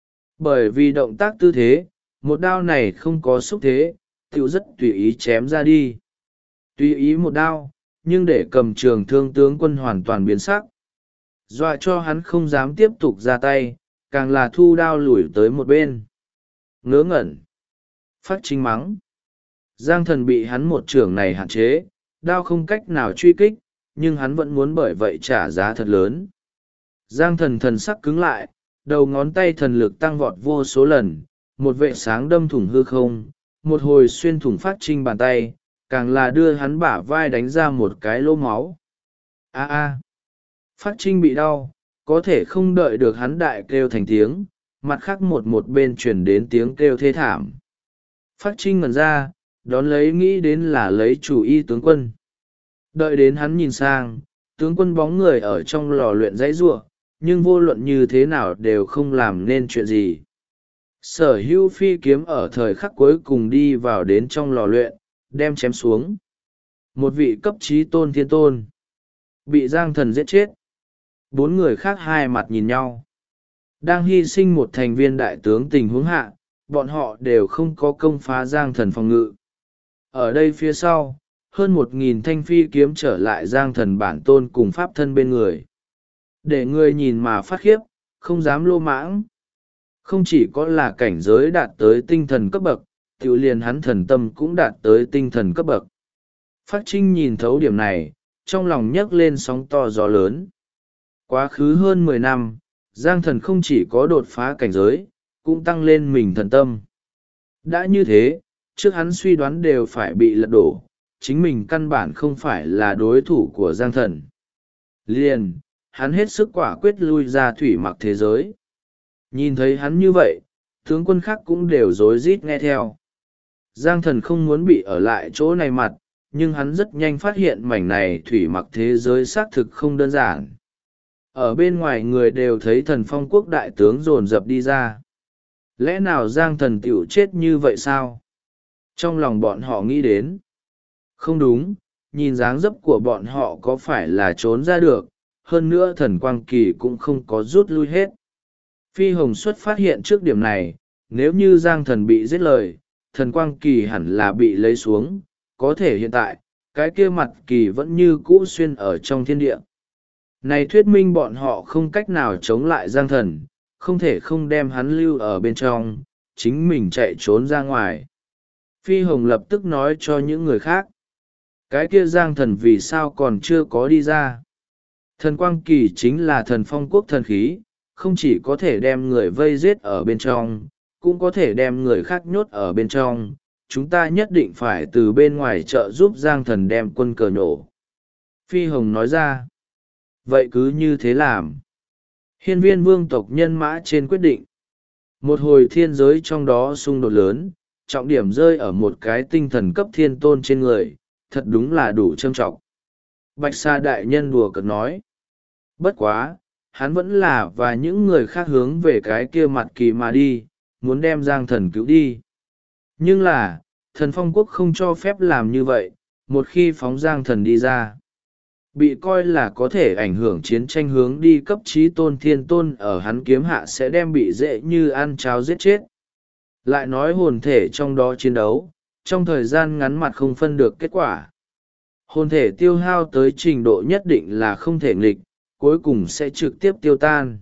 Bởi vì động tác tư thế, một đao này không có xúc thế, tiểu rất tùy ý chém ra đi. Tùy ý một đao, nhưng để cầm trường thương tướng quân hoàn toàn biến sắc. Dọa cho hắn không dám tiếp tục ra tay, càng là thu đao lùi tới một bên. Ngớ ngẩn. Phác Trinh mắng. Giang Thần bị hắn một trưởng này hạn chế, đao không cách nào truy kích, nhưng hắn vẫn muốn bởi vậy trả giá thật lớn. Giang Thần thần sắc cứng lại, đầu ngón tay thần lực tăng vọt vô số lần, một vệ sáng đâm thủng hư không, một hồi xuyên thủng Phác Trinh bàn tay, càng là đưa hắn bả vai đánh ra một cái lỗ máu. A. Phác Trinh bị đau, có thể không đợi được hắn đại kêu thành tiếng, mặt khác một bên chuyển đến tiếng kêu thê thảm. Phác Trinh ngẩn ra, đón lấy nghĩ đến là lấy chủ y tướng quân. Đợi đến hắn nhìn sang, tướng quân bóng người ở trong lò luyện dãy giụa, nhưng vô luận như thế nào đều không làm nên chuyện gì. Sở Hữu phi kiếm ở thời khắc cuối cùng đi vào đến trong lò luyện, đem chém xuống. Một vị cấp trí tôn thiên tôn bị Giang Thần giết chết. 4 người khác hai mặt nhìn nhau. Đang hy sinh một thành viên đại tướng tình huống hạ, bọn họ đều không có công phá Giang Thần phòng ngự. Ở đây phía sau, hơn 1.000 thanh phi kiếm trở lại Giang Thần bản tôn cùng pháp thân bên người. Để người nhìn mà phát khiếp, không dám lô mãng. Không chỉ có là cảnh giới đạt tới tinh thần cấp bậc, tiểu liền hắn thần tâm cũng đạt tới tinh thần cấp bậc. Phác Trinh nhìn thấu điểm này, trong lòng nhấc lên sóng to gió lớn. Quá khứ hơn 10 năm, Giang Thần không chỉ có đột phá cảnh giới, cũng tăng lên mình thần tâm. Đã như thế, trước hắn suy đoán đều phải bị lật đổ, chính mình căn bản không phải là đối thủ của Giang Thần. Liền, hắn hết sức quả quyết lui ra thủy mặc thế giới. Nhìn thấy hắn như vậy, tướng quân khác cũng đều rối rít nghe theo. Giang Thần không muốn bị ở lại chỗ này mặt, nhưng hắn rất nhanh phát hiện mảnh này thủy mặc thế giới xác thực không đơn giản. Ở bên ngoài người đều thấy Thần Phong quốc đại tướng dồn dập đi ra. Lẽ nào Giang Thần tiểu chết như vậy sao? Trong lòng bọn họ nghĩ đến. Không đúng, nhìn dáng dấp của bọn họ có phải là trốn ra được, hơn nữa Thần Quang Kỳ cũng không có rút lui hết. Phi Hồng Xuất phát hiện trước điểm này, nếu như Giang Thần bị giết lời, Thần Quang Kỳ hẳn là bị lấy xuống, có thể hiện tại, cái kia mặt kỳ vẫn như cũ xuyên ở trong thiên địa. Này thuyết minh bọn họ không cách nào chống lại Giang Thần, không thể không đem hắn lưu ở bên trong, chính mình chạy trốn ra ngoài. Phi Hồng lập tức nói cho những người khác. Cái kia Giang Thần vì sao còn chưa có đi ra? Thần Quang Kỳ chính là thần phong quốc thần khí, không chỉ có thể đem người vây giết ở bên trong, cũng có thể đem người khác nhốt ở bên trong. Chúng ta nhất định phải từ bên ngoài trợ giúp Giang Thần đem quân cờ nổ. Phi Hồng nói ra. Vậy cứ như thế làm. Hiên viên vương tộc nhân mã trên quyết định. Một hồi thiên giới trong đó xung đột lớn, trọng điểm rơi ở một cái tinh thần cấp thiên tôn trên người, thật đúng là đủ trâm trọng. Bạch Sa đại nhân đùa cợt nói. Bất quá, hắn vẫn là và những người khác hướng về cái kia mặt kỳ mà đi, muốn đem Giang Thần cứu đi. Nhưng là, Thần Phong Quốc không cho phép làm như vậy, một khi phóng Giang Thần đi ra, bị coi là có thể ảnh hưởng chiến tranh hướng đi cấp chí tôn thiên tôn ở hắn kiếm hạ sẽ đem bị dễ như ăn cháo giết chết. Lại nói hồn thể trong đó chiến đấu, trong thời gian ngắn mặt không phân được kết quả. Hồn thể tiêu hao tới trình độ nhất định là không thể nghịch, cuối cùng sẽ trực tiếp tiêu tan.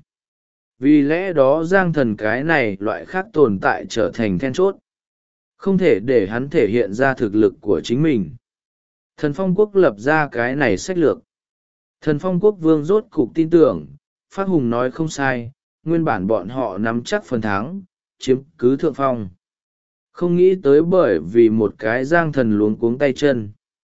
Vì lẽ đó Giang Thần cái này loại khác tồn tại trở thành then chốt. Không thể để hắn thể hiện ra thực lực của chính mình. Thần Phong Quốc lập ra cái này sách lược. Thần Phong Quốc vương rốt cục tin tưởng, Phát Hùng nói không sai, nguyên bản bọn họ nắm chắc phần thắng, chiếm cứ thượng phong. Không nghĩ tới bởi vì một cái Giang Thần luống cuống tay chân.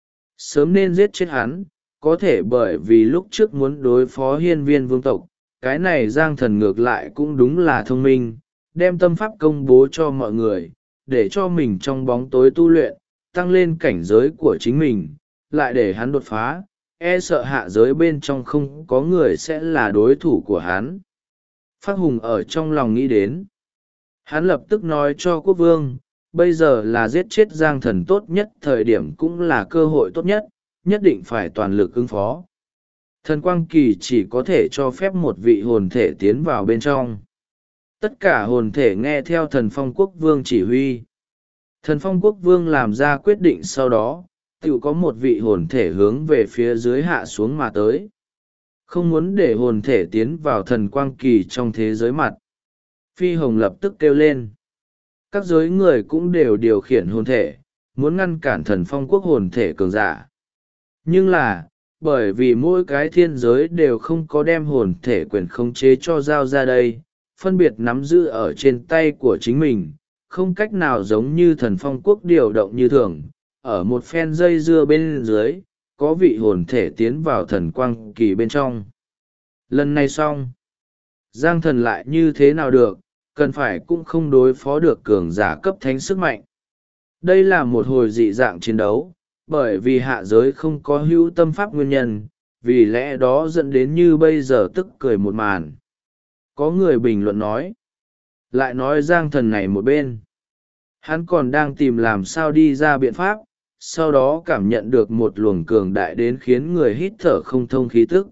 Sớm nên giết chết hắn, có thể bởi vì lúc trước muốn đối phó hiên viên vương tộc, cái này Giang Thần ngược lại cũng đúng là thông minh, đem tâm pháp công bố cho mọi người, để cho mình trong bóng tối tu luyện, tăng lên cảnh giới của chính mình, lại để hắn đột phá, e sợ hạ giới bên trong không có người sẽ là đối thủ của hắn. Phát Hùng ở trong lòng nghĩ đến. Hắn lập tức nói cho quốc vương, bây giờ là giết chết Giang Thần tốt nhất thời điểm cũng là cơ hội tốt nhất, nhất định phải toàn lực ứng phó. Thần Quang Kỳ chỉ có thể cho phép một vị hồn thể tiến vào bên trong. Tất cả hồn thể nghe theo Thần Phong Quốc Vương chỉ huy. Thần Phong Quốc Vương làm ra quyết định sau đó, tự có một vị hồn thể hướng về phía dưới hạ xuống mà tới. Không muốn để hồn thể tiến vào Thần Quang Kỳ trong thế giới mặt. Phi Hồng lập tức kêu lên. Các giới người cũng đều điều khiển hồn thể, muốn ngăn cản Thần Phong Quốc hồn thể cường giả. Nhưng là, bởi vì mỗi cái thiên giới đều không có đem hồn thể quyền khống chế cho giao ra đây, phân biệt nắm giữ ở trên tay của chính mình, không cách nào giống như Thần Phong Quốc điều động như thường, ở một phen dây dưa bên dưới, có vị hồn thể tiến vào Thần Quang Kỳ bên trong. Lần này xong, Giang Thần lại như thế nào được, cần phải cũng không đối phó được cường giả cấp thánh sức mạnh. Đây là một hồi dị dạng chiến đấu, bởi vì hạ giới không có hữu tâm pháp nguyên nhân, vì lẽ đó dẫn đến như bây giờ tức cười một màn. Có người bình luận nói, lại nói Giang Thần này một bên. Hắn còn đang tìm làm sao đi ra biện pháp, sau đó cảm nhận được một luồng cường đại đến khiến người hít thở không thông khí tức.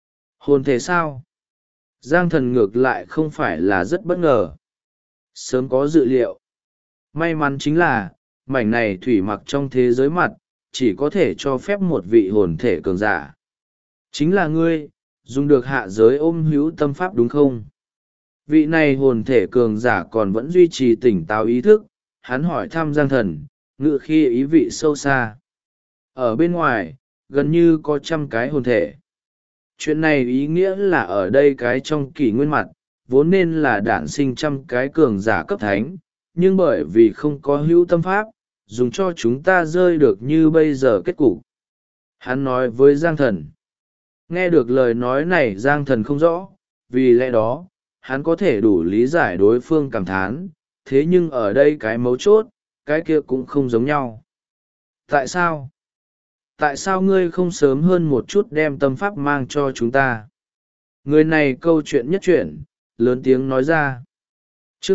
Hồn thể sao? Giang Thần ngược lại không phải là rất bất ngờ. Sớm có dự liệu. May mắn chính là, mảnh này thủy mặc trong thế giới mặt, chỉ có thể cho phép một vị hồn thể cường giả. Chính là ngươi, dùng được hạ giới ôm hữu tâm pháp đúng không? Vị này hồn thể cường giả còn vẫn duy trì tỉnh táo ý thức, hắn hỏi thăm Giang Thần, ngự khi ý vị sâu xa. Ở bên ngoài, gần như có 100 cái hồn thể. Chuyện này ý nghĩa là ở đây cái trong kỷ nguyên mặt, vốn nên là đản sinh 100 cái cường giả cấp thánh, nhưng bởi vì không có hữu tâm pháp, dùng cho chúng ta rơi được như bây giờ kết cục. Hắn nói với Giang Thần. Nghe được lời nói này Giang Thần không rõ, vì lẽ đó, hắn có thể đủ lý giải đối phương cảm thán, thế nhưng ở đây cái mấu chốt, cái kia cũng không giống nhau. Tại sao? Tại sao ngươi không sớm hơn một chút đem tâm pháp mang cho chúng ta? Người này câu chuyện nhất chuyển, lớn tiếng nói ra. Chương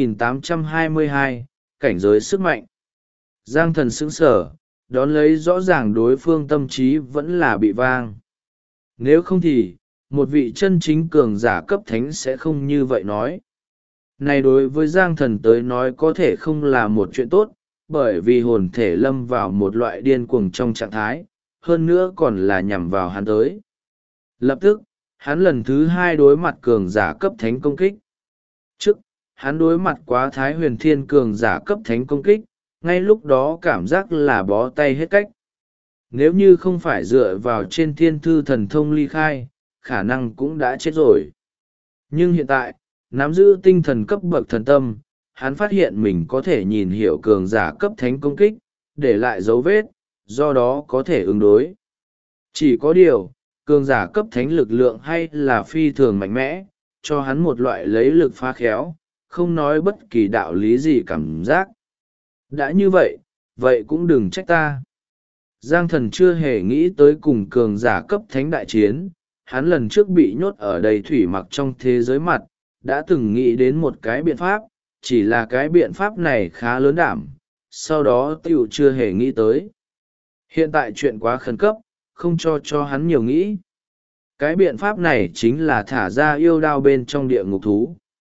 3822, cảnh giới sức mạnh. Giang Thần sững sở, đón lấy rõ ràng đối phương tâm trí vẫn là bị vang. Nếu không thì, một vị chân chính cường giả cấp thánh sẽ không như vậy nói. Này đối với Giang Thần tới nói có thể không là một chuyện tốt, bởi vì hồn thể lâm vào một loại điên cuồng trong trạng thái, hơn nữa còn là nhằm vào hắn tới. Lập tức, hắn lần thứ 2 đối mặt cường giả cấp thánh công kích. Trước, hắn đối mặt quá Thái Huyền Thiên cường giả cấp thánh công kích, ngay lúc đó cảm giác là bó tay hết cách. Nếu như không phải dựa vào trên thiên thư thần thông ly khai, khả năng cũng đã chết rồi. Nhưng hiện tại, nắm giữ tinh thần cấp bậc thần tâm, hắn phát hiện mình có thể nhìn hiểu cường giả cấp thánh công kích, để lại dấu vết, do đó có thể ứng đối. Chỉ có điều, cường giả cấp thánh lực lượng hay là phi thường mạnh mẽ, cho hắn một loại lấy lực phá khéo, không nói bất kỳ đạo lý gì cảm giác. Đã như vậy, vậy cũng đừng trách ta. Giang Thần chưa hề nghĩ tới cùng cường giả cấp thánh đại chiến, hắn lần trước bị nhốt ở đầy thủy mặc trong thế giới mặt, đã từng nghĩ đến một cái biện pháp, chỉ là cái biện pháp này khá lớn đảm, sau đó t i ể u chưa hề nghĩ tới. Hiện tại chuyện quá khẩn cấp, không cho hắn nhiều nghĩ. Cái biện pháp này chính là thả ra yêu đao bên trong địa ngục thú.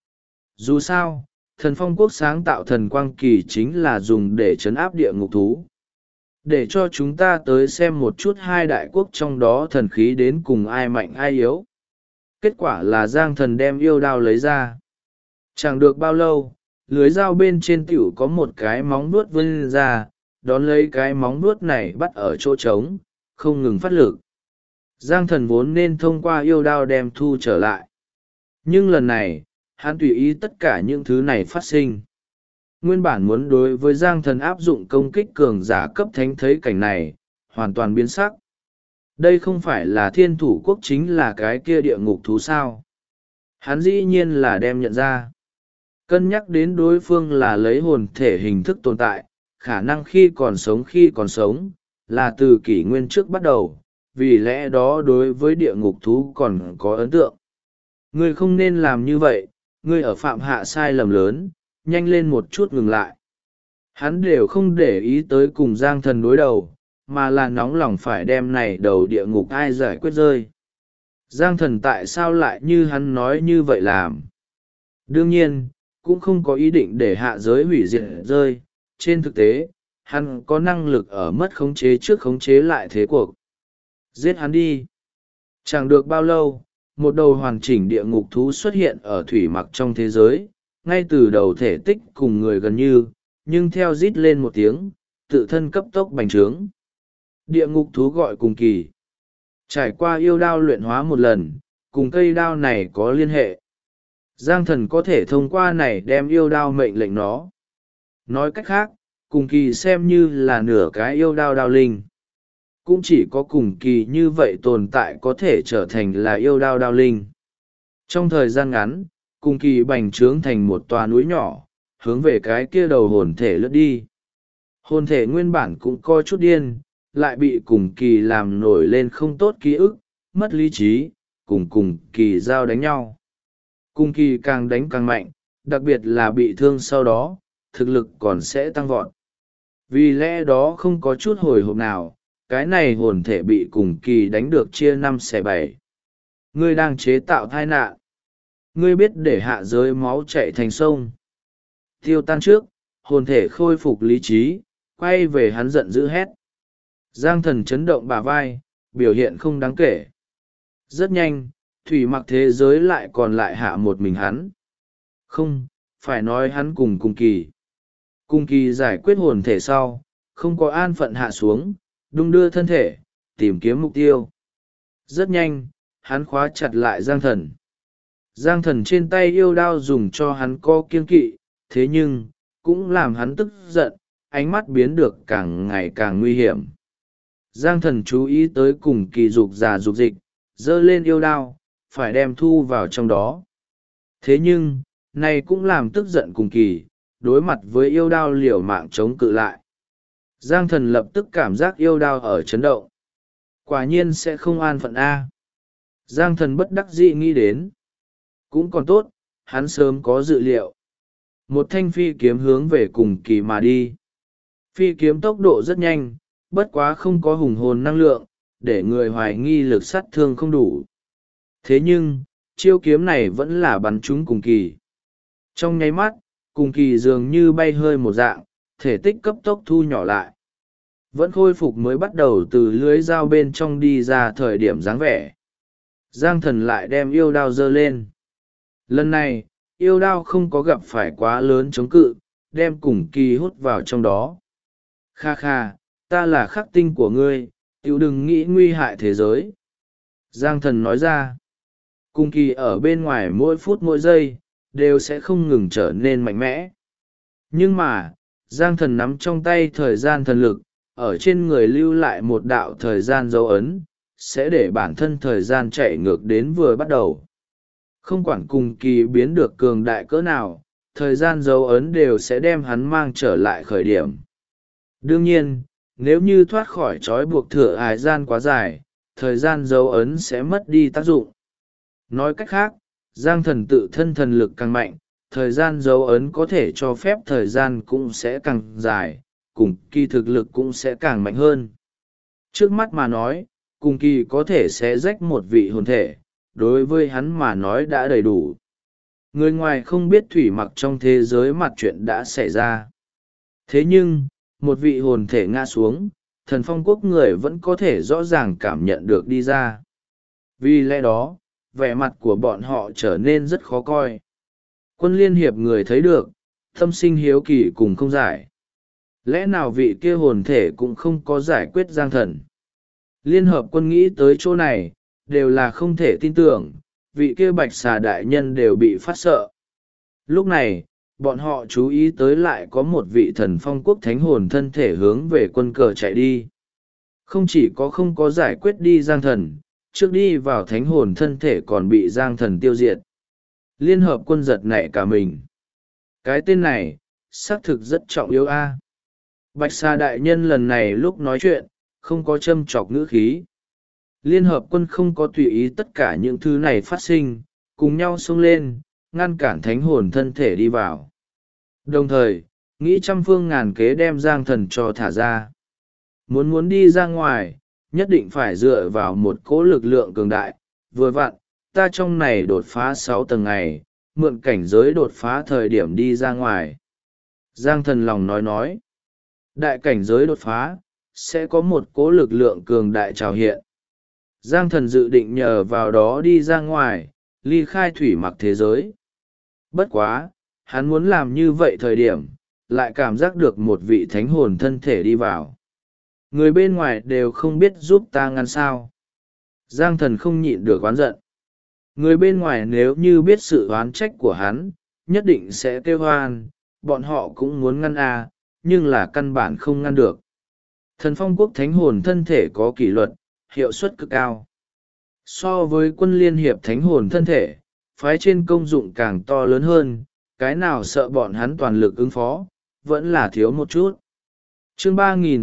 Dù sao, thần phong quốc sáng tạo thần quang kỳ chính là dùng để trấn áp địa ngục thú. Để cho chúng ta tới xem một chút hai đại quốc trong đó thần khí đến cùng ai mạnh ai yếu. Kết quả là Giang Thần đem yêu đao lấy ra. Chẳng được bao lâu, lưới dao bên trên tiểu có một cái móng vuốt vươn ra, đón lấy cái móng vuốt này bắt ở chỗ trống, không ngừng phát lực. Giang Thần vốn nên thông qua yêu đao đem thu trở lại. Nhưng lần này, hắn tùy ý tất cả những thứ này phát sinh. Nguyên bản muốn đối với Giang Thần áp dụng công kích cường giả cấp thánh thấy cảnh này, hoàn toàn biến sắc. Đây không phải là thiên thủ quốc chính là cái kia địa ngục thú sao. Hắn dĩ nhiên là đem nhận ra. Cân nhắc đến đối phương là lấy hồn thể hình thức tồn tại, khả năng khi còn sống, là từ kỷ nguyên trước bắt đầu, vì lẽ đó đối với địa ngục thú còn có ấn tượng. Ngươi không nên làm như vậy, ngươi ở phạm hạ sai lầm lớn, nhanh lên một chút ngừng lại. Hắn đều không để ý tới cùng Giang Thần đối đầu, mà là nóng lòng phải đem này đầu địa ngục ai giải quyết rơi. Giang Thần tại sao lại như hắn nói như vậy làm? Đương nhiên, cũng không có ý định để hạ giới hủy diệt rơi. Trên thực tế, hắn có năng lực ở mất khống chế trước khống chế lại thế cuộc. Giết hắn đi. Chẳng được bao lâu, một đầu hoàn chỉnh địa ngục thú xuất hiện ở thủy mặc trong thế giới, ngay từ đầu thể tích cùng người gần như, nhưng theo rít lên một tiếng, tự thân cấp tốc bành trướng. Địa ngục thú gọi cùng kỳ. Trải qua yêu đao luyện hóa một lần, cùng cây đao này có liên hệ. Giang Thần có thể thông qua này đem yêu đao mệnh lệnh nó. Nói cách khác, cùng kỳ xem như là nửa cái yêu đao đao linh. Cũng chỉ có cùng kỳ như vậy tồn tại có thể trở thành là yêu đao đao linh. Trong thời gian ngắn, cùng kỳ bành trướng thành một tòa núi nhỏ, hướng về cái kia đầu hồn thể lướt đi. Hồn thể nguyên bản cũng coi chút điên, lại bị cùng kỳ làm nổi lên không tốt ký ức, mất lý trí, cùng kỳ giao đánh nhau. Cùng kỳ càng đánh càng mạnh, đặc biệt là bị thương sau đó, thực lực còn sẽ tăng vọt. Vì lẽ đó không có chút hồi hộp nào, cái này hồn thể bị cùng kỳ đánh được chia 5/7. Ngươi đang chế tạo tai nạn. Ngươi biết để hạ giới máu chạy thành sông. Tiêu tan trước, hồn thể khôi phục lý trí, quay về hắn giận dữ hét. Giang Thần chấn động bả vai, biểu hiện không đáng kể. Rất nhanh, thủy mặc thế giới lại còn lại hạ một mình hắn. Không, phải nói hắn cùng kỳ. Cùng kỳ giải quyết hồn thể sau, không có an phận hạ xuống, đung đưa thân thể, tìm kiếm mục tiêu. Rất nhanh, hắn khóa chặt lại Giang Thần. Giang Thần trên tay yêu đao dùng cho hắn có kiêng kỵ, thế nhưng, cũng làm hắn tức giận, ánh mắt biến được càng ngày càng nguy hiểm. Giang Thần chú ý tới cùng kỳ dục già dục dịch, giơ lên yêu đao, phải đem thu vào trong đó. Thế nhưng, này cũng làm tức giận cùng kỳ, đối mặt với yêu đao liều mạng chống cự lại. Giang Thần lập tức cảm giác yêu đao ở chấn động. Quả nhiên sẽ không an phận A. Giang Thần bất đắc dĩ nghĩ đến. Cũng còn tốt, hắn sớm có dự liệu. Một thanh phi kiếm hướng về cùng kỳ mà đi. Phi kiếm tốc độ rất nhanh, bất quá không có hùng hồn năng lượng, để người hoài nghi lực sát thương không đủ. Thế nhưng, chiêu kiếm này vẫn là bắn trúng cùng kỳ. Trong nháy mắt, cùng kỳ dường như bay hơi một dạng, thể tích cấp tốc thu nhỏ lại. Vẫn khôi phục mới bắt đầu từ lưới dao bên trong đi ra thời điểm dáng vẻ. Giang Thần lại đem yêu đao giơ lên. Lần này, yêu đao không có gặp phải quá lớn chống cự, đem cùng kỳ hút vào trong đó. Kha kha, ta là khắc tinh của ngươi, tiểu đừng nghĩ nguy hại thế giới. Giang Thần nói ra. Cùng kỳ ở bên ngoài mỗi phút mỗi giây, đều sẽ không ngừng trở nên mạnh mẽ. Nhưng mà, Giang Thần nắm trong tay thời gian thần lực, ở trên người lưu lại một đạo thời gian dấu ấn, sẽ để bản thân thời gian chạy ngược đến vừa bắt đầu. Không quản cùng kỳ biến được cường đại cỡ nào, thời gian dấu ấn đều sẽ đem hắn mang trở lại khởi điểm. Đương nhiên, nếu như thoát khỏi trói buộc thừa hải gian quá dài, thời gian dấu ấn sẽ mất đi tác dụng. Nói cách khác, Giang Thần tự thân thần lực càng mạnh, thời gian dấu ấn có thể cho phép thời gian cũng sẽ càng dài, cùng kỳ thực lực cũng sẽ càng mạnh hơn. Trước mắt mà nói, cùng kỳ có thể sẽ rách một vị hồn thể, đối với hắn mà nói đã đầy đủ. Người ngoài không biết thủy mặc trong thế giới mặt chuyện đã xảy ra. Thế nhưng, một vị hồn thể ngã xuống, Thần Phong Quốc người vẫn có thể rõ ràng cảm nhận được đi ra. Vì lẽ đó, vẻ mặt của bọn họ trở nên rất khó coi. Quân liên hiệp người thấy được, tâm sinh hiếu kỳ cùng không giải. Lẽ nào vị kia hồn thể cũng không có giải quyết Giang Thần? Liên hợp quân nghĩ tới chỗ này, đều là không thể tin tưởng, vị kia bạch xà đại nhân đều bị phát sợ. Lúc này, bọn họ chú ý tới lại có một vị Thần Phong Quốc thánh hồn thân thể hướng về quân cờ chạy đi. Không chỉ có không có giải quyết đi Giang Thần, trước đi vào thánh hồn thân thể còn bị Giang Thần tiêu diệt. Liên hợp quân giật nảy cả mình. Cái tên này, xác thực rất trọng yếu a. Bạch xà đại nhân lần này lúc nói chuyện, không có châm chọc ngữ khí. Liên hợp quân không có tùy ý tất cả những thứ này phát sinh, cùng nhau xông lên, ngăn cản thánh hồn thân thể đi vào. Đồng thời, nghĩ trăm phương ngàn kế đem Giang Thần cho thả ra. Muốn đi ra ngoài, nhất định phải dựa vào một cỗ lực lượng cường đại. Vừa vặn, ta trong này đột phá 6 tầng ngày, mượn cảnh giới đột phá thời điểm đi ra ngoài. Giang Thần lòng nói. Đại cảnh giới đột phá, sẽ có một cỗ lực lượng cường đại trào hiện. Giang Thần dự định nhờ vào đó đi ra ngoài, ly khai thủy mặc thế giới. Bất quá, hắn muốn làm như vậy thời điểm, lại cảm giác được một vị thánh hồn thân thể đi vào. Người bên ngoài đều không biết giúp ta ngăn sao. Giang Thần không nhịn được oán giận. Người bên ngoài nếu như biết sự oán trách của hắn, nhất định sẽ kêu hoan, bọn họ cũng muốn ngăn nhưng là căn bản không ngăn được. Thần Phong Quốc thánh hồn thân thể có kỷ luật, hiệu suất cực cao. So với quân liên hiệp thánh hồn thân thể, phái trên công dụng càng to lớn hơn, cái nào sợ bọn hắn toàn lực ứng phó, vẫn là thiếu một chút. Chương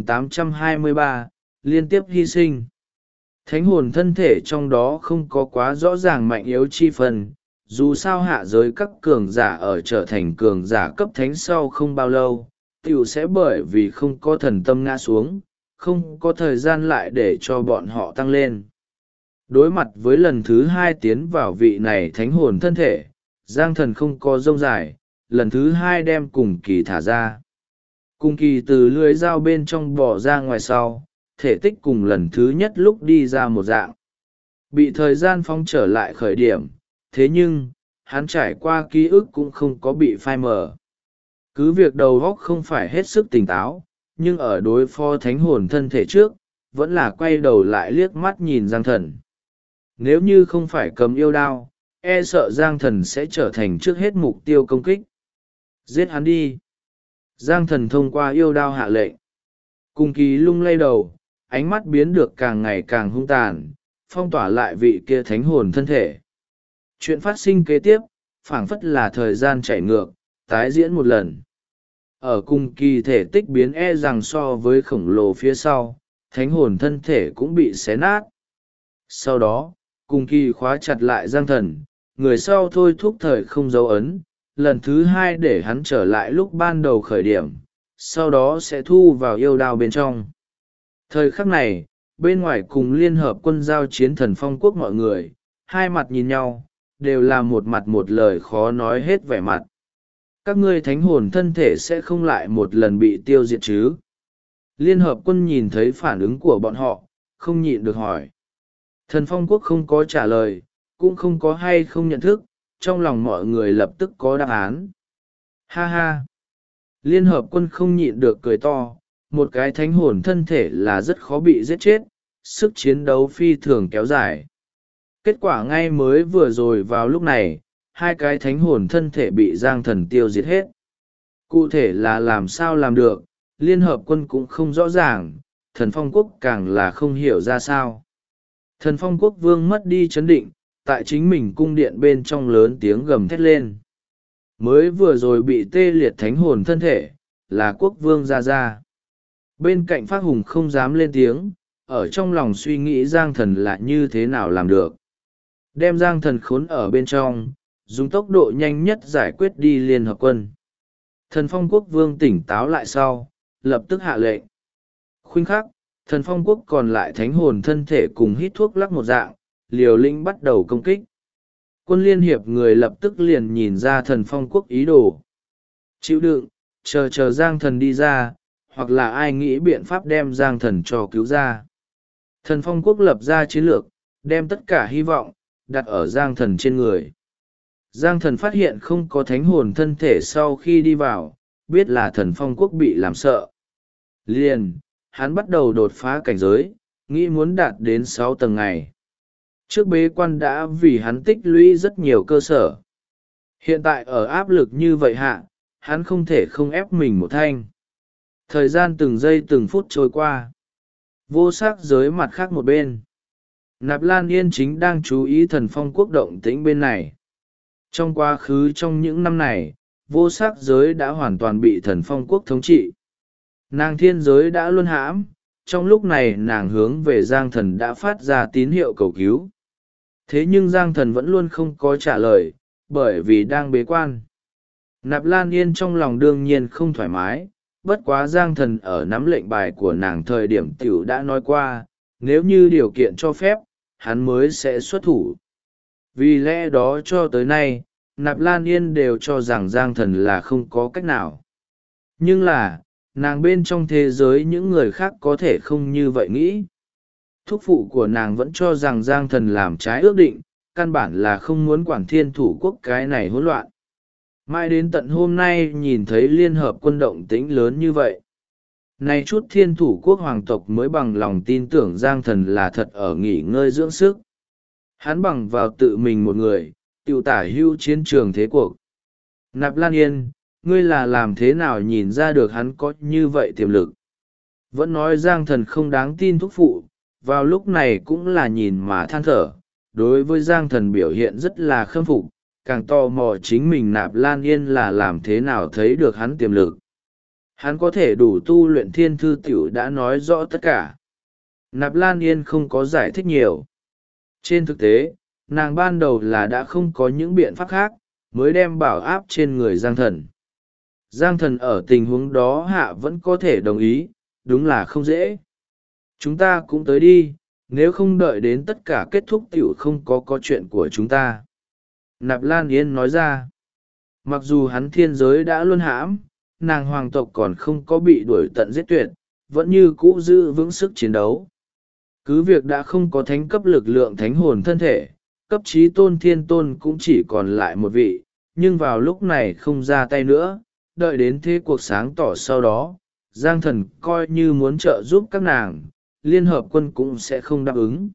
3823, liên tiếp hy sinh. Thánh hồn thân thể trong đó không có quá rõ ràng mạnh yếu chi phần, dù sao hạ giới các cường giả ở trở thành cường giả cấp thánh sau không bao lâu, tiểu sẽ bởi vì không có thần tâm ngã xuống, không có thời gian lại để cho bọn họ tăng lên. Đối mặt với lần thứ 2 tiến vào vị này thánh hồn thân thể, Giang Thần không có rông dài, lần thứ 2 đem cùng kỳ thả ra. Cùng kỳ từ lưới dao bên trong bỏ ra ngoài sau, thể tích cùng lần thứ nhất lúc đi ra một dạng. Bị thời gian phóng trở lại khởi điểm, thế nhưng, hắn trải qua ký ức cũng không có bị phai mờ. Cứ việc đầu óc không phải hết sức tỉnh táo, nhưng ở đối phó thánh hồn thân thể trước, vẫn là quay đầu lại liếc mắt nhìn Giang Thần. Nếu như không phải cầm yêu đao, e sợ Giang Thần sẽ trở thành trước hết mục tiêu công kích. Giết hắn đi. Giang Thần thông qua yêu đao hạ lệnh. Cùng kỳ lung lay đầu, ánh mắt biến được càng ngày càng hung tàn, phong tỏa lại vị kia thánh hồn thân thể. Chuyện phát sinh kế tiếp, phảng phất là thời gian chảy ngược, tái diễn một lần. Ở cùng kỳ thể tích biến e rằng so với khổng lồ phía sau, thánh hồn thân thể cũng bị xé nát. Sau đó, cùng kỳ khóa chặt lại Giang Thần, người sau thôi thúc thời không dấu ấn, lần thứ 2 để hắn trở lại lúc ban đầu khởi điểm, sau đó sẽ thu vào yêu đao bên trong. Thời khắc này, bên ngoài cùng liên hợp quân giao chiến Thần Phong Quốc mọi người, hai mặt nhìn nhau, đều là một mặt một lời khó nói hết vẻ mặt. Các ngươi thánh hồn thân thể sẽ không lại một lần bị tiêu diệt chứ? Liên hợp quân nhìn thấy phản ứng của bọn họ, không nhịn được hỏi. Thần Phong Quốc không có trả lời, cũng không có hay không nhận thức, trong lòng mọi người lập tức có đáp án. Ha ha! Liên hợp quân không nhịn được cười to, một cái thánh hồn thân thể là rất khó bị giết chết, sức chiến đấu phi thường kéo dài. Kết quả ngay mới vừa rồi vào lúc này, hai cái thánh hồn thân thể bị Giang Thần tiêu diệt hết. Cụ thể là làm sao làm được, liên hợp quân cũng không rõ ràng, Thần Phong Quốc càng là không hiểu ra sao. Thần Phong Quốc vương mất đi chấn định, tại chính mình cung điện bên trong lớn tiếng gầm thét lên. Mới vừa rồi bị tê liệt thánh hồn thân thể, là quốc vương ra. Bên cạnh Phác Hùng không dám lên tiếng, ở trong lòng suy nghĩ Giang Thần là như thế nào làm được. Đem Giang Thần khốn ở bên trong, dùng tốc độ nhanh nhất giải quyết đi Liên Hợp Quân. Thần Phong Quốc Vương tỉnh táo lại sau, lập tức hạ lệnh. Khoảnh khắc, Thần Phong Quốc còn lại thánh hồn thân thể cùng hít thuốc lắc một dạng, liều lĩnh bắt đầu công kích. Quân liên hiệp người lập tức liền nhìn ra Thần Phong Quốc ý đồ. Chịu đựng, chờ Giang Thần đi ra, hoặc là ai nghĩ biện pháp đem Giang Thần cho cứu ra. Thần Phong Quốc lập ra chiến lược, đem tất cả hy vọng đặt ở Giang Thần trên người. Giang Thần phát hiện không có thánh hồn thân thể sau khi đi vào, biết là Thần Phong Quốc bị làm sợ. Liền, hắn bắt đầu đột phá cảnh giới, nghĩ muốn đạt đến 6 tầng ngày. Trước bế quan đã vì hắn tích lũy rất nhiều cơ sở. Hiện tại ở áp lực như vậy hạ, hắn không thể không ép mình một thanh. Thời gian từng giây từng phút trôi qua. Vô sắc giới mặt khác một bên. Nạp Lan Yên chính đang chú ý Thần Phong Quốc động tĩnh bên này. Trong quá khứ trong những năm này, vô sắc giới đã hoàn toàn bị Thần Phong Quốc thống trị. Nàng thiên giới đã luân hãm, trong lúc này nàng hướng về Giang Thần đã phát ra tín hiệu cầu cứu. Thế nhưng Giang Thần vẫn luôn không có trả lời, bởi vì đang bế quan. Nạp Lan Yên trong lòng đương nhiên không thoải mái, bất quá Giang Thần ở nắm lệnh bài của nàng thời điểm tiểu đã nói qua, nếu như điều kiện cho phép, hắn mới sẽ xuất thủ. Vì lẽ đó cho tới nay, Nạp Lan Yên đều cho rằng Giang Thần là không có cách nào. Nhưng là, nàng bên trong thế giới những người khác có thể không như vậy nghĩ. Thúc phụ của nàng vẫn cho rằng Giang Thần làm trái ước định, căn bản là không muốn quản Thiên Thủ Quốc cái này hỗn loạn. Mãi đến tận hôm nay nhìn thấy Liên Hợp Quân động tĩnh lớn như vậy. Nay chút Thiên Thủ Quốc hoàng tộc mới bằng lòng tin tưởng Giang Thần là thật ở nghỉ ngơi dưỡng sức. Hắn bằng vào tự mình một người, tiêu tả hưu chiến trường thế cuộc. Nạp Lan Yên, ngươi là làm thế nào nhìn ra được hắn có như vậy tiềm lực? Vẫn nói Giang Thần không đáng tin thúc phụ, vào lúc này cũng là nhìn mà than thở. Đối với Giang Thần biểu hiện rất là khâm phục, càng tò mò chính mình Nạp Lan Yên là làm thế nào thấy được hắn tiềm lực. Hắn có thể đủ tu luyện thiên thư tiểu đã nói rõ tất cả. Nạp Lan Yên không có giải thích nhiều. Trên thực tế, nàng ban đầu là đã không có những biện pháp khác, mới đem bảo áp trên người Giang Thần. Giang Thần ở tình huống đó hạ vẫn có thể đồng ý, đúng là không dễ. Chúng ta cũng tới đi, nếu không đợi đến tất cả kết thúc tiểu không có chuyện của chúng ta. Nạp Lan Yên nói ra, mặc dù hắn thiên giới đã luân hãm, nàng hoàng tộc còn không có bị đuổi tận giết tuyệt, vẫn như cũ giữ vững sức chiến đấu. Cứ việc đã không có thánh cấp lực lượng thánh hồn thân thể, cấp trí tôn thiên tôn cũng chỉ còn lại một vị, nhưng vào lúc này không ra tay nữa, đợi đến thế cuộc sáng tỏ sau đó, Giang Thần coi như muốn trợ giúp các nàng, Liên Hợp Quân cũng sẽ không đáp ứng.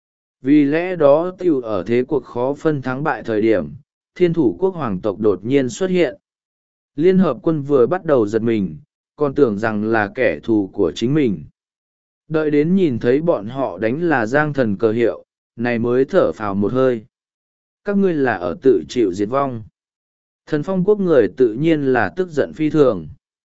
Vì lẽ đó tiểu ở thế cuộc khó phân thắng bại thời điểm, Thiên Thủ Quốc hoàng tộc đột nhiên xuất hiện. Liên Hợp Quân vừa bắt đầu giật mình, còn tưởng rằng là kẻ thù của chính mình. Đợi đến nhìn thấy bọn họ đánh là Giang Thần cờ hiệu, này mới thở phào một hơi. Các ngươi là ở tự chịu diệt vong. Thần Phong Quốc người tự nhiên là tức giận phi thường.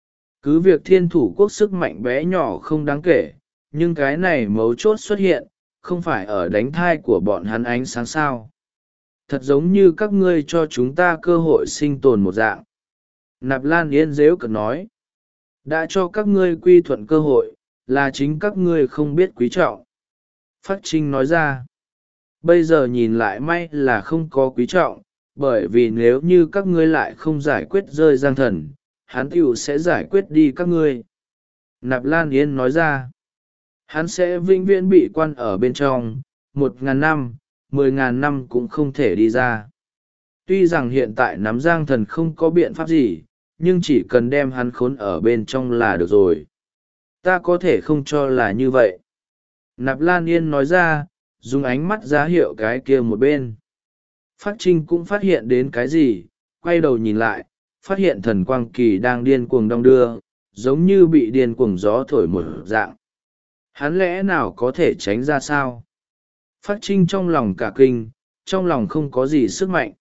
Cứ việc Thiên Thủ Quốc sức mạnh bé nhỏ không đáng kể, nhưng cái này mấu chốt xuất hiện, không phải ở đánh thai của bọn hắn ánh sáng sao. Thật giống như các ngươi cho chúng ta cơ hội sinh tồn một dạng. Nạp Lan Yên rếu cợt nói. Đã cho các ngươi quy thuận cơ hội, là chính các ngươi không biết quý trọng. Phát Trinh nói ra. Bây giờ nhìn lại may là không có quý trọng, bởi vì nếu như các ngươi lại không giải quyết rơi Giang Thần, hắn tiểu sẽ giải quyết đi các ngươi. Nạp Lan Yên nói ra. Hắn sẽ vĩnh viễn bị quan ở bên trong, 1.000 năm, 10.000 năm cũng không thể đi ra. Tuy rằng hiện tại nắm Giang Thần không có biện pháp gì, nhưng chỉ cần đem hắn khốn ở bên trong là được rồi. Ta có thể không cho là như vậy. Nạp Lan Yên nói ra, dùng ánh mắt giá hiệu cái kia một bên. Phát Trinh cũng phát hiện đến cái gì, quay đầu nhìn lại, phát hiện Thần Quang Kỳ đang điên cuồng đong đưa, giống như bị điên cuồng gió thổi một dạng. Hắn lẽ nào có thể tránh ra sao? Phát Trinh trong lòng cả kinh, trong lòng không có gì sức mạnh.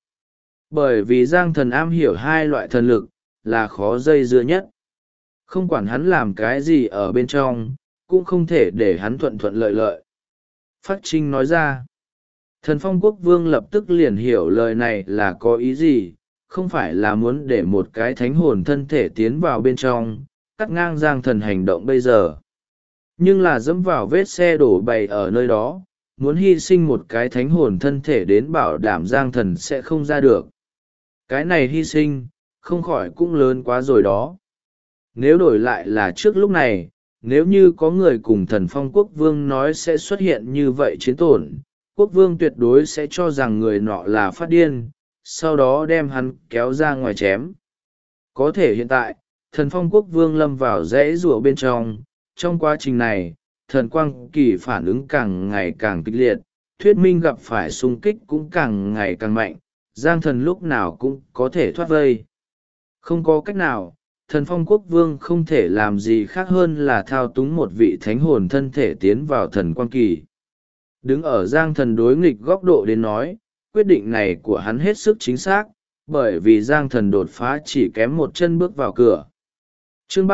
Bởi vì Giang Thần am hiểu hai loại thần lực, là khó dây dưa nhất. Không quản hắn làm cái gì ở bên trong, cũng không thể để hắn thuận thuận lợi lợi. Phác Trinh nói ra. Thần Phong Quốc Vương lập tức liền hiểu lời này là có ý gì, không phải là muốn để một cái thánh hồn thân thể tiến vào bên trong, cắt ngang Giang Thần hành động bây giờ. Nhưng là dẫm vào vết xe đổ bày ở nơi đó, muốn hy sinh một cái thánh hồn thân thể đến bảo đảm Giang Thần sẽ không ra được. Cái này hy sinh, không khỏi cũng lớn quá rồi đó. Nếu đổi lại là trước lúc này, nếu như có người cùng Thần Phong Quốc Vương nói sẽ xuất hiện như vậy chiến tổn, Quốc Vương tuyệt đối sẽ cho rằng người nọ là phát điên, sau đó đem hắn kéo ra ngoài chém. Có thể hiện tại, Thần Phong Quốc Vương lâm vào rẽ rùa bên trong quá trình này, thần quang kỳ phản ứng càng ngày càng kịch liệt, thuyết minh gặp phải xung kích cũng càng ngày càng mạnh, Giang Thần lúc nào cũng có thể thoát vây. Không có cách nào, Thần Phong Quốc Vương không thể làm gì khác hơn là thao túng một vị thánh hồn thân thể tiến vào thần quang kỳ. Đứng ở Giang Thần đối nghịch góc độ đến nói, quyết định này của hắn hết sức chính xác, bởi vì Giang Thần đột phá chỉ kém một chân bước vào cửa. Chương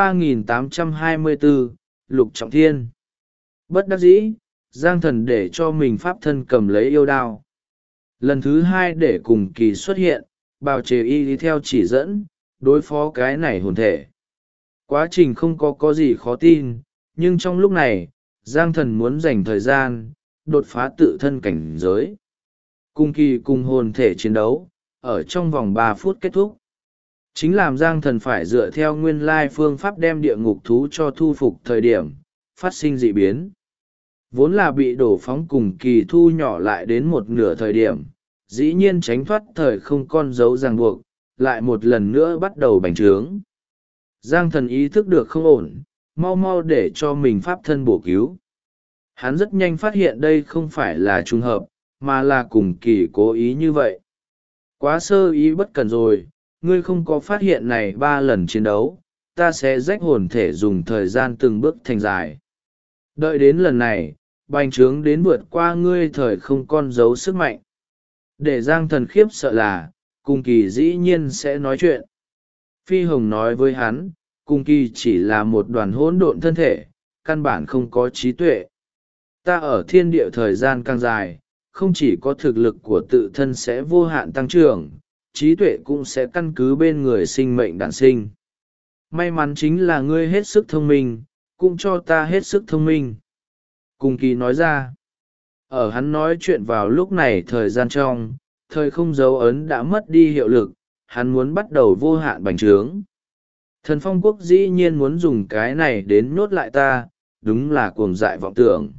3824, Lục Trọng Thiên. Bất đắc dĩ, Giang Thần để cho mình pháp thân cầm lấy yêu đao. Lần thứ hai để cùng kỳ xuất hiện, bào chề y đi theo chỉ dẫn, đối phó cái này hồn thể. Quá trình không có gì khó tin, nhưng trong lúc này, Giang Thần muốn dành thời gian, đột phá tự thân cảnh giới. Cùng kỳ cùng hồn thể chiến đấu, ở trong vòng 3 phút kết thúc. Chính làm Giang Thần phải dựa theo nguyên lai phương pháp đem địa ngục thú cho thu phục thời điểm, phát sinh dị biến. Vốn là bị đổ phóng cùng kỳ thu nhỏ lại đến một nửa thời điểm, dĩ nhiên tránh thoát thời không con dấu ràng buộc, lại một lần nữa bắt đầu bành trướng. Giang Thần ý thức được không ổn, mau mau để cho mình pháp thân bổ cứu. Hắn rất nhanh phát hiện đây không phải là trùng hợp, mà là cùng kỳ cố ý như vậy. Quá sơ ý bất cẩn rồi, ngươi không có phát hiện này 3 lần chiến đấu, ta sẽ rách hồn thể dùng thời gian từng bước thành dài. Đợi đến lần này, bành trướng đến vượt qua ngươi thời không con dấu sức mạnh. Để Giang Thần khiếp sợ là, cùng kỳ dĩ nhiên sẽ nói chuyện. Phi Hồng nói với hắn, cùng kỳ chỉ là một đoàn hỗn độn thân thể, căn bản không có trí tuệ. Ta ở thiên địa thời gian càng dài, không chỉ có thực lực của tự thân sẽ vô hạn tăng trưởng, trí tuệ cũng sẽ căn cứ bên người sinh mệnh đản sinh. May mắn chính là ngươi hết sức thông minh, cũng cho ta hết sức thông minh. Cùng kỳ nói ra, ở hắn nói chuyện vào lúc này thời gian trong, thời không dấu ấn đã mất đi hiệu lực, hắn muốn bắt đầu vô hạn bành trướng. Thần Phong Quốc dĩ nhiên muốn dùng cái này đến nhốt lại ta, đúng là cuồng dại vọng tưởng.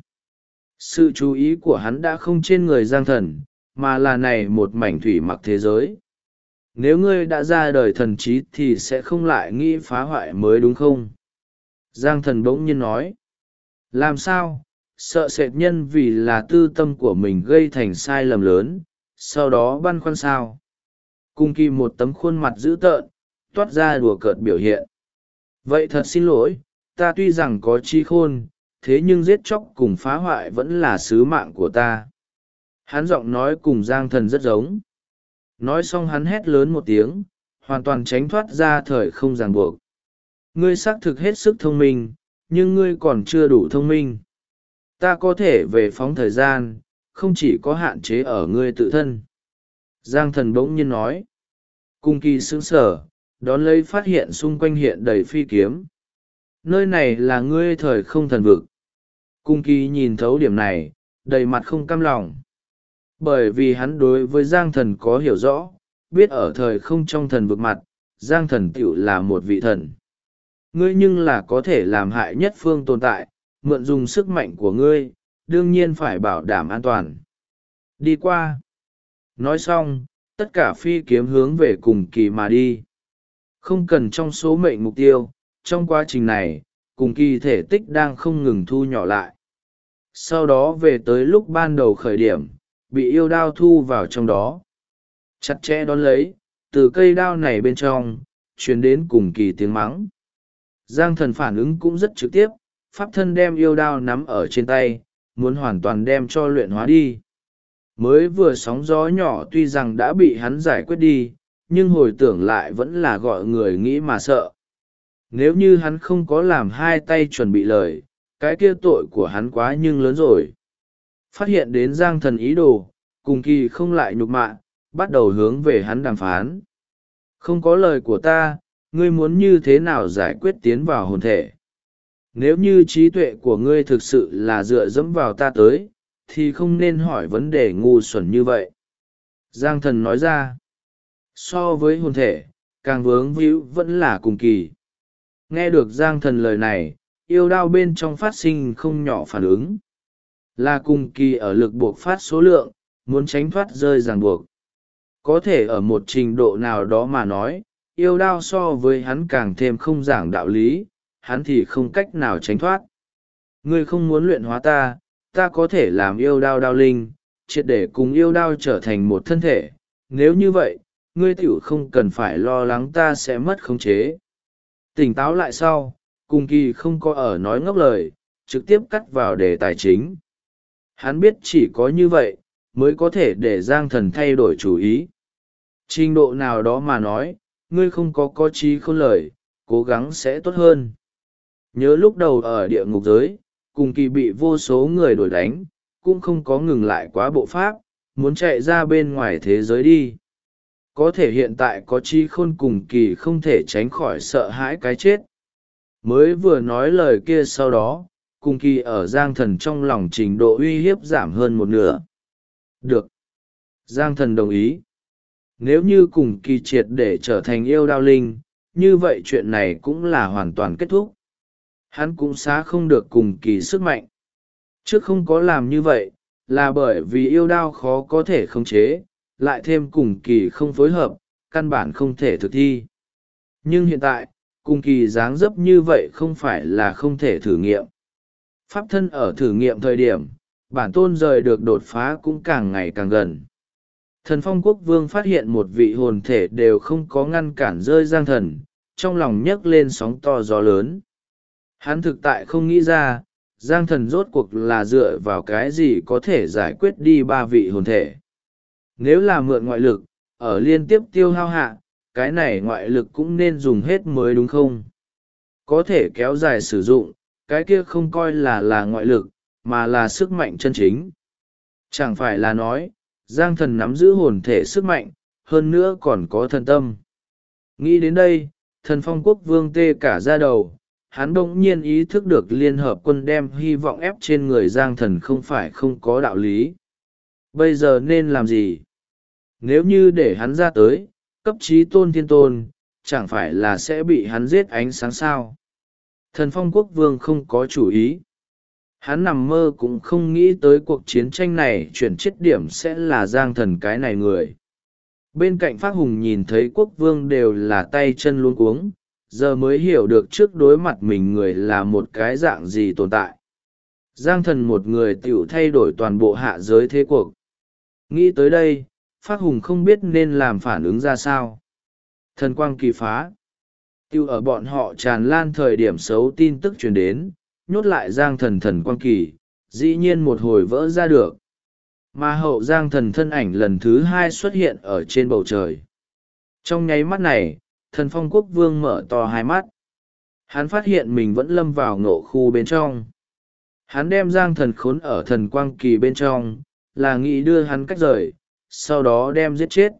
Sự chú ý của hắn đã không trên người Giang Thần, mà là này một mảnh thủy mặc thế giới. Nếu ngươi đã ra đời thần trí thì sẽ không lại nghĩ phá hoại mới đúng không? Giang Thần bỗng nhiên nói. Làm sao? Sợ sệt nhân vì là tư tâm của mình gây thành sai lầm lớn, sau đó băn khoăn sao? Cung kỳ một tấm khuôn mặt dữ tợn, toát ra đùa cợt biểu hiện. Vậy thật xin lỗi, ta tuy rằng có trí khôn, thế nhưng giết chóc cùng phá hoại vẫn là sứ mạng của ta. Hắn giọng nói cùng Giang Thần rất giống. Nói xong hắn hét lớn một tiếng, hoàn toàn tránh thoát ra thời không ràng buộc. Ngươi xác thực hết sức thông minh, nhưng ngươi còn chưa đủ thông minh. Ta có thể về phóng thời gian, không chỉ có hạn chế ở ngươi tự thân. Giang Thần bỗng nhiên nói. Cung kỳ sững sở, đón lấy phát hiện xung quanh hiện đầy phi kiếm. Nơi này là ngươi thời không thần vực. Cung kỳ nhìn thấu điểm này, đầy mặt không cam lòng. Bởi vì hắn đối với Giang Thần có hiểu rõ, biết ở thời không trong thần vực mặt, Giang Thần tựu là một vị thần. Ngươi nhưng là có thể làm hại nhất phương tồn tại, mượn dùng sức mạnh của ngươi, đương nhiên phải bảo đảm an toàn. Đi qua. Nói xong, tất cả phi kiếm hướng về cùng kỳ mà đi. Không cần trong số mệnh mục tiêu, trong quá trình này, cùng kỳ thể tích đang không ngừng thu nhỏ lại. Sau đó về tới lúc ban đầu khởi điểm, bị yêu đao thu vào trong đó. Chặt chẽ đón lấy, từ cây đao này bên trong, truyền đến cùng kỳ tiếng mắng. Giang Thần phản ứng cũng rất trực tiếp, pháp thân đem yêu đao nắm ở trên tay, muốn hoàn toàn đem cho luyện hóa đi. Mới vừa sóng gió nhỏ tuy rằng đã bị hắn giải quyết đi, nhưng hồi tưởng lại vẫn là gọi người nghĩ mà sợ. Nếu như hắn không có làm hai tay chuẩn bị lời, cái kia tội của hắn quá nhưng lớn rồi. Phát hiện đến Giang Thần ý đồ, Cùng Kỳ không lại nhục mạ, bắt đầu hướng về hắn đàm phán. Không có lời của ta, ngươi muốn như thế nào giải quyết tiến vào hồn thể? Nếu như trí tuệ của ngươi thực sự là dựa dẫm vào ta tới, thì không nên hỏi vấn đề ngu xuẩn như vậy. Giang Thần nói ra. So với hồn thể, càng vướng víu vẫn là Cùng Kỳ. Nghe được Giang Thần lời này, yêu đao bên trong phát sinh không nhỏ phản ứng. Là Cùng Kỳ ở lực buộc phát số lượng, muốn tránh thoát rơi ràng buộc. Có thể ở một trình độ nào đó mà nói, yêu đao so với hắn càng thêm không giảng đạo lý, hắn thì không cách nào tránh thoát. Ngươi không muốn luyện hóa ta, ta có thể làm yêu đao đao linh, triệt để cùng yêu đao trở thành một thân thể. Nếu như vậy, ngươi tiểu không cần phải lo lắng ta sẽ mất khống chế. Tỉnh táo lại sau, Cùng Kỳ không có ở nói ngốc lời, trực tiếp cắt vào đề tài chính. Hắn biết chỉ có như vậy, mới có thể để Giang Thần thay đổi chủ ý. Trình độ nào đó mà nói, ngươi không có trí khôn lời, cố gắng sẽ tốt hơn. Nhớ lúc đầu ở địa ngục giới, Cùng Kỳ bị vô số người đuổi đánh, cũng không có ngừng lại quá bộ pháp, muốn chạy ra bên ngoài thế giới đi. Có thể hiện tại có trí khôn Cùng Kỳ không thể tránh khỏi sợ hãi cái chết. Mới vừa nói lời kia sau đó, Cùng Kỳ ở Giang Thần trong lòng trình độ uy hiếp giảm hơn một nửa. Được. Giang Thần đồng ý. Nếu như Cùng Kỳ triệt để trở thành yêu đao linh, như vậy chuyện này cũng là hoàn toàn kết thúc. Hắn cũng xá không được Cùng Kỳ sức mạnh. Trước không có làm như vậy, là bởi vì yêu đao khó có thể khống chế, lại thêm Cùng Kỳ không phối hợp, căn bản không thể thực thi. Nhưng hiện tại, Cùng Kỳ dáng dấp như vậy không phải là không thể thử nghiệm. Pháp thân ở thử nghiệm thời điểm, bản tôn rời được đột phá cũng càng ngày càng gần. Thần Phong Quốc Vương phát hiện một vị hồn thể đều không có ngăn cản rơi Giang Thần, trong lòng nhấc lên sóng to gió lớn. Hắn thực tại không nghĩ ra, Giang Thần rốt cuộc là dựa vào cái gì có thể giải quyết đi ba vị hồn thể. Nếu là mượn ngoại lực, ở liên tiếp tiêu hao hạ, cái này ngoại lực cũng nên dùng hết mới đúng không? Có thể kéo dài sử dụng, cái kia không coi là ngoại lực, mà là sức mạnh chân chính. Chẳng phải là nói, Giang Thần nắm giữ hồn thể sức mạnh, hơn nữa còn có thần tâm. Nghĩ đến đây, Thần Phong Quốc Vương tê cả da đầu, hắn bỗng nhiên ý thức được Liên Hợp Quân đem hy vọng ép trên người Giang Thần không phải không có đạo lý. Bây giờ nên làm gì? Nếu như để hắn ra tới, cấp trí tôn thiên tôn, chẳng phải là sẽ bị hắn giết ánh sáng sao? Thần Phong Quốc Vương không có chủ ý. Hắn nằm mơ cũng không nghĩ tới cuộc chiến tranh này chuyển chết điểm sẽ là Giang Thần cái này người. Bên cạnh Phác Hùng nhìn thấy quốc vương đều là tay chân luống cuống, giờ mới hiểu được trước đối mặt mình người là một cái dạng gì tồn tại. Giang Thần một người tiểu thay đổi toàn bộ hạ giới thế cuộc. Nghĩ tới đây, Phác Hùng không biết nên làm phản ứng ra sao. Thần quang kỳ phá. Tiêu ở bọn họ tràn lan thời điểm xấu tin tức truyền đến, nhốt lại Giang Thần thần quang kỳ, dĩ nhiên một hồi vỡ ra được. Mà hậu Giang Thần thân ảnh lần thứ hai xuất hiện ở trên bầu trời. Trong nháy mắt này, Thần Phong Quốc Vương mở to hai mắt. Hắn phát hiện mình vẫn lâm vào ngộ khu bên trong. Hắn đem Giang Thần khốn ở thần quang kỳ bên trong, là nghĩ đưa hắn cách rời, sau đó đem giết chết.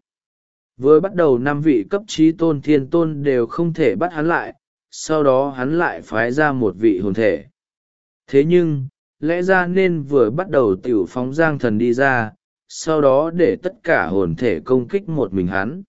Vừa bắt đầu 5 vị cấp trí tôn thiên tôn đều không thể bắt hắn lại, sau đó hắn lại phái ra một vị hồn thể. Thế nhưng, lẽ ra nên vừa bắt đầu tiểu phóng Giang Thần đi ra, sau đó để tất cả hồn thể công kích một mình hắn.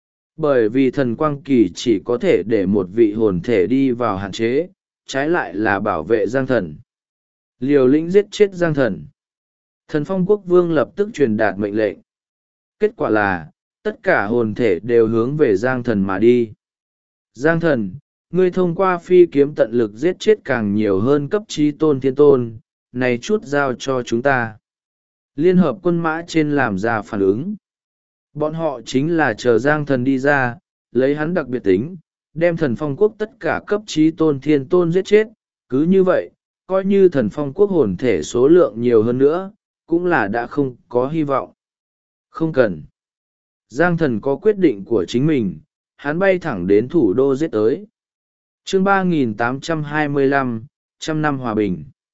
Bởi vì thần quang kỳ chỉ có thể để một vị hồn thể đi vào hạn chế, trái lại là bảo vệ Giang Thần. Liều lĩnh giết chết Giang Thần. Thần Phong Quốc Vương lập tức truyền đạt mệnh lệnh. Kết quả là, tất cả hồn thể đều hướng về Giang Thần mà đi. Giang Thần, ngươi thông qua phi kiếm tận lực giết chết càng nhiều hơn cấp trí tôn thiên tôn, này chút giao cho chúng ta. Liên hợp quân mã trên làm ra phản ứng. Bọn họ chính là chờ Giang Thần đi ra, lấy hắn đặc biệt tính, đem Thần Phong Quốc tất cả cấp trí tôn thiên tôn giết chết. Cứ như vậy, coi như Thần Phong Quốc hồn thể số lượng nhiều hơn nữa, cũng là đã không có hy vọng. Không cần. Giang Thần có quyết định của chính mình, hắn bay thẳng đến thủ đô giết tới. Chương 3825, trăm năm hòa bình.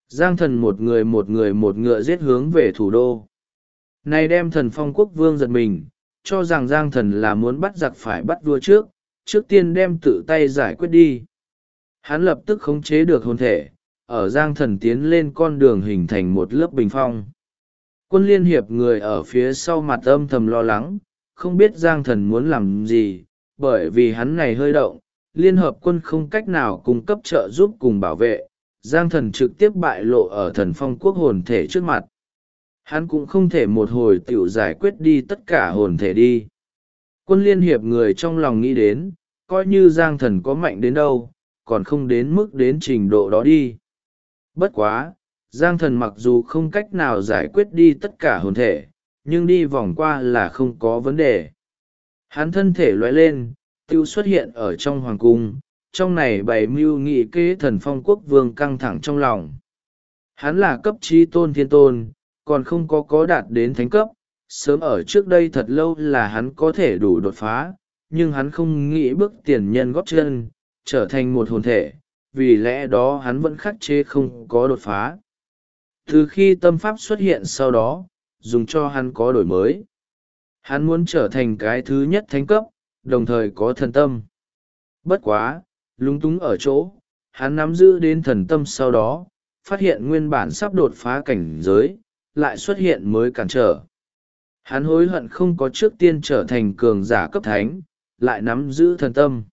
Giang thần một người một ngựa giết hướng về thủ đô. Này đem Thần Phong Quốc Vương giật mình, cho rằng Giang thần là muốn bắt giặc phải bắt vua trước tiên đem tự tay giải quyết đi. Hắn lập tức khống chế được hồn thể, ở Giang thần tiến lên con đường hình thành một lớp bình phong. Quân liên hiệp người ở phía sau mặt âm thầm lo lắng, không biết Giang thần muốn làm gì, bởi vì hắn này hơi động, liên hợp quân không cách nào cung cấp trợ giúp cùng bảo vệ, Giang thần trực tiếp bại lộ ở Thần Phong Quốc hồn thể trước mặt. Hắn cũng không thể một hồi tiểu giải quyết đi tất cả hồn thể đi. Quân liên hiệp người trong lòng nghĩ đến, coi như Giang thần có mạnh đến đâu, còn không đến mức đến trình độ đó đi. Bất quá, Giang thần mặc dù không cách nào giải quyết đi tất cả hồn thể, nhưng đi vòng qua là không có vấn đề. Hắn thân thể lóe lên, tiêu xuất hiện ở trong hoàng cung, trong này bày mưu nghị kế Thần Phong Quốc Vương căng thẳng trong lòng. Hắn là cấp trí tôn thiên tôn, còn không có đạt đến thánh cấp, sớm ở trước đây thật lâu là hắn có thể đủ đột phá, nhưng hắn không nghĩ bước tiền nhân góp chân, trở thành một hồn thể, vì lẽ đó hắn vẫn khắc chế không có đột phá. Từ khi tâm pháp xuất hiện sau đó, dùng cho hắn có đổi mới. Hắn muốn trở thành cái thứ nhất thánh cấp, đồng thời có thần tâm. Bất quá, lúng túng ở chỗ, hắn nắm giữ đến thần tâm sau đó, phát hiện nguyên bản sắp đột phá cảnh giới, lại xuất hiện mới cản trở. Hắn hối hận không có trước tiên trở thành cường giả cấp thánh, lại nắm giữ thần tâm.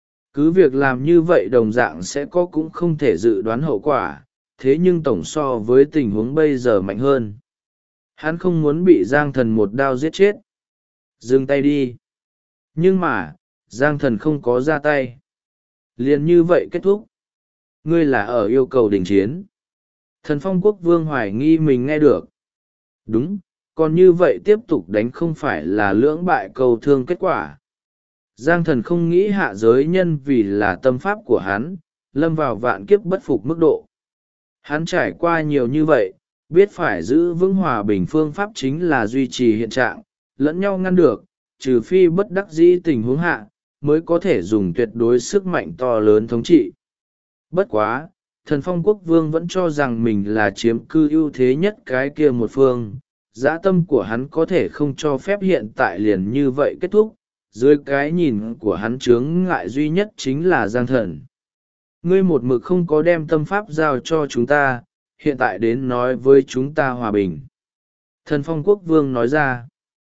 Cứ việc làm như vậy đồng dạng sẽ có cũng không thể dự đoán hậu quả, thế nhưng tổng so với tình huống bây giờ mạnh hơn. Hắn không muốn bị Giang thần một đao giết chết. Dừng tay đi. Nhưng mà, Giang thần không có ra tay. Liền như vậy kết thúc. Ngươi là ở yêu cầu đình chiến. Thần Phong Quốc Vương hoài nghi mình nghe được. Đúng, còn như vậy tiếp tục đánh không phải là lưỡng bại cầu thương kết quả. Giang thần không nghĩ hạ giới nhân vì là tâm pháp của hắn, lâm vào vạn kiếp bất phục mức độ. Hắn trải qua nhiều như vậy, biết phải giữ vững hòa bình phương pháp chính là duy trì hiện trạng, lẫn nhau ngăn được, trừ phi bất đắc dĩ tình huống hạ, mới có thể dùng tuyệt đối sức mạnh to lớn thống trị. Bất quá, Thần Phong Quốc Vương vẫn cho rằng mình là chiếm cư ưu thế nhất cái kia một phương, dã tâm của hắn có thể không cho phép hiện tại liền như vậy kết thúc, dưới cái nhìn của hắn chướng ngại duy nhất chính là Giang thần. Ngươi một mực không có đem tâm pháp giao cho chúng ta, hiện tại đến nói với chúng ta hòa bình. Thần Phong Quốc Vương nói ra.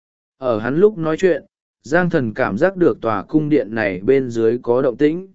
Ở hắn lúc nói chuyện, Giang thần cảm giác được tòa cung điện này bên dưới có động tĩnh.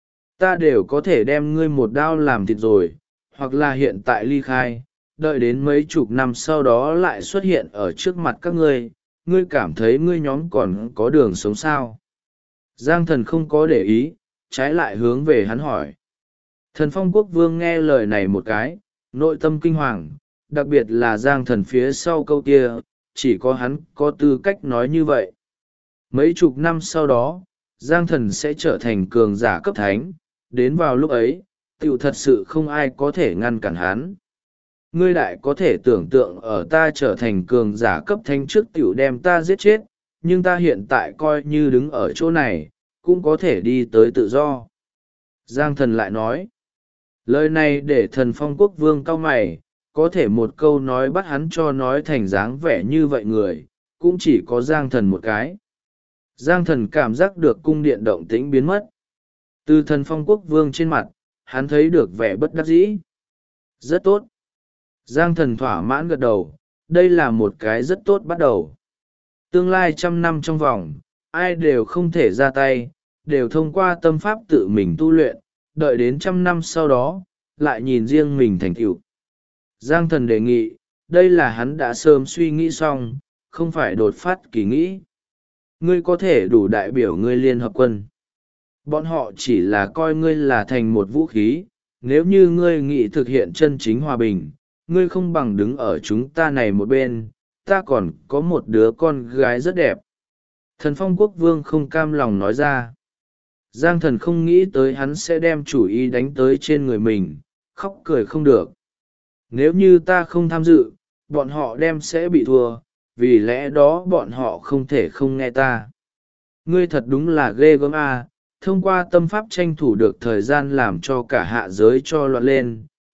Ta đều có thể đem ngươi một đao làm thịt rồi, hoặc là hiện tại ly khai, đợi đến mấy chục năm sau đó lại xuất hiện ở trước mặt các ngươi, ngươi cảm thấy ngươi nhóm còn có đường sống sao? Giang thần không có để ý, trái lại hướng về hắn hỏi. Thần Phong Quốc Vương nghe lời này một cái, nội tâm kinh hoàng, đặc biệt là Giang thần phía sau câu kia, chỉ có hắn có tư cách nói như vậy. Mấy chục năm sau đó, Giang thần sẽ trở thành cường giả cấp thánh, đến vào lúc ấy, tiểu thật sự không ai có thể ngăn cản hắn. Ngươi đại có thể tưởng tượng ở ta trở thành cường giả cấp thánh trước tiểu đem ta giết chết, nhưng ta hiện tại coi như đứng ở chỗ này, cũng có thể đi tới tự do. Giang thần lại nói, lời này để Thần Phong Quốc Vương cau mày, có thể một câu nói bắt hắn cho nói thành dáng vẻ như vậy người, cũng chỉ có Giang thần một cái. Giang thần cảm giác được cung điện động tĩnh biến mất. Từ Thần Phong Quốc Vương trên mặt, hắn thấy được vẻ bất đắc dĩ. Rất tốt. Giang thần thỏa mãn gật đầu, đây là một cái rất tốt bắt đầu. Tương lai 100 năm trong vòng, ai đều không thể ra tay, đều thông qua tâm pháp tự mình tu luyện, đợi đến 100 năm sau đó, lại nhìn riêng mình thành tựu. Giang thần đề nghị, đây là hắn đã sớm suy nghĩ xong, không phải đột phát kỳ nghĩ. Ngươi có thể đủ đại biểu ngươi liên hợp quân. Bọn họ chỉ là coi ngươi là thành một vũ khí, nếu như ngươi nghĩ thực hiện chân chính hòa bình, ngươi không bằng đứng ở chúng ta này một bên, ta còn có một đứa con gái rất đẹp. Thần Phong Quốc Vương không cam lòng nói ra. Giang thần không nghĩ tới hắn sẽ đem chủ ý đánh tới trên người mình, khóc cười không được. Nếu như ta không tham dự, bọn họ đem sẽ bị thua, vì lẽ đó bọn họ không thể không nghe ta. Ngươi thật đúng là ghê gớm a, thông qua tâm pháp tranh thủ được thời gian làm cho cả hạ giới cho loạn lên,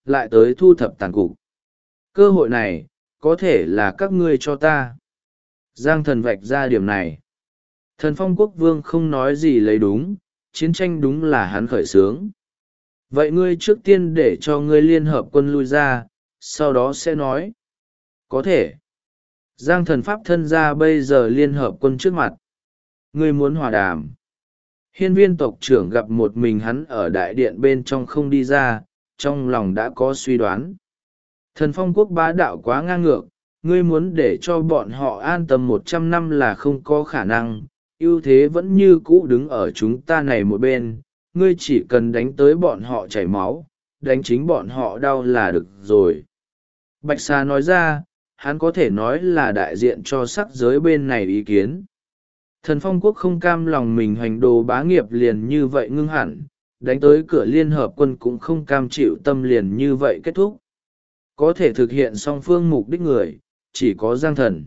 lại tới thu thập tàn cục. Cơ hội này có thể là các ngươi cho ta. Giang thần vạch ra điểm này. Thần Phong Quốc Vương không nói gì lấy đúng, chiến tranh đúng là hắn khởi xướng. Vậy ngươi trước tiên để cho ngươi liên hợp quân lui ra, sau đó sẽ nói. Có thể. Giang thần pháp thân ra bây giờ liên hợp quân trước mặt. Ngươi muốn hòa đàm. Hiên viên tộc trưởng gặp một mình hắn ở đại điện bên trong không đi ra, trong lòng đã có suy đoán. Thần Phong Quốc bá đạo quá ngang ngược, ngươi muốn để cho bọn họ an tâm 100 năm là không có khả năng, ưu thế vẫn như cũ đứng ở chúng ta này một bên, ngươi chỉ cần đánh tới bọn họ chảy máu, đánh chính bọn họ đau là được rồi. Bạch Sa nói ra, hắn có thể nói là đại diện cho sắc giới bên này ý kiến. Thần Phong Quốc không cam lòng mình hoành đồ bá nghiệp liền như vậy ngưng hẳn, đánh tới cửa liên hợp quân cũng không cam chịu tâm liền như vậy kết thúc. Có thể thực hiện song phương mục đích người, chỉ có Giang thần.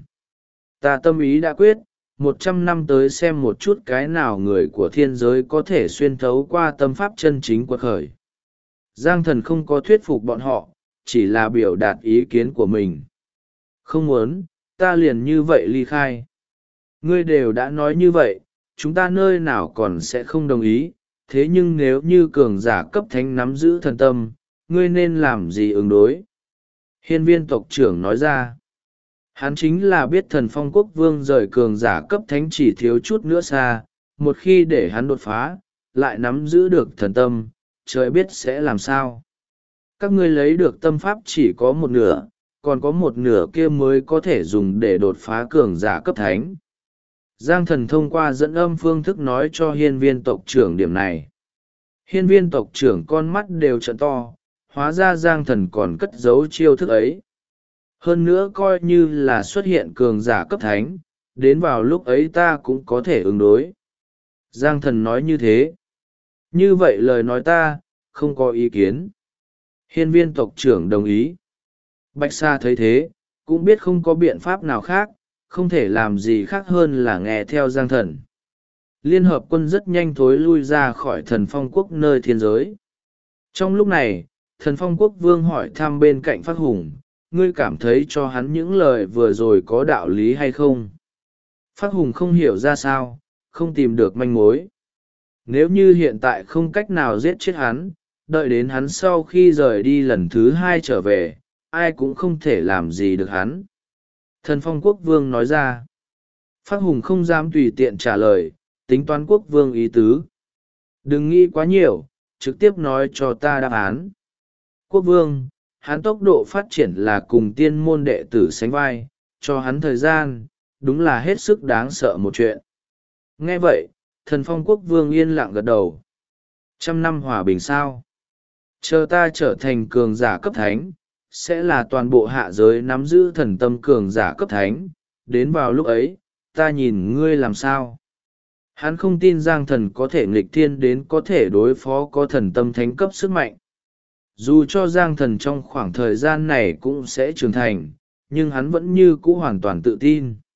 Ta tâm ý đã quyết, 100 năm tới xem một chút cái nào người của thiên giới có thể xuyên thấu qua tâm pháp chân chính quật khởi. Giang thần không có thuyết phục bọn họ, chỉ là biểu đạt ý kiến của mình. Không muốn, ta liền như vậy ly khai. Ngươi đều đã nói như vậy, chúng ta nơi nào còn sẽ không đồng ý, thế nhưng nếu như cường giả cấp thánh nắm giữ thần tâm, ngươi nên làm gì ứng đối? Hiên viên tộc trưởng nói ra. Hắn chính là biết thần Phong Quốc Vương rời cường giả cấp thánh chỉ thiếu chút nữa xa, một khi để hắn đột phá, lại nắm giữ được thần tâm, trời biết sẽ làm sao. Các ngươi lấy được tâm pháp chỉ có một nửa, còn có một nửa kia mới có thể dùng để đột phá cường giả cấp thánh. Giang thần thông qua dẫn âm phương thức nói cho hiên viên tộc trưởng điểm này. Hiên viên tộc trưởng con mắt đều trợn to, hóa ra Giang thần còn cất giấu chiêu thức ấy. Hơn nữa coi như là xuất hiện cường giả cấp thánh, đến vào lúc ấy ta cũng có thể ứng đối. Giang thần nói như thế. Như vậy lời nói ta, không có ý kiến. Hiên viên tộc trưởng đồng ý. Bạch Sa thấy thế, cũng biết không có biện pháp nào khác, không thể làm gì khác hơn là nghe theo Giang thần. Liên hợp quân rất nhanh thối lui ra khỏi thần Phong Quốc nơi thiên giới. Trong lúc này, thần Phong Quốc Vương hỏi thăm bên cạnh Phác Hùng, ngươi cảm thấy cho hắn những lời vừa rồi có đạo lý hay không? Phác Hùng không hiểu ra sao, không tìm được manh mối. Nếu như hiện tại không cách nào giết chết hắn, đợi đến hắn sau khi rời đi lần thứ 2 trở về, ai cũng không thể làm gì được hắn. Thần Phong Quốc Vương nói ra. Phác Hùng không dám tùy tiện trả lời, tính toán Quốc Vương ý tứ. Đừng nghĩ quá nhiều, trực tiếp nói cho ta đáp án. Quốc Vương, hắn tốc độ phát triển là cùng tiên môn đệ tử sánh vai, cho hắn thời gian, đúng là hết sức đáng sợ một chuyện. Nghe vậy, thần Phong Quốc Vương yên lặng gật đầu. 100 năm hòa bình sao? Chờ ta trở thành cường giả cấp thánh, sẽ là toàn bộ hạ giới nắm giữ thần tâm cường giả cấp thánh, đến vào lúc ấy, ta nhìn ngươi làm sao? Hắn không tin Giang thần có thể nghịch thiên đến có thể đối phó có thần tâm thánh cấp sức mạnh. Dù cho Giang thần trong khoảng thời gian này cũng sẽ trưởng thành, nhưng hắn vẫn như cũ hoàn toàn tự tin.